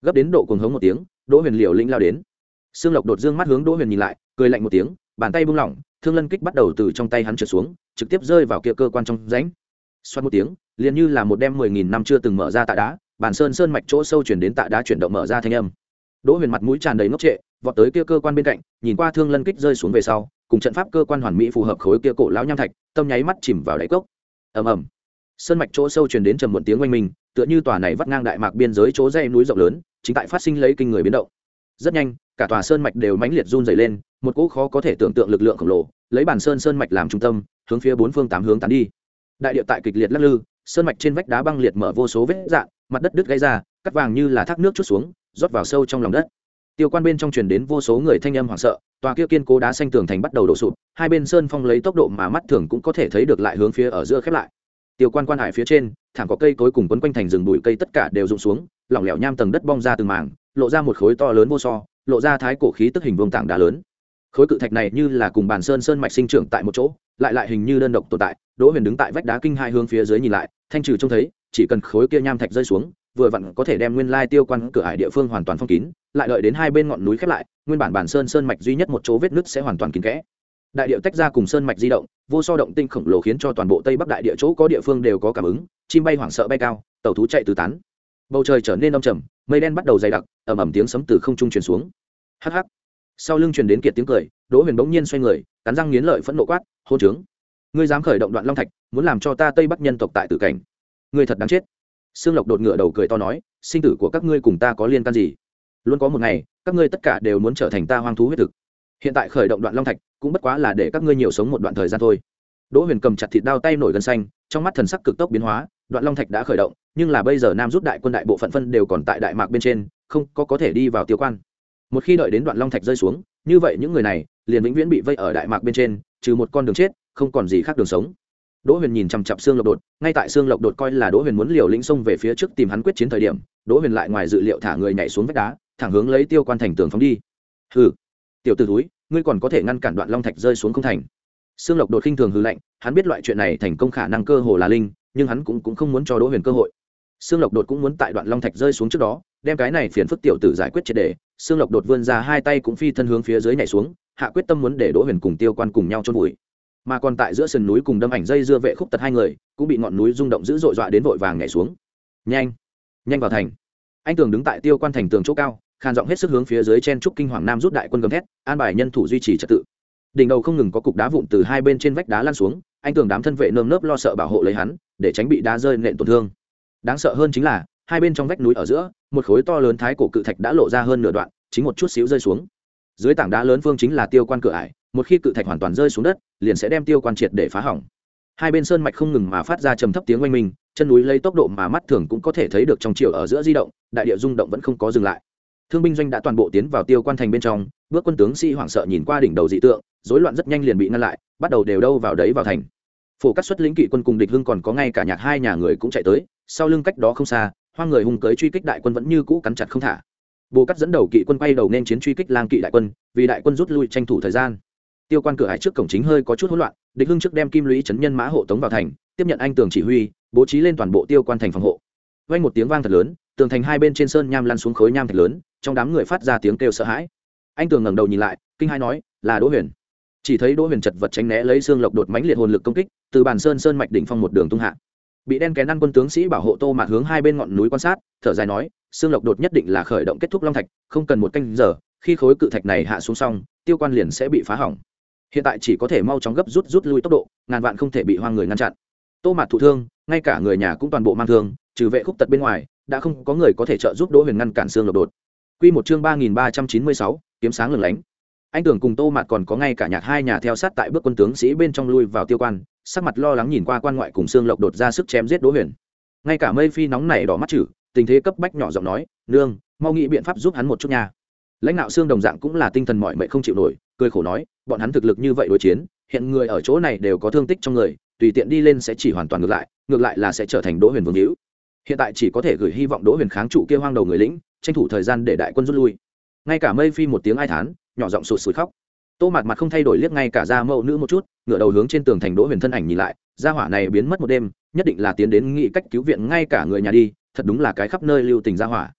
gấp đến độ cuồng hống một tiếng, Đỗ Huyền liều lĩnh lao đến. Sương Lộc đột dương mắt hướng Đỗ Huyền nhìn lại, cười lạnh một tiếng, bàn tay buông lỏng, thương lân kích bắt đầu từ trong tay hắn trượt xuống, trực tiếp rơi vào kia cơ quan trong rãnh. Xoát một tiếng, liền như là một đem mười nghìn năm chưa từng mở ra tạ đá, bản sơn sơn mạch chỗ sâu chuyển đến tạ đá chuyển động mở ra thanh âm. Đỗ Huyền mặt mũi tràn đầy ngốc trệ, vọt tới kia cơ quan bên cạnh, nhìn qua thương lân kích rơi xuống về sau, cùng trận pháp cơ quan hoàn mỹ phù hợp khối kia cổ lão nham thạch, tâm nháy mắt chìm vào đáy cốc. Ầm ầm. Sơn mạch chỗ sâu truyền đến trầm muộn tiếng oanh minh, tựa như tòa này vắt ngang đại mạc biên giới chỗ dãy núi rộng lớn, chính tại phát sinh lấy kinh người biến động. Rất nhanh, cả tòa sơn mạch đều mãnh liệt run rẩy lên, một cỗ khó có thể tưởng tượng lực lượng khổng lồ, lấy bản sơn sơn mạch làm trung tâm, hướng phía bốn phương tám hướng tán đi. Đại địa tại kịch liệt lắc lư, sơn mạch trên vách đá băng liệt mở vô số vết rạn, mặt đất đứt gãy ra, cắt vàng như là thác nước chút xuống, rót vào sâu trong lòng đất. Tiêu quan bên trong truyền đến vô số người thanh âm hoảng sợ, tòa kia kiên cố đá xanh tường thành bắt đầu đổ sụp, hai bên sơn phong lấy tốc độ mà mắt thường cũng có thể thấy được lại hướng phía ở giữa khép lại. Tiêu quan quan hải phía trên, thẳng có cây cối cùng quấn quanh thành rừng bụi cây tất cả đều rụng xuống, lỏng lẻo nham tầng đất bong ra từng mảng, lộ ra một khối to lớn vô so, lộ ra thái cổ khí tức hình vuông tảng đá lớn. Khối cự thạch này như là cùng bản sơn sơn mạch sinh trưởng tại một chỗ, lại lại hình như đơn độc tồn tại. Đỗ Huyền đứng tại vách đá kinh hai hướng phía dưới nhìn lại, thanh trừ trông thấy, chỉ cần khối kia nham thạch rơi xuống, vừa vặn có thể đem nguyên lai tiêu quan cửa ải địa phương hoàn toàn phong kín, lại đợi đến hai bên ngọn núi khép lại, nguyên bản bản sơn sơn mạch duy nhất một chỗ vết nứt sẽ hoàn toàn kín kẽ. Đại địa tách ra cùng sơn mạch di động, vô so động tinh khổng lồ khiến cho toàn bộ tây bắc đại địa chỗ có địa phương đều có cảm ứng, chim bay hoảng sợ bay cao, tàu thú chạy tứ tán. Bầu trời trở nên âm trầm, mây đen bắt đầu dày đặc, ầm ầm tiếng sấm từ không trung truyền xuống. Hắc hắc. Sau lưng truyền đến kiệt tiếng cười, Đỗ Huyền bỗng nhiên xoay người, cắn răng nghiến lợi phẫn nộ quát, hôn trướng, ngươi dám khởi động Đoạn Long Thạch, muốn làm cho ta Tây Bắc nhân tộc tại tử cảnh, ngươi thật đáng chết. Sương Lộc đột ngựa đầu cười to nói, sinh tử của các ngươi cùng ta có liên can gì? Luôn có một ngày, các ngươi tất cả đều muốn trở thành ta hoang thú huyết thực. Hiện tại khởi động Đoạn Long Thạch, cũng bất quá là để các ngươi nhiều sống một đoạn thời gian thôi. Đỗ Huyền cầm chặt thịt đao tay nổi gân xanh, trong mắt thần sắc cực tốc biến hóa, Đoạn Long Thạch đã khởi động, nhưng là bây giờ Nam rút đại quân đại bộ phận phân đều còn tại đại mạc bên trên, không có có thể đi vào tiêu quan. Một khi đợi đến Đoạn Long Thạch rơi xuống, như vậy những người này liền vĩnh viễn bị vây ở đại mạc bên trên, trừ một con đường chết, không còn gì khác đường sống. Đỗ Huyền nhìn chằm chằm Sương Lộc Đột, ngay tại Sương Lộc Đột coi là Đỗ Huyền muốn liều lĩnh xông về phía trước tìm hắn quyết chiến thời điểm, Đỗ Huyền lại ngoài dự liệu thả người nhảy xuống vách đá, thẳng hướng lấy tiêu quan thành tường phóng đi. Hừ, tiểu tử thúi, ngươi còn có thể ngăn cản Đoạn Long Thạch rơi xuống không thành? Sương Lộc Đột khinh thường hừ lạnh, hắn biết loại chuyện này thành công khả năng cơ hồ là linh, nhưng hắn cũng cũng không muốn cho Đỗ Huyền cơ hội. Sương Lộc Đột cũng muốn tại Đoạn Long Thạch rơi xuống trước đó, đem cái này phiền phức tiểu tử giải quyết triệt để. Sương Lộc Đột vươn ra hai tay cũng phi thân hướng phía dưới nhảy xuống, hạ quyết tâm muốn để Đỗ Huyền cùng Tiêu Quan cùng nhau chôn vùi. Mà còn tại giữa sườn núi cùng đâm ảnh dây dưa vệ khúc tật hai người, cũng bị ngọn núi rung động dữ dội dọa đến vội vàng nhảy xuống. Nhanh, nhanh vào thành. Anh Tường đứng tại Tiêu Quan thành tường chỗ cao, khan giọng hết sức hướng phía dưới chen trúc kinh hoàng nam rút đại quân gầm thét, an bài nhân thủ duy trì trật tự. Đỉnh đầu không ngừng có cục đá vụn từ hai bên trên vách đá lan xuống, anh Tường đám thân vệ nơm nớp lo sợ bảo hộ lấy hắn, để tránh bị đá rơi nện tổn thương. Đáng sợ hơn chính là, hai bên trong vách núi ở giữa, một khối to lớn thái cổ cự thạch đã lộ ra hơn nửa đoạn, chính một chút xíu rơi xuống. Dưới tảng đá lớn phương chính là Tiêu Quan cửa ải, một khi cự thạch hoàn toàn rơi xuống đất, liền sẽ đem Tiêu Quan triệt để phá hỏng. Hai bên sơn mạch không ngừng mà phát ra trầm thấp tiếng oanh minh, chân núi lấy tốc độ mà mắt thường cũng có thể thấy được trong chiều ở giữa di động, đại địa rung động vẫn không có dừng lại. Thương binh doanh đã toàn bộ tiến vào Tiêu Quan thành bên trong, bước quân tướng sĩ hoảng sợ nhìn qua đỉnh đầu dị tượng, rối loạn rất nhanh liền bị ngăn lại, bắt đầu đều đâu vào đấy vào thành. Phổ Cát xuất lĩnh kỵ quân cùng địch hưng còn có ngay cả nhạc hai nhà người cũng chạy tới, sau lưng cách đó không xa, hoang người hung cưới truy kích đại quân vẫn như cũ cắn chặt không thả. Bồ Cát dẫn đầu kỵ quân quay đầu nên chiến truy kích lang kỵ đại quân, vì đại quân rút lui tranh thủ thời gian. Tiêu Quan cửa hải trước cổng chính hơi có chút hỗn loạn, địch hưng trước đem kim lũy chấn nhân mã hộ tống vào thành, tiếp nhận anh Tường chỉ huy, bố trí lên toàn bộ Tiêu Quan thành phòng hộ. Vang một tiếng vang thật lớn, tường thành hai bên trên sơn nham lăn xuống khối nham thạch lớn, trong đám người phát ra tiếng kêu sợ hãi. Anh Tường ngẩng đầu nhìn lại, kinh hãi nói, là Đỗ Huyền. Chỉ thấy Đỗ Huyền chật vật tránh né lấy xương lộc đột mãnh liệt hồn lực công kích, từ bàn sơn sơn mạch đỉnh phong một đường tung hạ. Bị đen kén ăn quân tướng sĩ bảo hộ Tô Mạt hướng hai bên ngọn núi quan sát, thở dài nói, xương lộc đột nhất định là khởi động kết thúc long thạch, không cần một canh giờ, khi khối cự thạch này hạ xuống xong, Tiêu Quan liền sẽ bị phá hỏng. Hiện tại chỉ có thể mau chóng gấp rút rút lui tốc độ, ngàn vạn không thể bị hoang người ngăn chặn. Tô Mạt thụ thương, ngay cả người nhà cũng toàn bộ mang thương, trừ vệ khúc tật bên ngoài, đã không có người có thể trợ giúp Đỗ Huyền ngăn cản xương lộc đột. Quy một chương ba nghìn ba trăm chín mươi sáu, kiếm sáng lừng lánh. Anh Tưởng cùng Tô Mạt còn có ngay cả nhạc hai nhà theo sát tại bước quân tướng sĩ bên trong lui vào Tiêu Quan, sắc mặt lo lắng nhìn qua quan ngoại cùng xương lộc đột ra sức chém giết Đỗ Huyền. Ngay cả Mây Phi nóng nảy đỏ mắt chử, tình thế cấp bách nhỏ giọng nói, nương, mau nghĩ biện pháp giúp hắn một chút nha. Lãnh đạo xương đồng dạng cũng là tinh thần mỏi mệt không chịu nổi, cười khổ nói, bọn hắn thực lực như vậy đối chiến, hiện người ở chỗ này đều có thương tích trong người, tùy tiện đi lên sẽ chỉ hoàn toàn ngược lại, ngược lại là sẽ trở thành Đỗ Huyền vương hữu. Hiện tại chỉ có thể gửi hy vọng Đỗ Huyền kháng trụ kia hoang đầu người lĩnh, tranh thủ thời gian để đại quân rút lui. Ngay cả Mây Phi một tiếng ai thán, nhỏ giọng sụt sùi khóc. Tô Mạt mặt không thay đổi liếc ngay cả gia mẫu nữ một chút, ngửa đầu hướng trên tường thành Đỗ Huyền thân ảnh nhìn lại, gia hỏa này biến mất một đêm, nhất định là tiến đến nghị cách cứu viện ngay cả người nhà đi, thật đúng là cái khắp nơi lưu tình gia hỏa.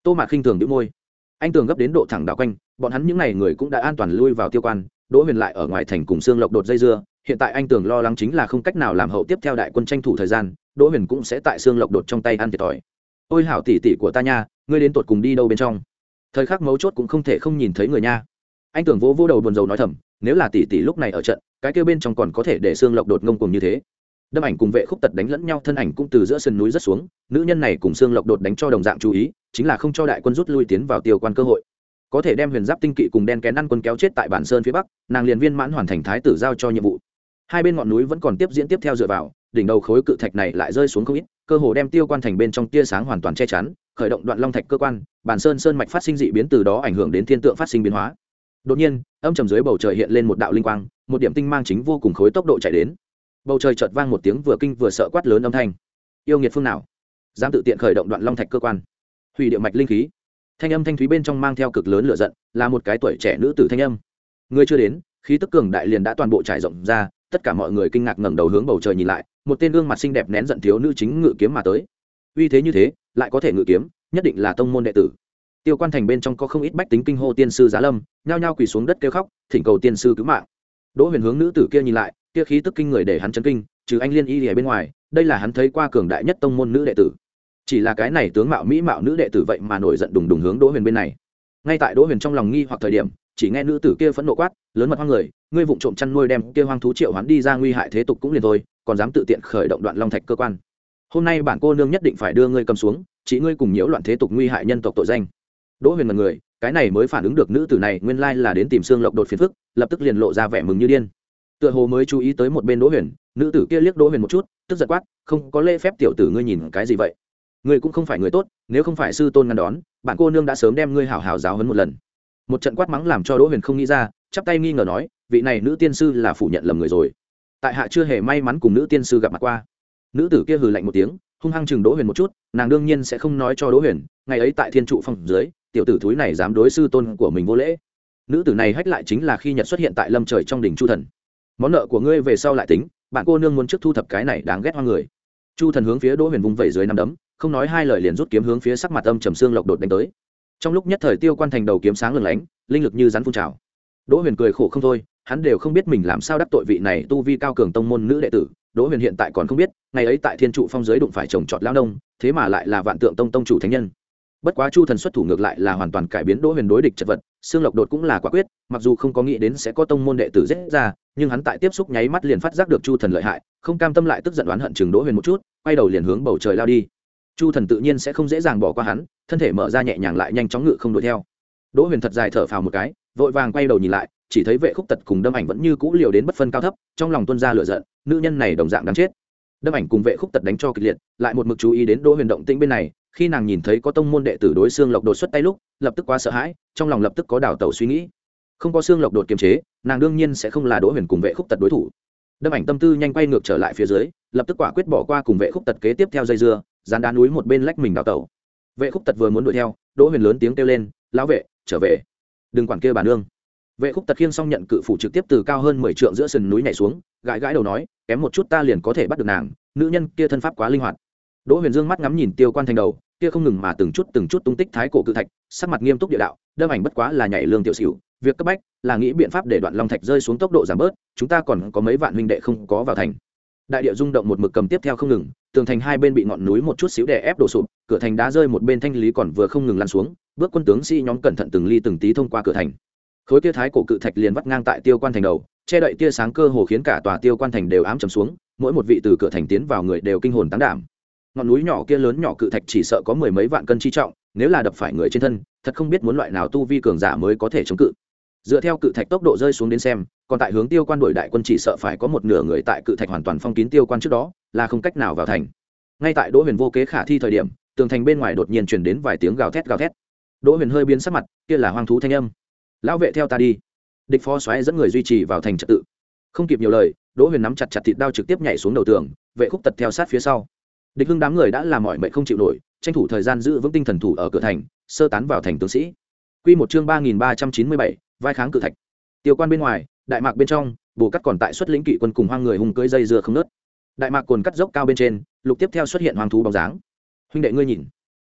Tô Mạt khinh thường đĩu môi. Anh Tường gấp đến độ thẳng đảo quanh, bọn hắn những n à y người cũng đã an toàn lui vào tiêu quan. Đỗ Huyền lại ở ngoài thành cùng Sương Lộc đột dây dưa, hiện tại anh Tường lo lắng chính là không cách nào làm hậu tiếp theo đại quân tranh thủ thời gian, Đỗ Huyền cũng sẽ tại Sương Lộc đột trong tay ăn thiệt thòi. Ôi hảo tỷ tỷ của ta nha, ngươi đến tột cùng đi đâu bên trong? Thời khắc mấu chốt cũng không thể không nhìn thấy người nha. Anh Tường vỗ vỗ đầu buồn rầu nói thầm, nếu là tỷ tỷ lúc này ở trận, cái kia bên trong còn có thể để Sương Lộc đột ngông cuồng như thế. Đâm Ảnh cùng Vệ Khúc Tật đánh lẫn nhau, thân ảnh cũng từ giữa sườn núi rất xuống, nữ nhân này cùng Sương Lộc đột đánh cho đồng dạng chú ý, chính là không cho đại quân rút lui tiến vào tiêu quan cơ hội. Có thể đem Huyền Giáp tinh kỵ cùng đen kén ăn quân kéo chết tại bản sơn phía bắc, nàng liền viên mãn hoàn thành thái tử giao cho nhiệm vụ. Hai bên ngọn núi vẫn còn tiếp diễn tiếp theo dựa vào, đỉnh đầu khối cự thạch này lại rơi xuống không ít, cơ hồ đem tiêu quan thành bên trong tia sáng hoàn toàn che chắn, khởi động đoạn long thạch cơ quan, bản sơn sơn mạch phát sinh dị biến, từ đó ảnh hưởng đến thiên tượng phát sinh biến hóa. Đột nhiên, âm trầm dưới bầu trời hiện lên một đạo linh quang, một điểm tinh mang chính vô cùng khối tốc độ chạy đến. Bầu trời chợt vang một tiếng vừa kinh vừa sợ quát lớn âm thanh. Yêu nghiệt phương nào, dám tự tiện khởi động đoạn long thạch cơ quan, hủy địa mạch linh khí? Thanh âm thanh thúy bên trong mang theo cực lớn lửa giận, là một cái tuổi trẻ nữ tử thanh âm. Người chưa đến, khí tức cường đại liền đã toàn bộ trải rộng ra, tất cả mọi người kinh ngạc ngẩng đầu hướng bầu trời nhìn lại, một tên gương mặt xinh đẹp nén giận thiếu nữ chính ngự kiếm mà tới. Uy thế như thế, lại có thể ngự kiếm, nhất định là tông môn đệ tử. Tiêu quan thành bên trong có không ít bách tính kinh hô tiên sư Giá Lâm, nhao nhao quỳ xuống đất kêu khóc, thỉnh cầu tiên sư cứu mạng. Đỗ Huyền hướng nữ tử kia nhìn lại, kia khí tức kinh người để hắn chấn kinh, trừ anh Liên Y ở bên ngoài, đây là hắn thấy qua cường đại nhất tông môn nữ đệ tử. Chỉ là cái này tướng mạo mỹ mạo nữ đệ tử vậy mà nổi giận đùng đùng hướng Đỗ Huyền bên này. Ngay tại Đỗ Huyền trong lòng nghi hoặc thời điểm, chỉ nghe nữ tử kia phẫn nộ quát, lớn mật hoang người, ngươi vụng trộm chăn nuôi đem kia hoang thú triệu hoán đi ra nguy hại thế tục cũng liền thôi, còn dám tự tiện khởi động đoạn long thạch cơ quan. Hôm nay bản cô nương nhất định phải đưa ngươi cầm xuống, chỉ ngươi cùng nhiễu loạn thế tục nguy hại nhân tộc tội danh. Đỗ Huyền mật người, cái này mới phản ứng được nữ tử này nguyên lai là đến tìm Sương Lộc đột phiền phức, lập tức liền lộ ra vẻ mừng như điên. Tựa hồ mới chú ý tới một bên Đỗ Huyền, nữ tử kia liếc Đỗ Huyền một chút, tức giận quát, không có lễ phép tiểu tử ngươi nhìn cái gì vậy? Ngươi cũng không phải người tốt, nếu không phải sư tôn ngăn đón, bản cô nương đã sớm đem ngươi hảo hảo giáo huấn một lần. Một trận quát mắng làm cho Đỗ Huyền không nghĩ ra, chắp tay nghi ngờ nói, vị này nữ tiên sư là phủ nhận lầm người rồi. Tại hạ chưa hề may mắn cùng nữ tiên sư gặp mặt qua. Nữ tử kia hừ lạnh một tiếng, hung hăng chừng Đỗ Huyền một chút, nàng đương nhiên sẽ không nói cho Đỗ Huyền, ngày ấy tại Thiên trụ phong dưới, tiểu tử thúi này dám đối sư tôn của mình vô lễ. Nữ tử này hách lại chính là khi Nhật xuất hiện tại Lâm Trời trong đỉnh Chu Thần. Món nợ của ngươi về sau lại tính, bạn cô nương muốn trước thu thập cái này đáng ghét hoa người. Chu Thần hướng phía Đỗ Huyền vung vẩy dưới nắm đấm, không nói hai lời liền rút kiếm hướng phía sắc mặt âm trầm Sương Lộc đột đánh tới. Trong lúc nhất thời tiêu quan thành đầu kiếm sáng lừng lánh, linh lực như rắn phun trào. Đỗ Huyền cười khổ không thôi, hắn đều không biết mình làm sao đắc tội vị này tu vi cao cường tông môn nữ đệ tử. Đỗ Huyền hiện tại còn không biết, ngày ấy tại Thiên trụ phong dưới đụng phải chồng chọt lão nông, thế mà lại là Vạn Tượng tông tông chủ thánh nhân. Bất quá Chu Thần xuất thủ ngược lại là hoàn toàn cải biến Đỗ Huyền đối địch chật vật, Sương Lộc đột cũng là quả quyết, mặc dù không có nghĩ đến sẽ có tông môn đệ tử giết ra, nhưng hắn tại tiếp xúc nháy mắt liền phát giác được Chu Thần lợi hại, không cam tâm lại tức giận oán hận chừng Đỗ Huyền một chút, quay đầu liền hướng bầu trời lao đi. Chu Thần tự nhiên sẽ không dễ dàng bỏ qua hắn, thân thể mở ra nhẹ nhàng lại nhanh chóng ngự không đuổi theo. Đỗ Huyền thật dài thở phào một cái, vội vàng quay đầu nhìn lại, chỉ thấy Vệ Khúc Tật cùng Đâm Ảnh vẫn như cũ liều đến bất phân cao thấp, trong lòng tuôn ra lửa giận, nữ nhân này đồng dạng đáng chết. Đâm Ảnh cùng Vệ Khúc Tật đánh cho kịch liệt, lại một mực chú ý đến Đỗ Huyền động tĩnh bên này, khi nàng nhìn thấy có tông môn đệ tử đối Sương Lộc đột xuất tay lúc, lập tức quá sợ hãi, trong lòng lập tức có đảo tẩu suy nghĩ. Không có Sương Lộc đột kiềm chế, nàng đương nhiên sẽ không là Đỗ Huyền cùng Vệ Khúc Tật đối thủ. Đâm Ảnh tâm tư nhanh quay ngược trở lại phía dưới, lập tức quả quyết bỏ qua cùng Vệ Khúc Tật kế tiếp theo dây dưa, dán đá núi một bên lách mình đảo tẩu. Vệ Khúc Tật vừa muốn đuổi theo, Đỗ Huyền lớn tiếng kêu lên, lão vệ, trở về, đừng quản kia bà nương. Vệ Khúc Tật khiêng xong nhận cự phủ trực tiếp từ cao hơn mười trượng giữa sườn núi nhảy xuống, gãi gãi đầu nói, kém một chút ta liền có thể bắt được nàng, nữ nhân kia thân pháp quá linh hoạt. Đỗ Huyền dương mắt ngắm nhìn tiêu quan thành đầu, kia không ngừng mà từng chút từng chút tung tích thái cổ cự thạch, sắc mặt nghiêm túc địa đạo, Đâm Ảnh bất quá là nhảy lương tiểu xỉu, việc cấp bách là nghĩ biện pháp để đoạn long thạch rơi xuống tốc độ giảm bớt, chúng ta còn có mấy vạn huynh đệ không có vào thành. Đại địa rung động một mực cầm tiếp theo không ngừng, tường thành hai bên bị ngọn núi một chút xíu đè ép đổ sụp, cửa thành đá rơi một bên thanh lý còn vừa không ngừng lăn xuống, bước quân tướng sĩ nhóm cẩn thận từng ly từng tí thông qua cửa thành. Khối kia thái cổ cự thạch liền vắt ngang tại tiêu quan thành đầu, che đậy tia sáng cơ hồ khiến cả tòa tiêu quan thành đều ám trầm xuống, mỗi một vị từ cửa thành tiến vào người đều kinh hồn táng đảm. Ngọn núi nhỏ kia lớn nhỏ cự thạch chỉ sợ có mười mấy vạn cân chi trọng, nếu là đập phải người trên thân, thật không biết muốn loại nào tu vi cường giả mới có thể chống cự. Dựa theo cự thạch tốc độ rơi xuống đến xem, còn tại hướng tiêu quan đuổi đại quân chỉ sợ phải có một nửa người tại cự thạch hoàn toàn phong kín tiêu quan trước đó, là không cách nào vào thành. Ngay tại Đỗ Huyền vô kế khả thi thời điểm, tường thành bên ngoài đột nhiên truyền đến vài tiếng gào thét gào thét. Đỗ Huyền hơi biến sắc mặt, kia là hoang thú thanh âm. Lão vệ theo ta đi. Địch phó soái dẫn người duy trì vào thành trật tự. Không kịp nhiều lời, Đỗ Huyền nắm chặt chặt thịt đao trực tiếp nhảy xuống đầu tường, Vệ Khúc Tật theo sát phía sau. Địch Hưng đám người đã làm mọi mệnh không chịu nổi, tranh thủ thời gian giữ vững tinh thần thủ ở cửa thành, sơ tán vào thành tướng sĩ. Quy một chương ba nghìn ba trăm chín mươi bảy, vai kháng cự thạch. Tiêu quan bên ngoài, đại mạc bên trong, Bồ Cắt còn tại xuất lĩnh kỵ quân cùng hoang người hùng cưỡi dây dưa không nớt. Đại mạc cồn cắt dốc cao bên trên, lục tiếp theo xuất hiện hoang thú bóng dáng. Huynh đệ ngươi nhìn,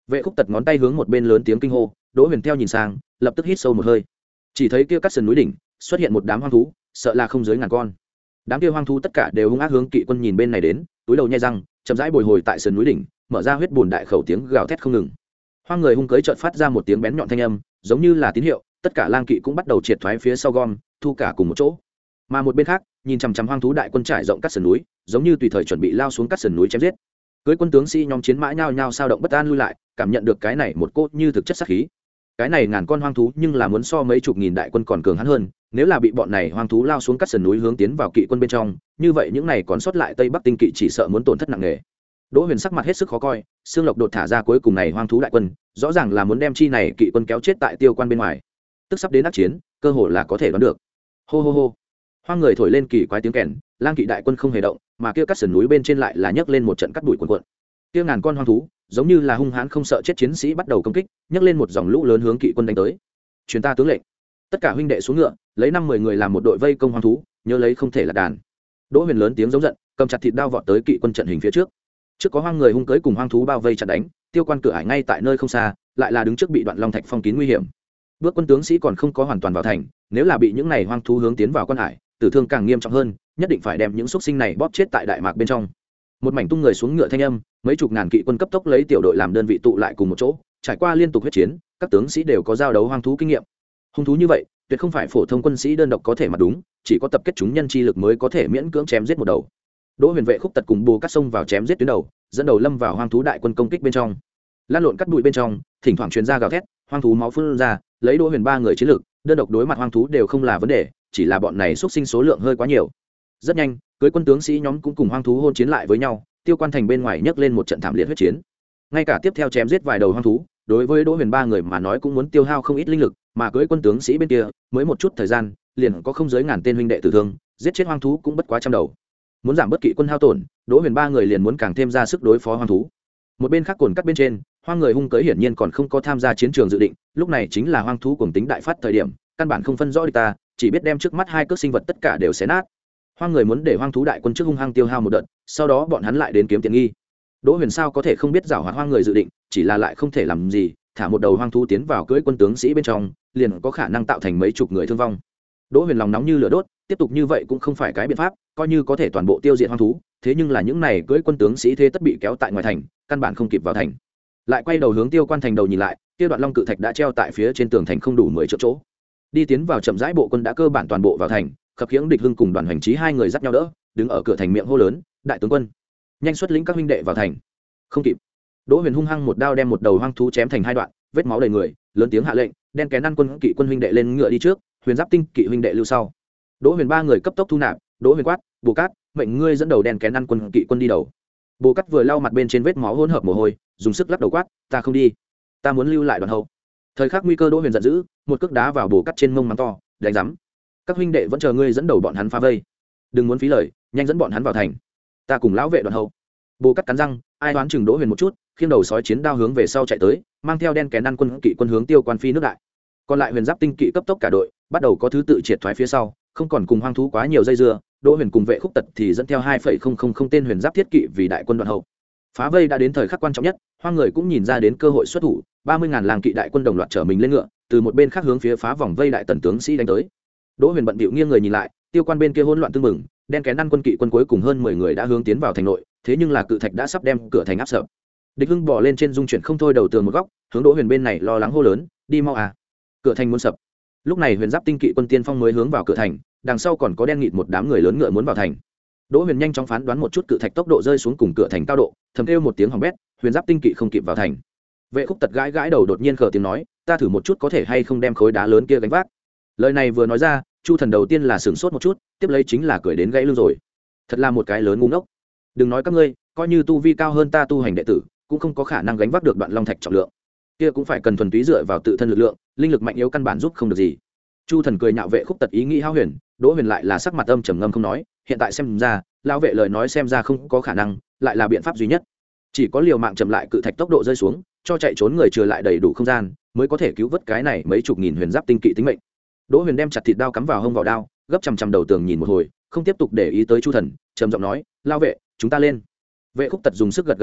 Vệ khúc tật ngón tay hướng một bên lớn tiếng kinh hô, Đỗ Huyền theo nhìn sang, lập tức hít sâu một hơi. Chỉ thấy kia cắt sườn núi đỉnh xuất hiện một đám hoang thú, sợ là không dưới ngàn con. Đám kia hoang thú tất cả đều hung ác hướng kỵ quân nhìn bên này đến, túi đầu nhai răng, chậm rãi bồi hồi tại sườn núi đỉnh, mở ra huyết bùn đại khẩu tiếng gào thét không ngừng. Hoang người hung cưỡi chợt phát ra một tiếng bén nhọn thanh âm, giống như là tín hiệu, tất cả lang kỵ cũng bắt đầu triệt thoái phía sau gom, thu cả cùng một chỗ. Mà một bên khác, nhìn chằm chằm hoang thú đại quân trải rộng các sườn núi, giống như tùy thời chuẩn bị lao xuống các sườn núi chém giết. Cưới quân tướng sĩ nhóm chiến mã nhao nhao sao động bất an lui lại, cảm nhận được cái này một cốt như thực chất sát khí. Cái này ngàn con hoang thú nhưng là muốn so mấy chục nghìn đại quân còn cường hắn hơn, nếu là bị bọn này hoang thú lao xuống các sườn núi hướng tiến vào kỵ quân bên trong, như vậy những này còn sót lại Tây Bắc tinh kỵ chỉ sợ muốn tổn thất nặng nề. Đỗ Huyền sắc mặt hết sức khó coi, xương lộc đột thả ra cuối cùng này hoang thú đại quân, rõ ràng là muốn đem chi này kỵ quân kéo chết tại tiêu quan bên ngoài. Tức sắp đến đắc chiến, cơ hội là có thể đoán được. Hô hô hô. Hoang người thổi lên kỳ quái tiếng kèn, lang kỵ đại quân không hề động, mà kia các sườn núi bên trên lại là nhấc lên một trận cắt bụi cuồn cuộn. Kia ngàn con hoang thú, giống như là hung hãn không sợ chết chiến sĩ bắt đầu công kích, nhấc lên một dòng lũ lớn hướng kỵ quân đánh tới. Truyền ta tướng lệnh, tất cả huynh đệ xuống ngựa, lấy năm mười người làm một đội vây công hoang thú, nhớ lấy không thể là đàn. Đỗ Huyền lớn tiếng giống giận, cầm chặt thịt đao vọt tới kỵ quân trận hình phía trước. Trước có hoang người hung cưỡi cùng hoang thú bao vây chặn đánh, tiêu quan cửa ải ngay tại nơi không xa, lại là đứng trước bị đoạn long thạch phong kín nguy hiểm. Bước quân tướng sĩ còn không có hoàn toàn vào thành, nếu là bị những này hoang thú hướng tiến vào quan hải, tử thương càng nghiêm trọng hơn, nhất định phải đem những xúc sinh này bóp chết tại đại mạc bên trong. Một mảnh tung người xuống ngựa thanh âm, mấy chục ngàn kỵ quân cấp tốc lấy tiểu đội làm đơn vị tụ lại cùng một chỗ, trải qua liên tục huyết chiến, các tướng sĩ đều có giao đấu hoang thú kinh nghiệm. Hung thú như vậy, tuyệt không phải phổ thông quân sĩ đơn độc có thể mà đúng, chỉ có tập kết chúng nhân chi lực mới có thể miễn cưỡng chém giết một đầu. Đỗ Huyền vệ khúc tật cùng Bồ Cát xông vào chém giết tuyến đầu, dẫn đầu lâm vào hoang thú đại quân công kích bên trong. Lan lộn cắt bụi bên trong, thỉnh thoảng truyền ra gào thét, hoang thú máu phun ra, lấy Đỗ Huyền ba người chiến lực, đơn độc đối mặt hoang thú đều không là vấn đề, chỉ là bọn này xuất sinh số lượng hơi quá nhiều. Rất nhanh, cưới quân tướng sĩ nhóm cũng cùng hoang thú hôn chiến lại với nhau, tiêu quan thành bên ngoài nhấc lên một trận thảm liệt huyết chiến. Ngay cả tiếp theo chém giết vài đầu hoang thú, đối với Đỗ Huyền ba người mà nói cũng muốn tiêu hao không ít linh lực, mà cưới quân tướng sĩ bên kia, mới một chút thời gian, liền có không dưới ngàn tên huynh đệ tử thương, giết chết hoang thú cũng bất quá trăm đầu. Muốn giảm bớt kỵ quân hao tổn, Đỗ Huyền ba người liền muốn càng thêm ra sức đối phó hoang thú. Một bên khác cồn cắt bên trên, hoang người hung cưỡi hiển nhiên còn không có tham gia chiến trường dự định, lúc này chính là hoang thú cuồng tính đại phát thời điểm, căn bản không phân rõ địch ta, chỉ biết đem trước mắt hai cước sinh vật tất cả đều xé nát. Hoang người muốn để hoang thú đại quân trước hung hăng tiêu hao một đợt, sau đó bọn hắn lại đến kiếm tiện nghi. Đỗ Huyền sao có thể không biết giảo hoạt hoang người dự định, chỉ là lại không thể làm gì, thả một đầu hoang thú tiến vào cưỡi quân tướng sĩ bên trong, liền có khả năng tạo thành mấy chục người thương vong. Đỗ Huyền lòng nóng như lửa đốt, tiếp tục như vậy cũng không phải cái biện pháp, coi như có thể toàn bộ tiêu diệt hoang thú, thế nhưng là những này cưỡi quân tướng sĩ thế tất bị kéo tại ngoài thành, căn bản không kịp vào thành. Lại quay đầu hướng tiêu quan thành đầu nhìn lại, kia đoạn long cự thạch đã treo tại phía trên tường thành không đủ mười triệu chỗ. Đi tiến vào chậm rãi bộ quân đã cơ bản toàn bộ vào thành, Khập Khiễng Địch Hưng cùng Đoàn Hoành Chí hai người dắt nhau đỡ, đứng ở cửa thành miệng hô lớn, đại tướng quân, nhanh xuất lĩnh các huynh đệ vào thành. Không kịp. Đỗ Huyền hung hăng một đao đem một đầu hoang thú chém thành hai đoạn, vết máu đầy người, lớn tiếng hạ lệnh, đen kén ăn quân kỵ quân huynh đệ lên ngựa đi trước, Huyền Giáp tinh kỵ huynh đệ lưu sau. Đỗ Huyền ba người cấp tốc thu nạp, Đỗ Huyền quát, Bồ Cát, mệnh ngươi dẫn đầu đen kén ăn quân kỵ quân đi đầu. Bồ Cát vừa lau mặt bên trên vết máu hỗn hợp mồ hôi, dùng sức lắc đầu quát, ta không đi, ta muốn lưu lại đoàn hậu. Thời khắc nguy cơ, Đỗ Huyền giận dữ, một cước đá vào Bồ Cát trên mông mắng to, đánh rắm, các huynh đệ vẫn chờ ngươi dẫn đầu bọn hắn phá vây, đừng muốn phí lời, nhanh dẫn bọn hắn vào thành, ta cùng lão vệ đoàn hậu. Bồ Cát cắn răng, ai đoán chừng Đỗ Huyền một chút, khiêng đầu sói chiến đao hướng về sau chạy tới, mang theo đen kén ăn quân kỵ quân hướng tiêu quan phi nước đại. Còn lại Huyền Giáp tinh kỵ cấp tốc cả đội, bắt đầu có thứ tự triệt thoái phía sau, không còn cùng hoang thú quá nhiều dây dưa. Đỗ Huyền cùng vệ khúc tật thì dẫn theo hai phẩy không không không tên huyền giáp thiết kỵ vì đại quân đoàn hậu. Phá vây đã đến thời khắc quan trọng nhất, hoang người cũng nhìn ra đến cơ hội xuất thủ, ba mươi ngàn làng kỵ đại quân đồng loạt trở mình lên ngựa, từ một bên khác hướng phía phá vòng vây đại tần tướng sĩ đánh tới. Đỗ Huyền bận bịu nghiêng người nhìn lại, tiêu quan bên kia hỗn loạn tương mừng, đen kén ăn quân kỵ quân cuối cùng hơn mười người đã hướng tiến vào thành nội, thế nhưng là cự thạch đã sắp đem cửa thành áp sập. Địch Hưng bỏ lên trên dung chuyển không thôi đầu tường một góc, hướng Đỗ Huyền bên này lo lắng hô lớn, đi mau à, cửa thành muốn sập. Lúc này Huyền Giáp tinh kỵ quân tiên phong mới hướng vào cửa thành, đằng sau còn có đen nghịt một đám người lớn ngựa muốn vào thành. Đỗ Huyền nhanh chóng phán đoán một chút cự thạch tốc độ rơi xuống cùng cửa thành cao độ, thầm kêu một tiếng hỏng bét, Huyền Giáp tinh kỵ không kịp vào thành. Vệ khúc tật gãi gãi đầu đột nhiên khờ tiếng nói, ta thử một chút có thể hay không đem khối đá lớn kia gánh vác. Lời này vừa nói ra, Chu Thần đầu tiên là sửng sốt một chút, tiếp lấy chính là cười đến gãy lưng rồi. Thật là một cái lớn ngu ngốc. Đừng nói các ngươi, coi như tu vi cao hơn ta tu hành đệ tử, cũng không có khả năng gánh vác được đoạn long thạch trọng lượng. Kia cũng phải cần thuần túy dựa vào tự thân lực lượng, linh lực mạnh yếu căn bản giúp không được gì. Chu Thần cười nhạo vệ khúc tật ý nghĩ hão huyền, Đỗ Huyền lại là sắc mặt âm trầm ngâm không nói, hiện tại xem ra, lão vệ lời nói xem ra không có khả năng, lại là biện pháp duy nhất. Chỉ có liều mạng chậm lại cự thạch tốc độ rơi xuống, cho chạy trốn người trừ lại đầy đủ không gian, mới có thể cứu vớt cái này mấy chục nghìn huyền giáp tinh kỵ tính mệnh. Đỗ Huyền đem chặt thịt đao cắm vào hông vào đao, gấp chằm chằm đầu tường nhìn một hồi, không tiếp tục để ý tới Chu Thần, trầm giọng nói, lão vệ, chúng ta lên. Vệ khúc tật dùng sức gật gật đầu,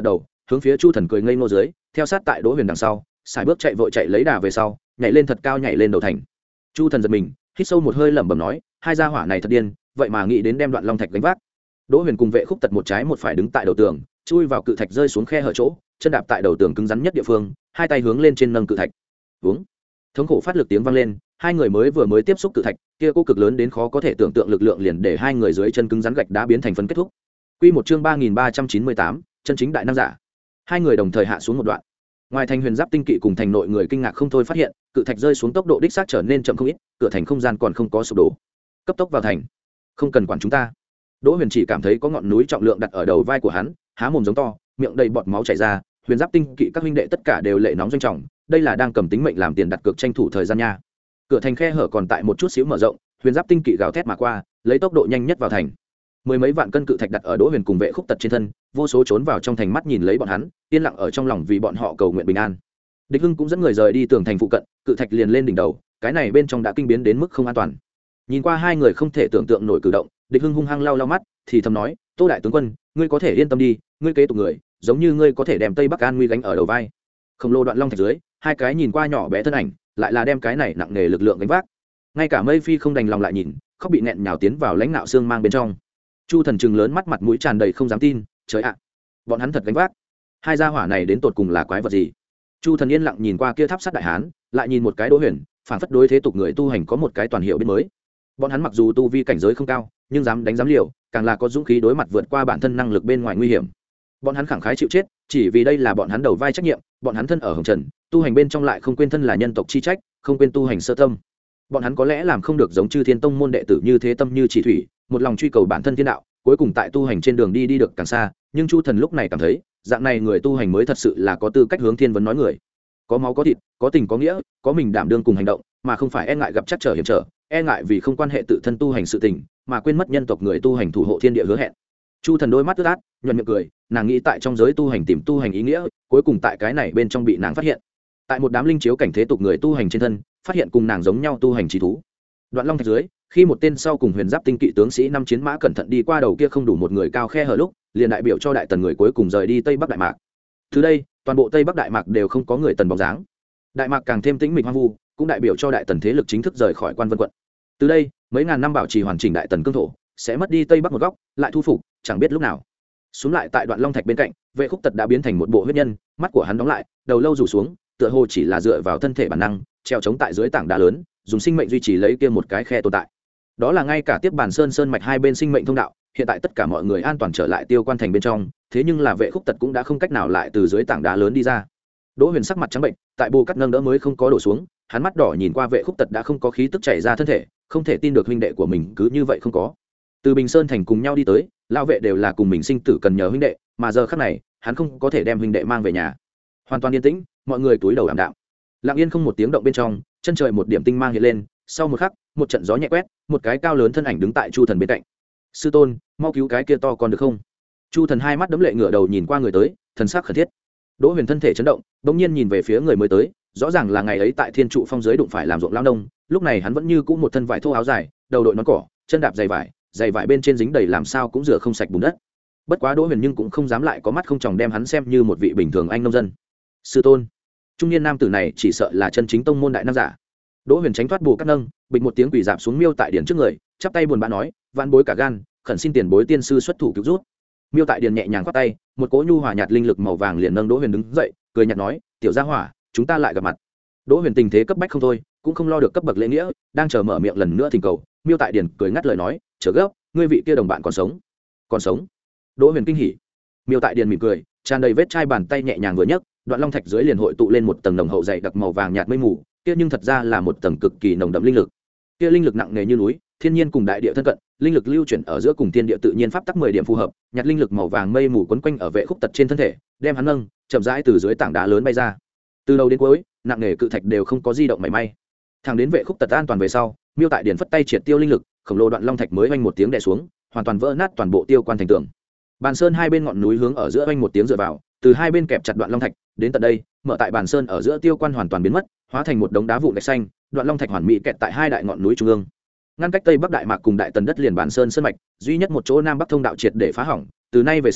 hướng phía Chu Thần cười ngây ngô dưới, theo sát tại Đỗ Huyền đằng sau, xài bước chạy vội chạy lấy đà về sau, nhảy lên thật cao nhảy lên đầu thành. Chu Thần giật mình, hít sâu một hơi lẩm bẩm nói, hai gia hỏa này thật điên, vậy mà nghĩ đến đem Đoạn Long thạch gánh vác. Đỗ Huyền cùng Vệ Khúc Tật một trái một phải đứng tại đầu tường, chui vào cự thạch rơi xuống khe hở chỗ, chân đạp tại đầu tường cứng rắn nhất địa phương, hai tay hướng lên trên nâng cự thạch. Uống. Thống khổ phát lực tiếng vang lên, hai người mới vừa mới tiếp xúc cự thạch, kia cô cực lớn đến khó có thể tưởng tượng lực lượng liền để hai người dưới chân cứng rắn gạch đá biến thành phấn kết thúc. Quy một chương ba nghìn ba trăm chín mươi tám, chân chính đại năng giả. Hai người đồng thời hạ xuống một đoạn. Ngoài thành Huyền Giáp tinh kỵ cùng thành nội người kinh ngạc không thôi phát hiện, cự thạch rơi xuống tốc độ đích xác trở nên chậm không ít, cửa thành không gian còn không có sụp đổ. Cấp tốc vào thành. Không cần quản chúng ta. Đỗ Huyền chỉ cảm thấy có ngọn núi trọng lượng đặt ở đầu vai của hắn, há mồm giống to, miệng đầy bọt máu chảy ra. Huyền Giáp tinh kỵ các huynh đệ tất cả đều lệ nóng doanh trọng, đây là đang cầm tính mệnh làm tiền đặt cược tranh thủ thời gian nha. Cửa thành khe hở còn tại một chút xíu mở rộng, Huyền Giáp tinh kỵ gào thét mà qua, lấy tốc độ nhanh nhất vào thành. Mười mấy vạn cân cự thạch đặt ở Đỗ Huyền cùng Vệ Khúc Tật trên thân, vô số trốn vào trong thành mắt nhìn lấy bọn hắn, yên lặng ở trong lòng vì bọn họ cầu nguyện bình an. Địch Hưng cũng dẫn người rời đi tường thành phụ cận, cự thạch liền lên đỉnh đầu, cái này bên trong đã kinh biến đến mức không an toàn. Nhìn qua hai người không thể tưởng tượng nổi cử động, Địch Hưng hung hăng lau lau mắt, thì thầm nói, Tô đại tướng quân, ngươi có thể yên tâm đi, ngươi kế tục người, giống như ngươi có thể đem Tây Bắc An nguy gánh ở đầu vai. Khổng lồ Đoạn Long thạch dưới, hai cái nhìn qua nhỏ bé thân ảnh, lại là đem cái này nặng nề lực lượng gánh vác. Ngay cả Mây Phi không đành lòng lại nhìn, khóc bị nẹn nhào tiến vào lãnh nạo xương mang bên trong. Chu Thần trừng lớn mắt, mặt mũi tràn đầy không dám tin, trời ạ, bọn hắn thật gánh vác. Hai gia hỏa này đến tột cùng là quái vật gì? Chu Thần yên lặng nhìn qua kia tháp sắt đại hán, lại nhìn một cái Đỗ Huyền, phản phất đối thế tục người tu hành có một cái toàn hiệu biết mới. Bọn hắn mặc dù tu vi cảnh giới không cao, nhưng dám đánh dám liều, càng là có dũng khí đối mặt vượt qua bản thân năng lực bên ngoài nguy hiểm. Bọn hắn khẳng khái chịu chết, chỉ vì đây là bọn hắn đầu vai trách nhiệm, bọn hắn thân ở hồng trần, tu hành bên trong lại không quên thân là nhân tộc chi trách, không quên tu hành sơ tâm. Bọn hắn có lẽ làm không được giống Chư Thiên Tông môn đệ tử như thế tâm như chỉ thủy, một lòng truy cầu bản thân thiên đạo, cuối cùng tại tu hành trên đường đi đi được càng xa, nhưng Chu Thần lúc này cảm thấy, dạng này người tu hành mới thật sự là có tư cách hướng thiên vấn nói người. Có máu có thịt, có tình có nghĩa, có mình đảm đương cùng hành động, mà không phải e ngại gặp trắc trở hiểm trở, e ngại vì không quan hệ tự thân tu hành sự tình, mà quên mất nhân tộc người tu hành thủ hộ thiên địa hứa hẹn. Chu Thần đôi mắt ướt át, nhuận miệng cười, nàng nghĩ tại trong giới tu hành tìm tu hành ý nghĩa, cuối cùng tại cái này bên trong bị nàng phát hiện. Tại một đám linh chiếu cảnh thế tục người tu hành trên thân, phát hiện cùng nàng giống nhau tu hành trí thú. Đoạn Long thạch dưới, khi một tên sau cùng Huyền Giáp tinh kỵ tướng sĩ năm chiến mã cẩn thận đi qua đầu kia không đủ một người cao khe hở lúc, liền đại biểu cho đại tần người cuối cùng rời đi Tây Bắc Đại Mạc. Từ đây, toàn bộ Tây Bắc Đại Mạc đều không có người tần bóng dáng. Đại Mạc càng thêm tĩnh mịch hoang vu, cũng đại biểu cho đại tần thế lực chính thức rời khỏi Quan Vân quận. Từ đây, mấy ngàn năm bảo trì hoàn chỉnh đại tần cương thổ, sẽ mất đi Tây Bắc một góc, lại thu phục, chẳng biết lúc nào. Xuống lại tại Đoạn Long thạch bên cạnh, Vệ Khúc Tật đã biến thành một bộ huyết nhân, mắt của hắn đóng lại, đầu lâu rủ xuống, tựa hồ chỉ là dựa vào thân thể bản năng, treo chống tại dưới tảng đá lớn, dùng sinh mệnh duy trì lấy kia một cái khe tồn tại. Đó là ngay cả tiếp bản sơn sơn mạch hai bên sinh mệnh thông đạo, hiện tại tất cả mọi người an toàn trở lại Tiêu Quan thành bên trong, thế nhưng là Vệ Khúc Tật cũng đã không cách nào lại từ dưới tảng đá lớn đi ra. Đỗ Huyền sắc mặt trắng bệnh, tại bồ cắt nâng đỡ mới không có đổ xuống, hắn mắt đỏ nhìn qua Vệ Khúc Tật đã không có khí tức chảy ra thân thể, không thể tin được huynh đệ của mình cứ như vậy không có. Từ Bình Sơn thành cùng nhau đi tới, lão vệ đều là cùng mình sinh tử cần nhờ huynh đệ, mà giờ khắc này, hắn không có thể đem huynh đệ mang về nhà. Hoàn toàn yên tĩnh, mọi người túi đầu ảm đạm. Lặng yên không một tiếng động bên trong, chân trời một điểm tinh mang hiện lên, sau một khắc, một trận gió nhẹ quét, một cái cao lớn thân ảnh đứng tại Chu Thần bên cạnh. "Sư tôn, mau cứu cái kia to con được không?" Chu Thần hai mắt đấm lệ ngửa đầu nhìn qua người tới, thần sắc khẩn thiết. Đỗ Huyền thân thể chấn động, bỗng nhiên nhìn về phía người mới tới, rõ ràng là ngày ấy tại Thiên trụ phong dưới đụng phải làm ruộng lao nông, lúc này hắn vẫn như cũ một thân vải thô áo dài, đầu đội nón cỏ, chân đạp giày vải, giày vải bên trên dính đầy làm sao cũng rửa không sạch bùn đất. Bất quá Đỗ Huyền nhưng cũng không dám lại có mắt không tròng đem hắn xem như một vị bình thường anh nông dân. "Sư tôn." Trung niên nam tử này chỉ sợ là chân chính tông môn đại năng giả. Đỗ Huyền tránh thoát bù cắt nâng, bịch một tiếng quỳ dạp xuống Miêu Tại Điền trước người, chắp tay buồn bã nói, "Vạn bối cả gan, khẩn xin tiền bối tiên sư xuất thủ cứu rút." Miêu Tại Điền nhẹ nhàng quát tay, một cỗ nhu hòa nhạt linh lực màu vàng liền nâng Đỗ Huyền đứng dậy, cười nhạt nói, "Tiểu gia hỏa, chúng ta lại gặp mặt." Đỗ Huyền tình thế cấp bách không thôi, cũng không lo được cấp bậc lễ nghĩa, đang chờ mở miệng lần nữa thỉnh cầu. Miêu Tại Điền cười ngắt lời nói, "Chớ gấp, ngươi vị kia đồng bạn còn sống." "Còn sống?" Đỗ Huyền kinh hỉ. Miêu Tại Điền mỉm cười, tràn đầy vết chai bàn tay nhẹ nhàng vừa nhấc, Đoạn Long thạch dưới liền hội tụ lên một tầng nồng hậu dày đặc màu vàng nhạt mây mù, kia nhưng thật ra là một tầng cực kỳ nồng đậm linh lực. Kia linh lực nặng nề như núi, thiên nhiên cùng đại địa thân cận, linh lực lưu chuyển ở giữa cùng thiên địa tự nhiên pháp tắc mười điểm phù hợp, nhạt linh lực màu vàng mây mù quấn quanh ở Vệ Khúc Tật trên thân thể, đem hắn nâng, chậm rãi từ dưới tảng đá lớn bay ra. Từ đầu đến cuối, nặng nề cự thạch đều không có di động mảy may. Thẳng đến Vệ Khúc Tật an toàn về sau, Miêu Tại Điền phất tay triệt tiêu linh lực, khổng lồ Đoạn Long thạch mới vang một tiếng đè xuống, hoàn toàn vỡ nát toàn bộ Tiêu Quan thành tường. Bàn sơn hai bên ngọn núi hướng ở giữa vang một tiếng dựa vào, từ hai bên kẹp chặt Đoạn Long thạch, đến tận đây, mở tại bàn sơn ở giữa Tiêu Quan hoàn toàn biến mất, hóa thành một đống đá vụn gạch xanh, Đoạn Long thạch hoàn mỹ kẹt tại hai đại ngọn núi trung ương. Ngăn cách Tây Bắc Đại Mạc cùng Đại Tần đất liền bàn sơn sơn mạch, duy nhất một chỗ Nam Bắc thông đạo triệt để phá hỏng, từ nay về sau,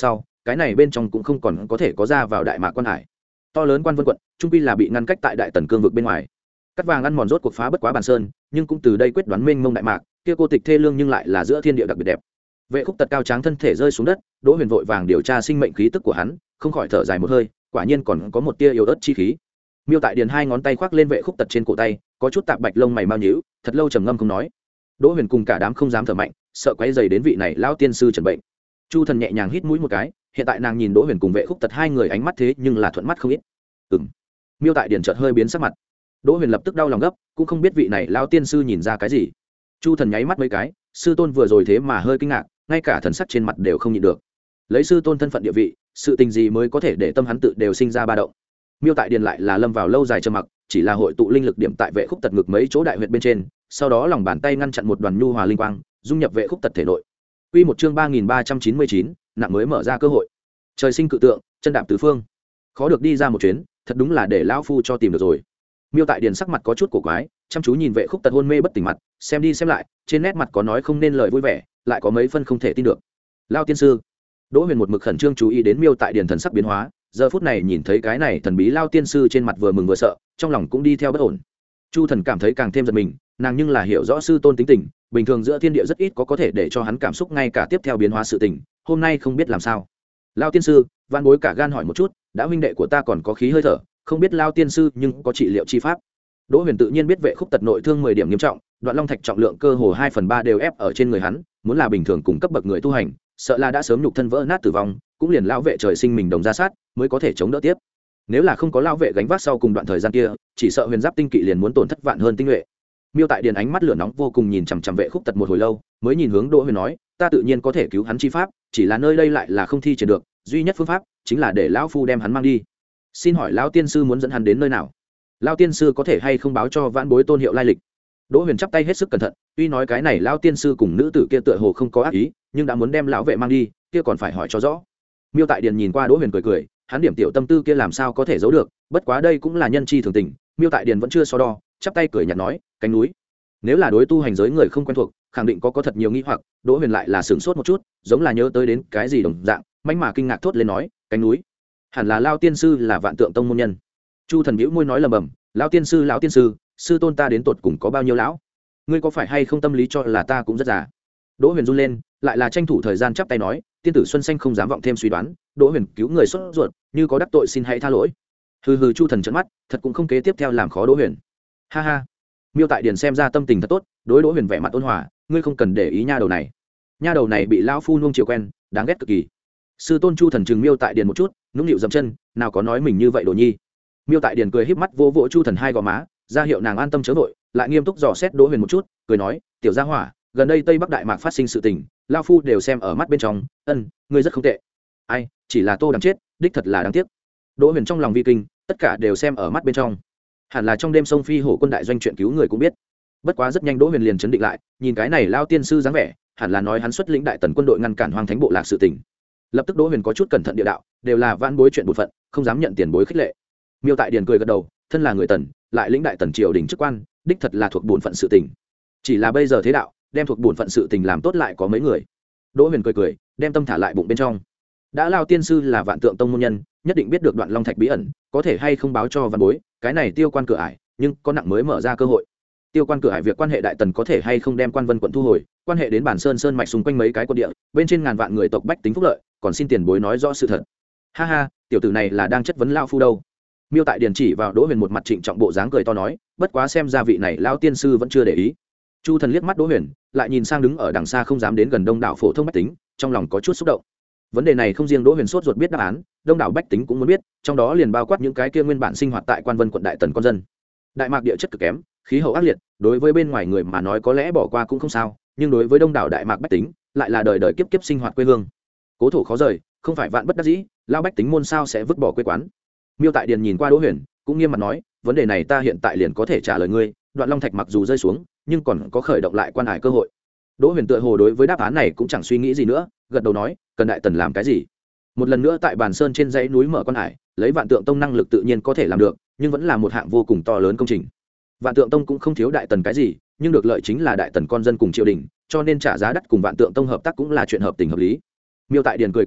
cái này bên trong cũng không còn có thể có ra vào đại mạc quan hải. To lớn quan vân quận trung pi là bị ngăn cách tại đại tần cương vực bên ngoài. Cắt vàng ăn mòn rốt cuộc phá bất quá bàn sơn, nhưng cũng từ đây quyết đoán mênh mông đại mạc, kia cô tịch thê lương nhưng lại là giữa thiên địa đặc biệt đẹp. Vệ Khúc Tật cao tráng thân thể rơi xuống đất, Đỗ Huyền vội vàng điều tra sinh mệnh khí tức của hắn, không khỏi thở dài một hơi, quả nhiên còn có một tia yếu ớt chi khí. Miêu Tại Điền hai ngón tay khoác lên Vệ Khúc Tật trên cổ tay, có chút tạp bạch lông mày mau nhíu, thật lâu trầm ngâm không nói. Đỗ Huyền cùng cả đám không dám thở mạnh, sợ quấy rầy đến vị này lão tiên sư trần bệnh. Chu Thần nhẹ nhàng hít mũi một cái, hiện tại nàng nhìn Đỗ Huyền cùng Vệ Khúc Tật hai người ánh mắt thế nhưng là thuận mắt không ít. Ừm. Miêu Tại Điền chợt hơi biến sắc mặt. Đỗ Huyền lập tức đau lòng gấp, cũng không biết vị này lão tiên sư nhìn ra cái gì. Chu Thần nháy mắt mấy cái, sư tôn vừa rồi thế mà hơi kinh ngạc, ngay cả thần sắc trên mặt đều không nhịn được. Lấy sư tôn thân phận địa vị, sự tình gì mới có thể để tâm hắn tự đều sinh ra ba động. Miêu Tại Điền lại là lâm vào lâu dài trầm mặc, chỉ là hội tụ linh lực điểm tại Vệ Khúc Tật ngực mấy chỗ đại huyệt bên trên, sau đó lòng bàn tay ngăn chặn một đoàn nhu hòa linh quang, dung nhập Vệ Khúc Tật thể nội. Quy một chương ba nghìn ba trăm chín mươi chín, nặng mới mở ra cơ hội. Trời sinh cự tượng, chân đạp tứ phương. Khó được đi ra một chuyến, thật đúng là để lão phu cho tìm được rồi. Miêu Tại Điền sắc mặt có chút cổ quái, chăm chú nhìn Vệ Khúc Tật hôn mê bất tỉnh mặt, xem đi xem lại, trên nét mặt có nói không nên lời vui vẻ, lại có mấy phân không thể tin được. Lão tiên sư. Đỗ Huyền một mực khẩn trương chú ý đến Miêu Tại Điền thần sắc biến hóa, giờ phút này nhìn thấy cái này thần bí lão tiên sư trên mặt vừa mừng vừa sợ, trong lòng cũng đi theo bất ổn. Chu Thần cảm thấy càng thêm giật mình, nàng nhưng là hiểu rõ sư tôn tính tình, bình thường giữa thiên địa rất ít có có thể để cho hắn cảm xúc ngay cả tiếp theo biến hóa sự tình, hôm nay không biết làm sao. Lão tiên sư, van bối cả gan hỏi một chút, đã huynh đệ của ta còn có khí hơi thở, không biết lão tiên sư nhưng có trị liệu chi pháp. Đỗ Huyền tự nhiên biết Vệ Khúc Tật nội thương mười điểm nghiêm trọng, Đoạn Long Thạch trọng lượng cơ hồ hai phần ba đều ép ở trên người hắn, muốn là bình thường cùng cấp bậc người tu hành, sợ là đã sớm nhục thân vỡ nát tử vong, cũng liền lão vệ trời sinh mình đồng ra sát, mới có thể chống đỡ tiếp. Nếu là không có lão vệ gánh vác sau cùng đoạn thời gian kia, chỉ sợ huyền giáp tinh kỵ liền muốn tổn thất vạn hơn tinh nhuệ. Miêu Tại Điền ánh mắt lửa nóng vô cùng nhìn chằm chằm Vệ Khúc Tật một hồi lâu, mới nhìn hướng Đỗ Huyền nói, ta tự nhiên có thể cứu hắn chi pháp, chỉ là nơi đây lại là không thi triển được, duy nhất phương pháp chính là để lão phu đem hắn mang đi. Xin hỏi lão tiên sư muốn dẫn hắn đến nơi nào? Lão tiên sư có thể hay không báo cho vãn bối tôn hiệu lai lịch? Đỗ Huyền chắp tay hết sức cẩn thận, tuy nói cái này lão tiên sư cùng nữ tử kia tựa hồ không có ác ý, nhưng đã muốn đem lão vệ mang đi, kia còn phải hỏi cho rõ. Miêu Tại Điền nhìn qua Đỗ Huyền cười cười, hắn điểm tiểu tâm tư kia làm sao có thể giấu được, bất quá đây cũng là nhân chi thường tình. Miêu Tại Điền vẫn chưa so đo, chắp tay cười nhạt nói, cánh núi. Nếu là đối tu hành giới người không quen thuộc, khẳng định có có thật nhiều nghi hoặc. Đỗ Huyền lại là sửng sốt một chút, giống là nhớ tới đến cái gì đồng dạng, mãnh mà kinh ngạc thốt lên nói, cánh núi. Hẳn là lão tiên sư là Vạn Tượng Tông môn nhân. Chu Thần bĩu môi nói lầm bầm, lão tiên sư lão tiên sư, sư tôn ta đến tột cùng có bao nhiêu lão? Ngươi có phải hay không tâm lý cho là ta cũng rất già? Đỗ Huyền run lên, lại là tranh thủ thời gian chắp tay nói, tiên tử Xuân Xanh không dám vọng thêm suy đoán, Đỗ Huyền cứu người xuất ruột, như có đắc tội xin hãy tha lỗi. Hừ hừ. Chu Thần trợn mắt, thật cũng không kế tiếp theo làm khó Đỗ Huyền. Ha ha. Miêu Tại Điền xem ra tâm tình thật tốt, đối Đỗ Huyền vẻ mặt ôn hòa, ngươi không cần để ý nha đầu này. Nha đầu này bị lão phu nuông chiều quen, đáng ghét cực kỳ. Sư tôn Chu Thần trừng Miêu Tại Điền một chút, nũng nịu dậm chân, nào có nói mình như vậy đồ nhi. Miêu Tại Điền cười híp mắt vỗ vỗ Chu Thần hai gò má, ra hiệu nàng an tâm chớ vội, lại nghiêm túc dò xét Đỗ Huyền một chút, cười nói, tiểu gia hỏa, gần đây Tây Bắc Đại Mạc phát sinh sự tình, lão phu đều xem ở mắt bên trong, ân, ngươi rất không tệ. Ai, chỉ là Tô Đằng chết, đích thật là đáng tiếc. Đỗ Huyền trong lòng vi kinh, tất cả đều xem ở mắt bên trong. Hẳn là trong đêm sông Phi Hổ quân đại doanh chuyện cứu người cũng biết. Bất quá rất nhanh Đỗ Huyền liền chấn định lại, nhìn cái này lão tiên sư dáng vẻ, hẳn là nói hắn xuất lĩnh đại tần quân đội ngăn cản Hoang Thánh bộ lạc sự tình. Lập tức Đỗ Huyền có chút cẩn thận địa đạo, đều là vãn bối chuyện bổn phận, không dám nhận tiền bối khích lệ. Miêu Tại Điền cười gật đầu, thân là người tần, lại lĩnh đại tần triều đình chức quan, đích thật là thuộc bổn phận sự tình. Chỉ là bây giờ thế đạo, đem thuộc bổn phận sự tình làm tốt lại có mấy người. Đỗ Huyền cười cười, đem tâm thả lại bụng bên trong. Đã lao tiên sư là Vạn Tượng Tông môn nhân, nhất định biết được Đoạn Long Thạch bí ẩn, có thể hay không báo cho văn bối, cái này tiêu quan cửa ải, nhưng có nặng mới mở ra cơ hội. Tiêu quan cửa ải việc quan hệ đại tần có thể hay không đem Quan Vân quận thu hồi, quan hệ đến bản sơn sơn mạch xung quanh mấy cái quận địa, bên trên ngàn vạn người tộc bách tính phúc lợi, còn xin tiền bối nói rõ sự thật. Ha ha, tiểu tử này là đang chất vấn lao phu đâu. Miêu Tại Điền chỉ vào Đỗ Huyền một mặt trịnh trọng bộ dáng cười to nói, bất quá xem ra vị này lão tiên sư vẫn chưa để ý. Chu Thần liếc mắt Đỗ Huyền, lại nhìn sang đứng ở đằng xa không dám đến gần đông đảo phổ thông bách tính, trong lòng có chút xúc động. Vấn đề này không riêng Đỗ Huyền sốt ruột biết đáp án, đông đảo bách tính cũng muốn biết, trong đó liền bao quát những cái kia nguyên bản sinh hoạt tại Quan Vân quận đại tần con dân. Đại Mạc địa chất cực kém, khí hậu ác liệt, đối với bên ngoài người mà nói có lẽ bỏ qua cũng không sao, nhưng đối với đông đảo Đại Mạc bách tính, lại là đời đời kiếp kiếp sinh hoạt quê hương. Cố thổ khó rời, không phải vạn bất đắc dĩ, lão bách tính môn sao sẽ vứt bỏ quê quán. Miêu Tại Điền nhìn qua Đỗ Huyền, cũng nghiêm mặt nói, vấn đề này ta hiện tại liền có thể trả lời ngươi, Đoạn Long Thạch mặc dù rơi xuống, nhưng còn có khởi động lại quan hải cơ hội. Đỗ Huyền tựa hồ đối với đáp án này cũng chẳng suy nghĩ gì nữa, gật đầu nói, cần đại tần làm cái gì? Một lần nữa tại Bàn Sơn trên dãy núi mở quan hải, lấy Vạn Tượng Tông năng lực tự nhiên có thể làm được, nhưng vẫn là một hạng vô cùng to lớn công trình. Vạn Tượng Tông cũng không thiếu đại tần cái gì, nhưng được lợi chính là đại tần con dân cùng triều đình, cho nên trả giá đắt cùng Vạn Tượng Tông hợp tác cũng là chuyện hợp tình hợp lý. Miêu Tại Điền cười cười nói,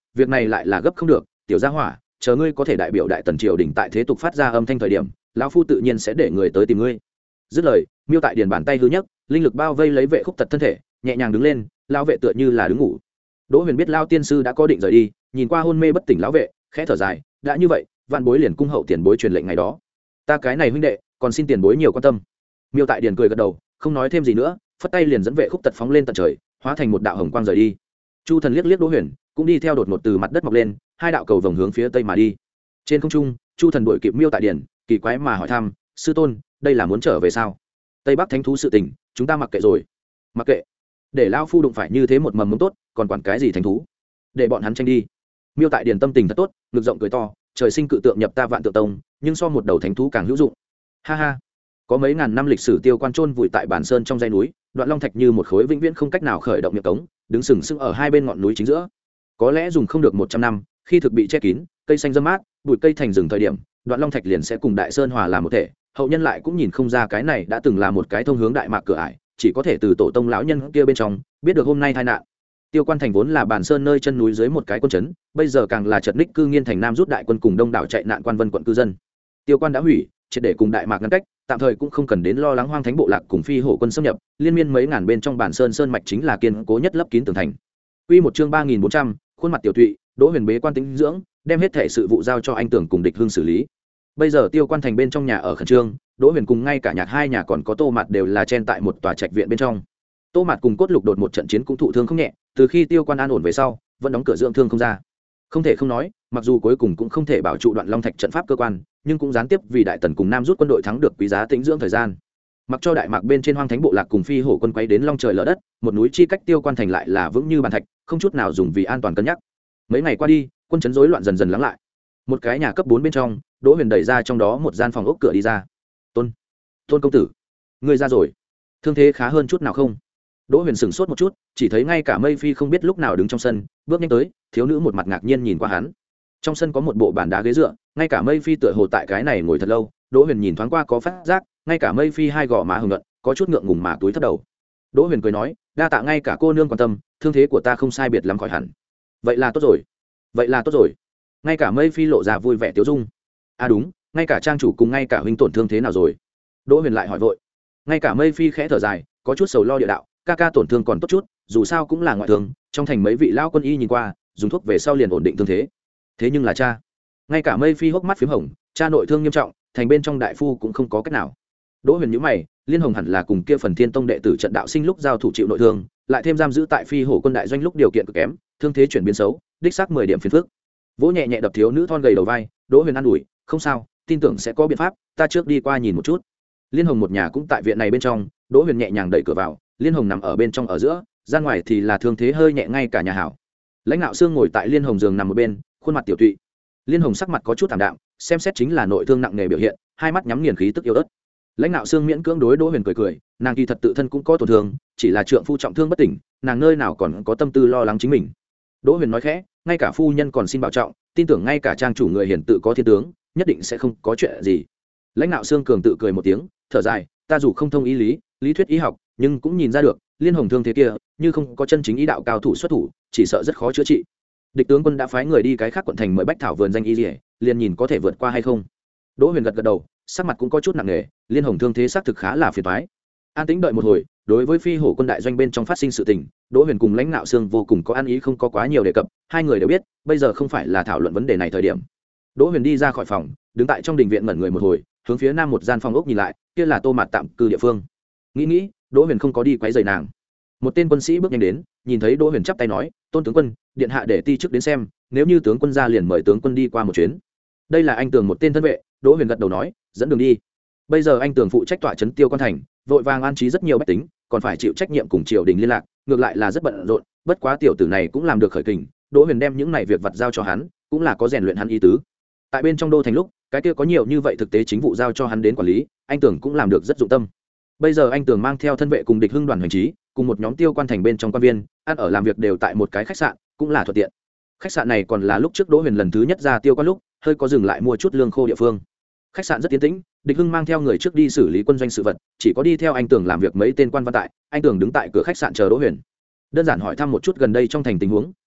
việc này lại là gấp không được, tiểu gia hỏa, chờ ngươi có thể đại biểu đại tần triều đình tại thế tục phát ra âm thanh thời điểm, lão phu tự nhiên sẽ để người tới tìm ngươi. Dứt lời, Miêu Tại Điền bàn tay hư nhấc, linh lực bao vây lấy Vệ Khúc Tật thân thể, nhẹ nhàng đứng lên, lão vệ tựa như là đứng ngủ. Đỗ Huyền biết lão tiên sư đã có định rời đi, nhìn qua hôn mê bất tỉnh lão vệ, khẽ thở dài, đã như vậy, vạn bối liền cung hậu tiền bối truyền lệnh ngày đó. Ta cái này huynh đệ, còn xin tiền bối nhiều quan tâm. Miêu Tại Điền cười gật đầu, không nói thêm gì nữa, phất tay liền dẫn Vệ Khúc Tật phóng lên tận trời, hóa thành một đạo hồng quang rời đi. Chu Thần liếc liếc Đỗ Huyền, cũng đi theo đột ngột từ mặt đất mọc lên, hai đạo cầu vồng hướng phía tây mà đi. Trên không trung, Chu Thần đuổi kịp Miêu Tại Điền, kỳ quái mà hỏi thăm, sư tôn, đây là muốn trở về sao? Tây Bắc thánh thú sự tình, chúng ta mặc kệ rồi. Mặc kệ? Để lão phu đụng phải như thế một mầm mống tốt, còn quản cái gì thánh thú? Để bọn hắn tranh đi. Miêu Tại Điền tâm tình thật tốt, ngực rộng cười to, trời sinh cự tượng nhập ta vạn tượng tông, nhưng so một đầu thánh thú càng hữu dụng. Ha ha. Có mấy ngàn năm lịch sử tiêu quan trôn vùi tại bản sơn trong dãy núi, đoạn long thạch như một khối vĩnh viễn không cách nào khởi động miệng cống, đứng sừng sững ở hai bên ngọn núi chính giữa. Có lẽ dùng không được một trăm năm, khi thực bị che kín, cây xanh râm mát, bụi cây thành rừng thời điểm, đoạn long thạch liền sẽ cùng đại sơn hòa làm một thể. Hậu nhân lại cũng nhìn không ra cái này đã từng là một cái thông hướng đại mạc cửa ải, chỉ có thể từ tổ tông lão nhân kia bên trong biết được hôm nay tai nạn. Tiêu Quan thành vốn là bản sơn nơi chân núi dưới một cái quân trấn, bây giờ càng là chật ních cư nghiên thành nam rút đại quân cùng đông đảo chạy nạn quan vân quận cư dân. Tiêu Quan đã hủy, triệt để cùng đại mạc ngăn cách, tạm thời cũng không cần đến lo lắng hoang thánh bộ lạc cùng phi hổ quân xâm nhập, liên miên mấy ngàn bên trong bản sơn sơn mạch chính là kiên cố nhất lấp kín tường thành. Quy một chương ba nghìn bốn trăm, khuôn mặt tiểu tụy, Đỗ Huyền bế quan tĩnh dưỡng, đem hết thể sự vụ giao cho anh Tưởng cùng Địch Hưng xử lý. Bây giờ Tiêu Quan thành bên trong nhà ở khẩn trương, Đỗ Huyền cùng ngay cả nhạc hai nhà còn có Tô Mạt đều là chen tại một tòa trạch viện bên trong. Tô Mạt cùng Cốt Lục đột một trận chiến cũng thụ thương không nhẹ, từ khi Tiêu Quan an ổn về sau, vẫn đóng cửa dưỡng thương không ra. Không thể không nói, mặc dù cuối cùng cũng không thể bảo trụ Đoạn Long Thạch trận pháp cơ quan, nhưng cũng gián tiếp vì đại tần cùng nam rút quân đội thắng được quý giá tĩnh dưỡng thời gian. Mặc cho đại mạc bên trên hoang thánh bộ lạc cùng phi hổ quân quấy đến long trời lở đất, một núi chi cách Tiêu Quan thành lại là vững như bàn thạch, không chút nào dùng vì an toàn cân nhắc. Mấy ngày qua đi, quân chấn rối loạn dần dần lắng lại. Một cái nhà cấp bốn bên trong, Đỗ Huyền đẩy ra trong đó một gian phòng ốc cửa đi ra. "Tôn, Tôn công tử, ngươi ra rồi. Thương thế khá hơn chút nào không?" Đỗ Huyền sững sốt một chút, chỉ thấy ngay cả Mây Phi không biết lúc nào đứng trong sân, bước nhanh tới, thiếu nữ một mặt ngạc nhiên nhìn qua hắn. Trong sân có một bộ bàn đá ghế dựa, ngay cả Mây Phi tựa hồ tại cái này ngồi thật lâu. Đỗ Huyền nhìn thoáng qua có phát giác, ngay cả Mây Phi hai gò má hồng nhuận, có chút ngượng ngùng mà túi thấp đầu. Đỗ Huyền cười nói, "Đa tạ ngay cả cô nương quan tâm, thương thế của ta không sai biệt lắm khỏi hẳn." "Vậy là tốt rồi, vậy là tốt rồi." Ngay cả Mây Phi lộ ra vui vẻ tiếu dung. "À đúng, ngay cả trang chủ cùng ngay cả huynh tổn thương thế nào rồi?" Đỗ Huyền lại hỏi vội. Ngay cả Mây Phi khẽ thở dài, có chút sầu lo địa đạo, "Ca ca tổn thương còn tốt chút, dù sao cũng là ngoại thương, trong thành mấy vị lão quân y nhìn qua, dùng thuốc về sau liền ổn định thương thế. Thế nhưng là cha." Ngay cả Mây Phi hốc mắt phím hồng, "Cha nội thương nghiêm trọng, thành bên trong đại phu cũng không có cách nào." Đỗ Huyền nhíu mày, Liên Hồng hẳn là cùng kia phần Thiên Tông đệ tử trận đạo sinh lúc giao thủ chịu nội thương, lại thêm giam giữ tại phi hổ quân đại doanh lúc điều kiện cực kém, thương thế chuyển biến xấu, đích xác mười điểm phiền phức. Vỗ nhẹ nhẹ đập thiếu nữ thon gầy đầu vai, Đỗ Huyền an ủi, "Không sao, tin tưởng sẽ có biện pháp, ta trước đi qua nhìn một chút." Liên Hồng một nhà cũng tại viện này bên trong, Đỗ Huyền nhẹ nhàng đẩy cửa vào, Liên Hồng nằm ở bên trong ở giữa, ra ngoài thì là thương thế hơi nhẹ ngay cả nhà hảo. Lãnh Nạo Sương ngồi tại Liên Hồng giường nằm một bên, khuôn mặt tiểu tụy. Liên Hồng sắc mặt có chút thảm đạm, xem xét chính là nội thương nặng nề biểu hiện, hai mắt nhắm nghiền khí tức yếu ớt. Lãnh Nạo Sương miễn cưỡng đối Đỗ Huyền cười cười, nàng kỳ thật tự thân cũng có tổn thương, chỉ là trượng phu trọng thương bất tỉnh, nàng nơi nào còn có tâm tư lo lắng chính mình. Đỗ Huyền nói khẽ, "Ngay cả phu nhân còn xin bảo trọng, tin tưởng ngay cả trang chủ người hiển tự có thiên tướng, nhất định sẽ không có chuyện gì." Lãnh Nạo Sương cường tự cười một tiếng, thở dài, "Ta dù không thông ý lý, lý thuyết y học, nhưng cũng nhìn ra được, Liên Hồng thương thế kia, như không có chân chính ý đạo cao thủ xuất thủ, chỉ sợ rất khó chữa trị. Địch tướng quân đã phái người đi cái khác quận thành mời Bách Thảo vườn danh y liễu, liền nhìn có thể vượt qua hay không." Đỗ Huyền gật gật đầu, sắc mặt cũng có chút nặng nề, Liên Hồng thương thế xác thực khá là phiền toái. An tĩnh đợi một hồi, đối với phi hổ quân đại doanh bên trong phát sinh sự tình, Đỗ Huyền cùng Lãnh Nạo Sương vô cùng có ăn ý không có quá nhiều đề cập, hai người đều biết, bây giờ không phải là thảo luận vấn đề này thời điểm. Đỗ Huyền đi ra khỏi phòng, đứng tại trong đình viện ngẩn người một hồi, hướng phía nam một gian phòng ốc nhìn lại, kia là Tô Mạt tạm cư địa phương. Nghĩ nghĩ, Đỗ Huyền không có đi quấy rầy nàng. Một tên quân sĩ bước nhanh đến, nhìn thấy Đỗ Huyền chắp tay nói, "Tôn tướng quân, điện hạ để ti chức đến xem, nếu như tướng quân ra liền mời tướng quân đi qua một chuyến." Đây là anh Tường một tên thân vệ, Đỗ Huyền gật đầu nói, "Dẫn đường đi." Bây giờ anh Tường phụ trách tọa trấn Tiêu Quan thành, vội vàng an trí rất nhiều bách tính, còn phải chịu trách nhiệm cùng triều đình liên lạc, ngược lại là rất bận rộn, bất quá tiểu tử này cũng làm được khởi kình, Đỗ Huyền đem những này việc vặt giao cho hắn, cũng là có rèn luyện hắn ý tứ. Tại bên trong đô thành lúc, cái kia có nhiều như vậy thực tế chính vụ giao cho hắn đến quản lý, anh Tường cũng làm được rất dụng tâm. Bây giờ anh Tường mang theo thân vệ cùng Địch Hưng đoàn hành trí, cùng một nhóm Tiêu Quan thành bên trong quan viên, ăn ở làm việc đều tại một cái khách sạn, cũng là thuận tiện. Khách sạn này còn là lúc trước Đỗ Huyền lần thứ nhất ra Tiêu Quan lúc, hơi có dừng lại mua chút lương khô địa phương. Khách sạn rất tiến tĩnh, Địch Hưng mang theo người trước đi xử lý quân doanh sự vật, chỉ có đi theo anh Tường làm việc mấy tên quan văn tại, anh Tường đứng tại cửa khách sạn chờ Đỗ Huyền. Đơn giản hỏi thăm một chút gần đây trong thành tình huống,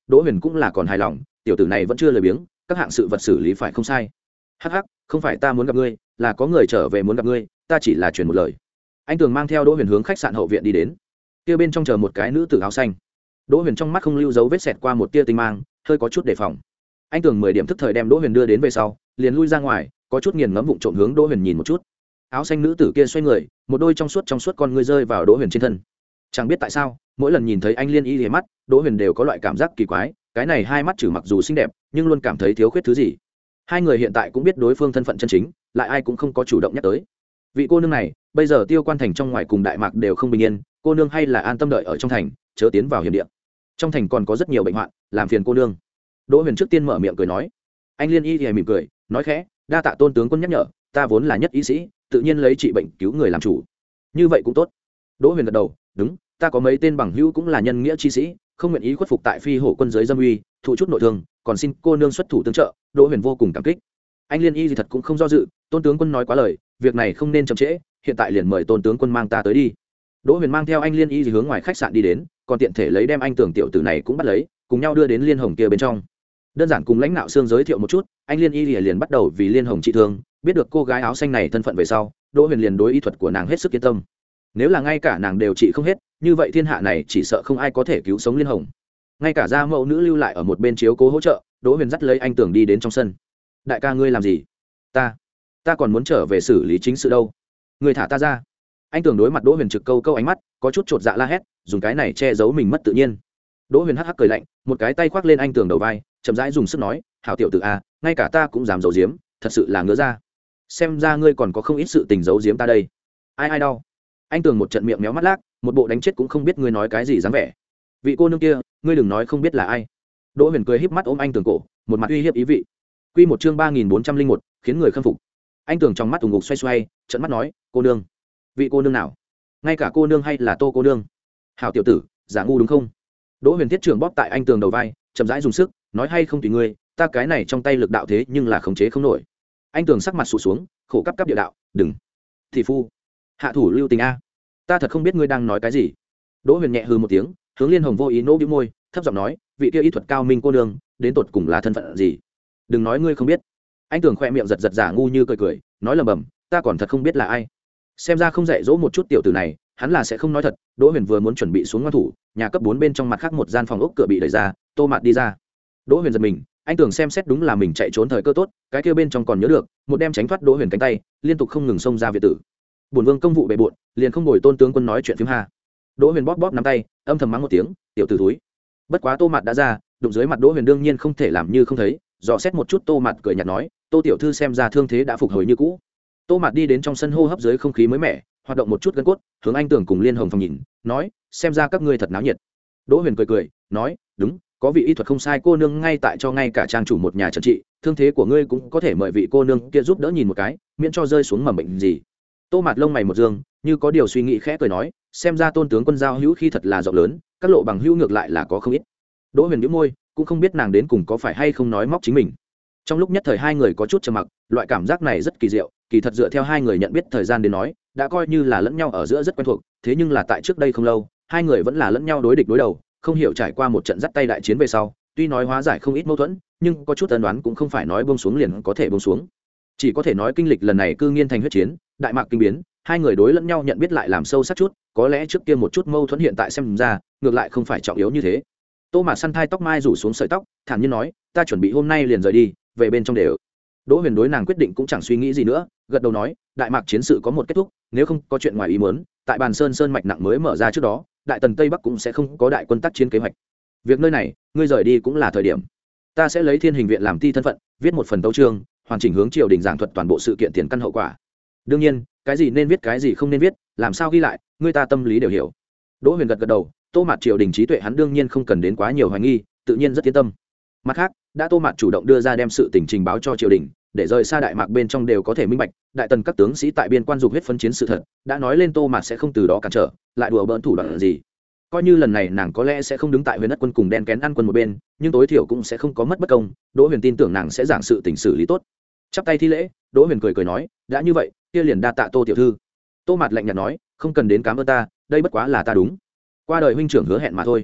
Đỗ Huyền cũng là còn hài lòng, tiểu tử này vẫn chưa lười biếng, các hạng sự vật xử lý phải không sai. Hắc hắc, không phải ta muốn gặp ngươi, là có người trở về muốn gặp ngươi, ta chỉ là truyền một lời. Anh Tường mang theo Đỗ Huyền hướng khách sạn hậu viện đi đến. Kia bên trong chờ một cái nữ tử áo xanh. Đỗ Huyền trong mắt không lưu dấu vết xẹt qua một tia tinh mang, hơi có chút đề phòng. Anh Tường mười điểm thức thời đem Đỗ Huyền đưa đến về sau, liền lui ra ngoài, có chút nghiền ngẫm vụng trộm hướng Đỗ Huyền nhìn một chút. Áo xanh nữ tử kia xoay người, một đôi trong suốt trong suốt con ngươi rơi vào Đỗ Huyền trên thân. Chẳng biết tại sao, mỗi lần nhìn thấy anh Liên Y lìa mắt, Đỗ Huyền đều có loại cảm giác kỳ quái, cái này hai mắt trừ mặc dù xinh đẹp, nhưng luôn cảm thấy thiếu khuyết thứ gì. Hai người hiện tại cũng biết đối phương thân phận chân chính, lại ai cũng không có chủ động nhắc tới. Vị cô nương này, bây giờ Tiêu Quan thành trong ngoài cùng Đại Mạc đều không bình yên, cô nương hay là an tâm đợi ở trong thành, chớ tiến vào hiểm địa. Trong thành còn có rất nhiều bệnh hoạn, làm phiền cô nương. Đỗ Huyền trước tiên mở miệng cười nói. Anh Liên Y thì mỉm cười, nói khẽ, đa tạ Tôn tướng quân nhắc nhở, ta vốn là nhất y sĩ, tự nhiên lấy trị bệnh cứu người làm chủ. Như vậy cũng tốt. Đỗ Huyền gật đầu, đúng, ta có mấy tên bằng hữu cũng là nhân nghĩa chi sĩ, không nguyện ý khuất phục tại phi hổ quân giới dâm uy, thụ chút nội thương, còn xin cô nương xuất thủ tương trợ. Đỗ Huyền vô cùng cảm kích. Anh Liên Y thì thật cũng không do dự, Tôn tướng quân nói quá lời, việc này không nên chậm trễ, hiện tại liền mời Tôn tướng quân mang ta tới đi. Đỗ Huyền mang theo anh Liên Y thì hướng ngoài khách sạn đi đến, còn tiện thể lấy đem anh Tưởng tiểu tử này cũng bắt lấy, cùng nhau đưa đến Liên Hồng kia bên trong. Đơn giản cùng lãnh đạo xương giới thiệu một chút, anh Liên Y liền bắt đầu vì Liên Hồng trị thương, biết được cô gái áo xanh này thân phận về sau, Đỗ Huyền liền đối y thuật của nàng hết sức yên tâm. Nếu là ngay cả nàng đều trị không hết, như vậy thiên hạ này chỉ sợ không ai có thể cứu sống Liên Hồng. Ngay cả gia mẫu nữ lưu lại ở một bên chiếu cố hỗ trợ, Đỗ Huyền dắt lấy anh Tưởng đi đến trong sân. Đại ca ngươi làm gì? Ta, ta còn muốn trở về xử lý chính sự đâu. Ngươi thả ta ra. Anh Tưởng đối mặt Đỗ Huyền trực câu câu ánh mắt, có chút chột dạ la hét, dùng cái này che giấu mình mất tự nhiên. Đỗ Huyền hắc hắc cười lạnh, một cái tay khoác lên anh Tưởng đầu vai, chậm rãi dùng sức nói, hảo tiểu tử a, ngay cả ta cũng dám giấu giếm, thật sự là ngứa ra. Xem ra ngươi còn có không ít sự tình giấu giếm ta đây. Ai ai đau. Anh Tưởng một trận miệng méo mắt lác, một bộ đánh chết cũng không biết ngươi nói cái gì dáng vẻ. Vị cô nương kia, ngươi đừng nói không biết là ai. Đỗ Huyền cười híp mắt ôm anh Tưởng cổ, một mặt uy hiếp ý vị. Quy một chương ba nghìn bốn trăm linh một, khiến người khâm phục. Anh Tưởng trong mắt ù ngục xoay xoay, trợn mắt nói, cô nương. Vị cô nương nào? Ngay cả cô nương hay là Tô cô nương? Hảo tiểu tử, giả ngu đúng không? Đỗ Huyền thiết trưởng bóp tại anh Tường đầu vai, chậm rãi dùng sức, nói hay không tùy ngươi, ta cái này trong tay lực đạo thế nhưng là khống chế không nổi. Anh Tường sắc mặt sụt xuống, khổ cấp cấp địa đạo, đừng. Thị phu, hạ thủ lưu tình a. Ta thật không biết ngươi đang nói cái gì. Đỗ Huyền nhẹ hừ một tiếng, hướng Liên Hồng vô ý nỗ bĩu môi, thấp giọng nói, vị kia y thuật cao minh cô nương, đến tột cùng là thân phận gì? Đừng nói ngươi không biết. Anh Tường khoe miệng giật giật giả ngu như cười cười, nói lầm bầm, ta còn thật không biết là ai. Xem ra không dạy dỗ một chút tiểu tử này, hắn là sẽ không nói thật. Đỗ Huyền vừa muốn chuẩn bị xuống ngoan thủ, nhà cấp bốn bên trong mặt khác một gian phòng ốc cửa bị đẩy ra, Tô Mạt đi ra. Đỗ Huyền giật mình, anh tưởng xem xét đúng là mình chạy trốn thời cơ tốt, cái kia bên trong còn nhớ được, một đem tránh thoát Đỗ Huyền cánh tay, liên tục không ngừng xông ra viện tử. Bổn vương công vụ bề bộn, liền không ngồi Tôn tướng quân nói chuyện phiếm ha. Đỗ Huyền bóp bóp nắm tay, âm thầm mắng một tiếng, tiểu tử thúi. Bất quá Tô Mạt đã ra, đụng dưới mặt Đỗ Huyền đương nhiên không thể làm như không thấy, dò xét một chút Tô Mạt cười nhạt nói, Tô tiểu thư xem ra thương thế đã phục hồi như cũ. Tô Mạt đi đến trong sân hô hấp dưới không khí mới mẻ, hoạt động một chút gân cốt, hướng anh Tưởng cùng Liên Hồng phòng nhìn, nói, xem ra các ngươi thật náo nhiệt. Đỗ Huyền cười cười, nói, đúng, có vị y thuật không sai cô nương ngay tại cho ngay cả trang chủ một nhà trần trị, thương thế của ngươi cũng có thể mời vị cô nương kia giúp đỡ nhìn một cái, miễn cho rơi xuống mầm bệnh gì. Tô Mạt lông mày một dương, như có điều suy nghĩ khẽ cười nói, xem ra Tôn tướng quân giao hữu khi thật là rộng lớn, các lộ bằng hữu ngược lại là có không ít. Đỗ Huyền nhíu môi, cũng không biết nàng đến cùng có phải hay không nói móc chính mình. Trong lúc nhất thời hai người có chút trầm mặc, loại cảm giác này rất kỳ diệu, kỳ thật dựa theo hai người nhận biết thời gian đến nói, đã coi như là lẫn nhau ở giữa rất quen thuộc, thế nhưng là tại trước đây không lâu, hai người vẫn là lẫn nhau đối địch đối đầu, không hiểu trải qua một trận dắt tay đại chiến về sau, tuy nói hóa giải không ít mâu thuẫn, nhưng có chút ân đoán cũng không phải nói buông xuống liền có thể buông xuống. Chỉ có thể nói kinh lịch lần này cư nghiên thành huyết chiến, đại mạc kinh biến, hai người đối lẫn nhau nhận biết lại làm sâu sắc chút, có lẽ trước kia một chút mâu thuẫn hiện tại xem ra, ngược lại không phải trọng yếu như thế. Tô Mạt săn thai tóc mai rủ xuống sợi tóc, thản nhiên nói, ta chuẩn bị hôm nay liền rời đi, về bên trong đều. Đỗ Huyền đối nàng quyết định cũng chẳng suy nghĩ gì nữa, gật đầu nói, đại mạc chiến sự có một kết thúc, nếu không có chuyện ngoài ý muốn, tại Bàn Sơn Sơn mạch nặng mới mở ra trước đó, đại tần Tây Bắc cũng sẽ không có đại quân tác chiến kế hoạch. Việc nơi này, ngươi rời đi cũng là thời điểm. Ta sẽ lấy Thiên Hình viện làm ti thân phận, viết một phần tấu chương, hoàn chỉnh hướng triều đình giảng thuật toàn bộ sự kiện tiền căn hậu quả. Đương nhiên, cái gì nên viết cái gì không nên viết, làm sao ghi lại, ngươi ta tâm lý đều hiểu. Đỗ Huyền gật gật đầu, Tô Mạt triều đình trí tuệ hắn đương nhiên không cần đến quá nhiều hoài nghi, tự nhiên rất yên tâm. Mặt khác, đã Tô Mạt chủ động đưa ra đem sự tình trình báo cho triều đình, để rời xa đại mạc bên trong đều có thể minh bạch, đại tần các tướng sĩ tại biên quan dục huyết phân chiến sự thật, đã nói lên Tô Mạt sẽ không từ đó cản trở, lại đùa bỡn thủ đoạn gì. Coi như lần này nàng có lẽ sẽ không đứng tại Huyền Đất quân cùng đen kén ăn quân một bên, nhưng tối thiểu cũng sẽ không có mất bất công. Đỗ Huyền tin tưởng nàng sẽ giảng sự tình xử lý tốt. Chắp tay thi lễ, Đỗ Huyền cười cười nói, đã như vậy, kia liền đa tạ Tô tiểu thư. Tô Mạt lạnh nhạt nói, không cần đến cảm ơn ta, đây bất quá là ta đúng. Qua đời huynh trưởng hứa hẹn mà thôi.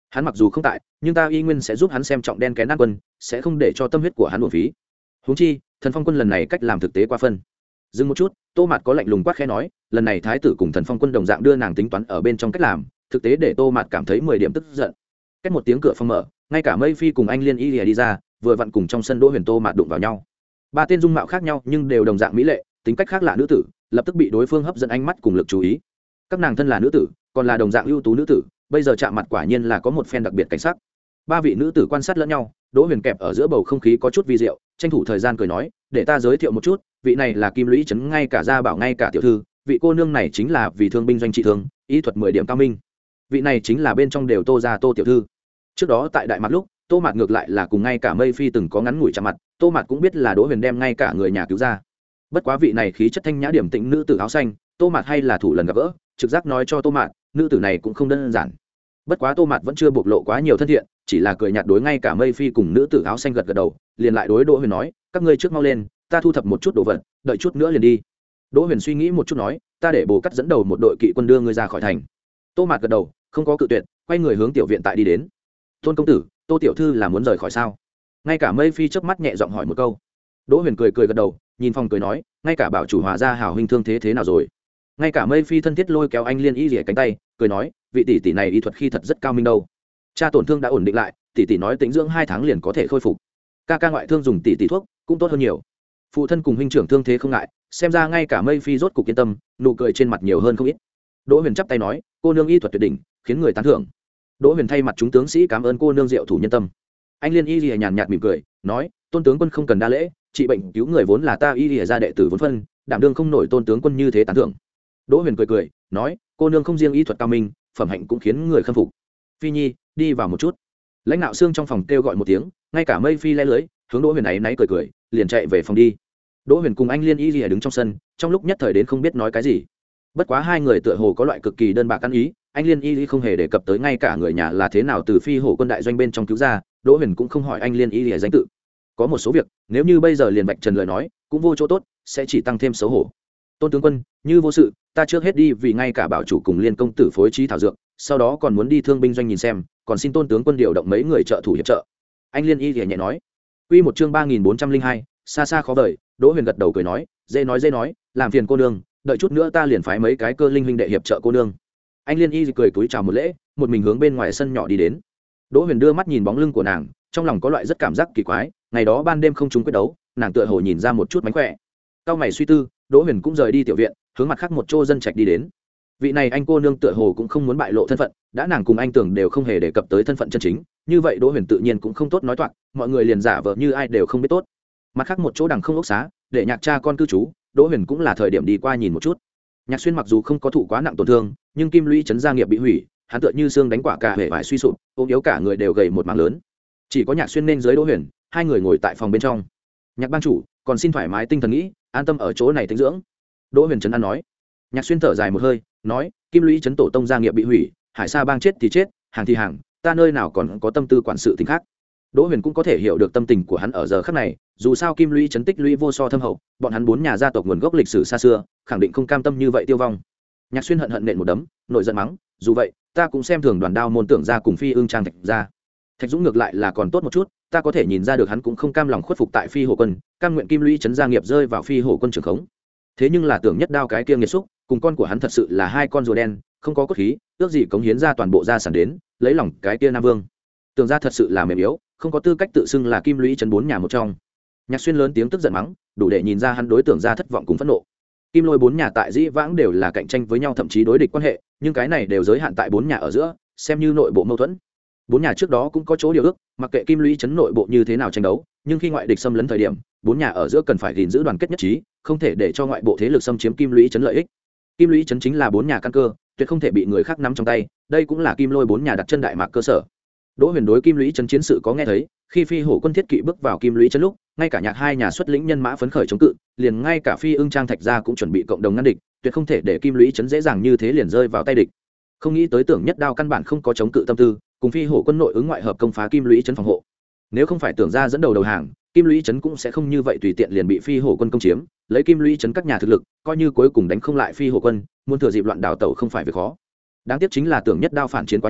hắn mặc dù không tại nhưng ta y nguyên sẽ giúp hắn xem trọng đen kén nát quân, sẽ không để cho tâm huyết của hắn uổng phí. Huống chi Thần Phong quân lần này cách làm thực tế quá phân. Dừng một chút, Tô Mạt có lạnh lùng quát khẽ nói, lần này thái tử cùng Thần Phong quân đồng dạng đưa nàng tính toán ở bên trong cách làm, thực tế để Tô Mạt cảm thấy mười điểm tức giận. Cách một tiếng cửa phòng mở, ngay cả Mây Phi cùng anh Liên Y lìa đi ra, vừa vặn cùng trong sân Đỗ Huyền Tô Mạt đụng vào nhau. Ba tên dung mạo khác nhau nhưng đều đồng dạng mỹ lệ, tính cách khác lạ nữ tử, lập tức bị đối phương hấp dẫn ánh mắt cùng lực chú ý. Các nàng thân là nữ tử, còn là đồng dạng ưu tú nữ tử, bây giờ chạm mặt quả nhiên là có một phen đặc biệt cảnh sắc. Ba vị nữ tử quan sát lẫn nhau, Đỗ Huyền kẹp ở giữa bầu không khí có chút vi diệu, tranh thủ thời gian cười nói, để ta giới thiệu một chút, vị này là Kim Lũy trấn ngay cả gia bảo ngay cả tiểu thư, vị cô nương này chính là vì thương binh doanh trị thương, y thuật mười điểm cao minh. Vị này chính là bên trong đều Tô gia Tô tiểu thư. Trước đó tại đại mặt lúc, Tô Mạt ngược lại là cùng ngay cả Mây Phi từng có ngắn ngủi chạm mặt, Tô Mạt cũng biết là Đỗ Huyền đem ngay cả người nhà cứu ra. Bất quá vị này khí chất thanh nhã điểm tĩnh nữ tử áo xanh, Tô Mạt hay là thủ lần gặp gỡ, trực giác nói cho Tô Mạt, nữ tử này cũng không đơn giản. Bất quá Tô Mạt vẫn chưa bộc lộ quá nhiều thân thiện, chỉ là cười nhạt đối ngay cả Mây Phi cùng nữ tử áo xanh gật gật đầu, liền lại đối Đỗ Huyền nói, các ngươi trước mau lên, ta thu thập một chút đồ vật, đợi chút nữa liền đi. Đỗ Huyền suy nghĩ một chút nói, ta để Bồ Cắt dẫn đầu một đội kỵ quân đưa ngươi ra khỏi thành. Tô Mạt gật đầu, không có cự tuyệt, quay người hướng tiểu viện tại đi đến. Tôn công tử, Tô tiểu thư là muốn rời khỏi sao? Ngay cả Mây Phi chớp mắt nhẹ giọng hỏi một câu. Đỗ Huyền cười cười gật đầu, nhìn phòng cười nói, ngay cả bảo chủ Hòa gia hảo huynh thương thế thế nào rồi? Ngay cả Mây Phi thân thiết lôi kéo anh Liên Y rỉa cánh tay, cười nói, vị tỷ tỷ này y thuật khi thật rất cao minh đâu. Cha tổn thương đã ổn định lại, tỷ tỷ nói tĩnh dưỡng hai tháng liền có thể khôi phục. Ca ca ngoại thương dùng tỷ tỷ thuốc cũng tốt hơn nhiều. Phụ thân cùng huynh trưởng thương thế không ngại, xem ra ngay cả Mây Phi rốt cục yên tâm, nụ cười trên mặt nhiều hơn không ít. Đỗ Huyền chắp tay nói, cô nương y thuật tuyệt đỉnh, khiến người tán thưởng. Đỗ Huyền thay mặt chúng tướng sĩ cảm ơn cô nương diệu thủ nhân tâm. Anh Liên Y lìa nhàn nhạt mỉm cười, nói, tôn tướng quân không cần đa lễ, trị bệnh cứu người vốn là ta Y lìa gia đệ tử vốn phân, đảm đương không nổi tôn tướng quân như thế tán thưởng. Đỗ Huyền cười cười, nói, cô nương không riêng y thuật cao minh, phẩm hạnh cũng khiến người khâm phục. Phi nhi, đi vào một chút. Lãnh đạo xương trong phòng kêu gọi một tiếng, ngay cả Mây Phi le lưới, hướng Đỗ Huyền ấy náy cười cười, liền chạy về phòng đi. Đỗ Huyền cùng anh Liên Y lìa đứng trong sân, trong lúc nhất thời đến không biết nói cái gì. Bất quá hai người tựa hồ có loại cực kỳ đơn bạc ăn ý, anh Liên Y không hề đề cập tới ngay cả người nhà là thế nào từ phi hổ quân đại doanh bên trong cứu ra, Đỗ Huyền cũng không hỏi anh Liên Y lìa danh tự. Có một số việc, nếu như bây giờ liền vạch trần lời nói, cũng vô chỗ tốt, sẽ chỉ tăng thêm xấu hổ. Tôn tướng quân, như vô sự, ta trước hết đi vì ngay cả bảo chủ cùng Liên công tử phối trí thảo dược, sau đó còn muốn đi thương binh doanh nhìn xem, còn xin tôn tướng quân điều động mấy người trợ thủ hiệp trợ. Anh Liên Y lìa nhẹ nói. Quy một chương ba nghìn bốn trăm linh hai, xa xa khó vời. Đỗ Huyền gật đầu cười nói, dễ nói dễ nói, làm phiền cô nương, đợi chút nữa ta liền phái mấy cái cơ linh huynh đệ hiệp trợ cô nương. Anh Liên Y cười cúi chào một lễ, một mình hướng bên ngoài sân nhỏ đi đến. Đỗ Huyền đưa mắt nhìn bóng lưng của nàng, trong lòng có loại rất cảm giác kỳ quái, ngày đó ban đêm không trúng quyết đấu, nàng tựa hồ nhìn ra một chút mánh khỏe. Cao mày suy tư, Đỗ Huyền cũng rời đi tiểu viện, hướng mặt khác một chỗ dân trạch đi đến. Vị này anh cô nương tựa hồ cũng không muốn bại lộ thân phận, đã nàng cùng anh Tưởng đều không hề đề cập tới thân phận chân chính, như vậy Đỗ Huyền tự nhiên cũng không tốt nói toạc, mọi người liền giả vờ như ai đều không biết tốt. Mặt khác một chỗ đằng không ốc xá, để nhạc cha con cư trú, Đỗ Huyền cũng là thời điểm đi qua nhìn một chút. Nhạc Xuyên mặc dù không có thụ quá nặng tổn thương, nhưng Kim Lũy trấn gia nghiệp bị hủy, hắn tựa như xương đánh quả cả hệ vải suy sụp, ốm yếu cả người đều gầy một mảng lớn. Chỉ có Nhạc Xuyên nên dưới Đỗ Huyền, hai người ngồi tại phòng bên trong. Nhạc bang chủ, còn xin thoải mái tinh thần nghĩ, an tâm ở chỗ này tĩnh dưỡng. Đỗ Huyền trấn an nói. Nhạc Xuyên thở dài một hơi, nói, Kim Lũy trấn tổ tông gia nghiệp bị hủy, Hải Sa bang chết thì chết, hàng thì hàng, ta nơi nào còn có tâm tư quản sự tình khác. Đỗ Huyền cũng có thể hiểu được tâm tình của hắn ở giờ khắc này, dù sao Kim Lũy trấn tích lũy vô so thâm hậu, bọn hắn bốn nhà gia tộc nguồn gốc lịch sử xa xưa, khẳng định không cam tâm như vậy tiêu vong. Nhạc Xuyên hận hận nện một đấm, nội giận mắng, dù vậy, ta cũng xem thường Đoàn Đao môn tưởng gia cùng Phi Ưng Trang Thạch gia. Thạch Dũng ngược lại là còn tốt một chút, ta có thể nhìn ra được hắn cũng không cam lòng khuất phục tại Phi Hổ quân, cam nguyện Kim Lũy trấn gia nghiệp rơi vào Phi Hổ quân trường khống. Thế nhưng là Tưởng Nhất Đao cái kia nghiệt xúc, cùng con của hắn thật sự là hai con rùa đen, không có cốt khí, ước gì cống hiến ra toàn bộ gia sản đến, lấy lòng cái kia Nam Vương. Tưởng gia thật sự là mềm yếu, không có tư cách tự xưng là Kim Lũy trấn bốn nhà một trong. Nhạc Xuyên lớn tiếng tức giận mắng, đủ để nhìn ra hắn đối Tưởng gia thất vọng cùng phẫn nộ. Kim Lôi bốn nhà tại dĩ vãng đều là cạnh tranh với nhau, thậm chí đối địch quan hệ, nhưng cái này đều giới hạn tại bốn nhà ở giữa, xem như nội bộ mâu thuẫn. Bốn nhà trước đó cũng có chỗ điều ước, mặc kệ Kim Lũy trấn nội bộ như thế nào tranh đấu, nhưng khi ngoại địch xâm lấn thời điểm, bốn nhà ở giữa cần phải gìn giữ đoàn kết nhất trí, không thể để cho ngoại bộ thế lực xâm chiếm Kim Lũy trấn lợi ích. Kim Lũy trấn chính là bốn nhà căn cơ, tuyệt không thể bị người khác nắm trong tay, đây cũng là Kim Lôi bốn nhà đặt chân đại mạc cơ sở. Đỗ Huyền đối Kim Lũy trấn chiến sự có nghe thấy, khi Phi Hổ quân thiết kỵ bước vào Kim Lũy trấn lúc, ngay cả Nhạc hai nhà xuất lĩnh nhân mã phấn khởi chống cự, liền ngay cả Phi Ưng Trang Thạch gia cũng chuẩn bị cộng đồng ngăn địch, tuyệt không thể để Kim Lũy trấn dễ dàng như thế liền rơi vào tay địch. Không nghĩ tới Tưởng Nhất Đao căn bản không có chống cự tâm tư, cùng Phi Hổ quân nội ứng ngoại hợp công phá Kim Lũy trấn phòng hộ. Nếu không phải Tưởng gia dẫn đầu đầu hàng, Kim Lũy trấn cũng sẽ không như vậy tùy tiện liền bị Phi Hổ quân công chiếm, lấy Kim Lũy trấn các nhà thực lực, coi như cuối cùng đánh không lại Phi Hổ quân, muốn thừa dịp loạn đảo tẩu không phải việc khó. Đáng tiếc chính là Tưởng Nhất Đao phản chiến quá nhanh,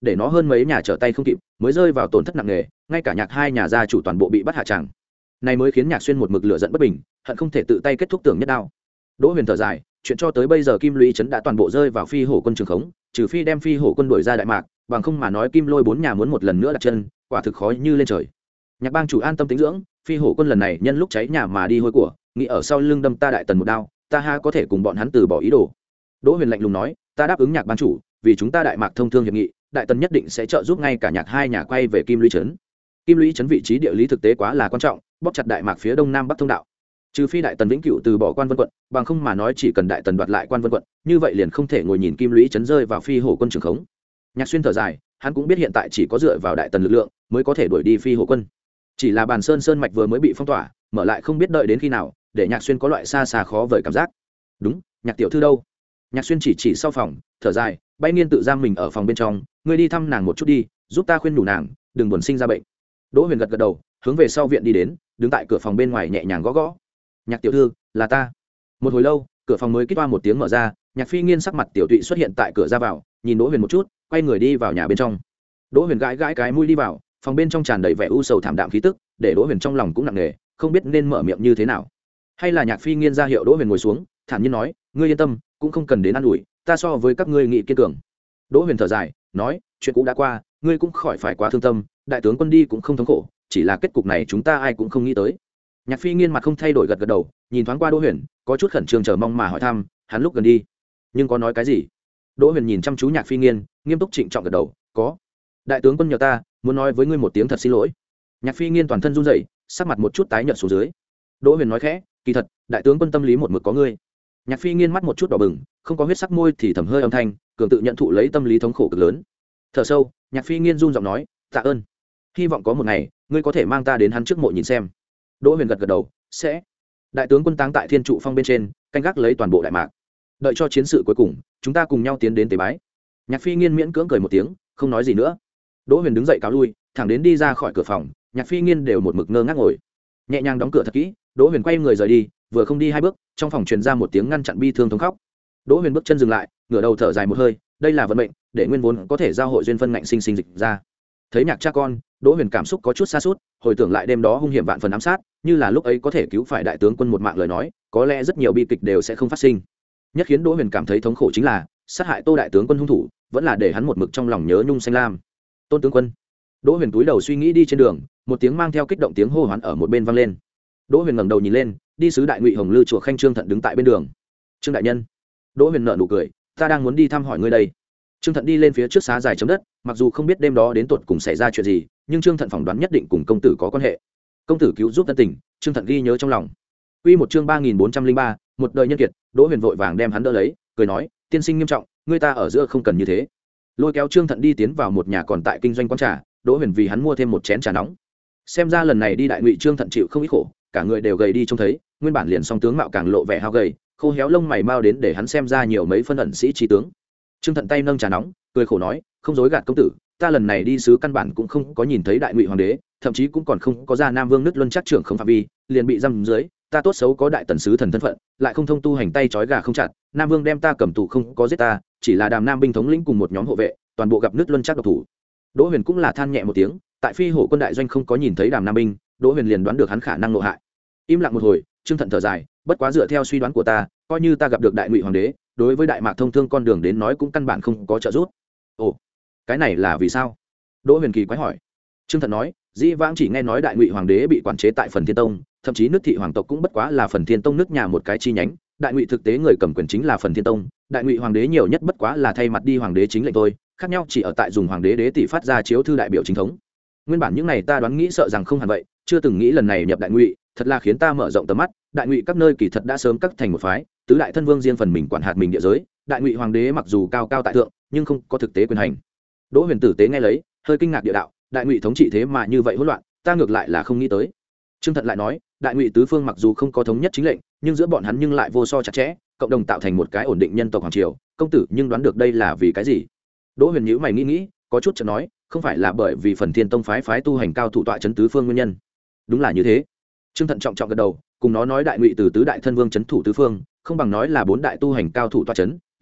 để nó hơn mấy nhà trở tay không kịp, mới rơi vào tổn thất nặng nề, ngay cả nhạc hai nhà gia chủ toàn bộ bị bắt hạ tràng. Này mới khiến Nhạc Xuyên một mực lửa giận bất bình, hận không thể tự tay kết thúc tưởng nhất đao. Đỗ Huyền thở dài, chuyện cho tới bây giờ Kim Lũy trấn đã toàn bộ rơi vào Phi Hổ quân trường khống, trừ phi đem Phi Hổ quân đuổi ra Đại Mạc, bằng không mà nói Kim Lôi bốn nhà muốn một lần nữa đặt chân, quả thực khó như lên trời. Nhạc bang chủ an tâm tĩnh dưỡng, Phi Hổ quân lần này nhân lúc cháy nhà mà đi hôi của, nghĩ ở sau lưng đâm ta Đại Tần một đao, ta ha có thể cùng bọn hắn từ bỏ ý đồ. Đỗ Huyền lạnh lùng nói, ta đáp ứng Nhạc bang chủ, vì chúng ta Đại Mạc thông thương hiệp nghị, Đại Tần nhất định sẽ trợ giúp ngay cả Nhạc hai nhà quay về Kim Lũy trấn. Kim Lũy trấn vị trí địa lý thực tế quá là quan trọng, bóp chặt Đại Mạc phía đông nam bắc thông đạo. Trừ phi Đại Tần vĩnh cửu từ bỏ Quan Vân quận, bằng không mà nói chỉ cần Đại Tần đoạt lại Quan Vân quận, như vậy liền không thể ngồi nhìn Kim Lũy trấn rơi vào Phi Hổ quân trường khống. Nhạc Xuyên thở dài, hắn cũng biết hiện tại chỉ có dựa vào Đại Tần lực lượng mới có thể đuổi đi Phi Hổ quân. Chỉ là Bàn Sơn sơn mạch vừa mới bị phong tỏa, mở lại không biết đợi đến khi nào, để Nhạc Xuyên có loại xa xa khó vời cảm giác. Đúng, Nhạc tiểu thư đâu? Nhạc Xuyên chỉ chỉ sau phòng, thở dài, bay nghiên tự giam mình ở phòng bên trong, ngươi đi thăm nàng một chút đi, giúp ta khuyên nhủ nàng, đừng buồn sinh ra bệnh. Đỗ Huyền gật gật đầu, hướng về sau viện đi đến, đứng tại cửa phòng bên ngoài nhẹ nhàng gõ gõ. Nhạc tiểu thư, là ta. Một hồi lâu, cửa phòng mới kít toa một tiếng mở ra, Nhạc Phi Nghiên sắc mặt tiểu tụy xuất hiện tại cửa ra vào, nhìn Đỗ Huyền một chút, quay người đi vào nhà bên trong. Đỗ Huyền gãi gãi cái mũi đi vào, phòng bên trong tràn đầy vẻ u sầu thảm đạm khí tức, để Đỗ Huyền trong lòng cũng nặng nề, không biết nên mở miệng như thế nào. Hay là Nhạc Phi Nghiên ra hiệu Đỗ Huyền ngồi xuống, thản nhiên nói, ngươi yên tâm, cũng không cần đến ăn ủi, ta so với các ngươi nghị kiên cường. Đỗ Huyền thở dài, nói, chuyện cũ đã qua, ngươi cũng khỏi phải quá thương tâm, đại tướng quân đi cũng không thống khổ, chỉ là kết cục này chúng ta ai cũng không nghĩ tới. Nhạc Phi Nghiên mặt không thay đổi gật gật đầu, nhìn thoáng qua Đỗ Huyền, có chút khẩn trương chờ mong mà hỏi thăm, hắn lúc gần đi, nhưng có nói cái gì? Đỗ Huyền nhìn chăm chú Nhạc Phi Nghiên, nghiêm túc trịnh trọng gật đầu, có. Đại tướng quân nhờ ta, muốn nói với ngươi một tiếng thật xin lỗi. Nhạc Phi Nghiên toàn thân run rẩy, sắc mặt một chút tái nhợt xuống dưới. Đỗ Huyền nói khẽ, kỳ thật, đại tướng quân tâm lý một mực có ngươi. Nhạc Phi Nghiên mắt một chút đỏ bừng, không có huyết sắc môi thì thầm hơi âm thanh, cường tự nhận thụ lấy tâm lý thống khổ cực lớn. Thở sâu, Nhạc Phi Nghiên run giọng nói, tạ ơn. Hy vọng có một ngày, ngươi có thể mang ta đến hắn trước mộ nhìn xem. Đỗ Huyền gật gật đầu, sẽ. Đại tướng quân táng tại Thiên Trụ Phong bên trên, canh gác lấy toàn bộ Đại Mạc. Đợi cho chiến sự cuối cùng, chúng ta cùng nhau tiến đến tế bái. Nhạc Phi Nghiên miễn cưỡng cười một tiếng, không nói gì nữa. Đỗ Huyền đứng dậy cáo lui, thẳng đến đi ra khỏi cửa phòng, Nhạc Phi Nghiên đều một mực ngơ ngác ngồi. Nhẹ nhàng đóng cửa thật kỹ, Đỗ Huyền quay người rời đi, vừa không đi hai bước, trong phòng truyền ra một tiếng ngăn chặn bi thương thống khóc. Đỗ Huyền bước chân dừng lại, ngửa đầu thở dài một hơi, đây là vận mệnh, để nguyên vốn có thể giao hội duyên phân ngạnh sinh sinh dịch ra. Thấy Nhạc cha con, Đỗ Huyền cảm xúc có chút xa sút, hồi tưởng lại đêm đó hung hiểm vạn phần ám sát, như là lúc ấy có thể cứu phải đại tướng quân một mạng lời nói, có lẽ rất nhiều bi kịch đều sẽ không phát sinh. Nhất khiến Đỗ Huyền cảm thấy thống khổ chính là, sát hại Tô đại tướng quân hung thủ, vẫn là để hắn một mực trong lòng nhớ nhung xanh lam. Tôn tướng quân. Đỗ Huyền túi đầu suy nghĩ đi trên đường, một tiếng mang theo kích động tiếng hô hoán ở một bên vang lên. Đỗ Huyền ngẩng đầu nhìn lên, đi sứ đại ngụy Hồng Lư chùa Khanh Trương Thận đứng tại bên đường. Trương đại nhân. Đỗ Huyền nở nụ cười, ta đang muốn đi thăm hỏi ngươi đây. Trương Thận đi lên phía trước xá dài chấm đất, mặc dù không biết đêm đó đến tột cùng xảy ra chuyện gì, nhưng Trương Thận phỏng đoán nhất định cùng công tử có quan hệ. Công tử cứu giúp tân tình, Trương Thận ghi nhớ trong lòng. Quy một chương ba nghìn bốn trăm linh ba, một đời nhân kiệt. Đỗ Huyền vội vàng đem hắn đỡ lấy, cười nói, tiên sinh nghiêm trọng, ngươi ta ở giữa không cần như thế. Lôi kéo Trương Thận đi tiến vào một nhà còn tại kinh doanh quán trà, Đỗ Huyền vì hắn mua thêm một chén trà nóng. Xem ra lần này đi đại ngụy Trương Thận chịu không ít khổ, cả người đều gầy đi trông thấy, nguyên bản liền song tướng mạo càng lộ vẻ hao gầy, khô héo lông mày mau đến để hắn xem ra nhiều mấy phân ẩn sĩ trí tướng. Trương Thận tay nâng trà nóng, cười khổ nói, không dối gạt công tử, ta lần này đi sứ căn bản cũng không có nhìn thấy đại ngụy hoàng đế, thậm chí cũng còn không có ra Nam Vương nứt luân chắc trưởng không phạm vi, liền bị giam dưới, ta tốt xấu có đại tần sứ thần thân phận, lại không thông tu hành tay trói gà không chặt, Nam Vương đem ta cầm tù không có giết ta, chỉ là Đàm Nam binh thống lĩnh cùng một nhóm hộ vệ, toàn bộ gặp nứt luân chắc độc thủ. Đỗ Huyền cũng là than nhẹ một tiếng, tại Phi Hổ quân đại doanh không có nhìn thấy Đàm Nam binh, Đỗ Huyền liền đoán được hắn khả năng nội hại. Im lặng một hồi, Trương Thận thở dài, bất quá dựa theo suy đoán của ta, coi như ta gặp được đại ngụy hoàng đế, đối với đại mạc thông thương con đường đến nói cũng căn bản không có trợ giúp. Ồ, cái này là vì sao? Đỗ Huyền kỳ quái hỏi. Trương Thận nói, dĩ vãng chỉ nghe nói đại ngụy hoàng đế bị quản chế tại Phần Thiên Tông, thậm chí nước thị hoàng tộc cũng bất quá là Phần Thiên Tông nước nhà một cái chi nhánh, đại ngụy thực tế người cầm quyền chính là Phần Thiên Tông, đại ngụy hoàng đế nhiều nhất bất quá là thay mặt đi hoàng đế chính lệnh thôi, khác nhau chỉ ở tại dùng hoàng đế đế tỷ phát ra chiếu thư đại biểu chính thống. Nguyên bản những này ta đoán nghĩ sợ rằng không hẳn vậy, chưa từng nghĩ lần này nhập đại ngụy, thật là khiến ta mở rộng tầm mắt, đại ngụy các nơi kỳ thật đã sớm cắt thành một phái, tứ đại thân vương riêng phần mình quản hạt mình địa giới, đại ngụy hoàng đế mặc dù cao cao tại thượng, nhưng không có thực tế quyền hành. Đỗ Huyền tử tế nghe lấy, hơi kinh ngạc địa đạo, đại ngụy thống trị thế mà như vậy hỗn loạn, ta ngược lại là không nghĩ tới. Trương Thận lại nói, đại ngụy tứ phương mặc dù không có thống nhất chính lệnh, nhưng giữa bọn hắn nhưng lại vô so chặt chẽ, cộng đồng tạo thành một cái ổn định nhân tộc hoàng triều, công tử nhưng đoán được đây là vì cái gì? Đỗ Huyền nhíu mày nghĩ nghĩ, có chút chợt nói, không phải là bởi vì Phần Thiên Tông phái phái tu hành cao thủ tọa trấn tứ phương nguyên nhân. Đúng là như thế. Trương Thận trọng trọng gật đầu, cùng nó nói đại ngụy từ tứ đại thân vương trấn thủ tứ phương, không bằng nói là bốn đại tu hành cao thủ tọa trấn,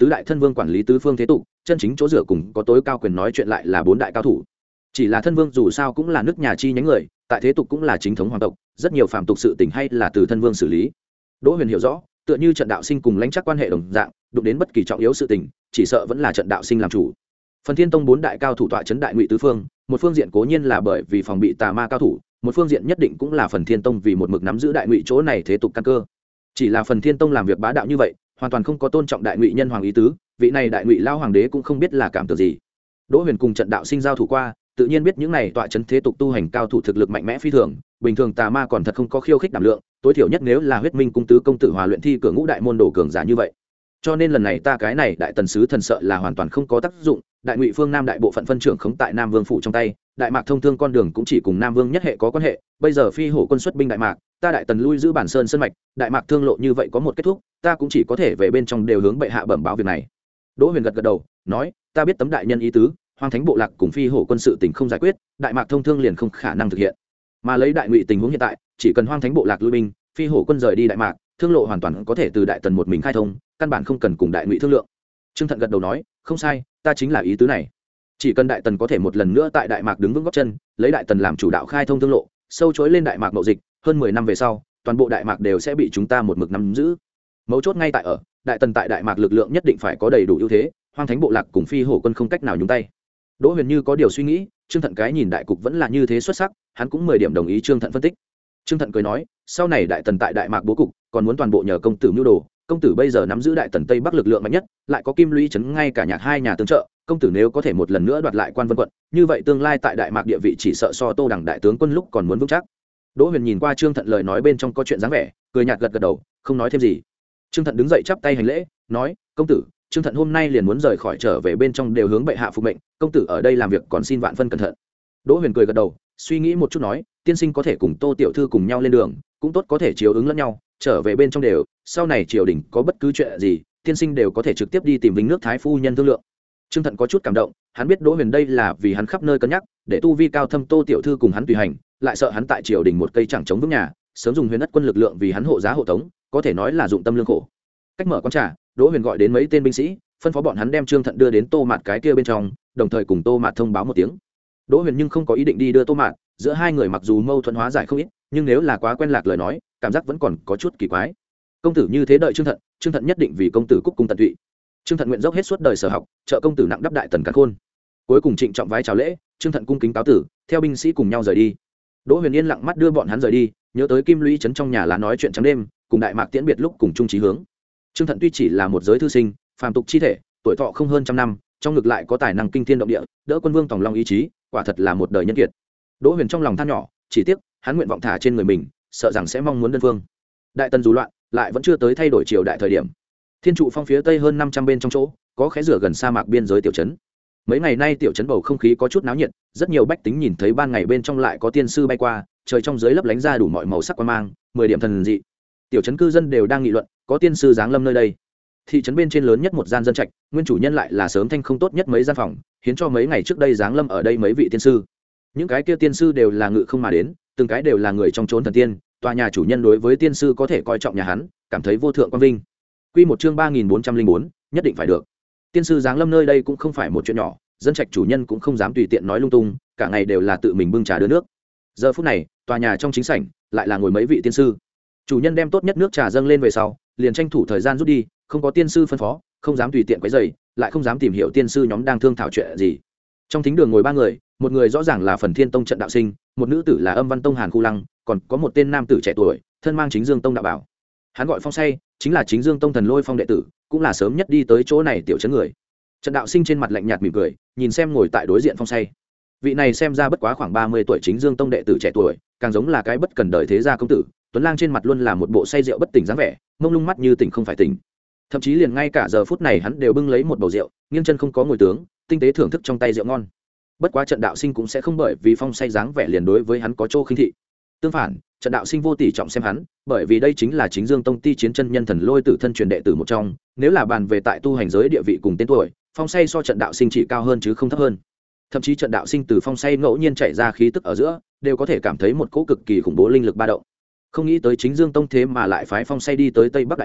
tứ đại thân vương quản lý tứ phương thế tục, chân chính chỗ dựa cùng có tối cao quyền nói chuyện lại là bốn đại cao thủ. Chỉ là thân vương dù sao cũng là nước nhà chi nhánh người, tại thế tục cũng là chính thống hoàng tộc, rất nhiều phàm tục sự tình hay là từ thân vương xử lý. Đỗ Huyền hiểu rõ, tựa như trận đạo sinh cùng lãnh chắc quan hệ đồng dạng, đụng đến bất kỳ trọng yếu sự tình, chỉ sợ vẫn là trận đạo sinh làm chủ. Phần Thiên Tông bốn đại cao thủ tọa trấn đại ngụy tứ phương, một phương diện cố nhiên là bởi vì phòng bị tà ma cao thủ, một phương diện nhất định cũng là Phần Thiên Tông vì một mực nắm giữ đại ngụy chỗ này thế tục căn cơ. Chỉ là Phần Thiên Tông làm việc bá đạo như vậy, hoàn toàn không có tôn trọng đại ngụy nhân hoàng ý tứ, vị này đại ngụy lao hoàng đế cũng không biết là cảm tưởng gì. Đỗ Huyền cùng trận đạo sinh giao thủ qua, tự nhiên biết những này tọa trấn thế tục tu hành cao thủ thực lực mạnh mẽ phi thường, bình thường tà ma còn thật không có khiêu khích đảm lượng, tối thiểu nhất nếu là huyết minh cung tứ công tử hòa luyện thi cửa ngũ đại môn đồ cường giả như vậy. Cho nên lần này ta cái này đại tần sứ thần sợ là hoàn toàn không có tác dụng, đại ngụy phương nam đại bộ phận phân trưởng khống tại nam vương phủ trong tay, đại mạc thông thương con đường cũng chỉ cùng nam vương nhất hệ có quan hệ, bây giờ phi hổ quân xuất binh đại mạc, ta đại tần lui giữ bản sơn sơn mạch, đại mạc thương lộ như vậy có một kết thúc, ta cũng chỉ có thể về bên trong đều hướng bệ hạ bẩm báo việc này. Đỗ Huyền gật gật đầu nói, ta biết tấm đại nhân ý tứ, hoang thánh bộ lạc cùng phi hổ quân sự tình không giải quyết, đại mạc thông thương liền không khả năng thực hiện, mà lấy đại ngụy tình huống hiện tại, chỉ cần hoang thánh bộ lạc lui binh, phi hổ quân rời đi đại mạc, thương lộ hoàn toàn có thể từ đại tần một mình khai thông, căn bản không cần cùng đại ngụy thương lượng. Trương Thận gật đầu nói, không sai, ta chính là ý tứ này. Chỉ cần đại tần có thể một lần nữa tại đại mạc đứng vững gót chân, lấy đại tần làm chủ đạo khai thông thương lộ, sâu chối lên đại mạc mậu dịch, hơn mười năm về sau, toàn bộ đại mạc đều sẽ bị chúng ta một mực nắm giữ. Mấu chốt ngay tại ở, đại tần tại đại mạc lực lượng nhất định phải có đầy đủ ưu thế, hoang thánh bộ lạc cùng phi hổ quân không cách nào nhúng tay. Đỗ Huyền như có điều suy nghĩ, Trương Thận cái nhìn đại cục vẫn là như thế xuất sắc, hắn cũng mười điểm đồng ý Trương Thận phân tích. Trương Thận cười nói, sau này đại tần tại đại mạc bố cục, còn muốn toàn bộ nhờ công tử mưu đồ, công tử bây giờ nắm giữ đại tần tây bắc lực lượng mạnh nhất, lại có kim lũy trấn ngay cả nhạc hai nhà tương trợ, công tử nếu có thể một lần nữa đoạt lại quan vân quận, như vậy tương lai tại đại mạc địa vị chỉ sợ so Tô Đằng đại tướng quân lúc còn muốn vững chắc. Đỗ Huyền nhìn qua Trương Thận lời nói bên trong có chuyện dáng vẻ, cười nhạt gật gật đầu, không nói thêm gì. Trương Thận đứng dậy chắp tay hành lễ, nói, công tử, Trương Thận hôm nay liền muốn rời khỏi trở về bên trong đều hướng bệ hạ phục mệnh, công tử ở đây làm việc còn xin vạn phân cẩn thận. Đỗ Huyền cười gật đầu, suy nghĩ một chút nói, tiên sinh có thể cùng Tô tiểu thư cùng nhau lên đường, cũng tốt có thể chiếu ứng lẫn nhau, trở về bên trong đều, sau này triều đình có bất cứ chuyện gì, tiên sinh đều có thể trực tiếp đi tìm Vinh nước thái phu nhân thương lượng. Trương Thận có chút cảm động, hắn biết Đỗ Huyền đây là vì hắn khắp nơi cân nhắc, để tu vi cao thâm Tô tiểu thư cùng hắn tùy hành, lại sợ hắn tại triều đình một cây chẳng chống vững nhà, sớm dùng huyền đất quân lực lượng vì hắn hộ giá hộ tống, có thể nói là dụng tâm lương khổ. Cách mở quán trà, Đỗ Huyền gọi đến mấy tên binh sĩ, phân phó bọn hắn đem Trương Thận đưa đến Tô Mạt cái kia bên trong, đồng thời cùng Tô Mạt thông báo một tiếng. Đỗ Huyền nhưng không có ý định đi đưa Tô Mạt, giữa hai người mặc dù mâu thuẫn hóa giải không ít, nhưng nếu là quá quen lạc lời nói, cảm giác vẫn còn có chút kỳ quái. Công tử như thế đợi Trương Thận, Trương Thận nhất định vì công tử cúc cung tận tụy. Trương Thận nguyện dốc hết suốt đời sở học, trợ công tử nặng đắp đại tần càn khôn. Cuối cùng trịnh trọng vái chào lễ, Trương Thận cung kính cáo tử, theo binh sĩ cùng nhau rời đi. Đỗ Huyền yên lặng mắt đưa bọn hắn rời đi, nhớ tới Kim Lũy trấn trong nhà lá nói chuyện trắng đêm, cùng đại mạc tiễn biệt lúc cùng chung chí hướng. Trương Thận tuy chỉ là một giới thư sinh, phàm tục chi thể, tuổi thọ không hơn trăm năm, trong ngực lại có tài năng kinh thiên động địa, đỡ quân vương tòng long ý chí, quả thật là một đời nhân kiệt. Đỗ Huyền trong lòng than nhỏ, chỉ tiếc hắn nguyện vọng thả trên người mình, sợ rằng sẽ mong muốn đơn phương. Đại tần dù loạn, lại vẫn chưa tới thay đổi triều đại thời điểm. Thiên trụ phong phía tây hơn năm trăm bên trong chỗ, có khẽ rửa gần sa mạc biên giới tiểu trấn. Mấy ngày nay tiểu trấn bầu không khí có chút náo nhiệt, rất nhiều bách tính nhìn thấy ban ngày bên trong lại có tiên sư bay qua, trời trong dưới lấp lánh ra đủ mọi màu sắc quang mang, mười điểm thần dị. Tiểu trấn cư dân đều đang nghị luận, có tiên sư giáng lâm nơi đây. Thị trấn bên trên lớn nhất một gian dân trạch, nguyên chủ nhân lại là sớm thanh không tốt nhất mấy gian phòng, hiến cho mấy ngày trước đây giáng lâm ở đây mấy vị tiên sư. Những cái kia tiên sư đều là ngự không mà đến, từng cái đều là người trong chốn thần tiên, tòa nhà chủ nhân đối với tiên sư có thể coi trọng nhà hắn, cảm thấy vô thượng quang vinh. Quy một chương ba nghìn bốn trăm linh bốn, nhất định phải được. Tiên sư giáng lâm nơi đây cũng không phải một chuyện nhỏ, dân trạch chủ nhân cũng không dám tùy tiện nói lung tung, cả ngày đều là tự mình bưng trà đưa nước. Giờ phút này, tòa nhà trong chính sảnh lại là ngồi mấy vị tiên sư. Chủ nhân đem tốt nhất nước trà dâng lên về sau, liền tranh thủ thời gian rút đi, không có tiên sư phân phó, không dám tùy tiện quấy rầy, lại không dám tìm hiểu tiên sư nhóm đang thương thảo chuyện gì. Trong thính đường ngồi ba người, một người rõ ràng là Phần Thiên Tông trận đạo sinh, một nữ tử là Âm Văn Tông Hàn Khu Lăng, còn có một tên nam tử trẻ tuổi, thân mang Chính Dương Tông đạo bảo. Hắn gọi Phong Say, chính là Chính Dương Tông Thần Lôi Phong đệ tử, cũng là sớm nhất đi tới chỗ này tiểu trấn người. Trận đạo sinh trên mặt lạnh nhạt mỉm cười, nhìn xem ngồi tại đối diện Phong Say. Vị này xem ra bất quá khoảng ba mươi tuổi Chính Dương Tông đệ tử trẻ tuổi, càng giống là cái bất cần đời thế gia công tử, tuấn lang trên mặt luôn là một bộ say rượu bất tỉnh dáng vẻ, mông lung mắt như tỉnh không phải tỉnh. Thậm chí liền ngay cả giờ phút này hắn đều bưng lấy một bầu rượu, nghiêng chân không có ngồi tướng, tinh tế thưởng thức trong tay rượu ngon. Bất quá trận đạo sinh cũng sẽ không bởi vì Phong Say dáng vẻ liền đối với hắn có chỗ khinh thị. Tương phản, trận đạo sinh vô tỷ trọng xem hắn, bởi vì đây chính là Chính Dương Tông ti chiến chân nhân Thần Lôi tử thân truyền đệ tử một trong, nếu là bàn về tại tu hành giới địa vị cùng tên tuổi, Phong Say so trận đạo sinh chỉ cao hơn chứ không thấp hơn. Thậm chí trận đạo sinh từ Phong Say ngẫu nhiên chạy ra khí tức ở giữa, đều có thể cảm thấy một cỗ cực kỳ khủng bố linh lực ba động. Không nghĩ tới Chính Dương Tông thế mà lại phái Phong Say đi tới Tây Bắc Đại Mạc,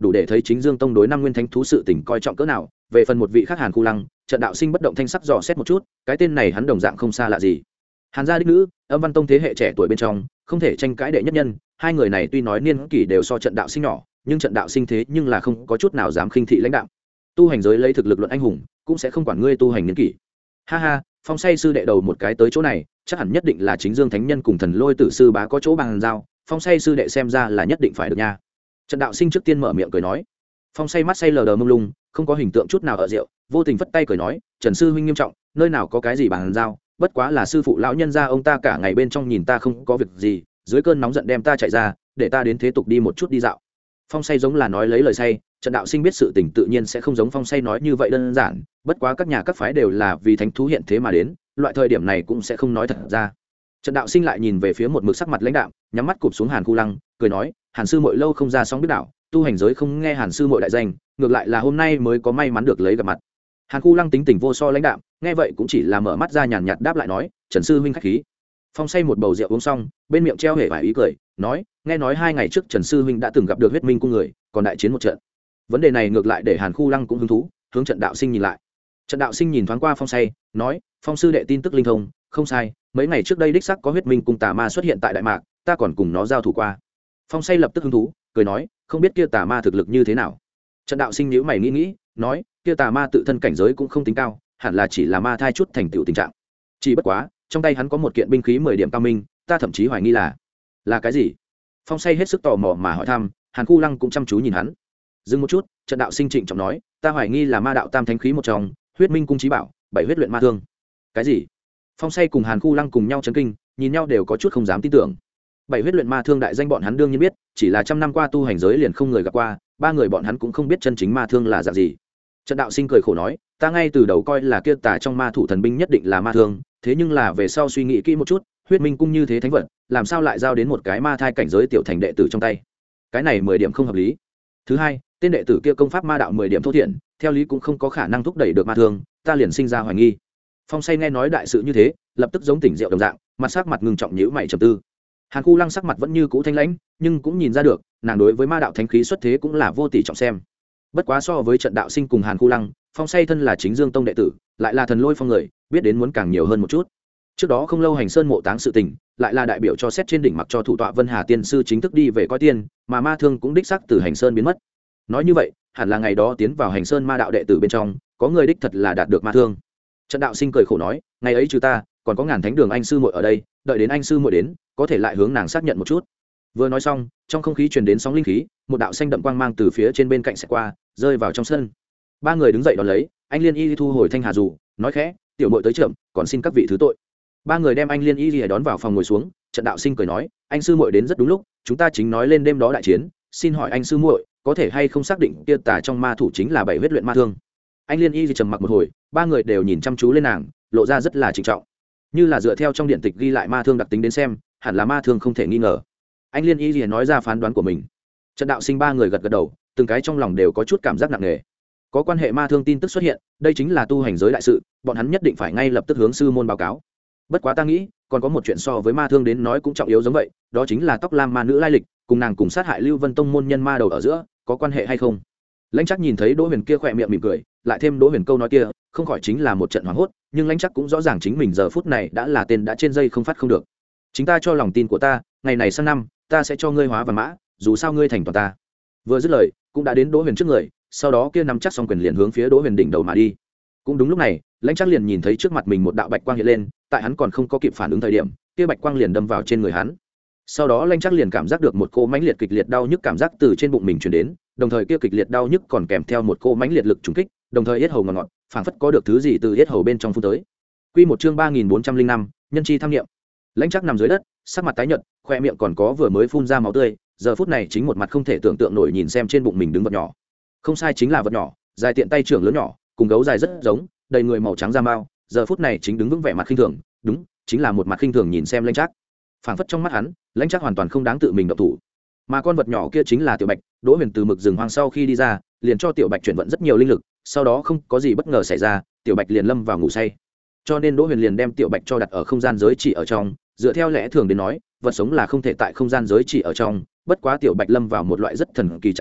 đủ để thấy chính dương tông đối năm nguyên thánh thú sự tình coi trọng cỡ nào. Về phần một vị khác Hàn Khu Lăng, trận đạo sinh bất động thanh sắc dò xét một chút, cái tên này hắn đồng dạng không xa lạ gì. Hàn gia đích nữ, Âm Văn Tông thế hệ trẻ tuổi bên trong, không thể tranh cãi đệ nhất nhân. Hai người này tuy nói niên kỷ đều so trận đạo sinh nhỏ, nhưng trận đạo sinh thế nhưng là không có chút nào dám khinh thị lãnh đạo. Tu hành giới lấy thực lực luận anh hùng, cũng sẽ không quản ngươi tu hành niên kỷ. Ha ha, Phong Say sư đệ đầu một cái tới chỗ này, chắc hẳn nhất định là chính Dương thánh nhân cùng Thần Lôi tử sư bá có chỗ bàn giao. Phong Say sư đệ xem ra là nhất định phải được nha. Trận đạo sinh trước tiên mở miệng cười nói. Phong Say mắt say lờ đờ mông lung, không có hình tượng chút nào ở rượu, vô tình phất tay cười nói, Trần sư huynh nghiêm trọng, nơi nào có cái gì bàn giao, bất quá là sư phụ lão nhân gia ông ta cả ngày bên trong nhìn ta không có việc gì, dưới cơn nóng giận đem ta chạy ra, để ta đến thế tục đi một chút đi dạo. Phong Say giống là nói lấy lời say, trận đạo sinh biết sự tình tự nhiên sẽ không giống Phong Say nói như vậy đơn giản, bất quá các nhà các phái đều là vì thánh thú hiện thế mà đến, loại thời điểm này cũng sẽ không nói thật ra. Trận đạo sinh lại nhìn về phía một mực sắc mặt lãnh đạm, nhắm mắt cụp xuống Hàn Khu Lăng, cười nói, Hàn sư muội lâu không ra sóng biết đạo, tu hành giới không nghe Hàn sư muội đại danh, ngược lại là hôm nay mới có may mắn được lấy gặp mặt. Hàn Khu Lăng tính tình vô so lãnh đạm, nghe vậy cũng chỉ là mở mắt ra nhàn nhạt đáp lại nói, Trần sư huynh khách khí. Phong Say một bầu rượu uống xong, bên miệng treo hề vài ý cười, nói, nghe nói hai ngày trước Trần sư huynh đã từng gặp được huyết minh cung người, còn đại chiến một trận. Vấn đề này ngược lại để Hàn Khu Lăng cũng hứng thú, hướng trận đạo sinh nhìn lại. Trận đạo sinh nhìn thoáng qua Phong Say, nói, Phong sư đệ tin tức linh thông, không sai, mấy ngày trước đây đích xác có huyết minh cung tà ma xuất hiện tại đại mạc, ta còn cùng nó giao thủ qua. Phong Say lập tức hứng thú, cười nói, không biết kia tà ma thực lực như thế nào. Trận đạo sinh nhíu mày nghĩ nghĩ, nói, kia tà ma tự thân cảnh giới cũng không tính cao, hẳn là chỉ là ma thai chút thành tựu tình trạng. Chỉ bất quá, trong tay hắn có một kiện binh khí mười điểm cao minh, ta thậm chí hoài nghi là là cái gì. Phong Say hết sức tò mò mà hỏi thăm, Hàn Khu Lăng cũng chăm chú nhìn hắn. Dừng một chút, trận đạo sinh trịnh trọng nói, ta hoài nghi là ma đạo tam thánh khí một trong, huyết minh cung chí bảo, bảy huyết luyện ma thương. Cái gì? Phong Say cùng Hàn Khu Lăng cùng nhau chấn kinh, nhìn nhau đều có chút không dám tin tưởng. Bảy huyết luyện ma thương đại danh bọn hắn đương nhiên biết, chỉ là trăm năm qua tu hành giới liền không người gặp qua, ba người bọn hắn cũng không biết chân chính ma thương là dạng gì. Trận đạo sinh cười khổ nói, ta ngay từ đầu coi là kia tà trong ma thủ thần binh nhất định là ma thương, thế nhưng là về sau suy nghĩ kỹ một chút, huyết minh cung như thế thánh vật, làm sao lại giao đến một cái ma thai cảnh giới tiểu thành đệ tử trong tay? Cái này mười điểm không hợp lý. Thứ hai, tên đệ tử kia công pháp ma đạo mười điểm thô thiển, theo lý cũng không có khả năng thúc đẩy được ma thương, ta liền sinh ra hoài nghi. Phong Say nghe nói đại sự như thế, lập tức giống tỉnh rượu đồng dạng, mặt sắc mặt ngưng trọng nhíu mày trầm tư. Hàn Khu Lăng sắc mặt vẫn như cũ thanh lãnh, nhưng cũng nhìn ra được, nàng đối với ma đạo thánh khí xuất thế cũng là vô tỷ trọng xem. Bất quá so với trận đạo sinh cùng Hàn Khu Lăng, Phong Say thân là chính Dương tông đệ tử, lại là thần lôi phong người, biết đến muốn càng nhiều hơn một chút. Trước đó không lâu hành sơn mộ táng sự tình, lại là đại biểu cho xét trên đỉnh mặc cho thủ tọa Vân Hà tiên sư chính thức đi về coi tiên, mà ma thương cũng đích xác từ hành sơn biến mất. Nói như vậy, hẳn là ngày đó tiến vào hành sơn ma đạo đệ tử bên trong, có người đích thật là đạt được ma thương. Trận đạo sinh cười khổ nói, ngày ấy trừ ta, còn có ngàn thánh đường anh sư muội ở đây, đợi đến anh sư muội đến, có thể lại hướng nàng xác nhận một chút. Vừa nói xong, trong không khí truyền đến sóng linh khí, một đạo xanh đậm quang mang từ phía trên bên cạnh sẽ qua, rơi vào trong sân. Ba người đứng dậy đón lấy, anh Liên Y thu hồi thanh hà dù, nói khẽ, tiểu muội tới chậm, còn xin các vị thứ tội. Ba người đem anh Liên Y đón vào phòng ngồi xuống, trận đạo sinh cười nói, anh sư muội đến rất đúng lúc, chúng ta chính nói lên đêm đó đại chiến, xin hỏi anh sư muội, có thể hay không xác định kia tà trong ma thủ chính là bảy huyết luyện ma thương? Anh Liên Y trầm mặc một hồi, ba người đều nhìn chăm chú lên nàng, lộ ra rất là trịnh trọng, như là dựa theo trong điện tịch ghi lại ma thương đặc tính đến xem, hẳn là ma thương không thể nghi ngờ. Anh Liên Y nói ra phán đoán của mình. Trận đạo sinh ba người gật gật đầu, từng cái trong lòng đều có chút cảm giác nặng nề. Có quan hệ ma thương tin tức xuất hiện, đây chính là tu hành giới đại sự, bọn hắn nhất định phải ngay lập tức hướng sư môn báo cáo. Bất quá ta nghĩ, còn có một chuyện so với ma thương đến nói cũng trọng yếu giống vậy, đó chính là tóc lam ma nữ lai lịch, cùng nàng cùng sát hại Lưu Vân Tông môn nhân ma đầu ở giữa, có quan hệ hay không? Lãnh Trác nhìn thấy Đỗ Huyền kia khỏe miệng mỉm cười, lại thêm Đỗ Huyền câu nói kia, không khỏi chính là một trận hoảng hốt, nhưng Lãnh Trác cũng rõ ràng chính mình giờ phút này đã là tên đã trên dây không phát không được. Chính ta cho lòng tin của ta, ngày này sang năm, ta sẽ cho ngươi hóa vàng mã, dù sao ngươi thành toàn ta. Vừa dứt lời, cũng đã đến Đỗ Huyền trước người, sau đó kia nắm chắc xong quyền liền hướng phía Đỗ Huyền đỉnh đầu mà đi. Cũng đúng lúc này, Lãnh Trác liền nhìn thấy trước mặt mình một đạo bạch quang hiện lên, tại hắn còn không có kịp phản ứng thời điểm, kia bạch quang liền đâm vào trên người hắn. Sau đó Lãnh Trác liền cảm giác được một cỗ mãnh liệt kịch liệt đau nhức cảm giác từ trên bụng mình truyền đến, đồng thời kia kịch liệt đau nhức còn kèm theo một cỗ mãnh liệt lực trùng kích, đồng thời yết hầu ngọt ngọt, phảng phất có được thứ gì từ yết hầu bên trong phun tới. Quy một chương ba nghìn bốn trăm linh năm, nhân chi tham nghiệm. Lãnh Trác nằm dưới đất, sắc mặt tái nhợt, khoe miệng còn có vừa mới phun ra máu tươi, giờ phút này chính một mặt không thể tưởng tượng nổi nhìn xem trên bụng mình đứng vật nhỏ. Không sai, chính là vật nhỏ, dài tiện tay trưởng lớn nhỏ, cùng gấu dài rất giống, đầy người màu trắng da mao, giờ phút này chính đứng vững vẻ mặt khinh thường, đúng, chính là một mặt khinh thường nhìn xem Lãnh Trác. Phảng phất trong mắt hắn, Lãnh Trác hoàn toàn không đáng tự mình động thủ. Mà con vật nhỏ kia chính là Tiểu Bạch, Đỗ Huyền từ mực rừng hoang sau khi đi ra, liền cho Tiểu Bạch chuyển vận rất nhiều linh lực, sau đó không có gì bất ngờ xảy ra, Tiểu Bạch liền lâm vào ngủ say. Cho nên Đỗ Huyền liền đem Tiểu Bạch cho đặt ở không gian giới chỉ ở trong, dựa theo lẽ thường đến nói, vật sống là không thể tại không gian giới chỉ ở trong, bất quá Tiểu Bạch lâm vào một loại rất thần kỳ trạng thái,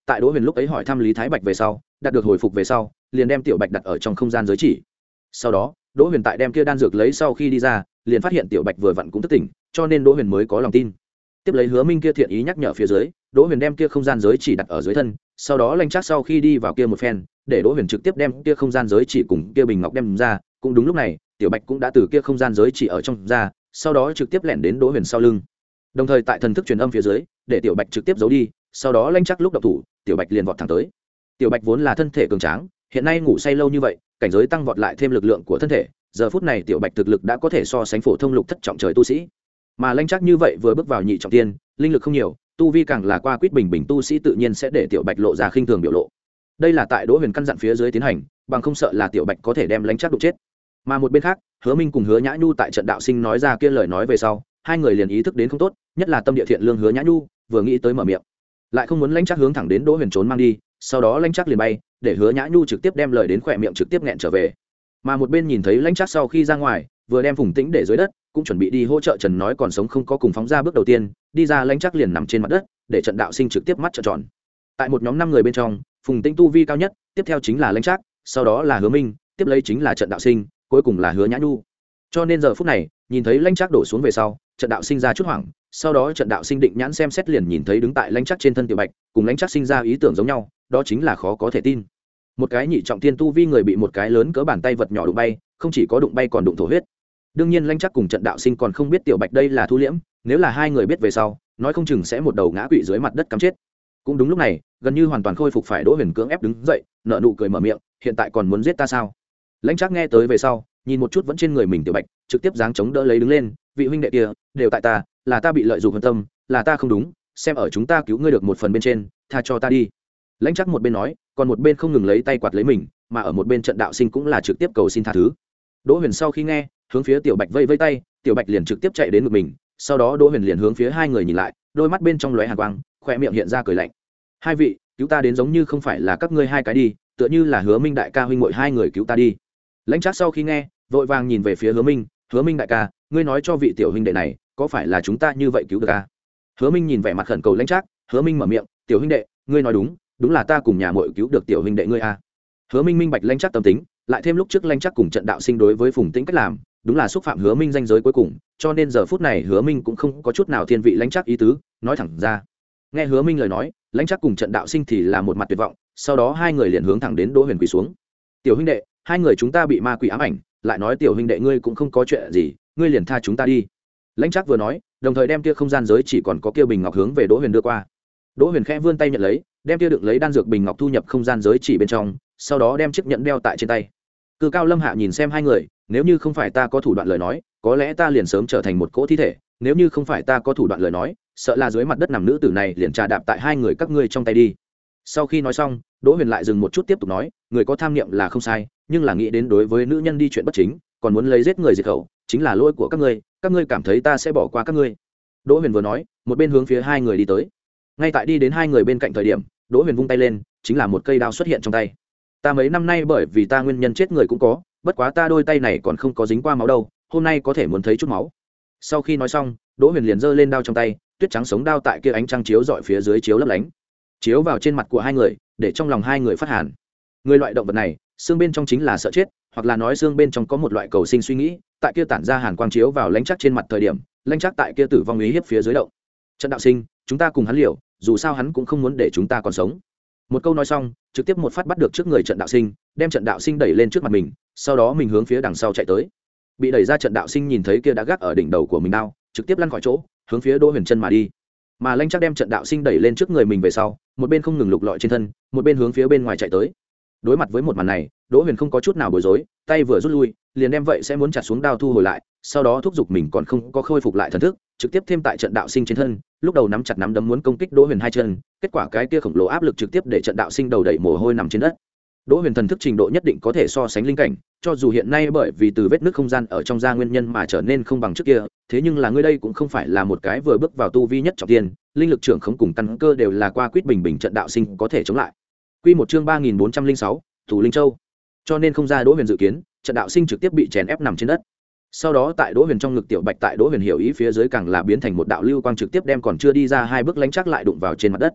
tại đỗ huyền lúc ấy hỏi thăm lý thái bạch về sau đạt được hồi phục về sau liền đem tiểu bạch đặt ở trong không gian giới chỉ. Sau đó đỗ huyền tại đem kia đan dược lấy sau khi đi ra liền phát hiện tiểu bạch vừa vặn cũng thức tỉnh, cho nên đỗ huyền mới có lòng tin. Tiếp lấy Hứa Minh kia thiện ý nhắc nhở phía dưới, đỗ huyền đem kia không gian giới chỉ đặt ở dưới thân, sau đó Lanh Trác sau khi đi vào kia một phen để đỗ huyền trực tiếp đem kia không gian giới chỉ cùng kia bình ngọc đem ra. Cũng đúng lúc này tiểu bạch cũng đã từ kia không gian giới chỉ ở trong ra, sau đó trực tiếp lẻn đến đỗ huyền sau lưng, đồng thời tại thần thức truyền âm phía dưới để tiểu bạch trực tiếp giấu đi. Sau đó Lanh Trác lúc độc thủ, tiểu bạch liền vọt thẳng tới. Tiểu bạch vốn là thân thể cường tráng, hiện nay ngủ say lâu như vậy, cảnh giới tăng vọt lại thêm lực lượng của thân thể, giờ phút này tiểu bạch thực lực đã có thể so sánh phổ thông lục thất trọng trời tu sĩ. Mà Lanh Trác như vậy vừa bước vào nhị trọng tiên, linh lực không nhiều, tu vi càng là qua quýt bình bình tu sĩ tự nhiên sẽ để tiểu bạch lộ ra khinh thường biểu lộ. Đây là tại đỗ huyền căn dặn phía dưới tiến hành, bằng không sợ là tiểu bạch có thể đem Lanh Trác đụng chết. Mà một bên khác, Hứa Minh cùng Hứa Nhã Nhu tại trận đạo sinh nói ra kia lời nói về sau, hai người liền ý thức đến không tốt, nhất là tâm địa thiện lương Hứa Nhã Nhu vừa nghĩ tới mở miệng lại không muốn Lanh Trác hướng thẳng đến đỗ huyền trốn mang đi, sau đó Lanh Trác liền bay để Hứa Nhã Nhu trực tiếp đem lời đến khỏe miệng trực tiếp nghẹn trở về. Mà một bên nhìn thấy Lanh Trác sau khi ra ngoài vừa đem Phùng Tĩnh để dưới đất, cũng chuẩn bị đi hỗ trợ Trần nói còn sống không có cùng phóng ra bước đầu tiên, đi ra Lanh Trác liền nằm trên mặt đất để trận đạo sinh trực tiếp mắt trợn tròn. Tại một nhóm năm người bên trong, Phùng Tĩnh tu vi cao nhất, tiếp theo chính là Lanh Trác, sau đó là Hứa Minh, tiếp lấy chính là trận đạo sinh, cuối cùng là Hứa Nhã Nhu. Cho nên giờ phút này nhìn thấy Lanh Trác đổ xuống về sau, trận đạo sinh ra chút hoảng, sau đó trận đạo sinh định nhãn xem xét liền nhìn thấy đứng tại Lanh Trác trên thân tiểu bạch, cùng Lanh Trác sinh ra ý tưởng giống nhau, đó chính là khó có thể tin. Một cái nhị trọng thiên tu vi người bị một cái lớn cỡ bàn tay vật nhỏ đụng bay, không chỉ có đụng bay còn đụng thổ huyết. Đương nhiên Lanh Trác cùng trận đạo sinh còn không biết tiểu bạch đây là thu liễm, nếu là hai người biết về sau, nói không chừng sẽ một đầu ngã quỵ dưới mặt đất cắm chết. Cũng đúng lúc này, gần như hoàn toàn khôi phục phải đỗ huyền cưỡng ép đứng dậy, nở nụ cười mở miệng, hiện tại còn muốn giết ta sao? Lanh Trác nghe tới về sau, nhìn một chút vẫn trên người mình tiểu bạch, trực tiếp giáng chống đỡ lấy đứng lên, vị huynh đệ kia đều tại ta, là ta bị lợi dụng hơn tâm, là ta không đúng, xem ở chúng ta cứu ngươi được một phần bên trên, tha cho ta đi. Lãnh Trác một bên nói, còn một bên không ngừng lấy tay quạt lấy mình, mà ở một bên trận đạo sinh cũng là trực tiếp cầu xin tha thứ. Đỗ Huyền sau khi nghe, hướng phía tiểu bạch vây vây tay, tiểu bạch liền trực tiếp chạy đến ngực mình, sau đó Đỗ Huyền liền hướng phía hai người nhìn lại, đôi mắt bên trong lóe hàn quang, khóe miệng hiện ra cười lạnh. Hai vị, cứu ta đến giống như không phải là các ngươi hai cái đi, tựa như là Hứa Minh đại ca huynh muội hai người cứu ta đi. Lãnh Trác sau khi nghe, vội vàng nhìn về phía Hứa Minh, Hứa Minh đại ca, ngươi nói cho vị tiểu huynh đệ này, có phải là chúng ta như vậy cứu được a? Hứa Minh nhìn vẻ mặt khẩn cầu Lãnh Trác, Hứa Minh mở miệng, tiểu huynh đệ, ngươi nói đúng, đúng là ta cùng nhà muội cứu được tiểu huynh đệ ngươi a. Hứa Minh minh bạch Lãnh Trác tâm tính, lại thêm lúc trước Lãnh Trác cùng trận đạo sinh đối với Phùng Tĩnh cách làm, đúng là xúc phạm Hứa Minh danh giới cuối cùng, cho nên giờ phút này Hứa Minh cũng không có chút nào thiên vị Lãnh Trác ý tứ, nói thẳng ra. Nghe Hứa Minh lời nói, Lãnh Trác cùng trận đạo sinh thì là một mặt tuyệt vọng, sau đó hai người liền hướng thẳng đến Đỗ Huyền quỳ xuống. Tiểu huynh đệ, hai người chúng ta bị ma quỷ ám ảnh, lại nói tiểu huynh đệ ngươi cũng không có chuyện gì, ngươi liền tha chúng ta đi. Lãnh Trác vừa nói, đồng thời đem kia không gian giới chỉ còn có kia bình ngọc hướng về Đỗ Huyền đưa qua. Đỗ Huyền khẽ vươn tay nhận lấy, đem kia đựng lấy đan dược bình ngọc thu nhập không gian giới chỉ bên trong, sau đó đem chiếc nhẫn đeo tại trên tay. Cự Cao Lâm Hạ nhìn xem hai người, nếu như không phải ta có thủ đoạn lời nói, có lẽ ta liền sớm trở thành một cỗ thi thể, nếu như không phải ta có thủ đoạn lời nói, sợ là dưới mặt đất nằm nữ tử này liền trà đạp tại hai người các ngươi trong tay đi. Sau khi nói xong, Đỗ Huyền lại dừng một chút tiếp tục nói, người có tham niệm là không sai, nhưng là nghĩ đến đối với nữ nhân đi chuyện bất chính, còn muốn lấy giết người diệt khẩu, chính là lỗi của các ngươi, các ngươi cảm thấy ta sẽ bỏ qua các ngươi. Đỗ Huyền vừa nói, một bên hướng phía hai người đi tới. Ngay tại đi đến hai người bên cạnh thời điểm, Đỗ Huyền vung tay lên, chính là một cây đao xuất hiện trong tay. Ta mấy năm nay bởi vì ta nguyên nhân chết người cũng có, bất quá ta đôi tay này còn không có dính qua máu đâu, hôm nay có thể muốn thấy chút máu. Sau khi nói xong, Đỗ Huyền liền giơ lên đao trong tay, tuyết trắng sống đao tại kia ánh trăng chiếu rọi phía dưới chiếu lấp lánh, chiếu vào trên mặt của hai người, để trong lòng hai người phát hàn. Người loại động vật này, xương bên trong chính là sợ chết, hoặc là nói xương bên trong có một loại cầu sinh suy nghĩ, tại kia tản ra hàn quang chiếu vào Lãnh Trác trên mặt thời điểm, Lãnh Trác tại kia tử vong ý hiếp phía dưới động. Trận đạo sinh, chúng ta cùng hắn liều, dù sao hắn cũng không muốn để chúng ta còn sống. Một câu nói xong, trực tiếp một phát bắt được trước người trận đạo sinh, đem trận đạo sinh đẩy lên trước mặt mình, sau đó mình hướng phía đằng sau chạy tới. Bị đẩy ra trận đạo sinh nhìn thấy kia đã gác ở đỉnh đầu của mình đao, trực tiếp lăn khỏi chỗ, hướng phía Đỗ Huyền chân mà đi. Mà Lãnh Trác đem trận đạo sinh đẩy lên trước người mình về sau, một bên không ngừng lục lọi trên thân, một bên hướng phía bên ngoài chạy tới. Đối mặt với một màn này, Đỗ Huyền không có chút nào bối rối, tay vừa rút lui, liền đem vậy sẽ muốn chặt xuống đao thu hồi lại, sau đó thúc giục mình còn không có khôi phục lại thần thức, trực tiếp thêm tại trận đạo sinh trên thân, lúc đầu nắm chặt nắm đấm muốn công kích Đỗ Huyền hai chân, kết quả cái kia khổng lồ áp lực trực tiếp để trận đạo sinh đầu đẩy mồ hôi nằm trên đất. Đỗ Huyền thần thức trình độ nhất định có thể so sánh linh cảnh, cho dù hiện nay bởi vì từ vết nứt không gian ở trong da nguyên nhân mà trở nên không bằng trước kia, thế nhưng là ngươi đây cũng không phải là một cái vừa bước vào tu vi nhất trọng thiên, linh lực trưởng khống cùng căn cơ đều là qua quýt bình bình trận đạo sinh có thể chống lại. Quy một chương ba nghìn bốn trăm linh sáu, Thủ Linh Châu. Cho nên không ra Đỗ Huyền dự kiến, trận đạo sinh trực tiếp bị chèn ép nằm trên đất. Sau đó tại Đỗ Huyền trong ngực tiểu bạch tại Đỗ Huyền hiểu ý phía dưới càng là biến thành một đạo lưu quang trực tiếp đem còn chưa đi ra hai bước Lãnh Trác lại đụng vào trên mặt đất.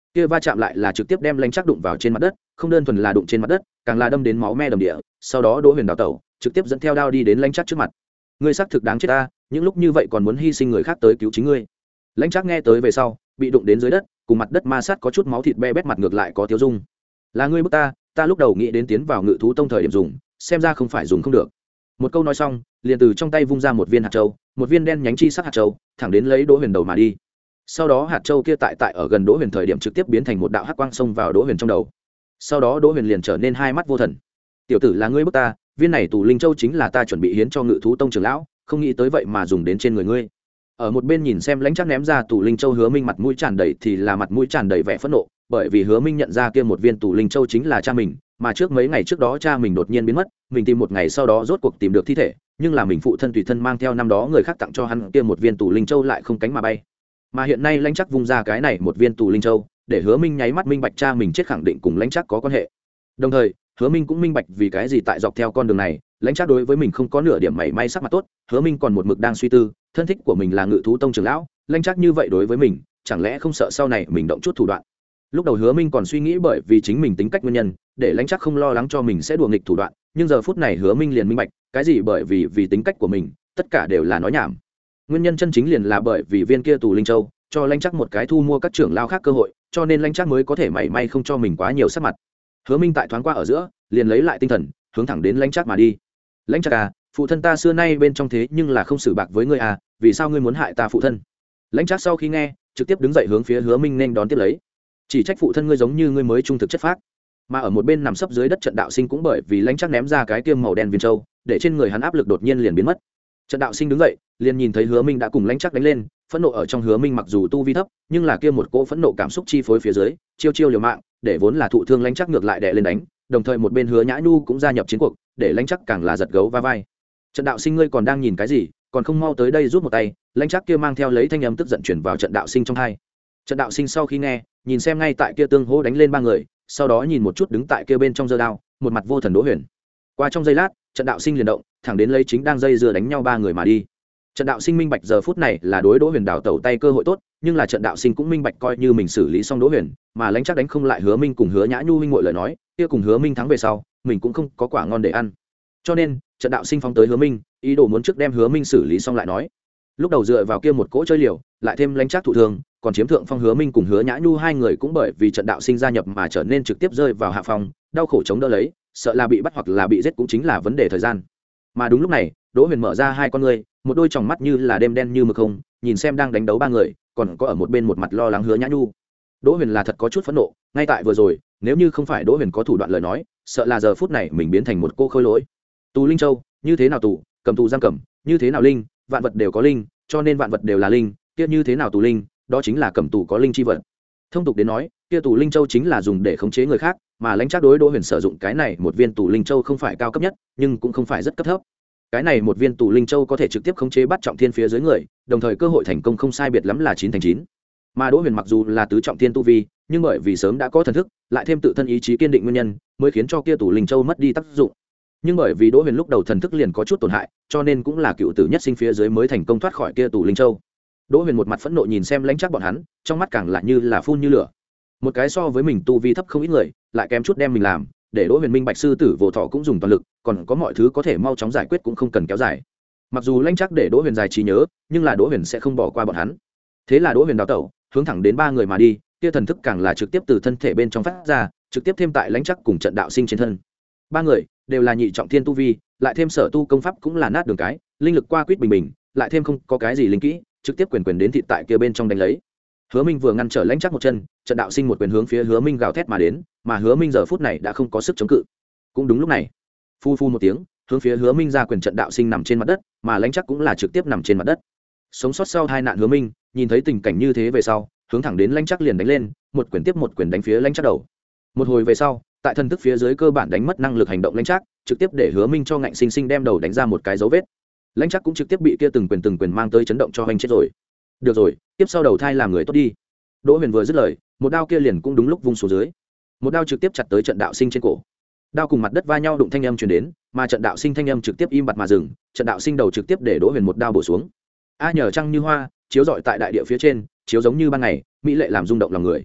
kia va chạm lại là trực tiếp đem lãnh chắc đụng vào trên mặt đất, không đơn thuần là đụng trên mặt đất, càng là đâm đến máu me đầm địa. Sau đó Đỗ Huyền đào tẩu, trực tiếp dẫn theo đao đi đến lãnh chắc trước mặt. Ngươi xác thực đáng chết ta, những lúc như vậy còn muốn hy sinh người khác tới cứu chính ngươi. Lãnh chắc nghe tới về sau, bị đụng đến dưới đất, cùng mặt đất ma sát có chút máu thịt be bét, mặt ngược lại có tiêu dung. Là ngươi bức ta, ta lúc đầu nghĩ đến tiến vào Ngự thú tông thời điểm dùng, xem ra không phải dùng không được. Một câu nói xong, liền từ trong tay vung ra một viên hạt châu, một viên đen nhánh chi sắc hạt châu, thẳng đến lấy Đỗ Huyền đầu mà đi. Sau đó hạt châu kia tại tại ở gần Đỗ Huyền thời điểm trực tiếp biến thành một đạo hắc quang xông vào Đỗ Huyền trong đầu. Sau đó Đỗ Huyền liền trở nên hai mắt vô thần. Tiểu tử, là ngươi bức ta, viên này tù linh châu chính là ta chuẩn bị hiến cho Ngự thú tông trưởng lão, không nghĩ tới vậy mà dùng đến trên người ngươi. Ở một bên nhìn xem lãnh chắc ném ra tù linh châu, Hứa Minh mặt mũi tràn đầy thì là mặt mũi tràn đầy vẻ phẫn nộ, bởi vì Hứa Minh nhận ra kia một viên tù linh châu chính là cha mình, mà trước mấy ngày trước đó cha mình đột nhiên biến mất, mình tìm một ngày sau đó rốt cuộc tìm được thi thể, nhưng là mình phụ thân tùy thân mang theo năm đó người khác tặng cho hắn kia một viên tù linh châu lại không cánh mà bay. Mà hiện nay lãnh chắc vung ra cái này một viên tù linh châu, để Hứa Minh nháy mắt minh bạch cha mình chết khẳng định cùng lãnh chắc có quan hệ. Đồng thời, Hứa Minh cũng minh bạch vì cái gì tại dọc theo con đường này, lãnh chắc đối với mình không có nửa điểm mảy may sắc mặt tốt. Hứa Minh còn một mực đang suy tư, thân thích của mình là Ngự thú tông trưởng lão, lãnh chắc như vậy đối với mình, chẳng lẽ không sợ sau này mình động chút thủ đoạn. Lúc đầu Hứa Minh còn suy nghĩ bởi vì chính mình tính cách nguyên nhân, để lãnh chắc không lo lắng cho mình sẽ đùa nghịch thủ đoạn, nhưng giờ phút này Hứa Minh liền minh bạch, cái gì bởi vì vì tính cách của mình, tất cả đều là nói nhảm. Nguyên nhân chân chính liền là bởi vì viên kia tù linh châu cho lãnh chắc một cái thu mua các trưởng lao khác cơ hội, cho nên lãnh chắc mới có thể mảy may không cho mình quá nhiều sắc mặt. Hứa Minh tại thoáng qua ở giữa, liền lấy lại tinh thần, hướng thẳng đến lãnh chắc mà đi. Lãnh chắc à, phụ thân ta xưa nay bên trong thế nhưng là không xử bạc với ngươi à, vì sao ngươi muốn hại ta phụ thân? Lãnh chắc sau khi nghe, trực tiếp đứng dậy hướng phía Hứa Minh nên đón tiếp lấy. Chỉ trách phụ thân ngươi giống như ngươi mới trung thực chất phác. Mà ở một bên nằm sấp dưới đất Trận Đạo Sinh cũng bởi vì lãnh chắc ném ra cái tiêm màu đen viên châu, để trên người hắn áp lực đột nhiên liền biến mất. Trận Đạo Sinh đứng dậy, liền nhìn thấy Hứa Minh đã cùng lãnh chắc đánh lên, phẫn nộ ở trong Hứa Minh mặc dù tu vi thấp, nhưng là kia một cỗ phẫn nộ cảm xúc chi phối phía dưới, chiêu chiêu liều mạng, để vốn là thụ thương lãnh chắc ngược lại đè lên đánh, đồng thời một bên Hứa Nhã Nhu cũng gia nhập chiến cuộc, để lãnh chắc càng là giật gấu va vai. Trận Đạo Sinh, ngươi còn đang nhìn cái gì, còn không mau tới đây giúp một tay? Lãnh chắc kia mang theo lấy thanh âm tức giận truyền vào Trận Đạo Sinh trong tai. Trận Đạo Sinh sau khi nghe, nhìn xem ngay tại kia tương hỗ đánh lên ba người, sau đó nhìn một chút đứng tại kia bên trong giơ đao, một mặt vô thần Đỗ Huyền. Qua trong giây lát, Trận Đạo Sinh liền động, thẳng đến lấy chính đang dây dưa đánh nhau ba người mà đi. Trận Đạo Sinh minh bạch giờ phút này là đối Đỗ Huyền đảo tẩu tay cơ hội tốt, nhưng là Trận Đạo Sinh cũng minh bạch coi như mình xử lý xong Đỗ Huyền, mà lãnh chắc đánh không lại Hứa Minh cùng Hứa Nhã Nhu huynh muội lời nói, kia cùng Hứa Minh thắng về sau, mình cũng không có quả ngon để ăn. Cho nên, Trận Đạo Sinh phóng tới Hứa Minh, ý đồ muốn trước đem Hứa Minh xử lý xong lại nói. Lúc đầu dựa vào kia một cỗ chơi liều, lại thêm lãnh chắc thụ thương, còn chiếm thượng phong Hứa Minh cùng Hứa Nhã Nhu hai người cũng bởi vì Trận Đạo Sinh gia nhập mà trở nên trực tiếp rơi vào hạ phong, đau khổ chống đỡ lấy, sợ là bị bắt hoặc là bị giết cũng chính là vấn đề thời gian. Mà đúng lúc này, Đỗ Huyền mở ra hai con ngươi, một đôi tròng mắt như là đêm đen như mực không, nhìn xem đang đánh đấu ba người, còn có ở một bên một mặt lo lắng Hứa Nhã Nhu. Đỗ Huyền là thật có chút phẫn nộ, ngay tại vừa rồi, nếu như không phải Đỗ Huyền có thủ đoạn lời nói, sợ là giờ phút này mình biến thành một cô khôi lỗi. Tù linh châu, như thế nào tù, cầm tù giam cầm, như thế nào linh, vạn vật đều có linh, cho nên vạn vật đều là linh, kia như thế nào tù linh, đó chính là cầm tù có linh chi vật. Thông tục đến nói, kia tù linh châu chính là dùng để khống chế người khác, mà lãnh chắc đối Đỗ Huyền sử dụng cái này một viên tù linh châu không phải cao cấp nhất, nhưng cũng không phải rất cấp thấp. Cái này một viên tù linh châu có thể trực tiếp khống chế bắt trọng thiên phía dưới người, đồng thời cơ hội thành công không sai biệt lắm là chín thành chín. Mà Đỗ Huyền mặc dù là tứ trọng thiên tu vi, nhưng bởi vì sớm đã có thần thức, lại thêm tự thân ý chí kiên định nguyên nhân, mới khiến cho kia tù linh châu mất đi tác dụng. Nhưng bởi vì Đỗ Huyền lúc đầu thần thức liền có chút tổn hại, cho nên cũng là cựu tử nhất sinh phía dưới mới thành công thoát khỏi kia tù linh châu. Đỗ Huyền một mặt phẫn nộ nhìn xem lãnh chắc bọn hắn, trong mắt càng lại như là phun như lửa. Một cái so với mình tu vi thấp không ít người, lại kém chút đem mình làm, để Đỗ Huyền minh bạch sư tử vô thọ cũng dùng toàn lực, còn có mọi thứ có thể mau chóng giải quyết cũng không cần kéo dài. Mặc dù lãnh chắc để Đỗ Huyền dài trí nhớ, nhưng là Đỗ Huyền sẽ không bỏ qua bọn hắn. Thế là Đỗ Huyền đào tẩu, hướng thẳng đến ba người mà đi, kia thần thức càng là trực tiếp từ thân thể bên trong phát ra, trực tiếp thêm tại lãnh chắc cùng Trận Đạo Sinh trên thân. Ba người đều là nhị trọng thiên tu vi, lại thêm sở tu công pháp cũng là nát đường cái, linh lực qua quýt bình bình, lại thêm không có cái gì linh kỹ, trực tiếp quyền quyền đến thịt tại kia bên trong đánh lấy. Hứa Minh vừa ngăn trở lãnh chắc một chân, Trận Đạo Sinh một quyền hướng phía Hứa Minh gào thét mà đến, mà Hứa Minh giờ phút này đã không có sức chống cự. Cũng đúng lúc này, phu phu một tiếng, hướng phía Hứa Minh ra quyền, Trận Đạo Sinh nằm trên mặt đất, mà lãnh chắc cũng là trực tiếp nằm trên mặt đất. Sống sót sau hai nạn Hứa Minh, nhìn thấy tình cảnh như thế về sau, hướng thẳng đến lãnh chắc liền đánh lên, một quyền tiếp một quyền đánh phía lãnh chắc đầu. Một hồi về sau, tại thần thức phía dưới cơ bản đánh mất năng lực hành động lãnh chắc, trực tiếp để Hứa Minh cho ngạnh sinh sinh đem đầu đánh ra một cái dấu vết. Lãnh chắc cũng trực tiếp bị kia từng quyền từng quyền mang tới chấn động cho hoành chết rồi. Được rồi, tiếp sau đầu thai làm người tốt đi. Đỗ Huyền vừa dứt lời, một đao kia liền cũng đúng lúc vung xuống dưới, một đao trực tiếp chặt tới Trận Đạo Sinh trên cổ. Đao cùng mặt đất va nhau đụng thanh âm truyền đến, mà Trận Đạo Sinh thanh âm trực tiếp im bặt mà dừng, Trận Đạo Sinh đầu trực tiếp để Đỗ Huyền một đao bổ xuống. A nhờ trăng như hoa, chiếu rọi tại đại địa phía trên, chiếu giống như ban ngày, mỹ lệ làm rung động lòng người.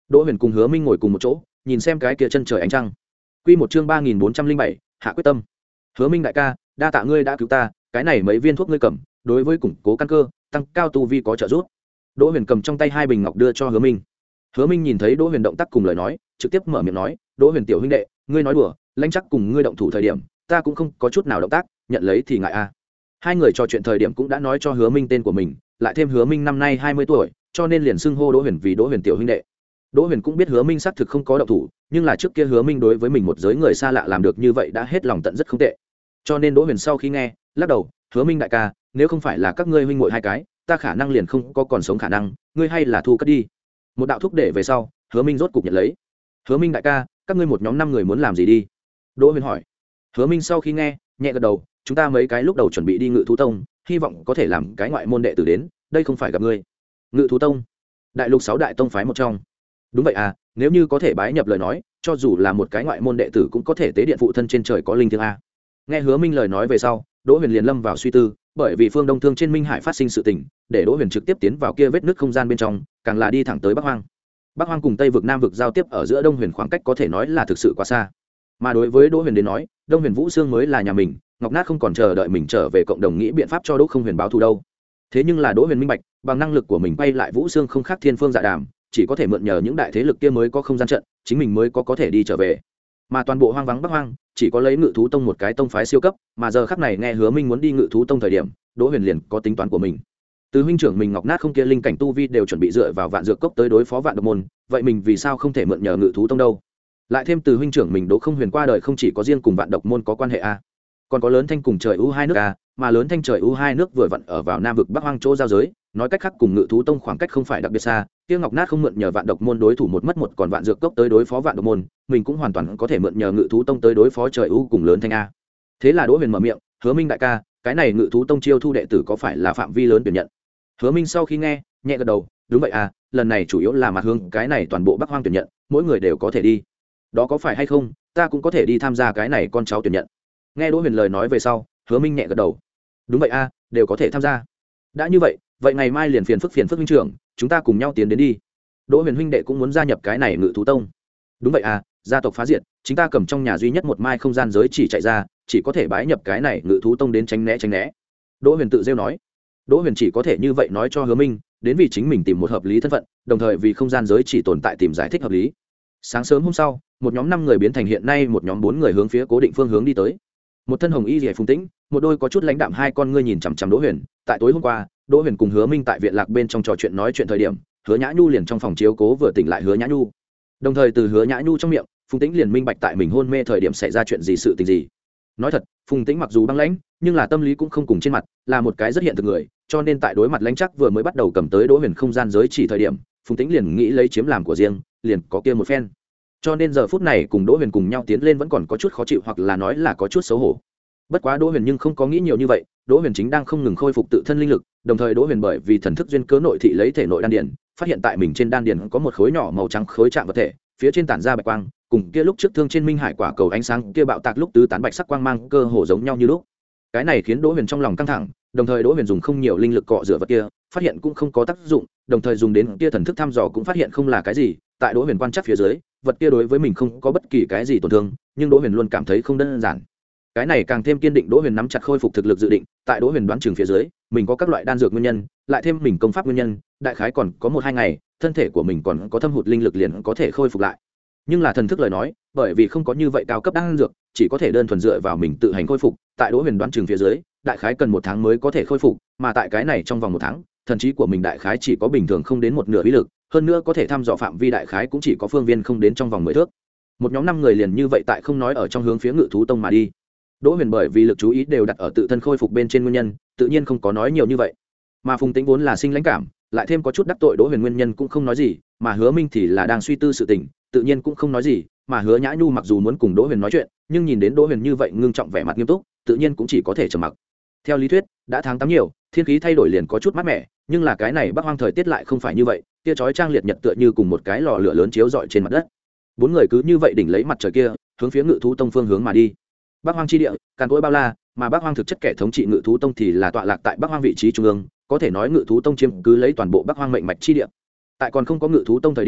Đỗ Huyền cùng Hứa Minh ngồi cùng một chỗ, nhìn xem cái kia chân trời ánh trăng. Quy một chương ba nghìn bốn trăm linh bảy, hạ quyết tâm. Hứa Minh đại ca, đa tạ ngươi đã cứu ta, cái này mấy viên thuốc ngươi cầm, đối với củng cố căn cơ, tăng cao tu vi có trợ giúp. Đỗ Huyền cầm trong tay hai bình ngọc đưa cho Hứa Minh. Hứa Minh nhìn thấy Đỗ Huyền động tác cùng lời nói, trực tiếp mở miệng nói, "Đỗ Huyền tiểu huynh đệ, ngươi nói đùa, lãnh chắc cùng ngươi động thủ thời điểm, ta cũng không có chút nào động tác, nhận lấy thì ngại a." À. Hai người trò chuyện thời điểm cũng đã nói cho Hứa Minh tên của mình, lại thêm Hứa Minh năm nay hai mươi tuổi, cho nên liền xưng hô Đỗ Huyền vì Đỗ Huyền tiểu huynh đệ. Đỗ Huyền cũng biết Hứa Minh xác thực không có động thủ, nhưng là trước kia Hứa Minh đối với mình một giới người xa lạ làm được như vậy đã hết lòng tận rất không tệ. Cho nên Đỗ Huyền sau khi nghe, lắc đầu, "Hứa Minh đại ca, nếu không phải là các ngươi huynh muội hai cái, ta khả năng liền không có còn sống khả năng, ngươi hay là thu cất đi." Một đạo thúc để về sau, Hứa Minh rốt cục nhận lấy. "Hứa Minh đại ca, các ngươi một nhóm năm người muốn làm gì đi?" Đỗ Huyền hỏi. Hứa Minh sau khi nghe, nhẹ gật đầu, "Chúng ta mấy cái lúc đầu chuẩn bị đi Ngự thú tông, hy vọng có thể làm cái ngoại môn đệ tử đến, đây không phải gặp ngươi." Ngự thú tông, đại lục sáu đại tông phái một trong. Đúng vậy à, nếu như có thể bái nhập lời nói, cho dù là một cái ngoại môn đệ tử cũng có thể tế điện phụ thân trên trời có linh thiêng a. Nghe Hứa Minh lời nói về sau, Đỗ Huyền liền lâm vào suy tư, bởi vì phương Đông Thương trên Minh Hải phát sinh sự tình, để Đỗ Huyền trực tiếp tiến vào kia vết nứt không gian bên trong, càng là đi thẳng tới Bắc Hoang. Bắc Hoang cùng Tây vực Nam vực giao tiếp ở giữa Đông Huyền khoảng cách có thể nói là thực sự quá xa. Mà đối với Đỗ Huyền đến nói, Đông Huyền Vũ Xương mới là nhà mình, Ngọc Nát không còn chờ đợi mình trở về cộng đồng nghĩ biện pháp cho Đỗ Không Huyền báo thù đâu. Thế nhưng là Đỗ Huyền minh bạch, bằng năng lực của mình bay lại Vũ Xương không khác Thiên Phương Dạ Đàm, chỉ có thể mượn nhờ những đại thế lực kia mới có không gian trận, chính mình mới có có thể đi trở về. Mà toàn bộ hoang vắng Bắc Hoang, chỉ có lấy Ngự thú tông một cái tông phái siêu cấp, mà giờ khắc này nghe Hứa Minh muốn đi Ngự thú tông thời điểm, Đỗ Huyền liền có tính toán của mình. Từ huynh trưởng mình Ngọc Nát không kia linh cảnh tu vi đều chuẩn bị dựa vào Vạn Dược Cốc tới đối phó Vạn Độc môn, vậy mình vì sao không thể mượn nhờ Ngự thú tông đâu? Lại thêm từ huynh trưởng mình Đỗ Không Huyền qua đời không chỉ có riêng cùng Vạn Độc môn có quan hệ a, còn có Lớn Thanh cùng Trời U hai nước a, mà Lớn Thanh Trời U hai nước vừa vặn ở vào Nam vực Bắc Hoang chỗ giao giới, nói cách khác cùng Ngự thú tông khoảng cách không phải đặc biệt xa, kia Ngọc Nát không mượn nhờ Vạn Độc môn đối thủ một mất một còn Vạn Dược Cốc tới đối phó Vạn Độc môn, mình cũng hoàn toàn có thể mượn nhờ Ngự thú tông tới đối phó Trời U cùng Lớn Thanh a. Thế là Đỗ Huyền mở miệng, "Hứa Minh đại ca, cái này Ngự thú tông chiêu thu đệ tử có phải là phạm vi lớn tuyển nhận?" Hứa Minh sau khi nghe, nhẹ gật đầu, "Đúng vậy à, lần này chủ yếu là mặt hướng cái này toàn bộ Bắc Hoang tuyển nhận, mỗi người đều có thể đi." "Đó có phải hay không, ta cũng có thể đi tham gia cái này con cháu tuyển nhận." Nghe Đỗ Huyền lời nói về sau, Hứa Minh nhẹ gật đầu, "Đúng vậy à, đều có thể tham gia." "Đã như vậy, vậy ngày mai liền phiền phức phiền phức huynh trưởng, chúng ta cùng nhau tiến đến đi." Đỗ Huyền huynh đệ cũng muốn gia nhập cái này Ngự thú tông. "Đúng vậy à, gia tộc phá diệt, chúng ta cầm trong nhà duy nhất một mai không gian giới chỉ chạy ra, chỉ có thể bái nhập cái này Ngự thú tông đến tránh né tránh né." Đỗ Huyền tự rêu nói. Đỗ Huyền chỉ có thể như vậy nói cho Hứa Minh, đến vì chính mình tìm một hợp lý thân phận, đồng thời vì không gian giới chỉ tồn tại tìm giải thích hợp lý. Sáng sớm hôm sau, một nhóm năm người biến thành hiện nay một nhóm bốn người hướng phía cố định phương hướng đi tới. Một thân hồng y liễu Phùng Tĩnh, một đôi có chút lãnh đạm hai con ngươi nhìn chằm chằm Đỗ Huyền. Tại tối hôm qua, Đỗ Huyền cùng Hứa Minh tại viện lạc bên trong trò chuyện nói chuyện thời điểm, Hứa Nhã Nhu liền trong phòng chiếu cố vừa tỉnh lại Hứa Nhã Nhu. Đồng thời từ Hứa Nhã Nhu trong miệng, Phùng Tĩnh liền minh bạch tại mình hôn mê thời điểm xảy ra chuyện gì sự tình gì. Nói thật, Phùng Tĩnh mặc dù băng lãnh, nhưng là tâm lý cũng không cùng trên mặt, là một cái rất hiện thực người, cho nên tại đối mặt lãnh chắc vừa mới bắt đầu cầm tới Đỗ Huyền không gian giới chỉ thời điểm, Phùng Tĩnh liền nghĩ lấy chiếm làm của riêng, liền có kia một phen. Cho nên giờ phút này cùng Đỗ Huyền cùng nhau tiến lên vẫn còn có chút khó chịu hoặc là nói là có chút xấu hổ. Bất quá Đỗ Huyền nhưng không có nghĩ nhiều như vậy, Đỗ Huyền chính đang không ngừng khôi phục tự thân linh lực, đồng thời Đỗ Huyền bởi vì thần thức duyên cớ nội thị lấy thể nội đan điền, phát hiện tại mình trên đan điền có một khối nhỏ màu trắng khối trạng vật thể, phía trên tản ra bạch quang, cùng kia lúc trước thương trên Minh Hải quả cầu ánh sáng kia bạo tạc lúc tứ tán bạch sắc quang mang cơ hồ giống nhau như lúc. Cái này khiến Đỗ Huyền trong lòng căng thẳng, đồng thời Đỗ Huyền dùng không nhiều linh lực cọ rửa vật kia, phát hiện cũng không có tác dụng, đồng thời dùng đến kia thần thức thăm dò cũng phát hiện không là cái gì, tại Đỗ Huyền quan chắc phía dưới, vật kia đối với mình không có bất kỳ cái gì tổn thương, nhưng Đỗ Huyền luôn cảm thấy không đơn giản. Cái này càng thêm kiên định Đỗ Huyền nắm chặt khôi phục thực lực dự định, tại Đỗ Huyền đoán chừng phía dưới, mình có các loại đan dược nguyên nhân, lại thêm mình công pháp nguyên nhân, đại khái còn có một hai ngày, thân thể của mình còn có thâm hụt linh lực liền có thể khôi phục lại. Nhưng là thần thức lời nói, bởi vì không có như vậy cao cấp đan dược, chỉ có thể đơn thuần dựa vào mình tự hành khôi phục, tại Đỗ Huyền đoán chừng phía dưới, đại khái cần một tháng mới có thể khôi phục, mà tại cái này trong vòng một tháng, thần trí của mình đại khái chỉ có bình thường không đến một nửa uy lực, hơn nữa có thể thăm dò phạm vi đại khái cũng chỉ có phương viên không đến trong vòng mười thước. Một nhóm năm người liền như vậy tại không nói ở trong hướng phía Ngự thú tông mà đi. Đỗ Huyền bởi vì lực chú ý đều đặt ở tự thân khôi phục bên trên nguyên nhân, tự nhiên không có nói nhiều như vậy. Mà Phùng Tĩnh vốn là sinh lãnh cảm, lại thêm có chút đắc tội Đỗ Huyền nguyên nhân cũng không nói gì, mà Hứa Minh thì là đang suy tư sự tình, tự nhiên cũng không nói gì, mà Hứa Nhã Nhu mặc dù muốn cùng Đỗ Huyền nói chuyện, nhưng nhìn đến Đỗ Huyền như vậy ngưng trọng vẻ mặt nghiêm túc, tự nhiên cũng chỉ có thể trầm mặc. Theo lý thuyết, đã tháng tám nhiều, thiên khí thay đổi liền có chút mát mẻ, nhưng là cái này Bắc Hoang thời tiết lại không phải như vậy, kia chói trang liệt nhật tựa như cùng một cái lò lửa lớn chiếu rọi trên mặt đất. Bốn người cứ như vậy đỉnh lấy mặt trời kia, hướng phía Ngự thú tông phương hướng mà đi. Bắc Hoang chi địa, càn cỗi bao la, mà Bắc Hoang thực chất kẻ thống trị Ngự thú tông thì là tọa lạc tại Bắc Hoang vị trí trung ương, có thể nói Ngự thú tông chiếm cứ lấy toàn bộ Bắc Hoang mệnh mạch chi địa. Tại còn không có Ngự thú tông thời điểm,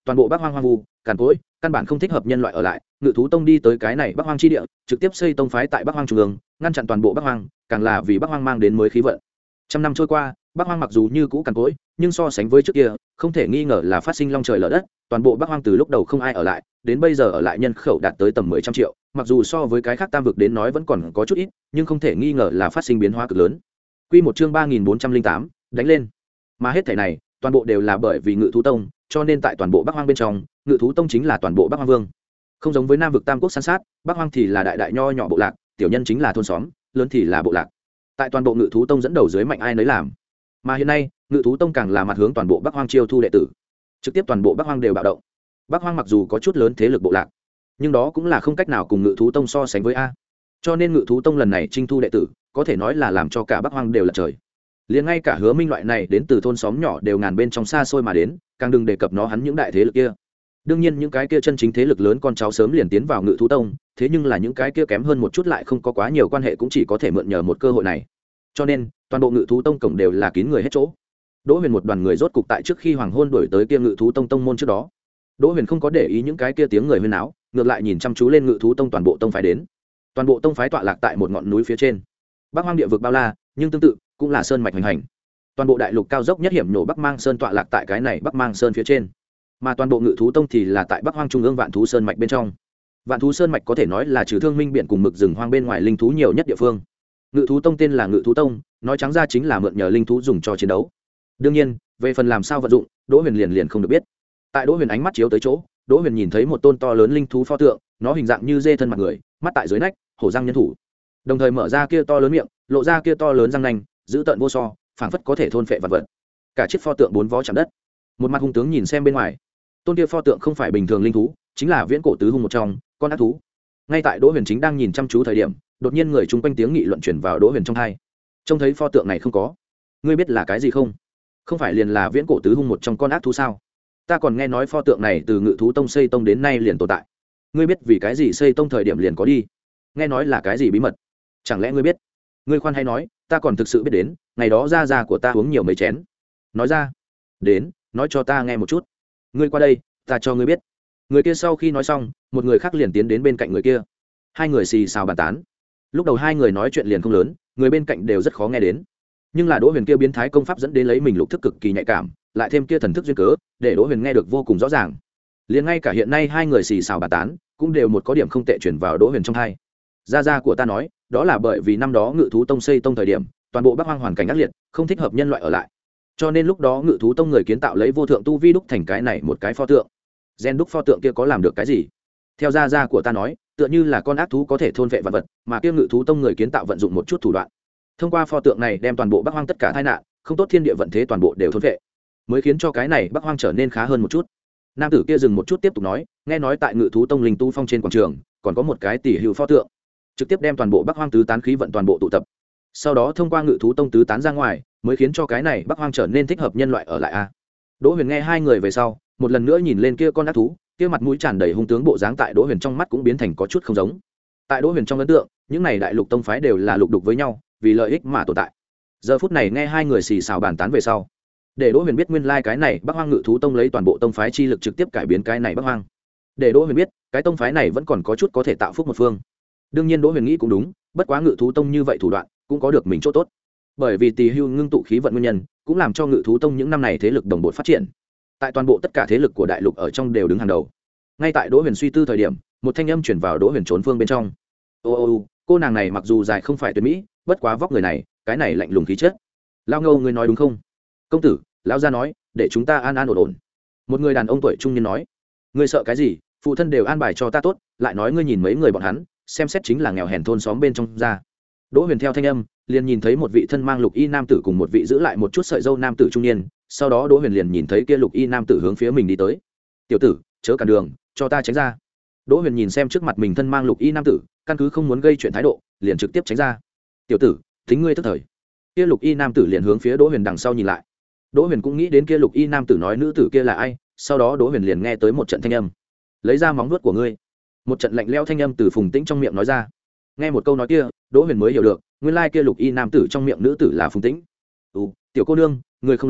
toàn bộ Bắc Hoang hoang vu càn cỗi, căn bản không thích hợp nhân loại ở lại. Ngự thú tông đi tới cái này Bắc Hoang chi địa, trực tiếp xây tông phái tại Bắc Hoang trung ương, ngăn chặn toàn bộ Bắc Hoang, càng là vì Bắc Hoang mang đến mới khí vận. Trăm năm trôi qua, Bắc Hoang mặc dù như cũ cằn cỗi, nhưng so sánh với trước kia, không thể nghi ngờ là phát sinh long trời lở đất. Toàn bộ Bắc Hoang từ lúc đầu không ai ở lại, đến bây giờ ở lại nhân khẩu đạt tới tầm mười trăm triệu. Mặc dù so với cái khác tam vực đến nói vẫn còn có chút ít, nhưng không thể nghi ngờ là phát sinh biến hóa cực lớn. Quy một chương ba nghìn bốn trăm linh tám, đánh lên. Mà hết thảy này, toàn bộ đều là bởi vì Ngự thú tông, cho nên tại toàn bộ Bắc Hoang bên trong, Ngự thú tông chính là toàn bộ Bắc Hoang vương. Không giống với Nam vực tam quốc san sát, Bắc Hoang thì là đại đại nho nhỏ bộ lạc, tiểu nhân chính là thôn xóm, lớn thì là bộ lạc. Tại toàn bộ Ngự thú tông dẫn đầu dưới mạnh ai nấy làm. Mà hiện nay, Ngự thú tông càng là mặt hướng toàn bộ Bắc Hoang chiêu thu đệ tử, trực tiếp toàn bộ Bắc Hoang đều bạo động. Bắc Hoang mặc dù có chút lớn thế lực bộ lạc, nhưng đó cũng là không cách nào cùng Ngự thú tông so sánh với a. Cho nên Ngự thú tông lần này trinh thu đệ tử, có thể nói là làm cho cả Bắc Hoang đều lật trời. Liền ngay cả Hứa Minh loại này đến từ thôn xóm nhỏ đều ngàn bên trong xa xôi mà đến, càng đừng đề cập nó hắn những đại thế lực kia. Đương nhiên những cái kia chân chính thế lực lớn con cháu sớm liền tiến vào Ngự thú tông, thế nhưng là những cái kia kém hơn một chút lại không có quá nhiều quan hệ cũng chỉ có thể mượn nhờ một cơ hội này. Cho nên, toàn bộ Ngự thú tông cổng đều là kín người hết chỗ. Đỗ Huyền một đoàn người rốt cục tại trước khi hoàng hôn đuổi tới kia Ngự thú tông tông môn trước đó. Đỗ Huyền không có để ý những cái kia tiếng người huyên náo, ngược lại nhìn chăm chú lên Ngự thú tông toàn bộ tông phái đến. Toàn bộ tông phái tọa lạc tại một ngọn núi phía trên. Bắc Hoang địa vực bao la, nhưng tương tự cũng là sơn mạch hoành hành. Toàn bộ đại lục cao dốc nhất hiểm nổ Bắc Mang Sơn tọa lạc tại cái này Bắc Mang Sơn phía trên. Mà toàn bộ Ngự thú tông thì là tại Bắc Hoang trung ương Vạn thú sơn mạch bên trong. Vạn thú sơn mạch có thể nói là trừ Thương Minh biển cùng mực rừng hoang bên ngoài linh thú nhiều nhất địa phương. Ngự thú tông tên là Ngự thú tông, nói trắng ra chính là mượn nhờ linh thú dùng cho chiến đấu. Đương nhiên, về phần làm sao vận dụng, Đỗ Huyền liền liền không được biết. Tại Đỗ Huyền ánh mắt chiếu tới chỗ, Đỗ Huyền nhìn thấy một tôn to lớn linh thú pho tượng, nó hình dạng như dê thân mặt người, mắt tại dưới nách, hổ răng nhân thủ. Đồng thời mở ra kia to lớn miệng, lộ ra kia to lớn răng nanh, dữ tợn vô so, phảng phất có thể thôn phệ vật vật. Cả chiếc pho tượng bốn vó chạm đất, một mặt hung tướng nhìn xem bên ngoài. Tôn kia pho tượng không phải bình thường linh thú, chính là viễn cổ tứ hung một trong, con ác thú. Ngay tại Đỗ Huyền chính đang nhìn chăm chú thời điểm, đột nhiên người chung quanh tiếng nghị luận truyền vào Đỗ Huyền trong tai. Trông thấy pho tượng này không có, ngươi biết là cái gì không? Không phải liền là viễn cổ tứ hung một trong con ác thú sao? Ta còn nghe nói pho tượng này từ Ngự thú tông xây tông đến nay liền tồn tại. Ngươi biết vì cái gì xây tông thời điểm liền có đi? Nghe nói là cái gì bí mật? Chẳng lẽ ngươi biết? Ngươi khoan hay nói, ta còn thực sự biết đến, ngày đó gia gia của ta uống nhiều mấy chén. Nói ra, đến, nói cho ta nghe một chút. Ngươi qua đây, ta cho ngươi biết. Người kia sau khi nói xong, một người khác liền tiến đến bên cạnh người kia. Hai người xì xào bàn tán. Lúc đầu hai người nói chuyện liền không lớn, người bên cạnh đều rất khó nghe đến. Nhưng là Đỗ Huyền kia biến thái công pháp dẫn đến lấy mình lục thức cực kỳ nhạy cảm, lại thêm kia thần thức duyên cớ, để Đỗ Huyền nghe được vô cùng rõ ràng. Liền ngay cả hiện nay hai người xì xào bàn tán, cũng đều một có điểm không tệ chuyển vào Đỗ Huyền trong tai. Gia gia của ta nói, đó là bởi vì năm đó Ngự thú tông xây tông thời điểm, toàn bộ Bắc Hoang hoàn cảnh ác liệt, không thích hợp nhân loại ở lại. Cho nên lúc đó Ngự thú tông người kiến tạo lấy vô thượng tu vi đúc thành cái này một cái pho tượng. Gen đúc pho tượng kia có làm được cái gì? Theo gia gia của ta nói, tựa như là con ác thú có thể thôn vệ vật vật, mà kia Ngự thú tông người kiến tạo vận dụng một chút thủ đoạn. Thông qua pho tượng này đem toàn bộ Bắc Hoang tất cả tai nạn, không tốt thiên địa vận thế toàn bộ đều thôn vệ, mới khiến cho cái này Bắc Hoang trở nên khá hơn một chút. Nam tử kia dừng một chút tiếp tục nói, nghe nói tại Ngự thú tông linh tu phong trên quảng trường, còn có một cái tỷ hữu pho tượng, trực tiếp đem toàn bộ Bắc Hoang tứ tán khí vận toàn bộ tụ tập. Sau đó thông qua Ngự thú tông tứ tán ra ngoài, mới khiến cho cái này Bắc Hoang trở nên thích hợp nhân loại ở lại a. Đỗ Huyền nghe hai người về sau, một lần nữa nhìn lên kia con ác thú, kia mặt mũi tràn đầy hung tướng bộ dáng tại Đỗ Huyền trong mắt cũng biến thành có chút không giống. Tại Đỗ Huyền trong ấn tượng, những này đại lục tông phái đều là lục đục với nhau, vì lợi ích mà tồn tại. Giờ phút này nghe hai người xì xào bàn tán về sau, để Đỗ Huyền biết nguyên lai cái này Bắc Hoang Ngự thú tông lấy toàn bộ tông phái chi lực trực tiếp cải biến cái này Bắc Hoang. Để Đỗ Huyền biết, cái tông phái này vẫn còn có chút có thể tạo phúc một phương. Đương nhiên Đỗ Huyền nghĩ cũng đúng, bất quá Ngự thú tông như vậy thủ đoạn, cũng có được mình chỗ tốt. Bởi vì Tỳ Hưu ngưng tụ khí vận nguyên nhân, cũng làm cho Ngự thú tông những năm này thế lực đồng bộ phát triển. Tại toàn bộ tất cả thế lực của đại lục ở trong đều đứng hàng đầu. Ngay tại Đỗ Huyền suy tư thời điểm, một thanh âm truyền vào Đỗ Huyền trốn phương bên trong. Ô ô ô, cô nàng này mặc dù dài không phải tuyệt mỹ, bất quá vóc người này, cái này lạnh lùng khí chất. Lao Ngô ngươi nói đúng không? Công tử, lão gia nói, để chúng ta an an ổn ổn. Một người đàn ông tuổi trung niên nói. Ngươi sợ cái gì? Phụ thân đều an bài cho ta tốt, lại nói ngươi nhìn mấy người bọn hắn, xem xét chính là nghèo hèn thôn xóm bên trong ra. Đỗ Huyền theo thanh âm, liền nhìn thấy một vị thân mang lục y nam tử cùng một vị giữ lại một chút sợi râu nam tử trung niên, sau đó Đỗ Huyền liền nhìn thấy kia lục y nam tử hướng phía mình đi tới. "Tiểu tử, chớ cản đường, cho ta tránh ra." Đỗ Huyền nhìn xem trước mặt mình thân mang lục y nam tử, căn cứ không muốn gây chuyện thái độ, liền trực tiếp tránh ra. "Tiểu tử, tính ngươi tức thời." Kia lục y nam tử liền hướng phía Đỗ Huyền đằng sau nhìn lại. Đỗ Huyền cũng nghĩ đến kia lục y nam tử nói nữ tử kia là ai, sau đó Đỗ Huyền liền nghe tới một trận thanh âm. "Lấy ra móng vuốt của ngươi." Một trận lạnh lẽo thanh âm từ Phùng Tĩnh trong miệng nói ra. Nghe một câu nói kia, Đỗ Huyền mới hiểu được, nguyên lai kia lục y nam tử trong miệng nữ tử là Phùng Tĩnh. "Ừ, tiểu cô nương, người không lớn,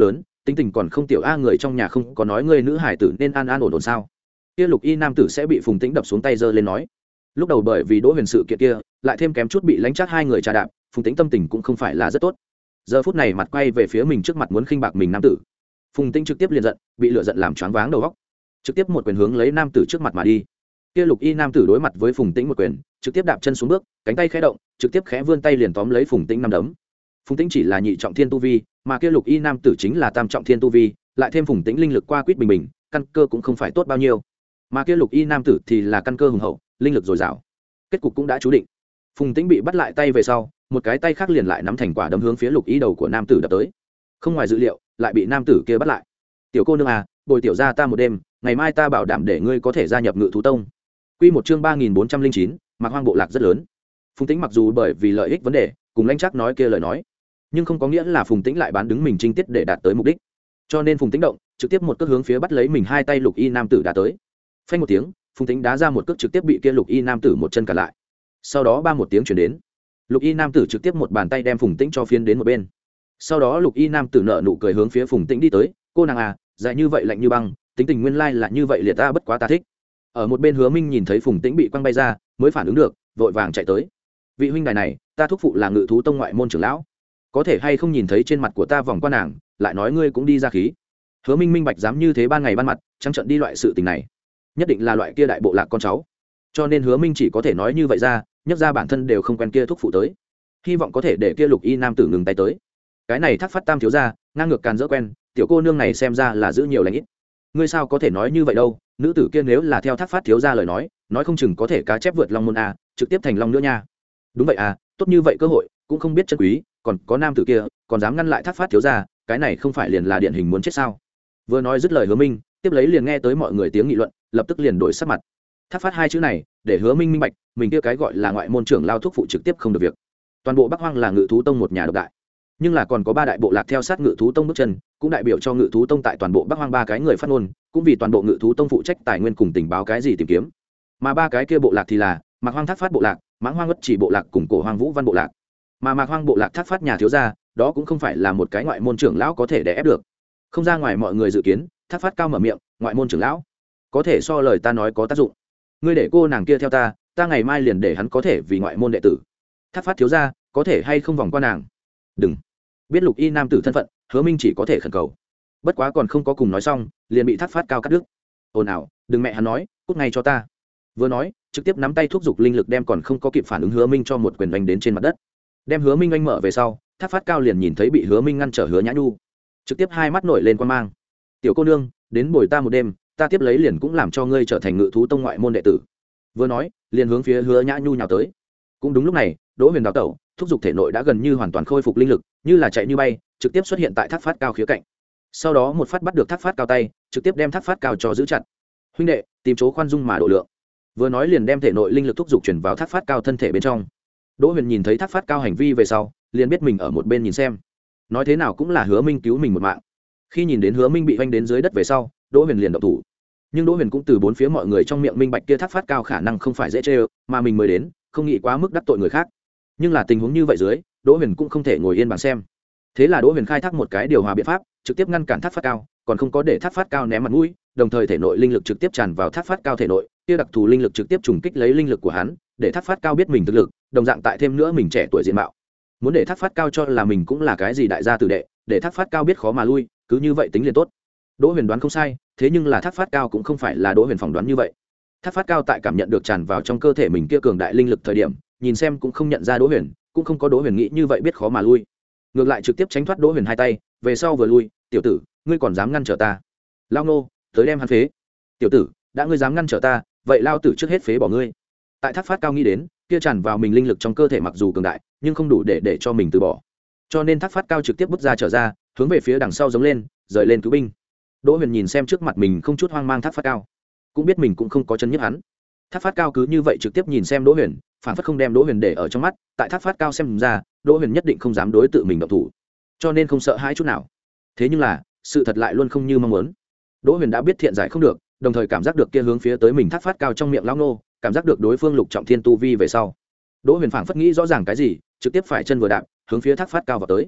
tính tình còn không tiểu a, người trong nhà không có nói ngươi nữ hải tử nên an an ổn ổn sao? Kia lục y nam tử sẽ bị Phùng Tĩnh đập xuống tay giơ lên nói. Lúc đầu bởi vì Đỗ Huyền sự kiện kia, lại thêm kém chút bị lánh chắc hai người trà đạp, Phùng Tĩnh tâm tình cũng không phải là rất tốt. Giờ phút này mặt quay về phía mình trước mặt muốn khinh bạc mình nam tử. Phùng Tĩnh trực tiếp liền giận, bị lửa giận làm choáng váng đầu óc, trực tiếp một quyền hướng lấy nam tử trước mặt mà đi. Kia lục y nam tử đối mặt với Phùng Tĩnh một quyền, trực tiếp đạp chân xuống bước, cánh tay khẽ động, trực tiếp khẽ vươn tay liền tóm lấy Phùng Tĩnh nắm đấm. Phùng Tĩnh chỉ là nhị trọng thiên tu vi, mà kia lục y nam tử chính là tam trọng thiên tu vi, lại thêm Phùng Tĩnh linh lực qua quýt bình bình, căn cơ cũng không phải tốt bao nhiêu. Mà kia lục y nam tử thì là căn cơ hùng hậu, linh lực dồi dào. Kết cục cũng đã chú định. Phùng Tĩnh bị bắt lại tay về sau, một cái tay khác liền lại nắm thành quả đấm hướng phía lục y đầu của nam tử đập tới. Không ngoài dự liệu, lại bị nam tử kia bắt lại. Tiểu cô nương à, bồi tiểu gia ta một đêm, ngày mai ta bảo đảm để ngươi có thể gia nhập Ngự thú tông. Quy một chương ba nghìn bốn trăm linh chín, Mạc Hoang bộ lạc rất lớn. Phùng Tĩnh mặc dù bởi vì lợi ích vấn đề, cùng lãnh chắc nói kia lời nói, nhưng không có nghĩa là Phùng Tĩnh lại bán đứng mình trinh tiết để đạt tới mục đích. Cho nên Phùng Tĩnh động, trực tiếp một cước hướng phía bắt lấy mình hai tay lục y nam tử đã tới. Phanh một tiếng, Phùng Tĩnh đá ra một cước trực tiếp bị kia lục y nam tử một chân cả lại. Sau đó ba một tiếng truyền đến, lục y nam tử trực tiếp một bàn tay đem Phùng Tĩnh cho phiến đến một bên. Sau đó lục y nam tử nở nụ cười hướng phía Phùng Tĩnh đi tới, cô nàng à, dài như vậy lạnh như băng, tính tình nguyên lai là như vậy liệt ta bất quá ta thích. Ở một bên Hứa Minh nhìn thấy Phùng Tĩnh bị quăng bay ra, mới phản ứng được, vội vàng chạy tới. Vị huynh đài này, ta thúc phụ là Ngự thú tông ngoại môn trưởng lão, có thể hay không nhìn thấy trên mặt của ta vòng qua nàng, lại nói ngươi cũng đi ra khí. Hứa Minh minh bạch dám như thế ban ngày ban mặt, trắng trợn đi loại sự tình này, nhất định là loại kia đại bộ lạc con cháu. Cho nên Hứa Minh chỉ có thể nói như vậy ra, nhắc ra bản thân đều không quen kia thúc phụ tới, hy vọng có thể để kia lục y nam tử ngừng tay tới. Cái này Thác Phát Tam thiếu gia, ngang ngược càn dỡ quen, tiểu cô nương này xem ra là giữ nhiều lãnh ít. Ngươi sao có thể nói như vậy đâu, nữ tử kia nếu là theo Thác Phát thiếu gia lời nói, nói không chừng có thể cá chép vượt long môn a, trực tiếp thành long nữa nha. Đúng vậy à, tốt như vậy cơ hội, cũng không biết chân quý, còn có nam tử kia, còn dám ngăn lại Thác Phát thiếu gia, cái này không phải liền là điển hình muốn chết sao? Vừa nói dứt lời Hứa Minh, tiếp lấy liền nghe tới mọi người tiếng nghị luận, lập tức liền đổi sắc mặt. Thác Phát hai chữ này, để Hứa Minh minh bạch, mình kia cái gọi là ngoại môn trưởng lao thúc phụ trực tiếp không được việc. Toàn bộ Bắc Hoang là Ngự thú tông một nhà độc đại, nhưng là còn có ba đại bộ lạc theo sát Ngự thú tông bước chân, cũng đại biểu cho Ngự thú tông tại toàn bộ Bắc Hoang ba cái người phát ngôn, cũng vì toàn bộ Ngự thú tông phụ trách tài nguyên cùng tình báo cái gì tìm kiếm. Mà ba cái kia bộ lạc thì là Mạc Hoang Thác Phát bộ lạc, Mãng Hoang Ngất Chỉ bộ lạc cùng Cổ Hoang Vũ Văn bộ lạc. Mà Mạc Hoang bộ lạc Thác Phát nhà thiếu gia, đó cũng không phải là một cái ngoại môn trưởng lão có thể đè ép được. Không ra ngoài mọi người dự kiến, Thác Phát cao mở miệng, ngoại môn trưởng lão có thể so lời ta nói có tác dụng. Ngươi để cô nàng kia theo ta, ta ngày mai liền để hắn có thể vì ngoại môn đệ tử. Thác Phát thiếu gia, có thể hay không vòng qua nàng? Đừng. Biết lục y nam tử thân phận, Hứa Minh chỉ có thể khẩn cầu. Bất quá còn không có cùng nói xong, liền bị Thác Phát cao cắt đứt. Ồn ào, đừng mẹ hắn nói, cút ngay cho ta. Vừa nói, trực tiếp nắm tay thúc giục linh lực đem còn không có kịp phản ứng Hứa Minh cho một quyền đánh đến trên mặt đất. Đem Hứa Minh anh mở về sau, Thác Phát cao liền nhìn thấy bị Hứa Minh ngăn trở Hứa Nhã Nhu, trực tiếp hai mắt nổi lên quan mang. Tiểu cô nương, đến bồi ta một đêm, ta tiếp lấy liền cũng làm cho ngươi trở thành Ngự thú tông ngoại môn đệ tử. Vừa nói, liền hướng phía Hứa Nhã Nhu nhào tới. Cũng đúng lúc này, Đỗ Huyền đào tẩu, thúc giục thể nội đã gần như hoàn toàn khôi phục linh lực, như là chạy như bay, trực tiếp xuất hiện tại Thác Phát cao khía cạnh. Sau đó một phát bắt được Thác Phát cao tay, trực tiếp đem Thác Phát cao cho giữ chặt. Huynh đệ, tìm chỗ khoan dung mà độ lượng. Vừa nói liền đem thể nội linh lực thúc giục chuyển vào Thác Phát cao thân thể bên trong. Đỗ Huyền nhìn thấy Thác Phát cao hành vi về sau, liền biết mình ở một bên nhìn xem. Nói thế nào cũng là Hứa Minh cứu mình một mạng. Khi nhìn đến Hứa Minh bị vanh đến dưới đất về sau, Đỗ Huyền liền động thủ. Nhưng Đỗ Huyền cũng từ bốn phía mọi người trong miệng minh bạch kia Thác Phát cao khả năng không phải dễ chơi, mà mình mới đến, không nghĩ quá mức đắc tội người khác. Nhưng là tình huống như vậy dưới, Đỗ Huyền cũng không thể ngồi yên bàn xem. Thế là Đỗ Huyền khai thác một cái điều hòa biện pháp, trực tiếp ngăn cản Thác Phát cao, còn không có để Thác Phát cao ném mặt mũi, đồng thời thể nội linh lực trực tiếp tràn vào Thác Phát cao thể nội, kia đặc thù linh lực trực tiếp trùng kích lấy linh lực của hắn, để Thác Phát cao biết mình thực lực, đồng dạng tại thêm nữa mình trẻ tuổi diện mạo. Muốn để Thác Phát cao cho là mình cũng là cái gì đại gia tử đệ, để Thác Phát cao biết khó mà lui, cứ như vậy tính liền tốt. Đỗ Huyền đoán không sai, thế nhưng là Thác Phát cao cũng không phải là Đỗ Huyền phỏng đoán như vậy. Thác Phát cao tại cảm nhận được tràn vào trong cơ thể mình kia cường đại linh lực thời điểm, nhìn xem cũng không nhận ra Đỗ Huyền, cũng không có Đỗ Huyền nghĩ như vậy biết khó mà lui, ngược lại trực tiếp tránh thoát Đỗ Huyền hai tay, về sau vừa lui, tiểu tử, ngươi còn dám ngăn trở ta? Lao nô, tới đem hắn phế. Tiểu tử, đã ngươi dám ngăn trở ta, vậy lao tử trước hết phế bỏ ngươi. Tại Thác Phát cao nghĩ đến, kia tràn vào mình linh lực trong cơ thể mặc dù cường đại, nhưng không đủ để để cho mình từ bỏ. Cho nên Thác Phát cao trực tiếp bước ra trở ra, hướng về phía đằng sau giống lên, rời lên cứu binh. Đỗ Huyền nhìn xem trước mặt mình không chút hoang mang Thác Phát cao, cũng biết mình cũng không có chân nhức hắn. Thác Phát cao cứ như vậy trực tiếp nhìn xem Đỗ Huyền, phản phất không đem Đỗ Huyền để ở trong mắt, tại Thác Phát cao xem ra, Đỗ Huyền nhất định không dám đối tự mình động thủ, cho nên không sợ hãi chút nào. Thế nhưng là, sự thật lại luôn không như mong muốn. Đỗ Huyền đã biết thiện giải không được, đồng thời cảm giác được kia hướng phía tới mình Thác Phát cao trong miệng lão nô, cảm giác được đối phương lục trọng thiên tu vi về sau. Đỗ Huyền phảng phất nghĩ rõ ràng cái gì, trực tiếp phải chân vừa đạp, hướng phía Thác Phát cao vào tới.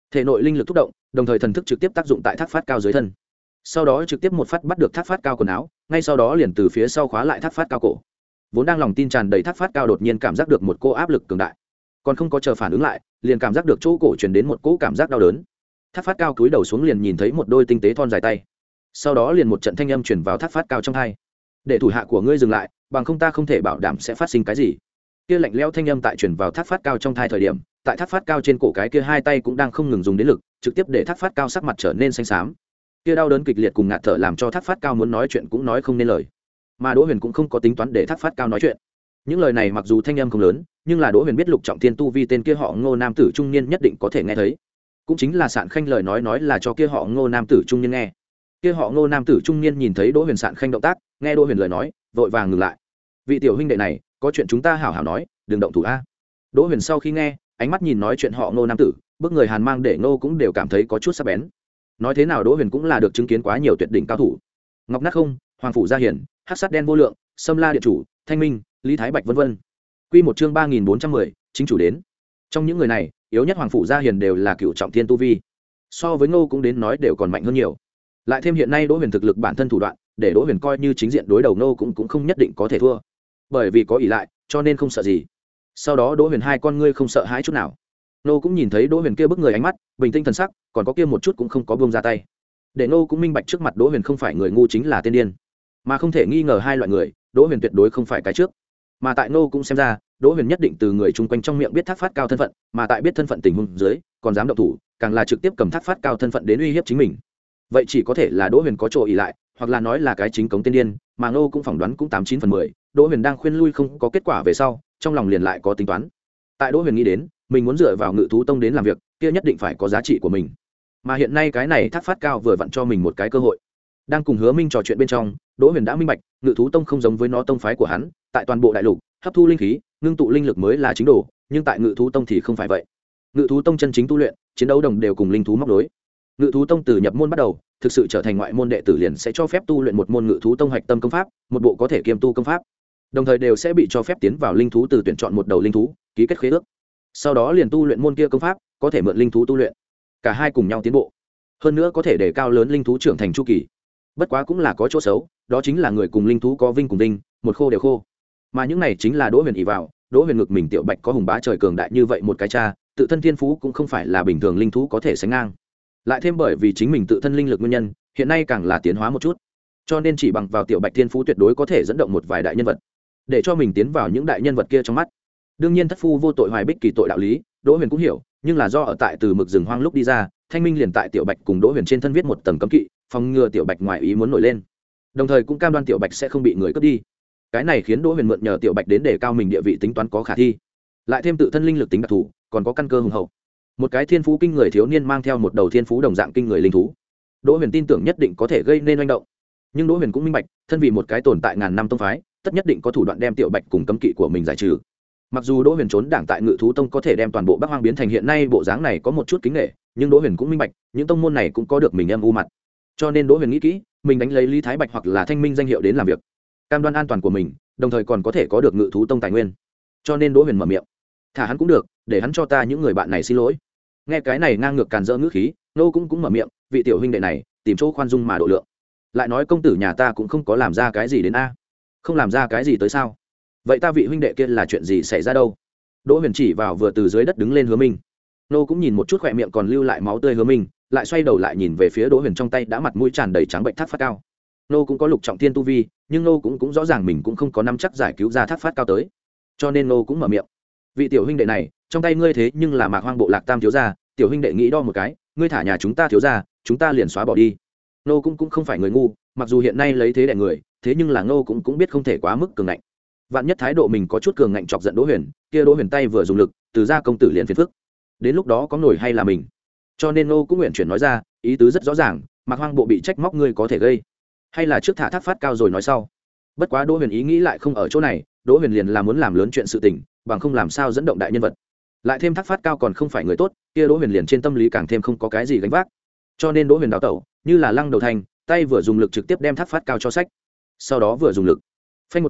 thể nội linh lực thúc động, đồng thời thần thức trực tiếp tác dụng tại thác phát cao dưới thân, sau đó trực tiếp một phát bắt được thác phát cao quần áo, ngay sau đó liền từ phía sau khóa lại thác phát cao cổ. Vốn đang lòng tin tràn đầy thác phát cao đột nhiên cảm giác được một cô áp lực cường đại, còn không có chờ phản ứng lại, liền cảm giác được chỗ cổ truyền đến một cỗ cảm giác đau đớn. Thác phát cao cúi đầu xuống liền nhìn thấy một đôi tinh tế thon dài tay, sau đó liền một trận thanh âm truyền vào thác phát cao trong tai. Để thủ hạ của ngươi dừng lại, bằng không ta không thể bảo đảm sẽ phát sinh cái gì. Kia lạnh lẽo thanh âm tại truyền vào thác phát cao trong tai thời điểm, tại thác phát cao trên cổ cái kia hai tay cũng đang không ngừng dùng đến lực, trực tiếp để thác phát cao sắc mặt trở nên xanh xám. Kia đau đớn kịch liệt cùng ngạt thở làm cho thác phát cao muốn nói chuyện cũng nói không nên lời, mà Đỗ Huyền cũng không có tính toán để thác phát cao nói chuyện. Những lời này mặc dù thanh âm không lớn, nhưng là Đỗ Huyền biết Lục Trọng Thiên tu vi tên kia họ Ngô nam tử trung niên nhất định có thể nghe thấy. Cũng chính là Sạn Khanh lời nói nói là cho kia họ Ngô nam tử trung niên nghe. Kia họ Ngô nam tử trung niên nhìn thấy Đỗ Huyền Sạn Khanh động tác, nghe Đỗ Huyền lời nói, vội vàng ngừng lại. Vị tiểu huynh đệ này, có chuyện chúng ta hảo hảo nói, đừng động thủ a. Đỗ Huyền sau khi nghe, ánh mắt nhìn nói chuyện họ Ngô nam tử, bức người hàn mang để Ngô cũng đều cảm thấy có chút sắc bén. Nói thế nào Đỗ Huyền cũng là được chứng kiến quá nhiều tuyệt đỉnh cao thủ. Ngọc Nát Không, Hoàng phủ Gia Hiển, Hắc Sát Đen Vô Lượng, Sâm La Điện Chủ, Thanh Minh, Lý Thái Bạch vân vân. Quy một chương ba nghìn bốn trăm mười, chính chủ đến. Trong những người này, yếu nhất Hoàng phủ Gia Hiển đều là cựu trọng thiên tu vi. So với Ngô cũng đến nói đều còn mạnh hơn nhiều. Lại thêm hiện nay Đỗ Huyền thực lực bản thân thủ đoạn, để Đỗ Huyền coi như chính diện đối đầu Ngô cũng cũng không nhất định có thể thua. Bởi vì có ỷ lại, cho nên không sợ gì. Sau đó Đỗ Huyền hai con ngươi không sợ hãi chút nào. Ngô cũng nhìn thấy Đỗ Huyền kia bức người ánh mắt, bình tĩnh thần sắc, còn có kia một chút cũng không có buông ra tay. Để Ngô cũng minh bạch trước mặt Đỗ Huyền không phải người ngu chính là tiên điên, mà không thể nghi ngờ hai loại người, Đỗ Huyền tuyệt đối không phải cái trước. Mà tại Ngô cũng xem ra, Đỗ Huyền nhất định từ người chung quanh trong miệng biết thác phát cao thân phận, mà tại biết thân phận tình huống dưới, còn dám động thủ, càng là trực tiếp cầm thác phát cao thân phận đến uy hiếp chính mình. Vậy chỉ có thể là Đỗ Huyền có chỗ ỷ lại, hoặc là nói là cái chính cống tiên điên, mà Ngô cũng phỏng đoán cũng tám chín phần mười, Đỗ Huyền đang khuyên lui không có kết quả về sau, trong lòng liền lại có tính toán. Tại Đỗ Huyền nghĩ đến, mình muốn dựa vào Ngự thú tông đến làm việc, kia nhất định phải có giá trị của mình. Mà hiện nay cái này thác phát cao vừa vặn cho mình một cái cơ hội. Đang cùng Hứa Minh trò chuyện bên trong, Đỗ Huyền đã minh bạch, Ngự thú tông không giống với nó tông phái của hắn, tại toàn bộ đại lục, hấp thu linh khí, ngưng tụ linh lực mới là chính đồ, nhưng tại Ngự thú tông thì không phải vậy. Ngự thú tông chân chính tu luyện, chiến đấu đồng đều cùng linh thú móc đối. Ngự thú tông từ nhập môn bắt đầu, thực sự trở thành ngoại môn đệ tử liền sẽ cho phép tu luyện một môn Ngự thú tông hạch tâm công pháp, một bộ có thể kiêm tu công pháp. Đồng thời đều sẽ bị cho phép tiến vào linh thú từ tuyển chọn một đầu linh thú, ký kết khế ước. Sau đó liền tu luyện môn kia công pháp, có thể mượn linh thú tu luyện. Cả hai cùng nhau tiến bộ. Hơn nữa có thể để cao lớn linh thú trưởng thành chu kỳ. Bất quá cũng là có chỗ xấu, đó chính là người cùng linh thú có vinh cùng vinh, một khô đều khô. Mà những này chính là Đỗ Huyền ỷ vào, Đỗ Huyền ngực mình tiểu bạch có hùng bá trời cường đại như vậy một cái cha, tự thân thiên phú cũng không phải là bình thường linh thú có thể sánh ngang. Lại thêm bởi vì chính mình tự thân linh lực nguyên nhân, hiện nay càng là tiến hóa một chút. Cho nên chỉ bằng vào tiểu bạch thiên phú tuyệt đối có thể dẫn động một vài đại nhân vật, để cho mình tiến vào những đại nhân vật kia trong mắt. Đương nhiên thất phu vô tội hoài bích kỳ tội đạo lý, Đỗ Huyền cũng hiểu, nhưng là do ở tại từ mực rừng hoang lúc đi ra, Thanh Minh liền tại tiểu bạch cùng Đỗ Huyền trên thân viết một tầng cấm kỵ, phòng ngừa tiểu bạch ngoài ý muốn nổi lên, đồng thời cũng cam đoan tiểu bạch sẽ không bị người cướp đi. Cái này khiến Đỗ Huyền mượn nhờ tiểu bạch đến để cao mình địa vị tính toán có khả thi, lại thêm tự thân linh lực tính đặc thù, còn có căn cơ hùng hậu. Một cái thiên phú kinh người thiếu niên mang theo một đầu thiên phú đồng dạng kinh người linh thú, Đỗ Huyền tin tưởng nhất định có thể gây nên oanh động. Nhưng Đỗ Huyền cũng minh bạch, thân vì một cái tồn tại ngàn năm tông phái, tất nhất định có thủ đoạn đem tiểu bạch cùng cấm kỵ của mình giải trừ. Mặc dù Đỗ Huyền trốn đảng tại Ngự thú tông có thể đem toàn bộ Bắc Hoang biến thành hiện nay bộ dáng này có một chút kính nể, nhưng Đỗ Huyền cũng minh bạch, những tông môn này cũng có được mình âm u mặt. Cho nên Đỗ Huyền nghĩ kỹ, mình đánh lấy Lý Thái Bạch hoặc là Thanh Minh danh hiệu đến làm việc, cam đoan an toàn của mình, đồng thời còn có thể có được Ngự thú tông tài nguyên. Cho nên Đỗ Huyền mở miệng, thả hắn cũng được, để hắn cho ta những người bạn này xin lỗi. Nghe cái này ngang ngược càn rỡ ngữ khí, nô cũng cũng mở miệng, vị tiểu huynh đệ này, tìm chỗ khoan dung mà độ lượng. Lại nói công tử nhà ta cũng không có làm ra cái gì đến a. Không làm ra cái gì tới sao? Vậy ta vị huynh đệ kia là chuyện gì xảy ra đâu? Đỗ Huyền chỉ vào vừa từ dưới đất đứng lên Hứa Minh. Nô cũng nhìn một chút khỏe miệng còn lưu lại máu tươi Hứa Minh, lại xoay đầu lại nhìn về phía Đỗ Huyền trong tay đã mặt mũi tràn đầy trắng bệnh thác phát cao. Nô cũng có lục trọng thiên tu vi, nhưng nô cũng cũng rõ ràng mình cũng không có nắm chắc giải cứu ra thác phát cao tới. Cho nên nô cũng mở miệng. Vị tiểu huynh đệ này, trong tay ngươi thế nhưng là Mạc Hoang bộ lạc tam thiếu gia, tiểu huynh đệ nghĩ đo một cái, ngươi thả nhà chúng ta thiếu gia, chúng ta liền xóa bỏ đi. Nô cũng cũng không phải người ngu, mặc dù hiện nay lấy thế đè người, thế nhưng là nô cũng cũng biết không thể quá mức cường ngạnh. Vạn nhất thái độ mình có chút cường ngạnh chọc giận Đỗ Huyền, kia Đỗ Huyền tay vừa dùng lực, từ ra công tử liền phiền phức. Đến lúc đó có nổi hay là mình. Cho nên nô cũng nguyện chuyển nói ra, ý tứ rất rõ ràng, Mạc Hoang bộ bị trách móc ngươi có thể gây, hay là trước thả thác phát cao rồi nói sau. Bất quá Đỗ Huyền ý nghĩ lại không ở chỗ này, Đỗ Huyền liền là muốn làm lớn chuyện sự tình, bằng không làm sao dẫn động đại nhân vật. Lại thêm thác phát cao còn không phải người tốt, kia Đỗ Huyền liền trên tâm lý càng thêm không có cái gì gánh vác. Cho nên Đỗ Huyền đào tẩu, như là lăng đầu thành, tay vừa dùng lực trực tiếp đem thác phát cao cho sách. Sau đó vừa dùng lực, phanh một tiếng,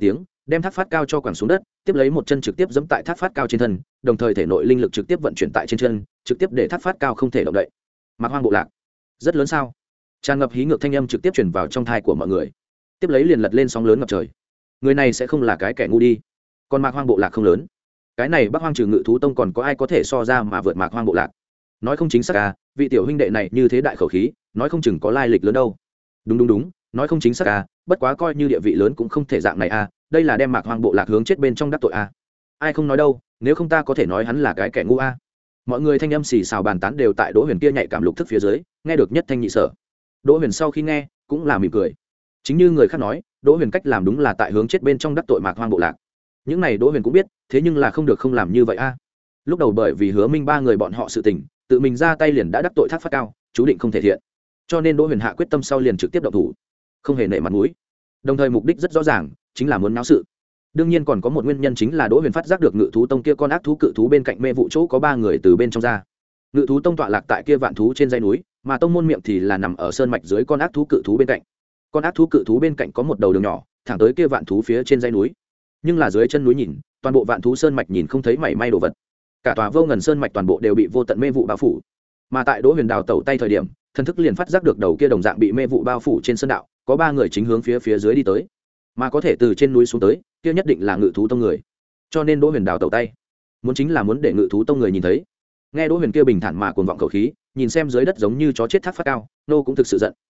đem thác phát cao cho quẳng xuống đất, tiếp lấy một chân trực tiếp giẫm tại thác phát cao trên thân, đồng thời thể nội linh lực trực tiếp vận chuyển tại trên chân, trực tiếp để thác phát cao không thể động đậy. Mạc Hoang bộ lạc rất lớn sao? Tràn ngập hí ngược thanh âm trực tiếp truyền vào trong thai của mọi người, tiếp lấy liền lật lên sóng lớn ngập trời. Người này sẽ không là cái kẻ ngu đi? Còn Mạc Hoang bộ lạc không lớn, cái này Bắc Hoang trừ Ngự thú tông còn có ai có thể so ra mà vượt Mạc Hoang bộ lạc? Nói không chính xác à, vị tiểu huynh đệ này như thế đại khẩu khí, nói không chừng có lai lịch lớn đâu. Đúng đúng đúng, nói không chính xác à, bất quá coi như địa vị lớn cũng không thể dạng này à, đây là đem Mạc Hoang bộ lạc hướng chết bên trong đắc tội à. Ai không nói đâu, nếu không ta có thể nói hắn là cái kẻ ngu à. Mọi người thanh âm xì xào bàn tán đều tại Đỗ Huyền kia nhạy cảm lục thức phía dưới, nghe được nhất thanh nhị sở. Đỗ Huyền sau khi nghe, cũng là mỉm cười. Chính như người khác nói, Đỗ Huyền cách làm đúng là tại hướng chết bên trong đắc tội Mạc Hoang bộ lạc. Những này Đỗ Huyền cũng biết, thế nhưng là không được không làm như vậy a à. Lúc đầu bởi vì Hứa Minh ba người bọn họ sự tình, tự mình ra tay liền đã đắc tội Thác Phát Cao, chú định không thể thiện. Cho nên Đỗ Huyền hạ quyết tâm sau liền trực tiếp động thủ, không hề nể mặt mũi. Đồng thời mục đích rất rõ ràng, chính là muốn náo sự. Đương nhiên còn có một nguyên nhân chính là Đỗ Huyền phát giác được Ngự thú tông kia con ác thú cự thú bên cạnh mê vụ chỗ có ba người từ bên trong ra. Ngự thú tông tọa lạc tại kia vạn thú trên dãy núi, mà tông môn miệng thì là nằm ở sơn mạch dưới con ác thú cự thú bên cạnh. Con ác thú cự thú bên cạnh có một đầu đường nhỏ, thẳng tới kia vạn thú phía trên dãy núi. Nhưng là dưới chân núi nhìn, toàn bộ vạn thú sơn mạch nhìn không thấy mảy may đồ vật. Cả tòa vô ngần sơn mạch toàn bộ đều bị vô tận mê vụ bao phủ. Mà tại Đỗ Huyền đào tẩu tay thời điểm, thần thức liền phát giác được đầu kia đồng dạng bị mê vụ bao phủ trên sơn đạo, có ba người chính hướng phía phía dưới đi tới. Mà có thể từ trên núi xuống tới, kia nhất định là Ngự thú tông người. Cho nên Đỗ Huyền đào tẩu tay, muốn chính là muốn để Ngự thú tông người nhìn thấy. Nghe Đỗ Huyền kia bình thản mà cuồng vọng khẩu khí, nhìn xem dưới đất giống như chó chết Thác Phát Cao, nô cũng thực sự giận.